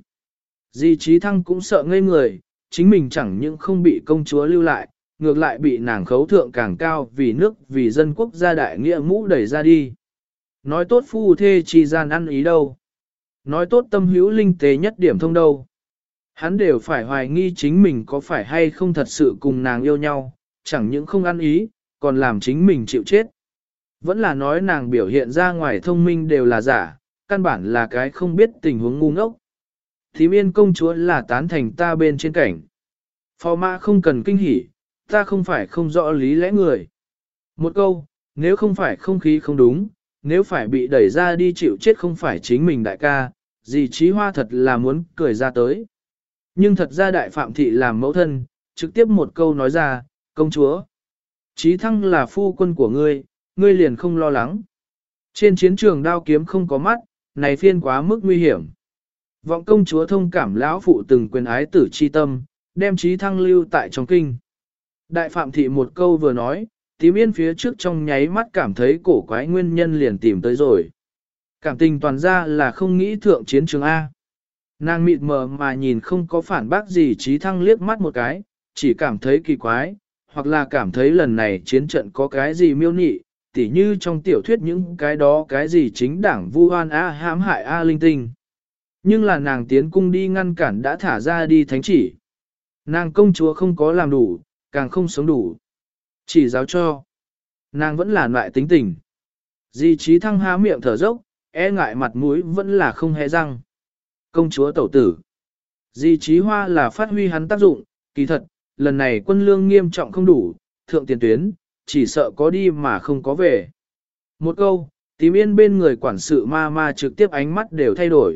Di Trí Thăng cũng sợ ngây người, chính mình chẳng những không bị công chúa lưu lại, ngược lại bị nàng khấu thượng càng cao vì nước vì dân quốc gia đại nghĩa mũ đẩy ra đi. Nói tốt phu thê chi gian ăn ý đâu. Nói tốt tâm hữu linh tế nhất điểm thông đâu. Hắn đều phải hoài nghi chính mình có phải hay không thật sự cùng nàng yêu nhau, chẳng những không ăn ý, còn làm chính mình chịu chết. Vẫn là nói nàng biểu hiện ra ngoài thông minh đều là giả, căn bản là cái không biết tình huống ngu ngốc. Thím Yên công chúa là tán thành ta bên trên cảnh. Phò mã không cần kinh hỉ, ta không phải không rõ lý lẽ người. Một câu, nếu không phải không khí không đúng, nếu phải bị đẩy ra đi chịu chết không phải chính mình đại ca, Dì Trí Hoa thật là muốn cười ra tới. Nhưng thật ra Đại Phạm Thị làm mẫu thân, trực tiếp một câu nói ra, công chúa. Trí Thăng là phu quân của ngươi, ngươi liền không lo lắng. Trên chiến trường đao kiếm không có mắt, này phiên quá mức nguy hiểm. Vọng công chúa thông cảm lão phụ từng quyền ái tử chi tâm, đem Trí Thăng lưu tại trong kinh. Đại Phạm Thị một câu vừa nói, Tím Yên phía trước trong nháy mắt cảm thấy cổ quái nguyên nhân liền tìm tới rồi. Cảm tình toàn ra là không nghĩ thượng chiến trường A. Nàng mịt mờ mà nhìn không có phản bác gì Trí Thăng liếc mắt một cái, chỉ cảm thấy kỳ quái, hoặc là cảm thấy lần này chiến trận có cái gì miêu nị, tỉ như trong tiểu thuyết những cái đó cái gì chính đảng vu oan A hãm hại A linh tinh. Nhưng là nàng tiến cung đi ngăn cản đã thả ra đi thánh chỉ. Nàng công chúa không có làm đủ, càng không sống đủ. Chỉ giáo cho. Nàng vẫn là loại tính tình. Di Trí Thăng há miệng thở dốc, e ngại mặt mũi vẫn là không hé răng. Công chúa tẩu tử. Di Trí Hoa là phát huy hắn tác dụng, kỳ thật, lần này quân lương nghiêm trọng không đủ, thượng tiền tuyến, chỉ sợ có đi mà không có về. Một câu, Tím Yên bên người quản sự ma trực tiếp ánh mắt đều thay đổi.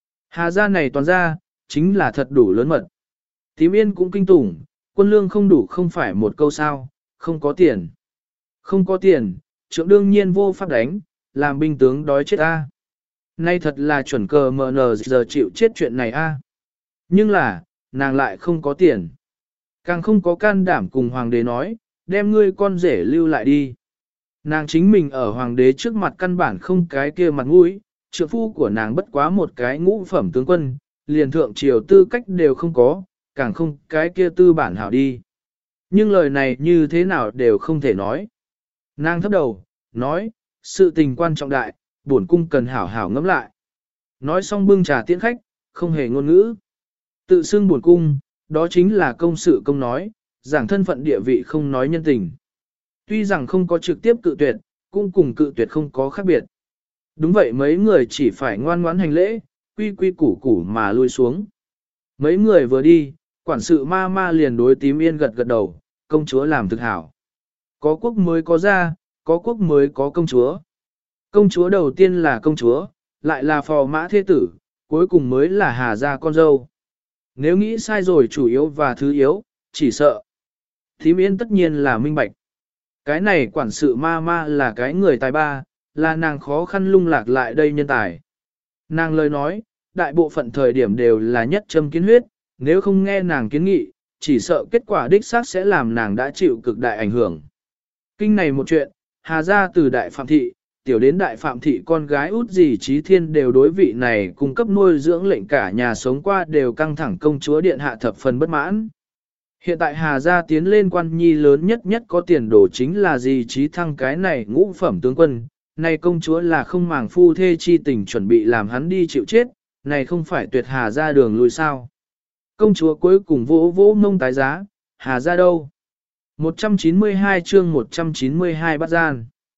Hà gia này toàn ra, chính là thật đủ lớn mật. Tím Yên cũng kinh tủng, quân lương không đủ không phải một câu sao, không có tiền. Không có tiền, trượng đương nhiên vô pháp đánh, làm binh tướng đói chết a. Nay thật là chuẩn cờ MN giờ chịu chết chuyện này a. Nhưng là, nàng lại không có tiền. Càng không có can đảm cùng hoàng đế nói, đem ngươi con rể lưu lại đi. Nàng chính mình ở hoàng đế trước mặt căn bản không cái kia mặt mũi, trượng phu của nàng bất quá một cái ngũ phẩm tướng quân, liền thượng triều tư cách đều không có, càng không cái kia tư bản hảo đi. Nhưng lời này như thế nào đều không thể nói. Nàng thấp đầu, nói, sự tình quan trọng đại, bổn cung cần hảo hảo ngẫm lại. Nói xong bưng trà tiễn khách, không hề ngôn ngữ. Tự xưng bổn cung, đó chính là công sự công nói, giảng thân phận địa vị không nói nhân tình. Tuy rằng không có trực tiếp cự tuyệt, cũng cùng cự tuyệt không có khác biệt. Đúng vậy mấy người chỉ phải ngoan ngoãn hành lễ, quy quy củ củ mà lui xuống. Mấy người vừa đi, quản sự ma liền đối Tím Yên gật gật đầu, công chúa làm thực hảo. Có quốc mới có gia, có quốc mới có công chúa. Công chúa đầu tiên là công chúa, lại là phò mã thế tử, cuối cùng mới là Hà gia con dâu. Nếu nghĩ sai rồi chủ yếu và thứ yếu, chỉ sợ. Tím Yên tất nhiên là minh bạch. Cái này quản sự ma là cái người tài ba, là nàng khó khăn lung lạc lại đây nhân tài. Nàng lời nói, đại bộ phận thời điểm đều là nhất châm kiến huyết, nếu không nghe nàng kiến nghị, chỉ sợ kết quả đích xác sẽ làm nàng đã chịu cực đại ảnh hưởng. Kinh này một chuyện, Hà gia từ đại phạm thị, tiểu đến đại phạm thị con gái út gì Trí Thiên đều đối vị này cung cấp nuôi dưỡng lệnh cả nhà sống qua đều căng thẳng công chúa điện hạ thập phần bất mãn. Hiện tại Hà gia tiến lên quan nhi lớn nhất có tiền đồ chính là gì Trí Thăng cái này ngũ phẩm tướng quân, này công chúa là không màng phu thê chi tình chuẩn bị làm hắn đi chịu chết, này không phải tuyệt Hà gia đường lui sao. Công chúa cuối cùng vỗ mông tái giá, Hà gia đâu? 192 chương 192 bắt gian.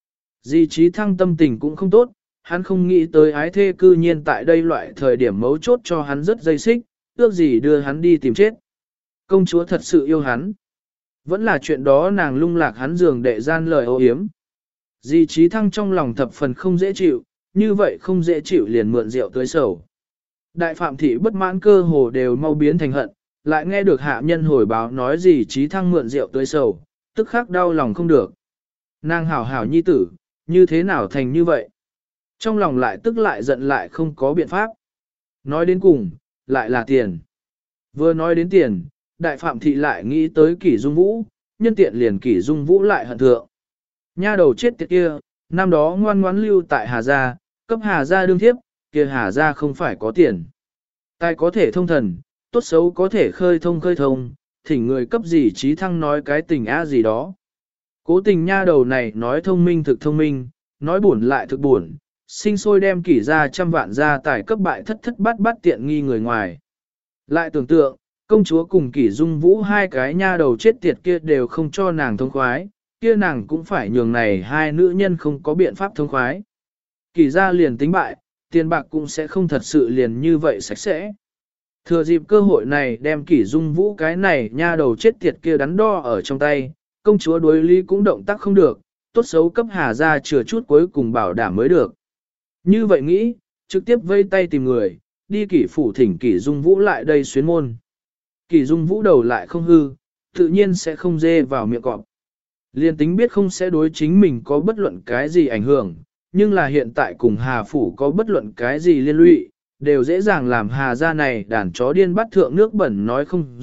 Di Trí Thăng tâm tình cũng không tốt, hắn không nghĩ tới ái thê cư nhiên tại đây loại thời điểm mấu chốt cho hắn rất dây xích, ước gì đưa hắn đi tìm chết. Công chúa thật sự yêu hắn. Vẫn là chuyện đó nàng lung lạc hắn giường đệ gian lời ô hiếm. Di Trí Thăng trong lòng thập phần không dễ chịu, như vậy không dễ chịu liền mượn rượu tới sầu. Đại phạm thị bất mãn cơ hồ đều mau biến thành hận, lại nghe được hạ nhân hồi báo nói Di Trí Thăng mượn rượu tới sầu, tức khắc đau lòng không được. Nàng hảo hảo nhi tử, như thế nào thành như vậy? Trong lòng lại tức lại giận lại không có biện pháp. Nói đến cùng, lại là tiền. Vừa nói đến tiền, đại phạm thị lại nghĩ tới Kỷ Dung Vũ, nhân tiện liền Kỷ Dung Vũ lại hận thượng. Nha đầu chết tiệt kia, năm đó ngoan ngoãn lưu tại Hà Gia, cấp Hà Gia đương thiếp, kia Hà Gia không phải có tiền. Tài có thể thông thần, tốt xấu có thể khơi thông, thỉnh người cấp gì Trí Thăng nói cái tình á gì đó. Cố tình nha đầu này nói thông minh thực thông minh, nói buồn lại thực buồn, sinh sôi đem Kỷ ra trăm vạn gia tài cấp bại thất thất bát bát tiện nghi người ngoài. Lại tưởng tượng, công chúa cùng Kỷ Dung Vũ hai cái nha đầu chết tiệt kia đều không cho nàng thông khoái, kia nàng cũng phải nhường này hai nữ nhân không có biện pháp thông khoái. Kỷ ra liền tính bại, tiền bạc cũng sẽ không thật sự liền như vậy sạch sẽ. Thừa dịp cơ hội này đem Kỷ Dung Vũ cái này nha đầu chết tiệt kia đắn đo ở trong tay, công chúa đối lý cũng động tác không được, tốt xấu cấp Hà ra chừa chút cuối cùng bảo đảm mới được. Như vậy nghĩ, trực tiếp vây tay tìm người, đi Kỷ phủ thỉnh Kỷ Dung Vũ lại đây xuyến môn. Kỷ Dung Vũ đầu lại không hư, tự nhiên sẽ không dê vào miệng cọp. Liên tính biết không sẽ đối chính mình có bất luận cái gì ảnh hưởng, nhưng là hiện tại cùng Hà phủ có bất luận cái gì liên lụy, đều dễ dàng làm Hà gia này đàn chó điên bắt thượng nước bẩn nói không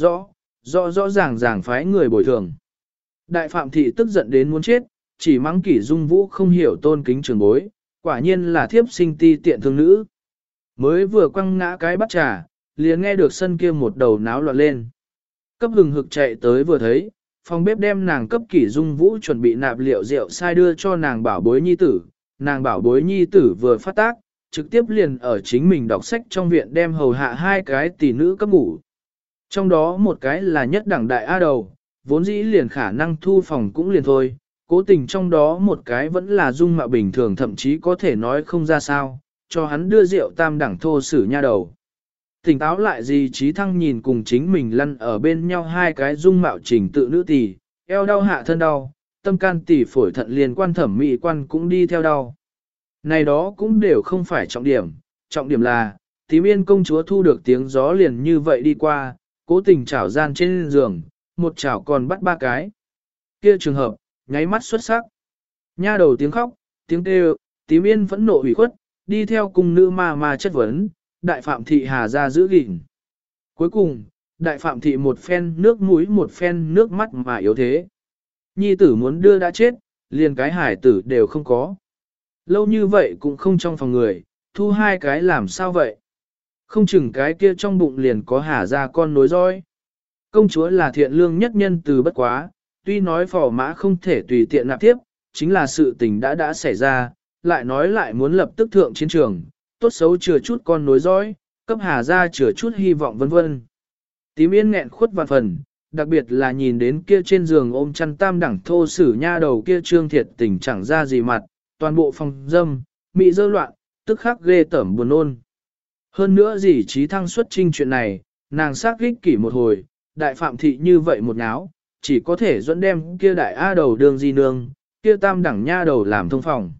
rõ ràng phái người bồi thường. Đại phạm thị tức giận đến muốn chết, chỉ mắng Kỷ Dung Vũ không hiểu tôn kính trường bối, quả nhiên là thiếp sinh ti tiện thương nữ. Mới vừa quăng ngã cái bắt trà, liền nghe được sân kia một đầu náo loạn lên. Cấp hừng hực chạy tới vừa thấy, phòng bếp đem nàng cấp Kỷ Dung Vũ chuẩn bị nạp liệu rượu sai đưa cho nàng bảo bối nhi tử. Nàng bảo bối nhi tử vừa phát tác, trực tiếp liền ở chính mình đọc sách trong viện đem hầu hạ hai cái tỷ nữ cấp ngủ. Trong đó một cái là nhất đẳng đại A đầu, vốn dĩ liền khả năng thu phòng cũng liền thôi, cố tình trong đó một cái vẫn là dung mạo bình thường thậm chí có thể nói không ra sao, cho hắn đưa rượu tam đẳng thô sử nha đầu. Tỉnh táo lại gì Trí Thăng nhìn cùng chính mình lăn ở bên nhau hai cái dung mạo trình tự nữ tỷ, eo đau hạ thân đau, tâm can tỷ phổi thận liên quan thẩm mỹ quan cũng đi theo đau. Này đó cũng đều không phải trọng điểm là, tím yên công chúa thu được tiếng gió liền như vậy đi qua, cố tình chảo gian trên giường, một chảo còn bắt ba cái. Kia trường hợp, nháy mắt xuất sắc. Nha đầu tiếng khóc, tiếng kêu, tím yên phẫn nộ ủy khuất, đi theo cung nữ ma chất vấn, đại phạm thị Hà ra giữ gìn. Cuối cùng, đại phạm thị một phen nước mũi một phen nước mắt mà yếu thế. Nhi tử muốn đưa đã chết, liền cái hải tử đều không có. Lâu như vậy cũng không trong phòng người, thu hai cái làm sao vậy? Không chừng cái kia trong bụng liền có Hà ra con nối dõi. Công chúa là thiện lương nhất nhân từ bất quá, tuy nói phò mã không thể tùy tiện nạp tiếp, chính là sự tình đã xảy ra, lại nói lại muốn lập tức thượng chiến trường, tốt xấu chừa chút con nối dõi, cấp Hà ra chừa chút hy vọng vân vân. Tím yên nghẹn khuất vạn phần, đặc biệt là nhìn đến kia trên giường ôm chăn tam đẳng thô sử nha đầu kia trương thiệt tình chẳng ra gì mặt, toàn bộ phòng dâm, mị dơ loạn, tức khắc ghê tởm buồn nôn. Hơn nữa gì Trí Thăng xuất trinh chuyện này, nàng xác ích kỷ một hồi, đại phạm thị như vậy một náo, chỉ có thể dẫn đem kia đại A đầu đường di nương, kia tam đẳng nha đầu làm thông phòng.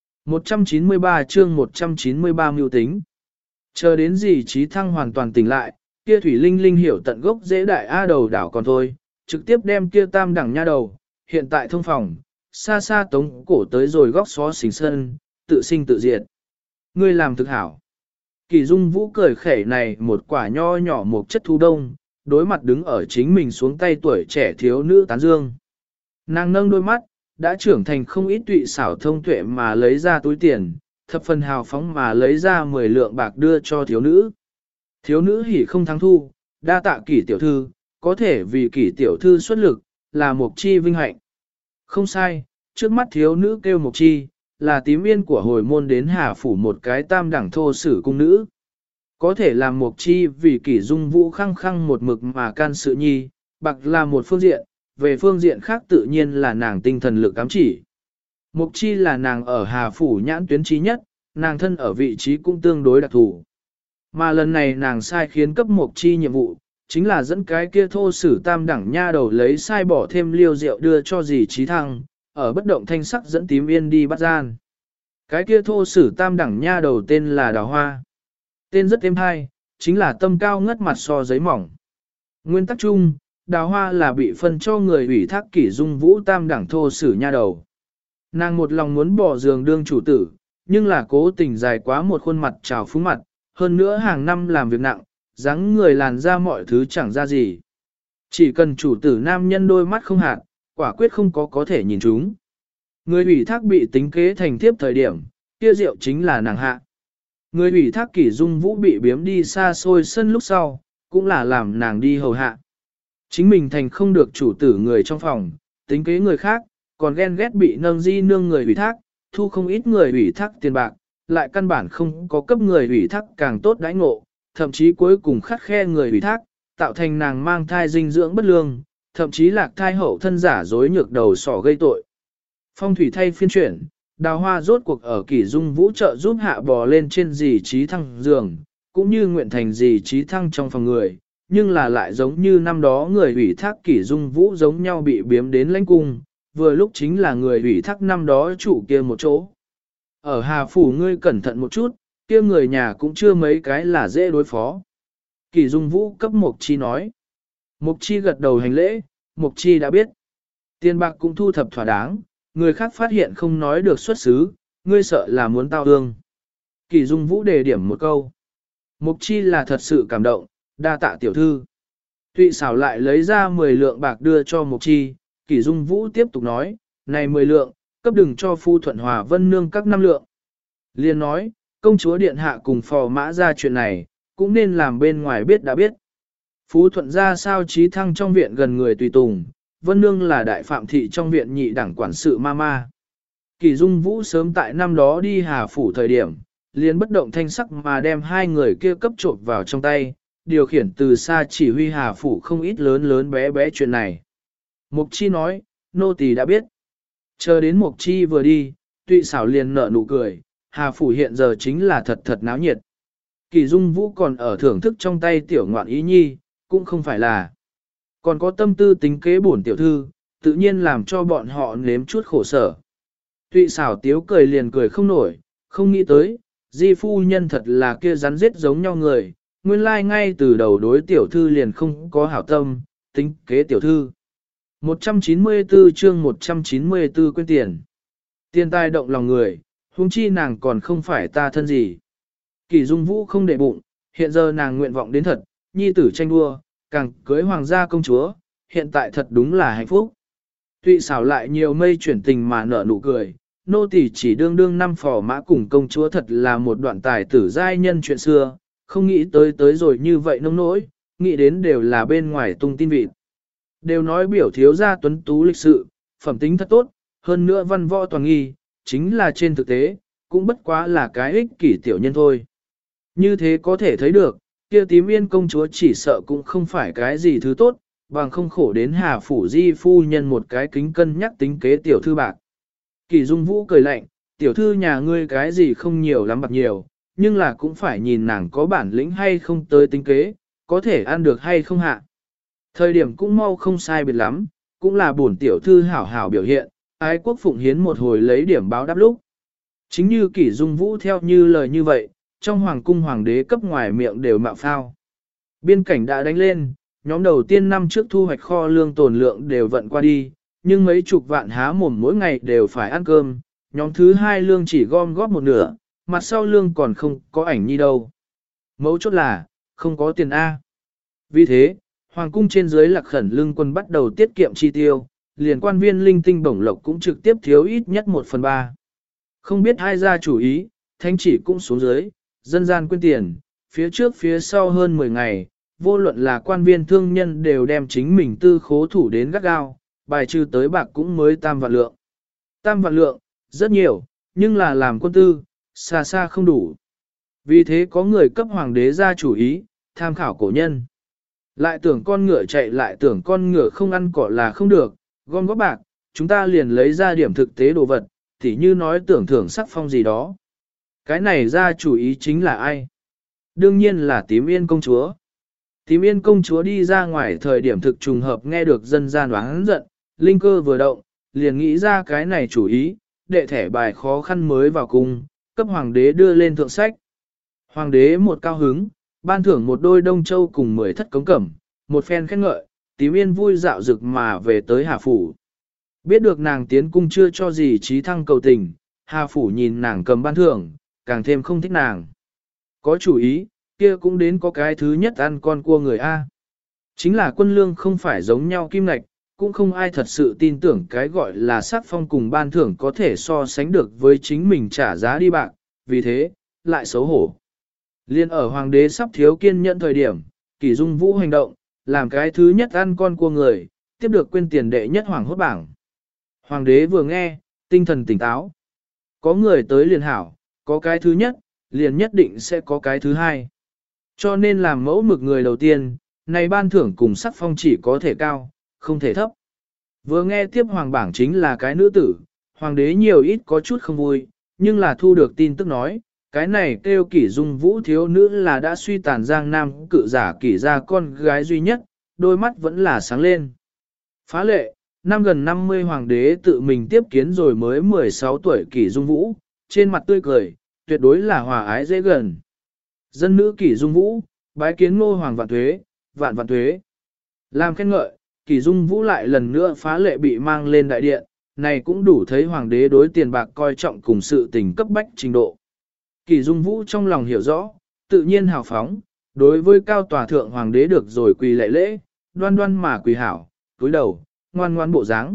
193 chương 193 mưu tính. Chờ đến gì Trí Thăng hoàn toàn tỉnh lại, kia Thủy Linh Linh hiểu tận gốc dễ đại A đầu đảo còn thôi, trực tiếp đem kia tam đẳng nha đầu, hiện tại thông phòng, xa xa tống cổ tới rồi góc xó xình sân, tự sinh tự diệt. Ngươi làm thực hảo. Kỳ Dung Vũ cười khẩy này một quả nho nhỏ một chất thu đông, đối mặt đứng ở chính mình xuống tay tuổi trẻ thiếu nữ tán dương. Nàng nâng đôi mắt, đã trưởng thành không ít tụy xảo thông tuệ mà lấy ra túi tiền, thập phần hào phóng mà lấy ra 10 lượng bạc đưa cho thiếu nữ. Thiếu nữ hỉ không thắng thu, đa tạ Kỷ tiểu thư, có thể vì Kỷ tiểu thư xuất lực, là Mộc Chi vinh hạnh. Không sai, trước mắt thiếu nữ kêu Mộc Chi, là tím yên của hồi môn đến Hà phủ một cái tam đẳng thô sử cung nữ. Có thể làm Mộc Chi vì Kỷ Dung Vũ khăng khăng một mực mà can sự nhi, bạc là một phương diện, về phương diện khác tự nhiên là nàng tinh thần lực ám chỉ. Mục chi là nàng ở Hà Phủ nhãn tuyến trí nhất, nàng thân ở vị trí cũng tương đối đặc thù. Mà lần này nàng sai khiến cấp mục chi nhiệm vụ, chính là dẫn cái kia thô sử tam đẳng nha đầu lấy sai bỏ thêm liêu rượu đưa cho dì trí thăng, ở bất động thanh sắc dẫn tím yên đi bắt gian. Cái kia thô sử tam đẳng nha đầu tên là Đào Hoa. Tên rất êm hay, chính là tâm cao ngất mặt so giấy mỏng. Nguyên tắc chung, Đào Hoa là bị phân cho người ủy thác kỷ dung vũ tam đẳng thô sử nha đầu. Nàng một lòng muốn bỏ giường đương chủ tử, nhưng là cố tình dài quá một khuôn mặt trào phúng mặt, hơn nữa hàng năm làm việc nặng, dáng người làn ra mọi thứ chẳng ra gì. Chỉ cần chủ tử nam nhân đôi mắt không hạt, quả quyết không có thể nhìn chúng. Người ủy thác bị tính kế thành tiếp thời điểm, kia rượu chính là nàng hạ. Người ủy thác kỷ dung vũ bị biếm đi xa xôi sân lúc sau, cũng là làm nàng đi hầu hạ. Chính mình thành không được chủ tử người trong phòng, tính kế người khác, còn ghen ghét bị nâng di nương người ủy thác, thu không ít người ủy thác tiền bạc, lại căn bản không có cấp người ủy thác càng tốt đãi ngộ, thậm chí cuối cùng khắt khe người ủy thác, tạo thành nàng mang thai dinh dưỡng bất lương, thậm chí lạc thai hậu thân giả dối nhược đầu sỏ gây tội. Phong thủy thay phiên chuyển, Đào Hoa rốt cuộc ở kỷ dung vũ trợ giúp hạ bò lên trên dì trí thăng giường, cũng như nguyện thành dì trí thăng trong phòng người, nhưng là lại giống như năm đó người ủy thác kỷ dung vũ giống nhau bị biếm đến lãnh cung, vừa lúc chính là người ủy thác năm đó chủ kia một chỗ. Ở Hà Phủ ngươi cẩn thận một chút, kia người nhà cũng chưa mấy cái là dễ đối phó. Kỷ dung vũ cấp Mục Chi nói. Mục Chi gật đầu hành lễ, Mục Chi đã biết. Tiền bạc cũng thu thập thỏa đáng, người khác phát hiện không nói được xuất xứ, ngươi sợ là muốn tao ương. Kỷ dung vũ đề điểm một câu. Mục Chi là thật sự cảm động, đa tạ tiểu thư. Tụy xảo lại lấy ra 10 lượng bạc đưa cho Mục Chi, Kỷ dung vũ tiếp tục nói, này 10 lượng, cấp đừng cho Phu Thuận Hòa Vân Nương các 5 lượng. Liên nói, công chúa điện hạ cùng phò mã ra chuyện này, cũng nên làm bên ngoài biết đã biết. Phú Thuận ra sao trí thăng trong viện gần người tùy tùng, Vân Nương là đại phạm thị trong viện nhị đẳng quản sự ma. Kỷ dung vũ sớm tại năm đó đi Hà Phủ thời điểm, liền bất động thanh sắc mà đem hai người kia cấp trộn vào trong tay, điều khiển từ xa chỉ huy Hà Phủ không ít lớn bé chuyện này. Mục Chi nói, nô tỳ đã biết. Chờ đến Mục Chi vừa đi, Tụy xảo liền nở nụ cười, Hà Phủ hiện giờ chính là thật náo nhiệt. Kỷ dung vũ còn ở thưởng thức trong tay tiểu ngoạn ý nhi, cũng không phải là. Còn có tâm tư tính kế bổn tiểu thư, tự nhiên làm cho bọn họ nếm chút khổ sở. Tụy xảo tiếu cười liền cười không nổi, không nghĩ tới, di phu nhân thật là kia rắn giết giống nhau người, nguyên lai ngay từ đầu đối tiểu thư liền không có hảo tâm, tính kế tiểu thư. 194 chương 194 quên tiền. Tiền tài động lòng người, huống chi nàng còn không phải ta thân gì. Kỷ dung vũ không để bụng, hiện giờ nàng nguyện vọng đến thật, nhi tử tranh đua, càng cưới hoàng gia công chúa, hiện tại thật đúng là hạnh phúc. Tụy xảo lại nhiều mây chuyển tình mà nở nụ cười, nô tỳ chỉ đương năm phò mã cùng công chúa thật là một đoạn tài tử giai nhân chuyện xưa, không nghĩ tới rồi như vậy nông nỗi, nghĩ đến đều là bên ngoài tung tin vịt. Đều nói biểu thiếu gia tuấn tú lịch sự, phẩm tính thật tốt, hơn nữa văn võ toàn nghi, chính là trên thực tế, cũng bất quá là cái ích kỷ tiểu nhân thôi. Như thế có thể thấy được, kia tím yên công chúa chỉ sợ cũng không phải cái gì thứ tốt, bằng không khổ đến Hà Phủ di phu nhân một cái kính cân nhắc tính kế tiểu thư bạc. Kỷ dung vũ cười lạnh, tiểu thư nhà ngươi cái gì không nhiều lắm bạc nhiều, nhưng là cũng phải nhìn nàng có bản lĩnh hay không tới tính kế, có thể ăn được hay không hạ. Thời điểm cũng mau không sai biệt lắm, cũng là bổn tiểu thư hảo hảo biểu hiện, ái quốc phụng hiến một hồi lấy điểm báo đáp lúc. Chính như Kỷ dung vũ theo như lời như vậy, trong hoàng cung hoàng đế cấp ngoài miệng đều mạo phao. Biên cảnh đã đánh lên, nhóm đầu tiên năm trước thu hoạch kho lương tồn lượng đều vận qua đi, nhưng mấy chục vạn há mồm mỗi ngày đều phải ăn cơm, nhóm thứ hai lương chỉ gom góp một nửa, mặt sau lương còn không có ảnh nhi đâu. Mấu chốt là, không có tiền A. Vì thế, hoàng cung trên dưới lạc khẩn lương quân bắt đầu tiết kiệm chi tiêu, liền quan viên linh tinh bổng lộc cũng trực tiếp thiếu ít nhất 1/3. Không biết ai ra chủ ý, thanh chỉ cũng xuống dưới, dân gian quên tiền, phía trước phía sau hơn 10 ngày, vô luận là quan viên thương nhân đều đem chính mình tư khố thủ đến gắt gao, bài trừ tới bạc cũng mới 3 vạn lượng. 3 vạn lượng, rất nhiều, nhưng là làm quân tư, xa xa không đủ. Vì thế có người cấp hoàng đế ra chủ ý, tham khảo cổ nhân. Lại tưởng con ngựa chạy lại tưởng con ngựa không ăn cỏ là không được, gom góp bạc, chúng ta liền lấy ra điểm thực tế đồ vật, tỉ như nói tưởng thưởng sắc phong gì đó. Cái này ra chủ ý chính là ai? Đương nhiên là Tím Yên công chúa. Tím Yên công chúa đi ra ngoài thời điểm thực trùng hợp nghe được dân gian oán giận, linh cơ vừa động, liền nghĩ ra cái này chủ ý, đệ thẻ bài khó khăn mới vào cung, cấp hoàng đế đưa lên thượng sách. Hoàng đế một cao hứng, ban thưởng một đôi đông châu cùng 10 thất cống cẩm, một phen khen ngợi, Tím Yên vui dạo dực mà về tới Hà Phủ. Biết được nàng tiến cung chưa cho gì trí thăng cầu tình, Hà Phủ nhìn nàng cầm ban thưởng, càng thêm không thích nàng. Có chủ ý, kia cũng đến có cái thứ nhất ăn con cua người A. Chính là quân lương không phải giống nhau kim ngạch, cũng không ai thật sự tin tưởng cái gọi là sắc phong cùng ban thưởng có thể so sánh được với chính mình trả giá đi bạc, vì thế, lại xấu hổ. Liên ở hoàng đế sắp thiếu kiên nhẫn thời điểm, Kỷ Dung Vũ hành động, làm cái thứ nhất ăn con cua người, tiếp được quên tiền đệ nhất hoàng hốt bảng. Hoàng đế vừa nghe, tinh thần tỉnh táo. Có người tới liền hảo, có cái thứ nhất, liền nhất định sẽ có cái thứ hai. Cho nên làm mẫu mực người đầu tiên, này ban thưởng cùng sắc phong chỉ có thể cao, không thể thấp. Vừa nghe tiếp hoàng bảng chính là cái nữ tử, hoàng đế nhiều ít có chút không vui, nhưng là thu được tin tức nói, cái này kêu Kỷ Dung Vũ thiếu nữ là đã suy tàn giang nam cự giả Kỷ gia con gái duy nhất, đôi mắt vẫn là sáng lên. Phá lệ, năm gần 50 hoàng đế tự mình tiếp kiến rồi mới 16 tuổi Kỷ Dung Vũ, trên mặt tươi cười, tuyệt đối là hòa ái dễ gần. Dân nữ Kỷ Dung Vũ, bái kiến ngô hoàng vạn tuế, vạn vạn tuế. Làm khen ngợi, Kỷ Dung Vũ lại lần nữa phá lệ bị mang lên đại điện, này cũng đủ thấy hoàng đế đối tiền bạc coi trọng cùng sự tình cấp bách trình độ. Kỷ Dung Vũ trong lòng hiểu rõ, tự nhiên hào phóng, đối với cao tòa thượng hoàng đế được rồi quỳ lệ lễ, đoan đoan mà quỳ hảo, túi đầu, ngoan ngoan bộ dáng.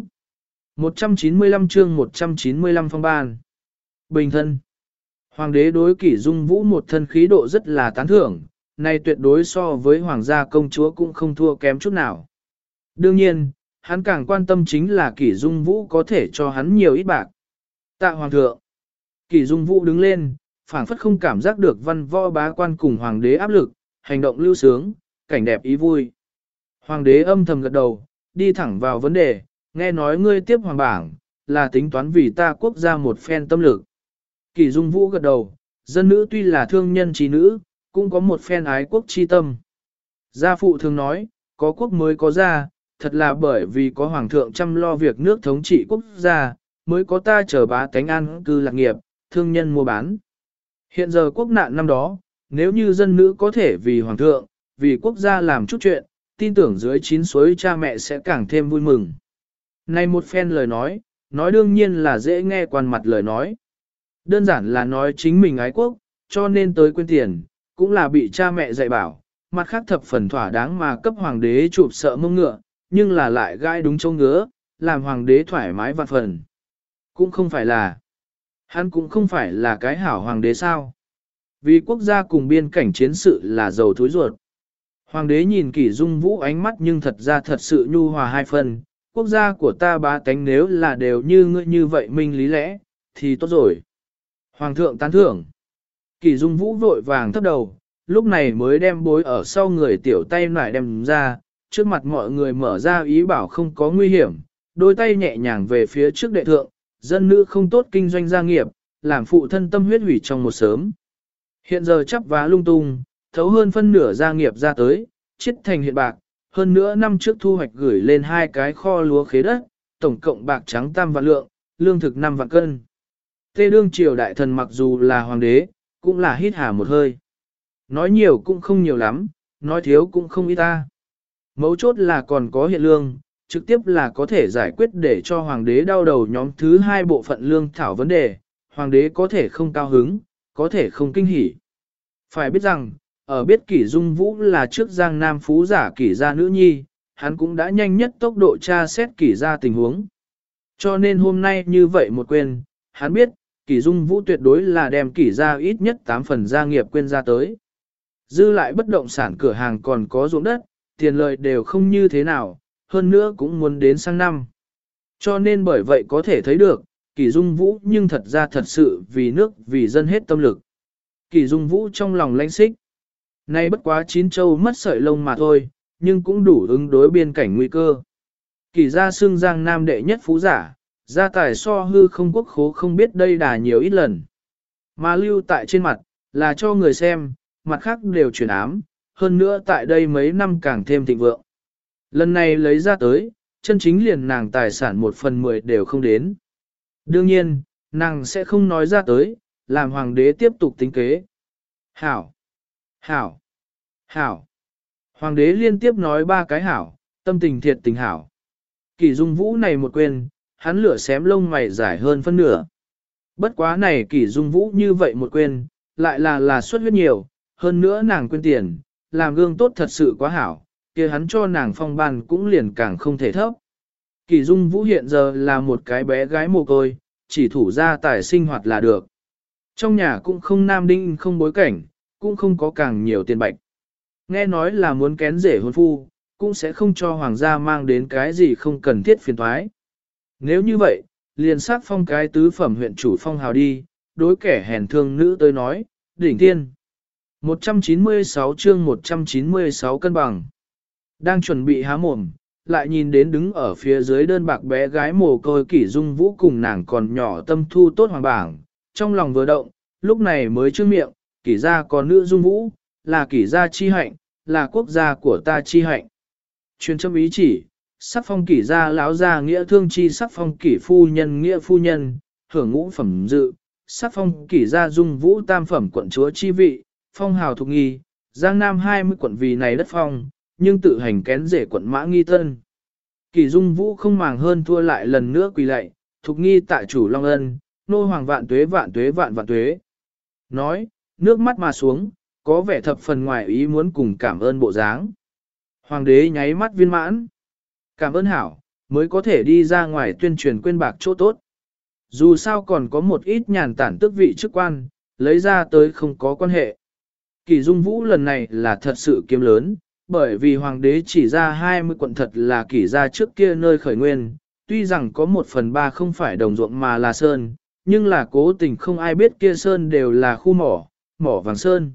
195 chương 195 phong ban. Bình thân. Hoàng đế đối Kỷ Dung Vũ một thân khí độ rất là tán thưởng, này tuyệt đối so với hoàng gia công chúa cũng không thua kém chút nào. Đương nhiên, hắn càng quan tâm chính là Kỷ Dung Vũ có thể cho hắn nhiều ít bạc. Tạ hoàng thượng. Kỷ Dung Vũ đứng lên, phảng phất không cảm giác được văn võ bá quan cùng hoàng đế áp lực, hành động lưu sướng, cảnh đẹp ý vui. Hoàng đế âm thầm gật đầu, đi thẳng vào vấn đề, nghe nói ngươi tiếp hoàng bảng, là tính toán vì ta quốc gia một phen tâm lực. Kỷ Dung Vũ gật đầu, dân nữ tuy là thương nhân trí nữ, cũng có một phen ái quốc chi tâm. Gia phụ thường nói, có quốc mới có gia, thật là bởi vì có hoàng thượng chăm lo việc nước thống trị quốc gia, mới có ta chờ bá tánh an cư lạc nghiệp, thương nhân mua bán. Hiện giờ quốc nạn năm đó, nếu như dân nữ có thể vì hoàng thượng, vì quốc gia làm chút chuyện, tin tưởng dưới chín suối cha mẹ sẽ càng thêm vui mừng. Này một phen lời nói đương nhiên là dễ nghe quan mặt lời nói. Đơn giản là nói chính mình ái quốc, cho nên tới quên tiền, cũng là bị cha mẹ dạy bảo, mặt khác thập phần thỏa đáng mà cấp hoàng đế chụp sợ mông ngựa, nhưng là lại gai đúng châu ngứa, làm hoàng đế thoải mái vạn phần. Cũng không phải là, hắn cũng không phải là cái hảo hoàng đế sao. Vì quốc gia cùng biên cảnh chiến sự là dầu thối ruột. Hoàng đế nhìn Kỷ Dung Vũ ánh mắt nhưng thật ra thật sự nhu hòa hai phần, quốc gia của ta bá tánh nếu là đều như ngươi như vậy minh lý lẽ, thì tốt rồi. Hoàng thượng tán thưởng. Kỷ Dung Vũ vội vàng thấp đầu, lúc này mới đem bối ở sau người tiểu tay nải đem ra, trước mặt mọi người mở ra ý bảo không có nguy hiểm, đôi tay nhẹ nhàng về phía trước đệ thượng, dân nữ không tốt kinh doanh gia nghiệp, làm phụ thân tâm huyết hủy trong một sớm. Hiện giờ chắp vá lung tung, thấu hơn phân nửa gia nghiệp ra tới, chiết thành hiện bạc, hơn nữa năm trước thu hoạch gửi lên 2 cái kho lúa khế đất, tổng cộng bạc trắng 3 vạn lượng, lương thực 5 vạn cân. Tê đương triều đại thần mặc dù là hoàng đế, cũng là hít hà một hơi. Nói nhiều cũng không nhiều lắm, nói thiếu cũng không ít ta. Mấu chốt là còn có hiện lương, trực tiếp là có thể giải quyết để cho hoàng đế đau đầu nhóm thứ 2 bộ phận lương thảo vấn đề, hoàng đế có thể không cao hứng, có thể không kinh hỉ. Phải biết rằng, ở biết Kỷ Dung Vũ là trước giang nam phú giả Kỷ gia nữ nhi, hắn cũng đã nhanh nhất tốc độ tra xét Kỷ gia tình huống. Cho nên hôm nay như vậy một quên, hắn biết, Kỷ Dung Vũ tuyệt đối là đem Kỷ gia ít nhất 8 phần gia nghiệp quên ra tới. Dư lại bất động sản cửa hàng còn có ruộng đất, tiền lợi đều không như thế nào, hơn nữa cũng muốn đến sang năm. Cho nên bởi vậy có thể thấy được, Kỷ Dung Vũ nhưng thật ra thật sự vì nước vì dân hết tâm lực. Kỷ Dung Vũ trong lòng lãnh xích. Nay bất quá 9 châu mất sợi lông mà thôi, nhưng cũng đủ ứng đối biên cảnh nguy cơ. Kỷ gia xưng giang nam đệ nhất phú giả, gia tài so hư không quốc khố không biết đây đà nhiều ít lần. Mà lưu tại trên mặt, là cho người xem, mặt khác đều chuyển ám, hơn nữa tại đây mấy năm càng thêm thịnh vượng. Lần này lấy ra tới, chân chính liền nàng tài sản 1/10 đều không đến. Đương nhiên, nàng sẽ không nói ra tới, làm hoàng đế tiếp tục tính kế. Hảo! Hảo! Hảo! Hoàng đế liên tiếp nói 3 cái hảo, tâm tình thiệt tình hảo. Kỷ Dung Vũ này một quên, hắn lửa xém lông mày giải hơn phân nửa. Bất quá này Kỷ Dung Vũ như vậy một quên, lại là suất huyết nhiều, hơn nữa nàng quên tiền, làm gương tốt thật sự quá hảo, kia hắn cho nàng phong ban cũng liền càng không thể thấp. Kỷ Dung Vũ hiện giờ là một cái bé gái mồ côi, chỉ thủ ra tài sinh hoạt là được. Trong nhà cũng không nam đinh không bối cảnh, cũng không có càng nhiều tiền bạch. Nghe nói là muốn kén rể hôn phu, cũng sẽ không cho hoàng gia mang đến cái gì không cần thiết phiền thoái. Nếu như vậy, liền xác phong cái tứ phẩm huyện chủ phong hào đi, đối kẻ hèn thương nữ tới nói, đỉnh thiên. 196 chương 196 cân bằng. Đang chuẩn bị há mồm, lại nhìn đến đứng ở phía dưới đơn bạc bé gái mồ côi Kỷ Dung Vũ cùng nàng còn nhỏ tâm thu tốt hoàng bảng, trong lòng vừa động, lúc này mới trương miệng, Kỷ gia có nữ Dung Vũ, là Kỷ gia chi hạnh, là quốc gia của ta chi hạnh. Truyền châm ý chỉ, sắc phong Kỷ gia lão gia nghĩa thương chi sắc phong Kỷ phu nhân nghĩa phu nhân, hưởng ngũ phẩm dự, sắc phong Kỷ gia Dung Vũ tam phẩm quận chúa chi vị, phong hào thục nghi, Giang Nam 20 quận vì này đất phong, nhưng tự hành kén rể quận Mã Nghi Tân. Kỷ Dung Vũ không màng hơn thua lại lần nữa quỳ lạy, thục nghi tại chủ Long Ân, nô hoàng vạn tuế vạn tuế vạn vạn tuế. Nói, nước mắt mà xuống, có vẻ thập phần ngoài ý muốn cùng cảm ơn bộ dáng. Hoàng đế nháy mắt viên mãn. Cảm ơn hảo, mới có thể đi ra ngoài tuyên truyền quên bạc chỗ tốt. Dù sao còn có một ít nhàn tản tước vị chức quan, lấy ra tới không có quan hệ. Kỷ Dung Vũ lần này là thật sự kiếm lớn, bởi vì hoàng đế chỉ ra 20 quận thật là Kỷ gia trước kia nơi khởi nguyên, tuy rằng có 1/3 không phải đồng ruộng mà là sơn, nhưng là cố tình không ai biết kia sơn đều là khu mỏ vàng sơn.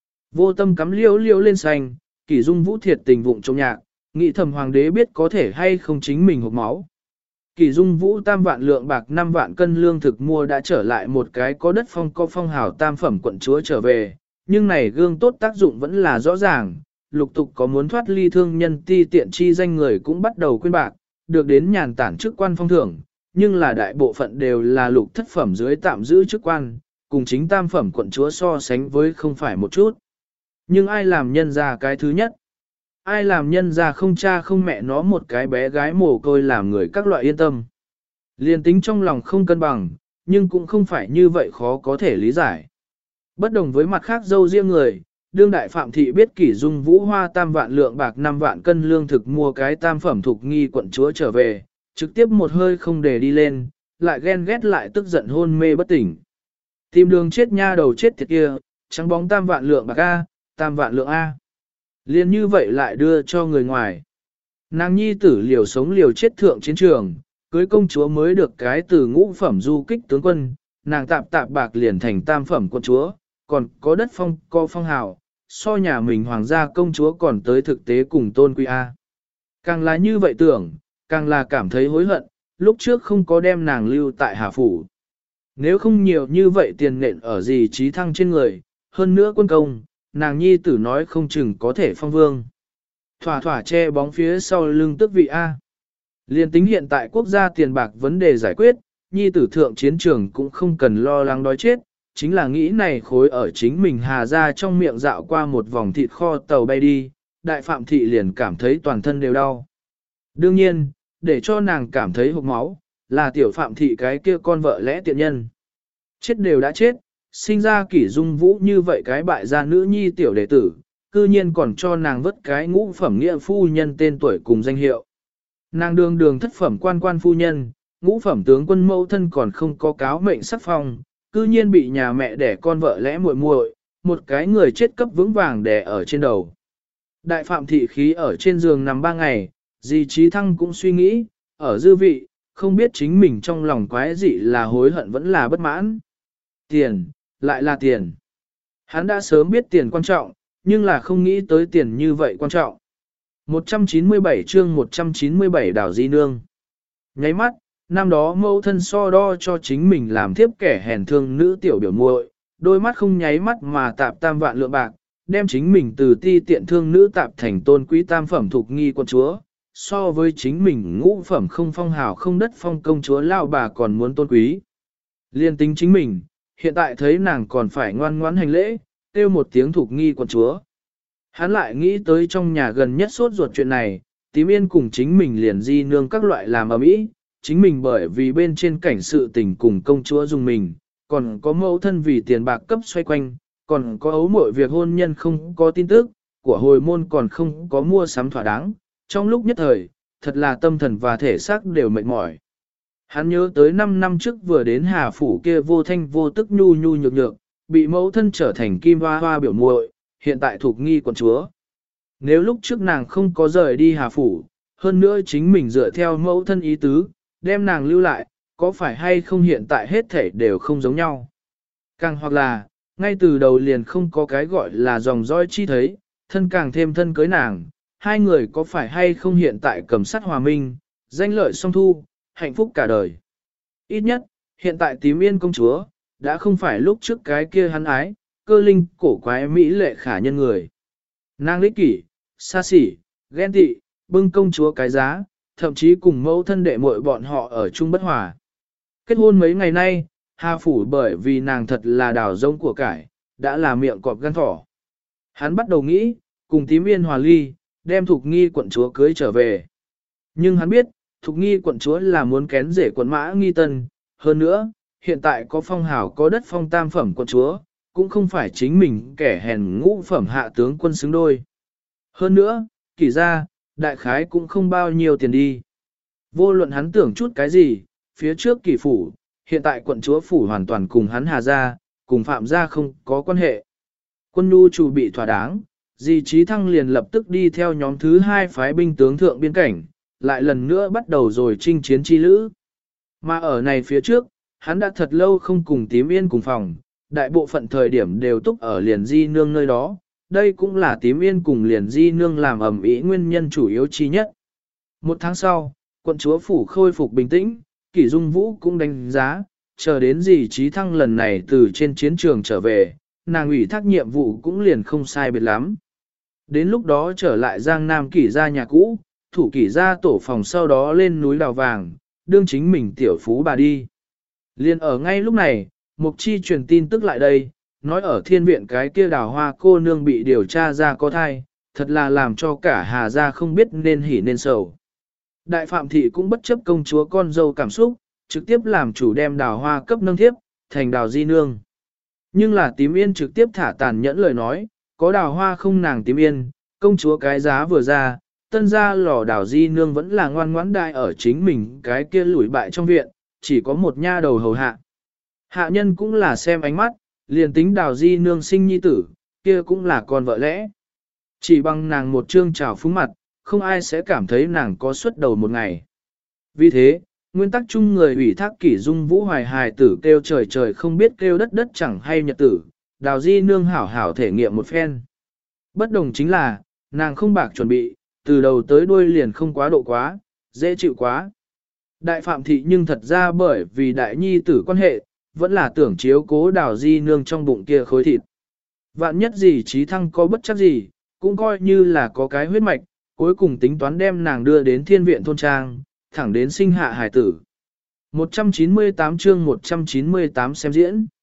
Vô tâm cắm liễu lên xanh, Kỷ Dung Vũ thiệt tình vụng trong nhạc, nghĩ thầm hoàng đế biết có thể hay không chính mình hộc máu. Kỷ Dung Vũ 3 vạn lượng bạc 5 vạn cân lương thực mua đã trở lại một cái có đất phong có phong hào tam phẩm quận chúa trở về, nhưng này gương tốt tác dụng vẫn là rõ ràng, lục tục có muốn thoát ly thương nhân ti tiện chi danh người cũng bắt đầu quên bạc, được đến nhàn tản chức quan phong thưởng, nhưng là đại bộ phận đều là lục thất phẩm dưới tạm giữ chức quan, cùng chính tam phẩm quận chúa so sánh với không phải một chút. Nhưng ai làm nhân ra cái thứ nhất? Ai làm nhân ra không cha không mẹ nó một cái bé gái mồ côi làm người các loại yên tâm? Liên tính trong lòng không cân bằng, nhưng cũng không phải như vậy khó có thể lý giải. Bất đồng với mặt khác dâu riêng người, đương đại phạm thị biết Kỷ Dung Vũ hoa 3 vạn lượng bạc 5 vạn cân lương thực mua cái tam phẩm thục nghi quận chúa trở về, trực tiếp một hơi không để đi lên, lại ghen ghét lại tức giận hôn mê bất tỉnh. Tìm đường chết nha đầu chết thiệt kia, trắng bóng 3 vạn lượng bạc A, 3 vạn lượng A. Liên như vậy lại đưa cho người ngoài. Nàng nhi tử liều sống liều chết thượng chiến trường, cưới công chúa mới được cái từ ngũ phẩm du kích tướng quân, nàng tạp bạc liền thành tam phẩm quân chúa, còn có đất phong co phong hào, so nhà mình hoàng gia công chúa còn tới thực tế cùng tôn quý A. Càng là như vậy tưởng, càng là cảm thấy hối hận, lúc trước không có đem nàng lưu tại Hà Phủ. Nếu không nhiều như vậy tiền nện ở gì trí thăng trên người, hơn nữa quân công, nàng nhi tử nói không chừng có thể phong vương. Thỏa che bóng phía sau lưng tước vị A. Liên tính hiện tại quốc gia tiền bạc vấn đề giải quyết, nhi tử thượng chiến trường cũng không cần lo lắng đói chết, chính là nghĩ này khối ở chính mình hà ra trong miệng dạo qua một vòng thịt kho tàu bay đi, đại phạm thị liền cảm thấy toàn thân đều đau. Đương nhiên, để cho nàng cảm thấy hộc máu, là tiểu phạm thị cái kia con vợ lẽ tiện nhân. Chết đều đã chết, sinh ra Kỷ Dung Vũ như vậy cái bại gia nữ nhi tiểu đệ tử, cư nhiên còn cho nàng vất cái ngũ phẩm nghĩa phu nhân tên tuổi cùng danh hiệu. Nàng đường thất phẩm quan phu nhân, ngũ phẩm tướng quân mẫu thân còn không có cáo mệnh sắc phong, cư nhiên bị nhà mẹ đẻ con vợ lẽ muội, một cái người chết cấp vững vàng đè ở trên đầu. Đại phạm thị khí ở trên giường nằm 3 ngày, dì trí thăng cũng suy nghĩ, ở dư vị, không biết chính mình trong lòng quái dị là hối hận vẫn là bất mãn. Tiền, lại là tiền. Hắn đã sớm biết tiền quan trọng, nhưng là không nghĩ tới tiền như vậy quan trọng. 197 chương 197 đảo Di Nương. Nháy mắt, năm đó mẫu thân so đo cho chính mình làm tiếp kẻ hèn thương nữ tiểu biểu muội, đôi mắt không nháy mắt mà tạp tam vạn lượng bạc, đem chính mình từ ti tiện thương nữ tạp thành tôn quý tam phẩm thuộc nghi quân chúa, so với chính mình ngũ phẩm không phong hào không đất phong công chúa lao bà còn muốn tôn quý. Liên tính chính mình, hiện tại thấy nàng còn phải ngoan ngoãn hành lễ, kêu một tiếng thuộc nghi quân chúa. Hắn lại nghĩ tới trong nhà gần nhất sốt ruột chuyện này, tím yên cùng chính mình liền di nương các loại làm ầm ĩ, chính mình bởi vì bên trên cảnh sự tình cùng công chúa dùng mình, còn có mẫu thân vì tiền bạc cấp xoay quanh, còn có ấu muội việc hôn nhân không có tin tức, của hồi môn còn không có mua sắm thỏa đáng, trong lúc nhất thời, thật là tâm thần và thể xác đều mệt mỏi. Hắn nhớ tới 5 năm trước vừa đến Hà Phủ kia vô thanh vô tức nhu nhu nhược nhược, bị mẫu thân trở thành kim hoa hoa biểu muội, hiện tại thuộc nghi quận chúa. Nếu lúc trước nàng không có rời đi Hà Phủ, hơn nữa chính mình dựa theo mẫu thân ý tứ, đem nàng lưu lại, có phải hay không hiện tại hết thể đều không giống nhau. Càng hoặc là, ngay từ đầu liền không có cái gọi là dòng dõi chi thấy, thân càng thêm thân cưới nàng, hai người có phải hay không hiện tại cầm sắt hòa minh, danh lợi song thu, hạnh phúc cả đời. Ít nhất, hiện tại tím yên công chúa, đã không phải lúc trước cái kia hắn ái, cơ linh, cổ quái mỹ lệ khả nhân người. Nàng lích kỷ, xa xỉ, ghen tị, bưng công chúa cái giá, thậm chí cùng mẫu thân đệ muội bọn họ ở chung bất hòa. Kết hôn mấy ngày nay, Hà Phủ bởi vì nàng thật là đào rông của cải, đã là miệng cọp gan thỏ. Hắn bắt đầu nghĩ, cùng tím yên hòa ly, đem Thục Nghi quận chúa cưới trở về. Nhưng hắn biết, Thục Nghi quận chúa là muốn kén rể quận mã Nghi Tân, hơn nữa, hiện tại có phong hào có đất phong tam phẩm quận chúa, cũng không phải chính mình kẻ hèn ngũ phẩm hạ tướng quân xứng đôi. Hơn nữa, kỳ ra, đại khái cũng không bao nhiêu tiền đi. Vô luận hắn tưởng chút cái gì, phía trước kỳ phủ, hiện tại quận chúa phủ hoàn toàn cùng hắn Hà gia, cùng Phạm gia không có quan hệ. Quân nhu chủ bị thỏa đáng, Di Trí Thăng liền lập tức đi theo nhóm thứ 2 phái binh tướng thượng biên cảnh, lại lần nữa bắt đầu rồi chinh chiến chi lữ. Mà ở này phía trước, hắn đã thật lâu không cùng tím yên cùng phòng, đại bộ phận thời điểm đều túc ở liền di nương nơi đó, đây cũng là tím yên cùng liền di nương làm ẩm ý nguyên nhân chủ yếu chi nhất. Một tháng sau, quận chúa phủ khôi phục bình tĩnh, Kỷ Dung Vũ cũng đánh giá, chờ đến Di Trí Thăng lần này từ trên chiến trường trở về, nàng ủy thác nhiệm vụ cũng liền không sai biệt lắm. Đến lúc đó trở lại Giang Nam Kỷ gia nhà cũ, thủ Kỷ gia tổ phòng sau đó lên núi Đào Vàng, đương chính mình tiểu phú bà đi. Liên ở ngay lúc này, Mục Chi truyền tin tức lại đây, nói ở thiên viện cái kia Đào Hoa cô nương bị điều tra ra có thai, thật là làm cho cả Hà gia không biết nên hỉ nên sầu. Đại Phạm Thị cũng bất chấp công chúa con dâu cảm xúc, trực tiếp làm chủ đem Đào Hoa cấp nâng thiếp, thành Đào Di Nương. Nhưng là tím yên trực tiếp thả tàn nhẫn lời nói, có Đào Hoa không nàng tím yên, công chúa cái giá vừa ra, tân gia lò Đào Di Nương vẫn là ngoan ngoãn đại ở chính mình cái kia lủi bại trong viện, chỉ có một nha đầu hầu hạ. Hạ nhân cũng là xem ánh mắt, liền tính Đào Di Nương sinh nhi tử, kia cũng là con vợ lẽ. Chỉ bằng nàng một trương trào phúng mặt, không ai sẽ cảm thấy nàng có xuất đầu một ngày. Vì thế, nguyên tắc chung người ủy thác Kỷ Dung Vũ hoài hài tử kêu trời trời không biết kêu đất đất chẳng hay nhật tử, Đào Di Nương hảo hảo thể nghiệm một phen. Bất đồng chính là, nàng không bạc chuẩn bị, từ đầu tới đuôi liền không quá độ quá, dễ chịu quá. Đại Phạm Thị nhưng thật ra bởi vì đại nhi tử quan hệ, vẫn là tưởng chiếu cố Đào Di Nương trong bụng kia khối thịt. Vạn nhất gì Trí Thăng có bất chắc gì, cũng coi như là có cái huyết mạch, cuối cùng tính toán đem nàng đưa đến thiên viện thôn trang, thẳng đến sinh hạ hải tử. 198 chương 198 xem diễn.